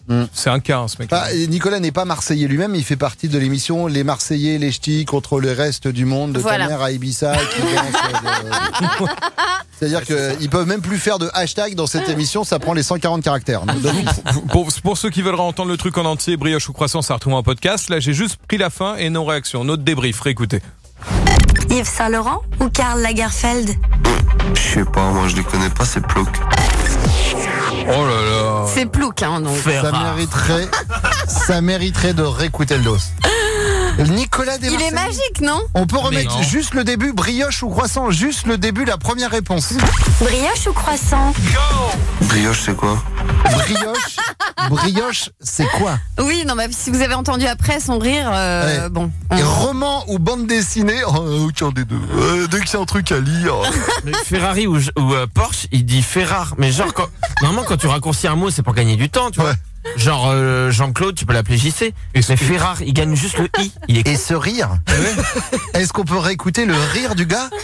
Speaker 1: Mm.
Speaker 2: C'est un cas, hein, ce mec.
Speaker 1: Ah, et Nicolas n'est pas Marseillais lui-même, il fait partie de l'émission Les Marseillais, les Ch'tis contre le reste du monde, de
Speaker 3: Voilà.
Speaker 1: ta mère à Ibiza. Qui danse, euh, de- C'est-à-dire qu'ils peuvent même plus faire de hashtag dans cette émission, ça prend les cent quarante caractères. Donc,
Speaker 2: Pour, pour ceux qui veulent entendre le truc en entier, brioche ou croissant, ça retrouve en podcast. Là, j'ai juste pris la fin et nos réactions, notre débrief. Réécoutez.
Speaker 5: Yves Saint-Laurent ou Karl Lagerfeld?
Speaker 8: Je sais pas, moi je les connais pas, c'est Plouk.
Speaker 2: Oh là là.
Speaker 3: C'est Plouk, hein, donc.
Speaker 1: ça mériterait, ça mériterait de réécouter le dos. Nicolas
Speaker 3: Il est
Speaker 1: Desmarseilles.
Speaker 3: magique, non?
Speaker 1: On peut remettre
Speaker 2: non.
Speaker 1: juste le début, brioche ou croissant, juste le début, la première réponse.
Speaker 5: Brioche ou croissant?
Speaker 8: Brioche, c'est quoi?
Speaker 1: Brioche, brioche, c'est quoi?
Speaker 3: Oui, non, mais si vous avez entendu après son rire, euh,
Speaker 1: Ouais.
Speaker 3: bon.
Speaker 1: Et
Speaker 3: on-
Speaker 1: roman ou bande dessinée? Oh, aucun des deux. Euh, dès que c'est un truc à lire.
Speaker 4: Mais Ferrari ou, ou euh, Porsche, il dit Ferrare. Mais genre, quand, normalement, quand tu raccourcis un mot, c'est pour gagner du temps, tu vois. Genre, euh, Jean-Claude, tu peux l'appeler J C. Mais Ferrare, il gagne juste le I. Il est
Speaker 1: Et ce rire, est-ce qu'on peut réécouter le rire du gars?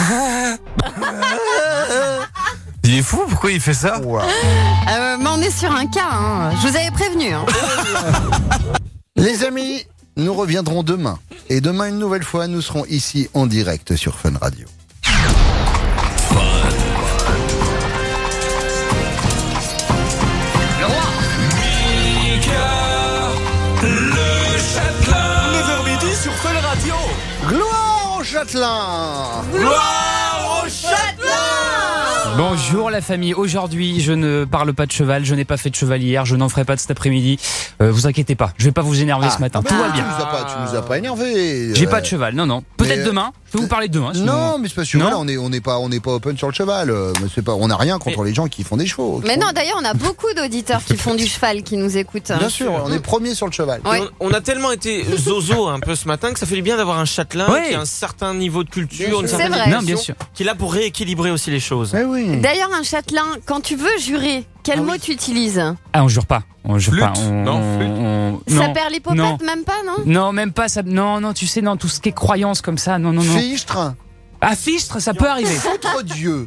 Speaker 2: Il est fou, pourquoi il fait ça?
Speaker 3: Euh, mais on est sur un cas, hein. Je vous avais prévenu. Hein.
Speaker 1: Les amis, nous reviendrons demain. Et demain, une nouvelle fois, nous serons ici en direct sur Fun Radio.
Speaker 7: Le Châtelain. neuf heures midi sur Fun Radio.
Speaker 1: Gloire au Châtelain!
Speaker 7: Gloire au Châtelain.
Speaker 12: Bonjour la famille, aujourd'hui je ne parle pas de cheval, je n'ai pas fait de cheval hier, je n'en ferai pas de cet après-midi. Euh, vous inquiétez pas, je vais pas vous énerver
Speaker 1: Ah,
Speaker 12: ce matin,
Speaker 1: bah
Speaker 12: tout
Speaker 1: non,
Speaker 12: va bien.
Speaker 1: Tu nous as pas, tu nous as pas énervé.
Speaker 12: J'ai pas de cheval, non non. Peut-être
Speaker 1: Mais,
Speaker 12: demain, je peux vous parler de demain. sinon-
Speaker 1: Non, mais c'est parce que
Speaker 12: Non.
Speaker 1: voilà, on est, on n'est pas, on n'est pas open sur le cheval. euh, mais c'est pas, on n'a rien contre les gens qui font des chevaux.
Speaker 3: Mais non, d'ailleurs, on a beaucoup d'auditeurs qui font du cheval, qui nous écoutent.
Speaker 1: Bien sûr, on est premier sur le cheval.
Speaker 3: Ouais.
Speaker 4: On, on a tellement été zozo un peu ce matin que ça fait du bien d'avoir un châtelain
Speaker 12: Ouais.
Speaker 4: qui a un certain niveau de culture, une
Speaker 3: C'est
Speaker 4: certaine
Speaker 3: vrai.
Speaker 4: éducation,
Speaker 12: Non, bien sûr.
Speaker 4: qui est là pour rééquilibrer aussi les choses.
Speaker 1: Eh oui.
Speaker 3: D'ailleurs, un châtelain, quand tu veux jurer, quel mot tu utilises?
Speaker 12: Ah on jure pas, on jure
Speaker 2: Flûte.
Speaker 12: pas. On,
Speaker 2: Non, flûte.
Speaker 12: on-
Speaker 3: Ça
Speaker 12: non.
Speaker 3: perd l'hippopète,
Speaker 12: Non.
Speaker 3: même pas, non?
Speaker 12: Non, même pas ça. Non, non, tu sais, non, tout ce qui est croyance comme ça, non, non, non.
Speaker 1: Fichtre,
Speaker 12: Ah, fichtre, ça peut arriver.
Speaker 1: foutre Dieu.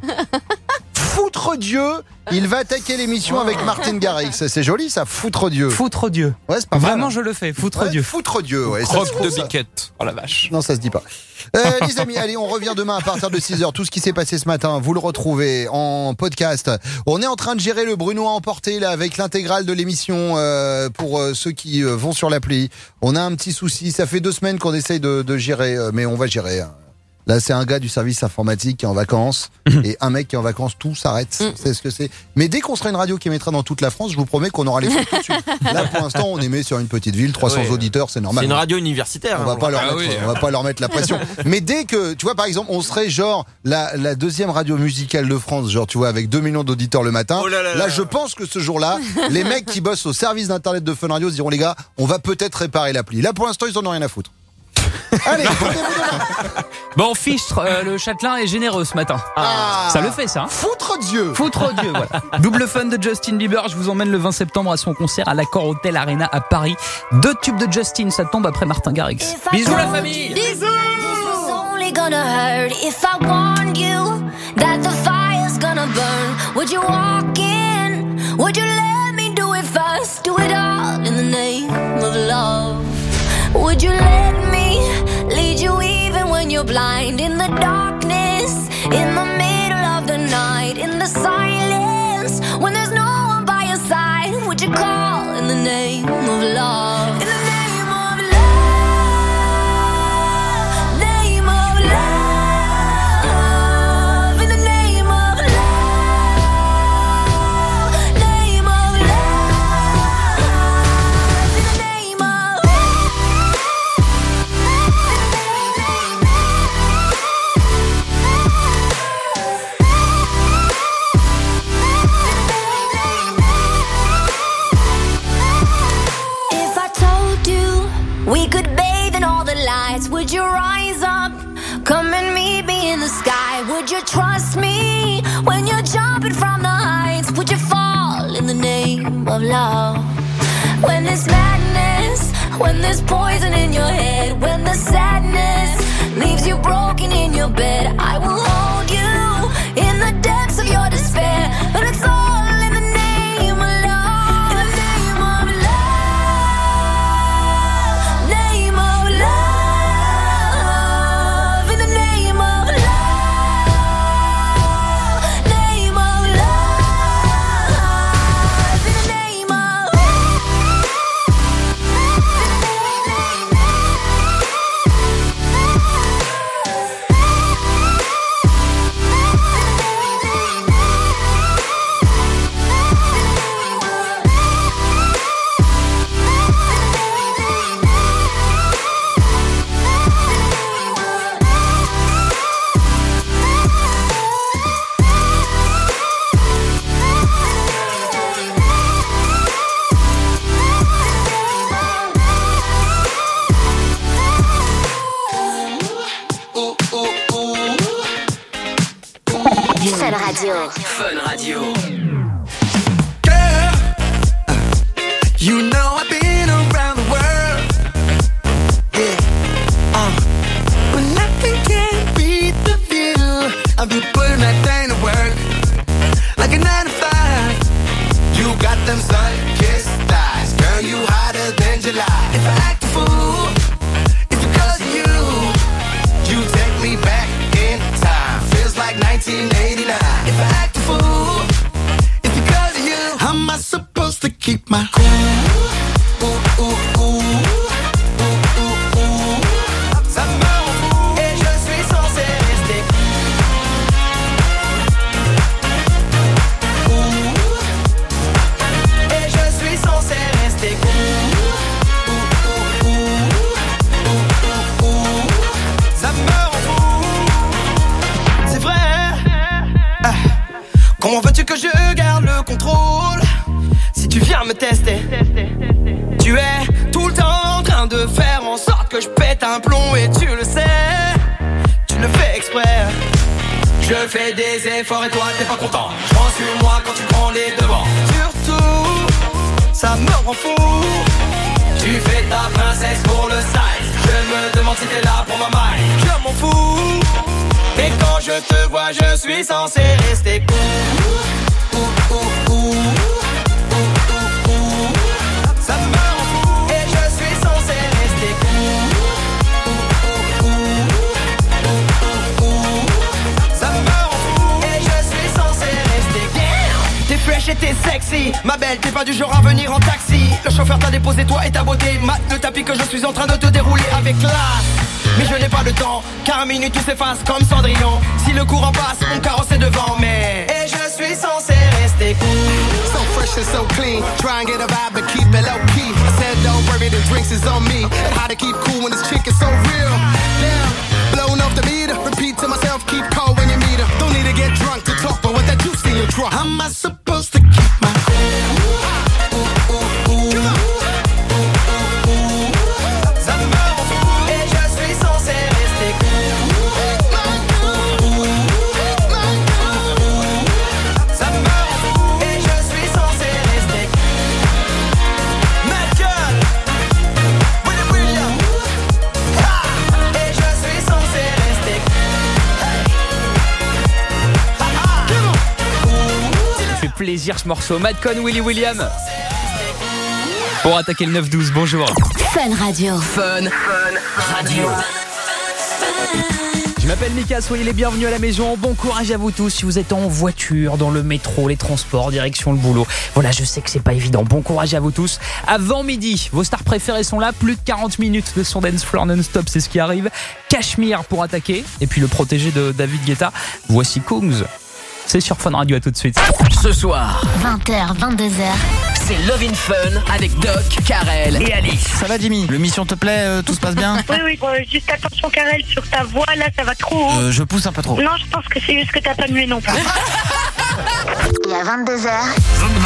Speaker 1: Foutre Dieu, il va attaquer l'émission avec Martine Garrix. C'est joli ça, foutre Dieu.
Speaker 12: Foutre Dieu.
Speaker 1: Ouais, c'est pas
Speaker 12: Vraiment,
Speaker 1: mal.
Speaker 12: je le fais, foutre
Speaker 1: Ouais,
Speaker 12: Dieu.
Speaker 1: Foutre Dieu, ouais. ça se
Speaker 2: Croque
Speaker 1: trouve,
Speaker 2: de
Speaker 1: ça.
Speaker 2: biquette.
Speaker 12: Oh la vache.
Speaker 1: Non, ça se dit pas. Euh, les amis, allez, on revient demain à partir de six heures. Tout ce qui s'est passé ce matin, vous le retrouvez en podcast. On est en train de gérer le Bruno à emporter là avec l'intégrale de l'émission euh, pour euh, ceux qui euh, vont sur l'appli. On a un petit souci. Ça fait deux semaines qu'on essaye de, de gérer, euh, mais on va gérer. hein. Là, c'est un gars du service informatique qui est en vacances et un mec qui est en vacances, tout s'arrête. C'est ce que c'est. Mais dès qu'on sera une radio qui émettra dans toute la France, je vous promets qu'on aura les trucs tout de suite. Là, pour l'instant, on émet sur une petite ville, trois cents
Speaker 4: Ouais.
Speaker 1: auditeurs, c'est normal.
Speaker 4: C'est une radio universitaire.
Speaker 1: On va
Speaker 4: hein,
Speaker 1: pas leur
Speaker 2: Ah
Speaker 1: mettre,
Speaker 2: oui.
Speaker 1: on va pas leur mettre la pression. Mais dès que, tu vois, par exemple, on serait genre la, la deuxième radio musicale de France, genre, tu vois, avec deux millions d'auditeurs le matin.
Speaker 4: Oh là là là.
Speaker 1: je pense que ce jour-là, les mecs qui bossent au service d'internet de Fun Radio se diront, les gars, on va peut-être réparer l'appli. Là, pour l'instant, ils en ont rien à foutre. Allez, rendez-vous demain.
Speaker 12: Bon, fichtre, euh, le châtelain est généreux ce matin.
Speaker 1: Ah.
Speaker 12: Ça le fait ça. Hein.
Speaker 1: Foutre Dieu.
Speaker 12: Foutre Dieu, voilà. Double fun de Justin Bieber, je vous emmène le vingt septembre à son concert à l'Accor Hotel Arena à Paris. Deux tubes de Justin, ça tombe après Martin Garrix. Bisous la famille.
Speaker 3: Bisous.
Speaker 5: Only gonna hurt if I warned you that the fire's gonna burn. Would you walk in? Would you let me do it first? Do it all in the name of love. Would you let me lead you even when you're blind? In the darkness, in the middle of the night, in the silence, when there's no one by your side, would you call in the name of love? In the name of love, name of love, in the name of love, name of love, in the name of If I told you we could bathe in all the lights, would you rise up? Come and meet me in the sky. Would you trust me when you're jumping from the heights? Would you fall in the name of love? When there's madness, when there's poison in your head, when the sadness leaves you broken in your bed, I will hold you in the depths of your despair. And it's all in the name of love. In the name of Radio.
Speaker 13: Fun Radio.
Speaker 7: Girl, uh, you know I've been around the world. Yeah, uh, but nothing can beat the feel of you putting that thing to work. Like a nine to five. You got them sun-kissed thighs. Girl, you hotter than July. If I act a fool, it's because of you. You take me back in time. Feels like nineteen eighty-nine. If I act a fool, it's because of you. How am I supposed to keep my cool? Ooh, ooh, ooh, ooh, ooh, ooh. Ça me rend fou et je suis censé rester cool. Et je suis censé rester cool. Ooh, ooh, ooh, ooh, ooh, ooh. Ça me rend fou. C'est vrai. Ah. Comment veux-tu que je garde le contrôle si tu viens me tester? Tu es tout le temps en train de faire en sorte que je pète un plomb et tu le sais. Tu le fais exprès. Je fais des efforts et toi t'es pas content. Je prends sur moi quand tu prends les devants. Surtout, ça me rend fou. Tu fais ta princesse pour le size. Je me demande si t'es là pour ma maille. Je m'en fous. Et quand je te vois, je suis censé rester cool. Ouh, ouh, ouh, ouh. Ça me rend fou et je suis censé rester cool. Ouh, ouh, ouh, ouh. Ça me rend fou et je suis censé rester cool. T'es fresh et t'es sexy, ma belle, t'es pas du genre à venir en taxi. Le chauffeur t'a déposé toi et ta beauté. Mate le tapis que je suis en train de te dérouler avec classe. Mais je n'ai pas le temps, car à minute tout s'efface comme Cendrillon. Si le courant passe, mon carrosse est devant, mais et je suis censé rester cool.
Speaker 23: So fresh and so clean, try and get a vibe but keep it low key. I said don't worry, the drinks is on me. And how to keep cool when this chick is so real. Damn, blowing off the meter, repeat to myself, keep cold when you meet her. Don't need to get drunk to talk, but what that juice in your trunk. How am I supposed to keep my cool? Ooh, ooh, ooh, ooh.
Speaker 12: Plaisir ce morceau. Madcon, Willy William. Pour attaquer le neuf douze, bonjour.
Speaker 5: Fun Radio.
Speaker 13: Fun, Fun Radio.
Speaker 12: Je m'appelle Mika, soyez les bienvenus à la maison. Bon courage à vous tous si vous êtes en voiture, dans le métro, les transports, direction le boulot. Voilà, je sais que c'est pas évident. Bon courage à vous tous. Avant midi, vos stars préférées sont là. Plus de quarante minutes de son dance floor non-stop, c'est ce qui arrive. Cachemire pour attaquer. Et puis le protégé de David Guetta. Voici Kungs. C'est sur Fun Radio, à tout de suite.
Speaker 13: Ce soir,
Speaker 5: vingt heures, vingt-deux heures.
Speaker 13: c'est Love in Fun avec Doc, Karel et Alice.
Speaker 15: Ça va Jimmy? L'émission te plaît? euh, Tout se passe bien?
Speaker 19: Oui, oui, bon, juste attention Karel, sur ta voix, là, ça va trop haut.
Speaker 15: euh, Je pousse un peu trop.
Speaker 19: Non, je pense que c'est juste que t'as pas mué non plus.
Speaker 5: Il y a vingt-deux heures.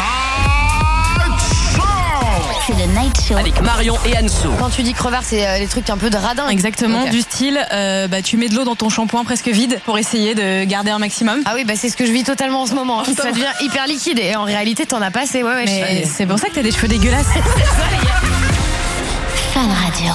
Speaker 5: C'est le Night Show.
Speaker 13: Avec Marion et Anso.
Speaker 24: Quand tu dis crevard, c'est euh, les trucs un peu de radin.
Speaker 25: Exactement,
Speaker 24: Okay.
Speaker 25: du style, euh, bah, tu mets de l'eau dans ton shampoing presque vide pour essayer de garder un maximum.
Speaker 24: Ah oui, bah c'est ce que je vis totalement en ce moment. Ça devient hyper liquide et en réalité, t'en as pas assez. Ouais, ouais,
Speaker 25: Mais
Speaker 24: je...
Speaker 25: c'est pour ça que t'as des cheveux dégueulasses.
Speaker 5: Fun Radio.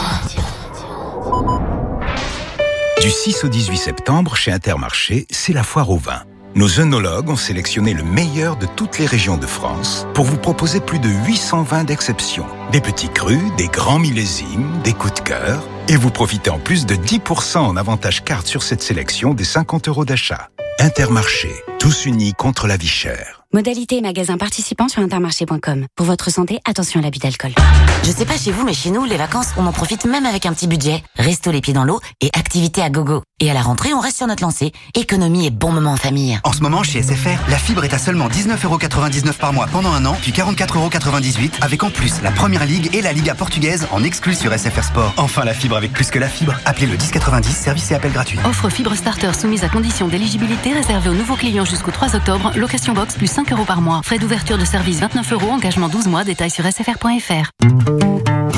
Speaker 26: Du six au dix-huit septembre, chez Intermarché, c'est la foire au vin. Nos œnologues ont sélectionné le meilleur de toutes les régions de France pour vous proposer plus de huit cents vins d'exception. Des petits crus, des grands millésimes, des coups de cœur. Et vous profitez en plus de dix pour cent en avantage carte sur cette sélection des cinquante euros d'achat. Intermarché, tous unis contre la vie chère.
Speaker 11: Modalité et magasins participants sur intermarché point com. Pour votre santé, attention à l'abus d'alcool.
Speaker 27: Je sais pas chez vous, mais chez nous, les vacances, on en profite même avec un petit budget. Resto les pieds dans l'eau et activités à gogo. Et à la rentrée, on reste sur notre lancée. Économie et bon moment en famille.
Speaker 28: En ce moment, chez S F R, la fibre est à seulement dix-neuf euros quatre-vingt-dix-neuf par mois pendant un an, puis quarante-quatre euros quatre-vingt-dix-huit, avec en plus la Première Ligue et la Liga portugaise en exclus sur S F R Sport. Enfin, la fibre avec plus que la fibre. Appelez le dix quatre-vingt-dix, service et appel gratuit.
Speaker 29: Offre fibre starter soumise à condition d'éligibilité réservée aux nouveaux clients jusqu'au trois octobre. Location box plus cinq euros par mois. Frais d'ouverture de service vingt-neuf euros. Engagement douze mois. Détails sur S F R point F R.
Speaker 30: Le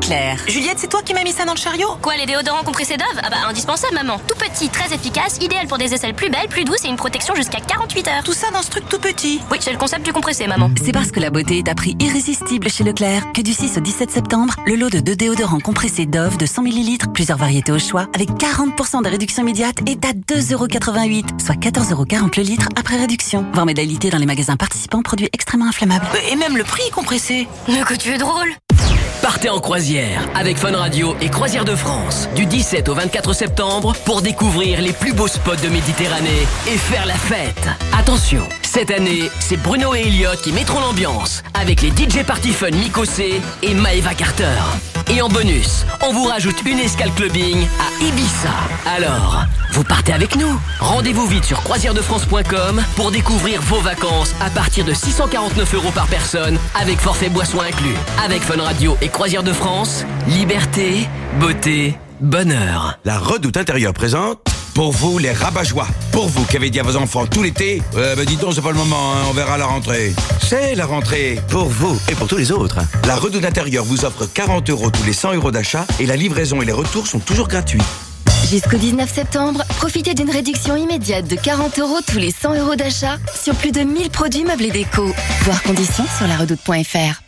Speaker 9: Leclerc. Juliette, c'est toi qui m'as mis ça dans le chariot?
Speaker 10: Quoi, les déodorants compressés Dove? Ah bah indispensable, maman. Tout petit, très efficace, idéal pour des aisselles plus belles, plus douces et une protection jusqu'à quarante-huit heures.
Speaker 9: Tout ça dans ce truc tout petit?
Speaker 10: Oui, c'est le concept du compressé, maman.
Speaker 9: C'est parce que la beauté est à prix irrésistible chez Leclerc que du six au dix-sept septembre, le lot de deux déodorants compressés Dove de cent millilitres, plusieurs variétés au choix, avec quarante pour cent de réduction immédiate est à deux euros quatre-vingt-huit, soit quatorze euros quarante le litre après réduction. Voir modalité dans les magasins participants, produits extrêmement inflammables. Et même le prix est compressé.
Speaker 10: Mais que tu es drôle.
Speaker 13: Partez en croisière avec Fun Radio et Croisière de France du dix-sept au vingt-quatre septembre pour découvrir les plus beaux spots de Méditerranée et faire la fête. Attention, cette année, c'est Bruno et Elliot qui mettront l'ambiance avec les D J Party Fun Mikosé et Maeva Carter. Et en bonus, on vous rajoute une escale clubbing à Ibiza. Alors, vous partez avec nous? Rendez-vous vite sur croisière de france point com pour découvrir vos vacances à partir de six cent quarante-neuf euros par personne avec forfait boisson inclus. Avec Fun Radio et Croisière de France, liberté, beauté, bonheur.
Speaker 14: La Redoute Intérieure présente pour vous les rabat-joie. Pour vous qui avez dit à vos enfants tout l'été, euh, bah dis donc c'est pas le moment, hein, on verra à la rentrée. C'est la rentrée pour vous et pour tous les autres. La Redoute Intérieure vous offre quarante euros tous les cent euros d'achat et la livraison et les retours sont toujours gratuits.
Speaker 16: Jusqu'au dix-neuf septembre, profitez d'une réduction immédiate de quarante euros tous les cent euros d'achat sur plus de mille produits meubles et déco. Voir conditions sur la redoute point f r.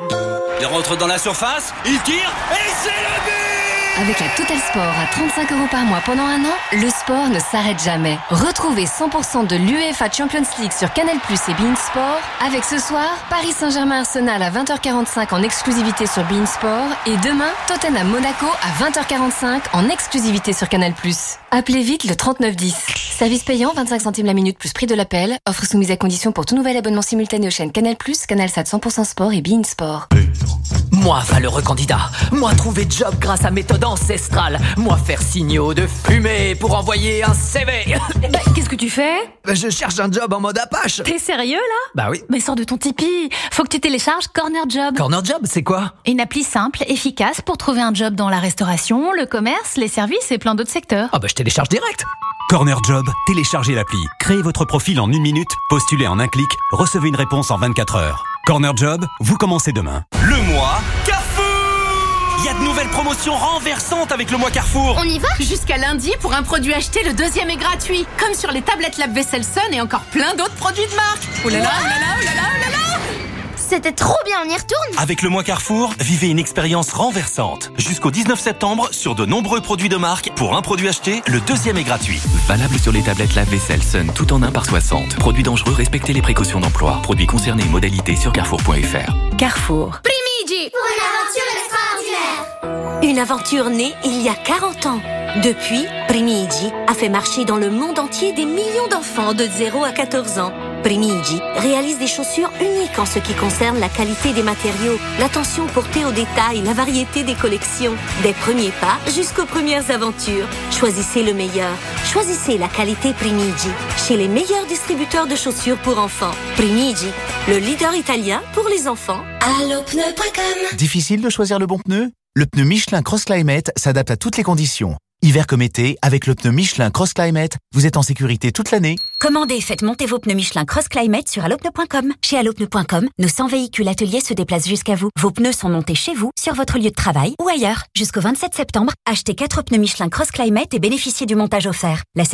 Speaker 17: Il rentre dans la surface, il tire et c'est le but!
Speaker 16: Avec la Total Sport à trente-cinq euros par mois pendant un an, le sport ne s'arrête jamais. Retrouvez cent pour cent de l'UEFA Champions League sur Canal plus, et beIN Sport. Avec ce soir, Paris Saint-Germain-Arsenal à vingt heures quarante-cinq en exclusivité sur beIN Sport. Et demain, Tottenham-Monaco à vingt heures quarante-cinq en exclusivité sur Canal plus. Appelez vite le trente-neuf dix. Service payant, vingt-cinq centimes la minute plus prix de l'appel. Offre soumise à condition pour tout nouvel abonnement simultané aux chaînes Canal plus, Canalsat cent pour cent Sport et beIN Sport.
Speaker 12: Moi, valeureux candidat. Moi, trouver job grâce à méthode ancestrale. Moi, faire signaux de fumée pour envoyer un C V.
Speaker 24: Bah, qu'est-ce que tu fais?
Speaker 12: Bah, je cherche un job en mode Apache.
Speaker 24: T'es sérieux là?
Speaker 12: Bah oui.
Speaker 24: Mais sors de ton Tipeee. Faut que tu télécharges Corner Job.
Speaker 12: Corner Job, c'est quoi?
Speaker 24: Une appli simple, efficace pour trouver un job dans la restauration, le commerce, les services et plein d'autres secteurs.
Speaker 12: Ah bah je télécharge direct.
Speaker 18: Corner Job, téléchargez l'appli, créez votre profil en une minute, postulez en un clic, recevez une réponse en vingt-quatre heures. Corner Job, vous commencez demain.
Speaker 17: Le mois Carrefour! Il y a de nouvelles promotions renversantes avec le mois Carrefour.
Speaker 24: On y va?
Speaker 20: Jusqu'à lundi, pour un produit acheté, le deuxième est gratuit. Comme sur les tablettes lave-vaisselle Sun et encore plein d'autres produits de marque. Oh là là, oh là là, oh là là, oh là là!
Speaker 16: C'était trop bien, on y retourne?
Speaker 17: Avec le mois Carrefour, vivez une expérience renversante. Jusqu'au dix-neuf septembre, sur de nombreux produits de marque, pour un produit acheté, le deuxième est gratuit.
Speaker 21: Valable sur les tablettes lave-vaisselle Sun, tout en un par soixante. Produits dangereux, respectez les précautions d'emploi. Produits concernés, modalités sur carrefour point f r.
Speaker 16: Carrefour.
Speaker 5: Primigi pour une aventure extraordinaire. Une aventure née il y a quarante ans. Depuis, Primigi a fait marcher dans le monde entier des millions d'enfants de zéro à quatorze ans. Primigi réalise des chaussures uniques en ce qui concerne la qualité des matériaux, l'attention portée aux détails, la variété des collections. Des premiers pas jusqu'aux premières aventures. Choisissez le meilleur. Choisissez la qualité Primigi. Chez les meilleurs distributeurs de chaussures pour enfants. Primigi, le leader italien pour les enfants. allo pneu point com.
Speaker 22: Difficile de choisir le bon pneu? Le pneu Michelin Cross Climate s'adapte à toutes les conditions. Hiver comme été, avec le pneu Michelin Cross Climate, vous êtes en sécurité toute l'année.
Speaker 11: Commandez, faites monter vos pneus Michelin Cross Climate sur allo pneu point com. Chez allo pneu point com, nos cent véhicules ateliers se déplacent jusqu'à vous. Vos pneus sont montés chez vous, sur votre lieu de travail ou ailleurs. Jusqu'au vingt-sept septembre, achetez quatre pneus Michelin Cross Climate et bénéficiez du montage offert. La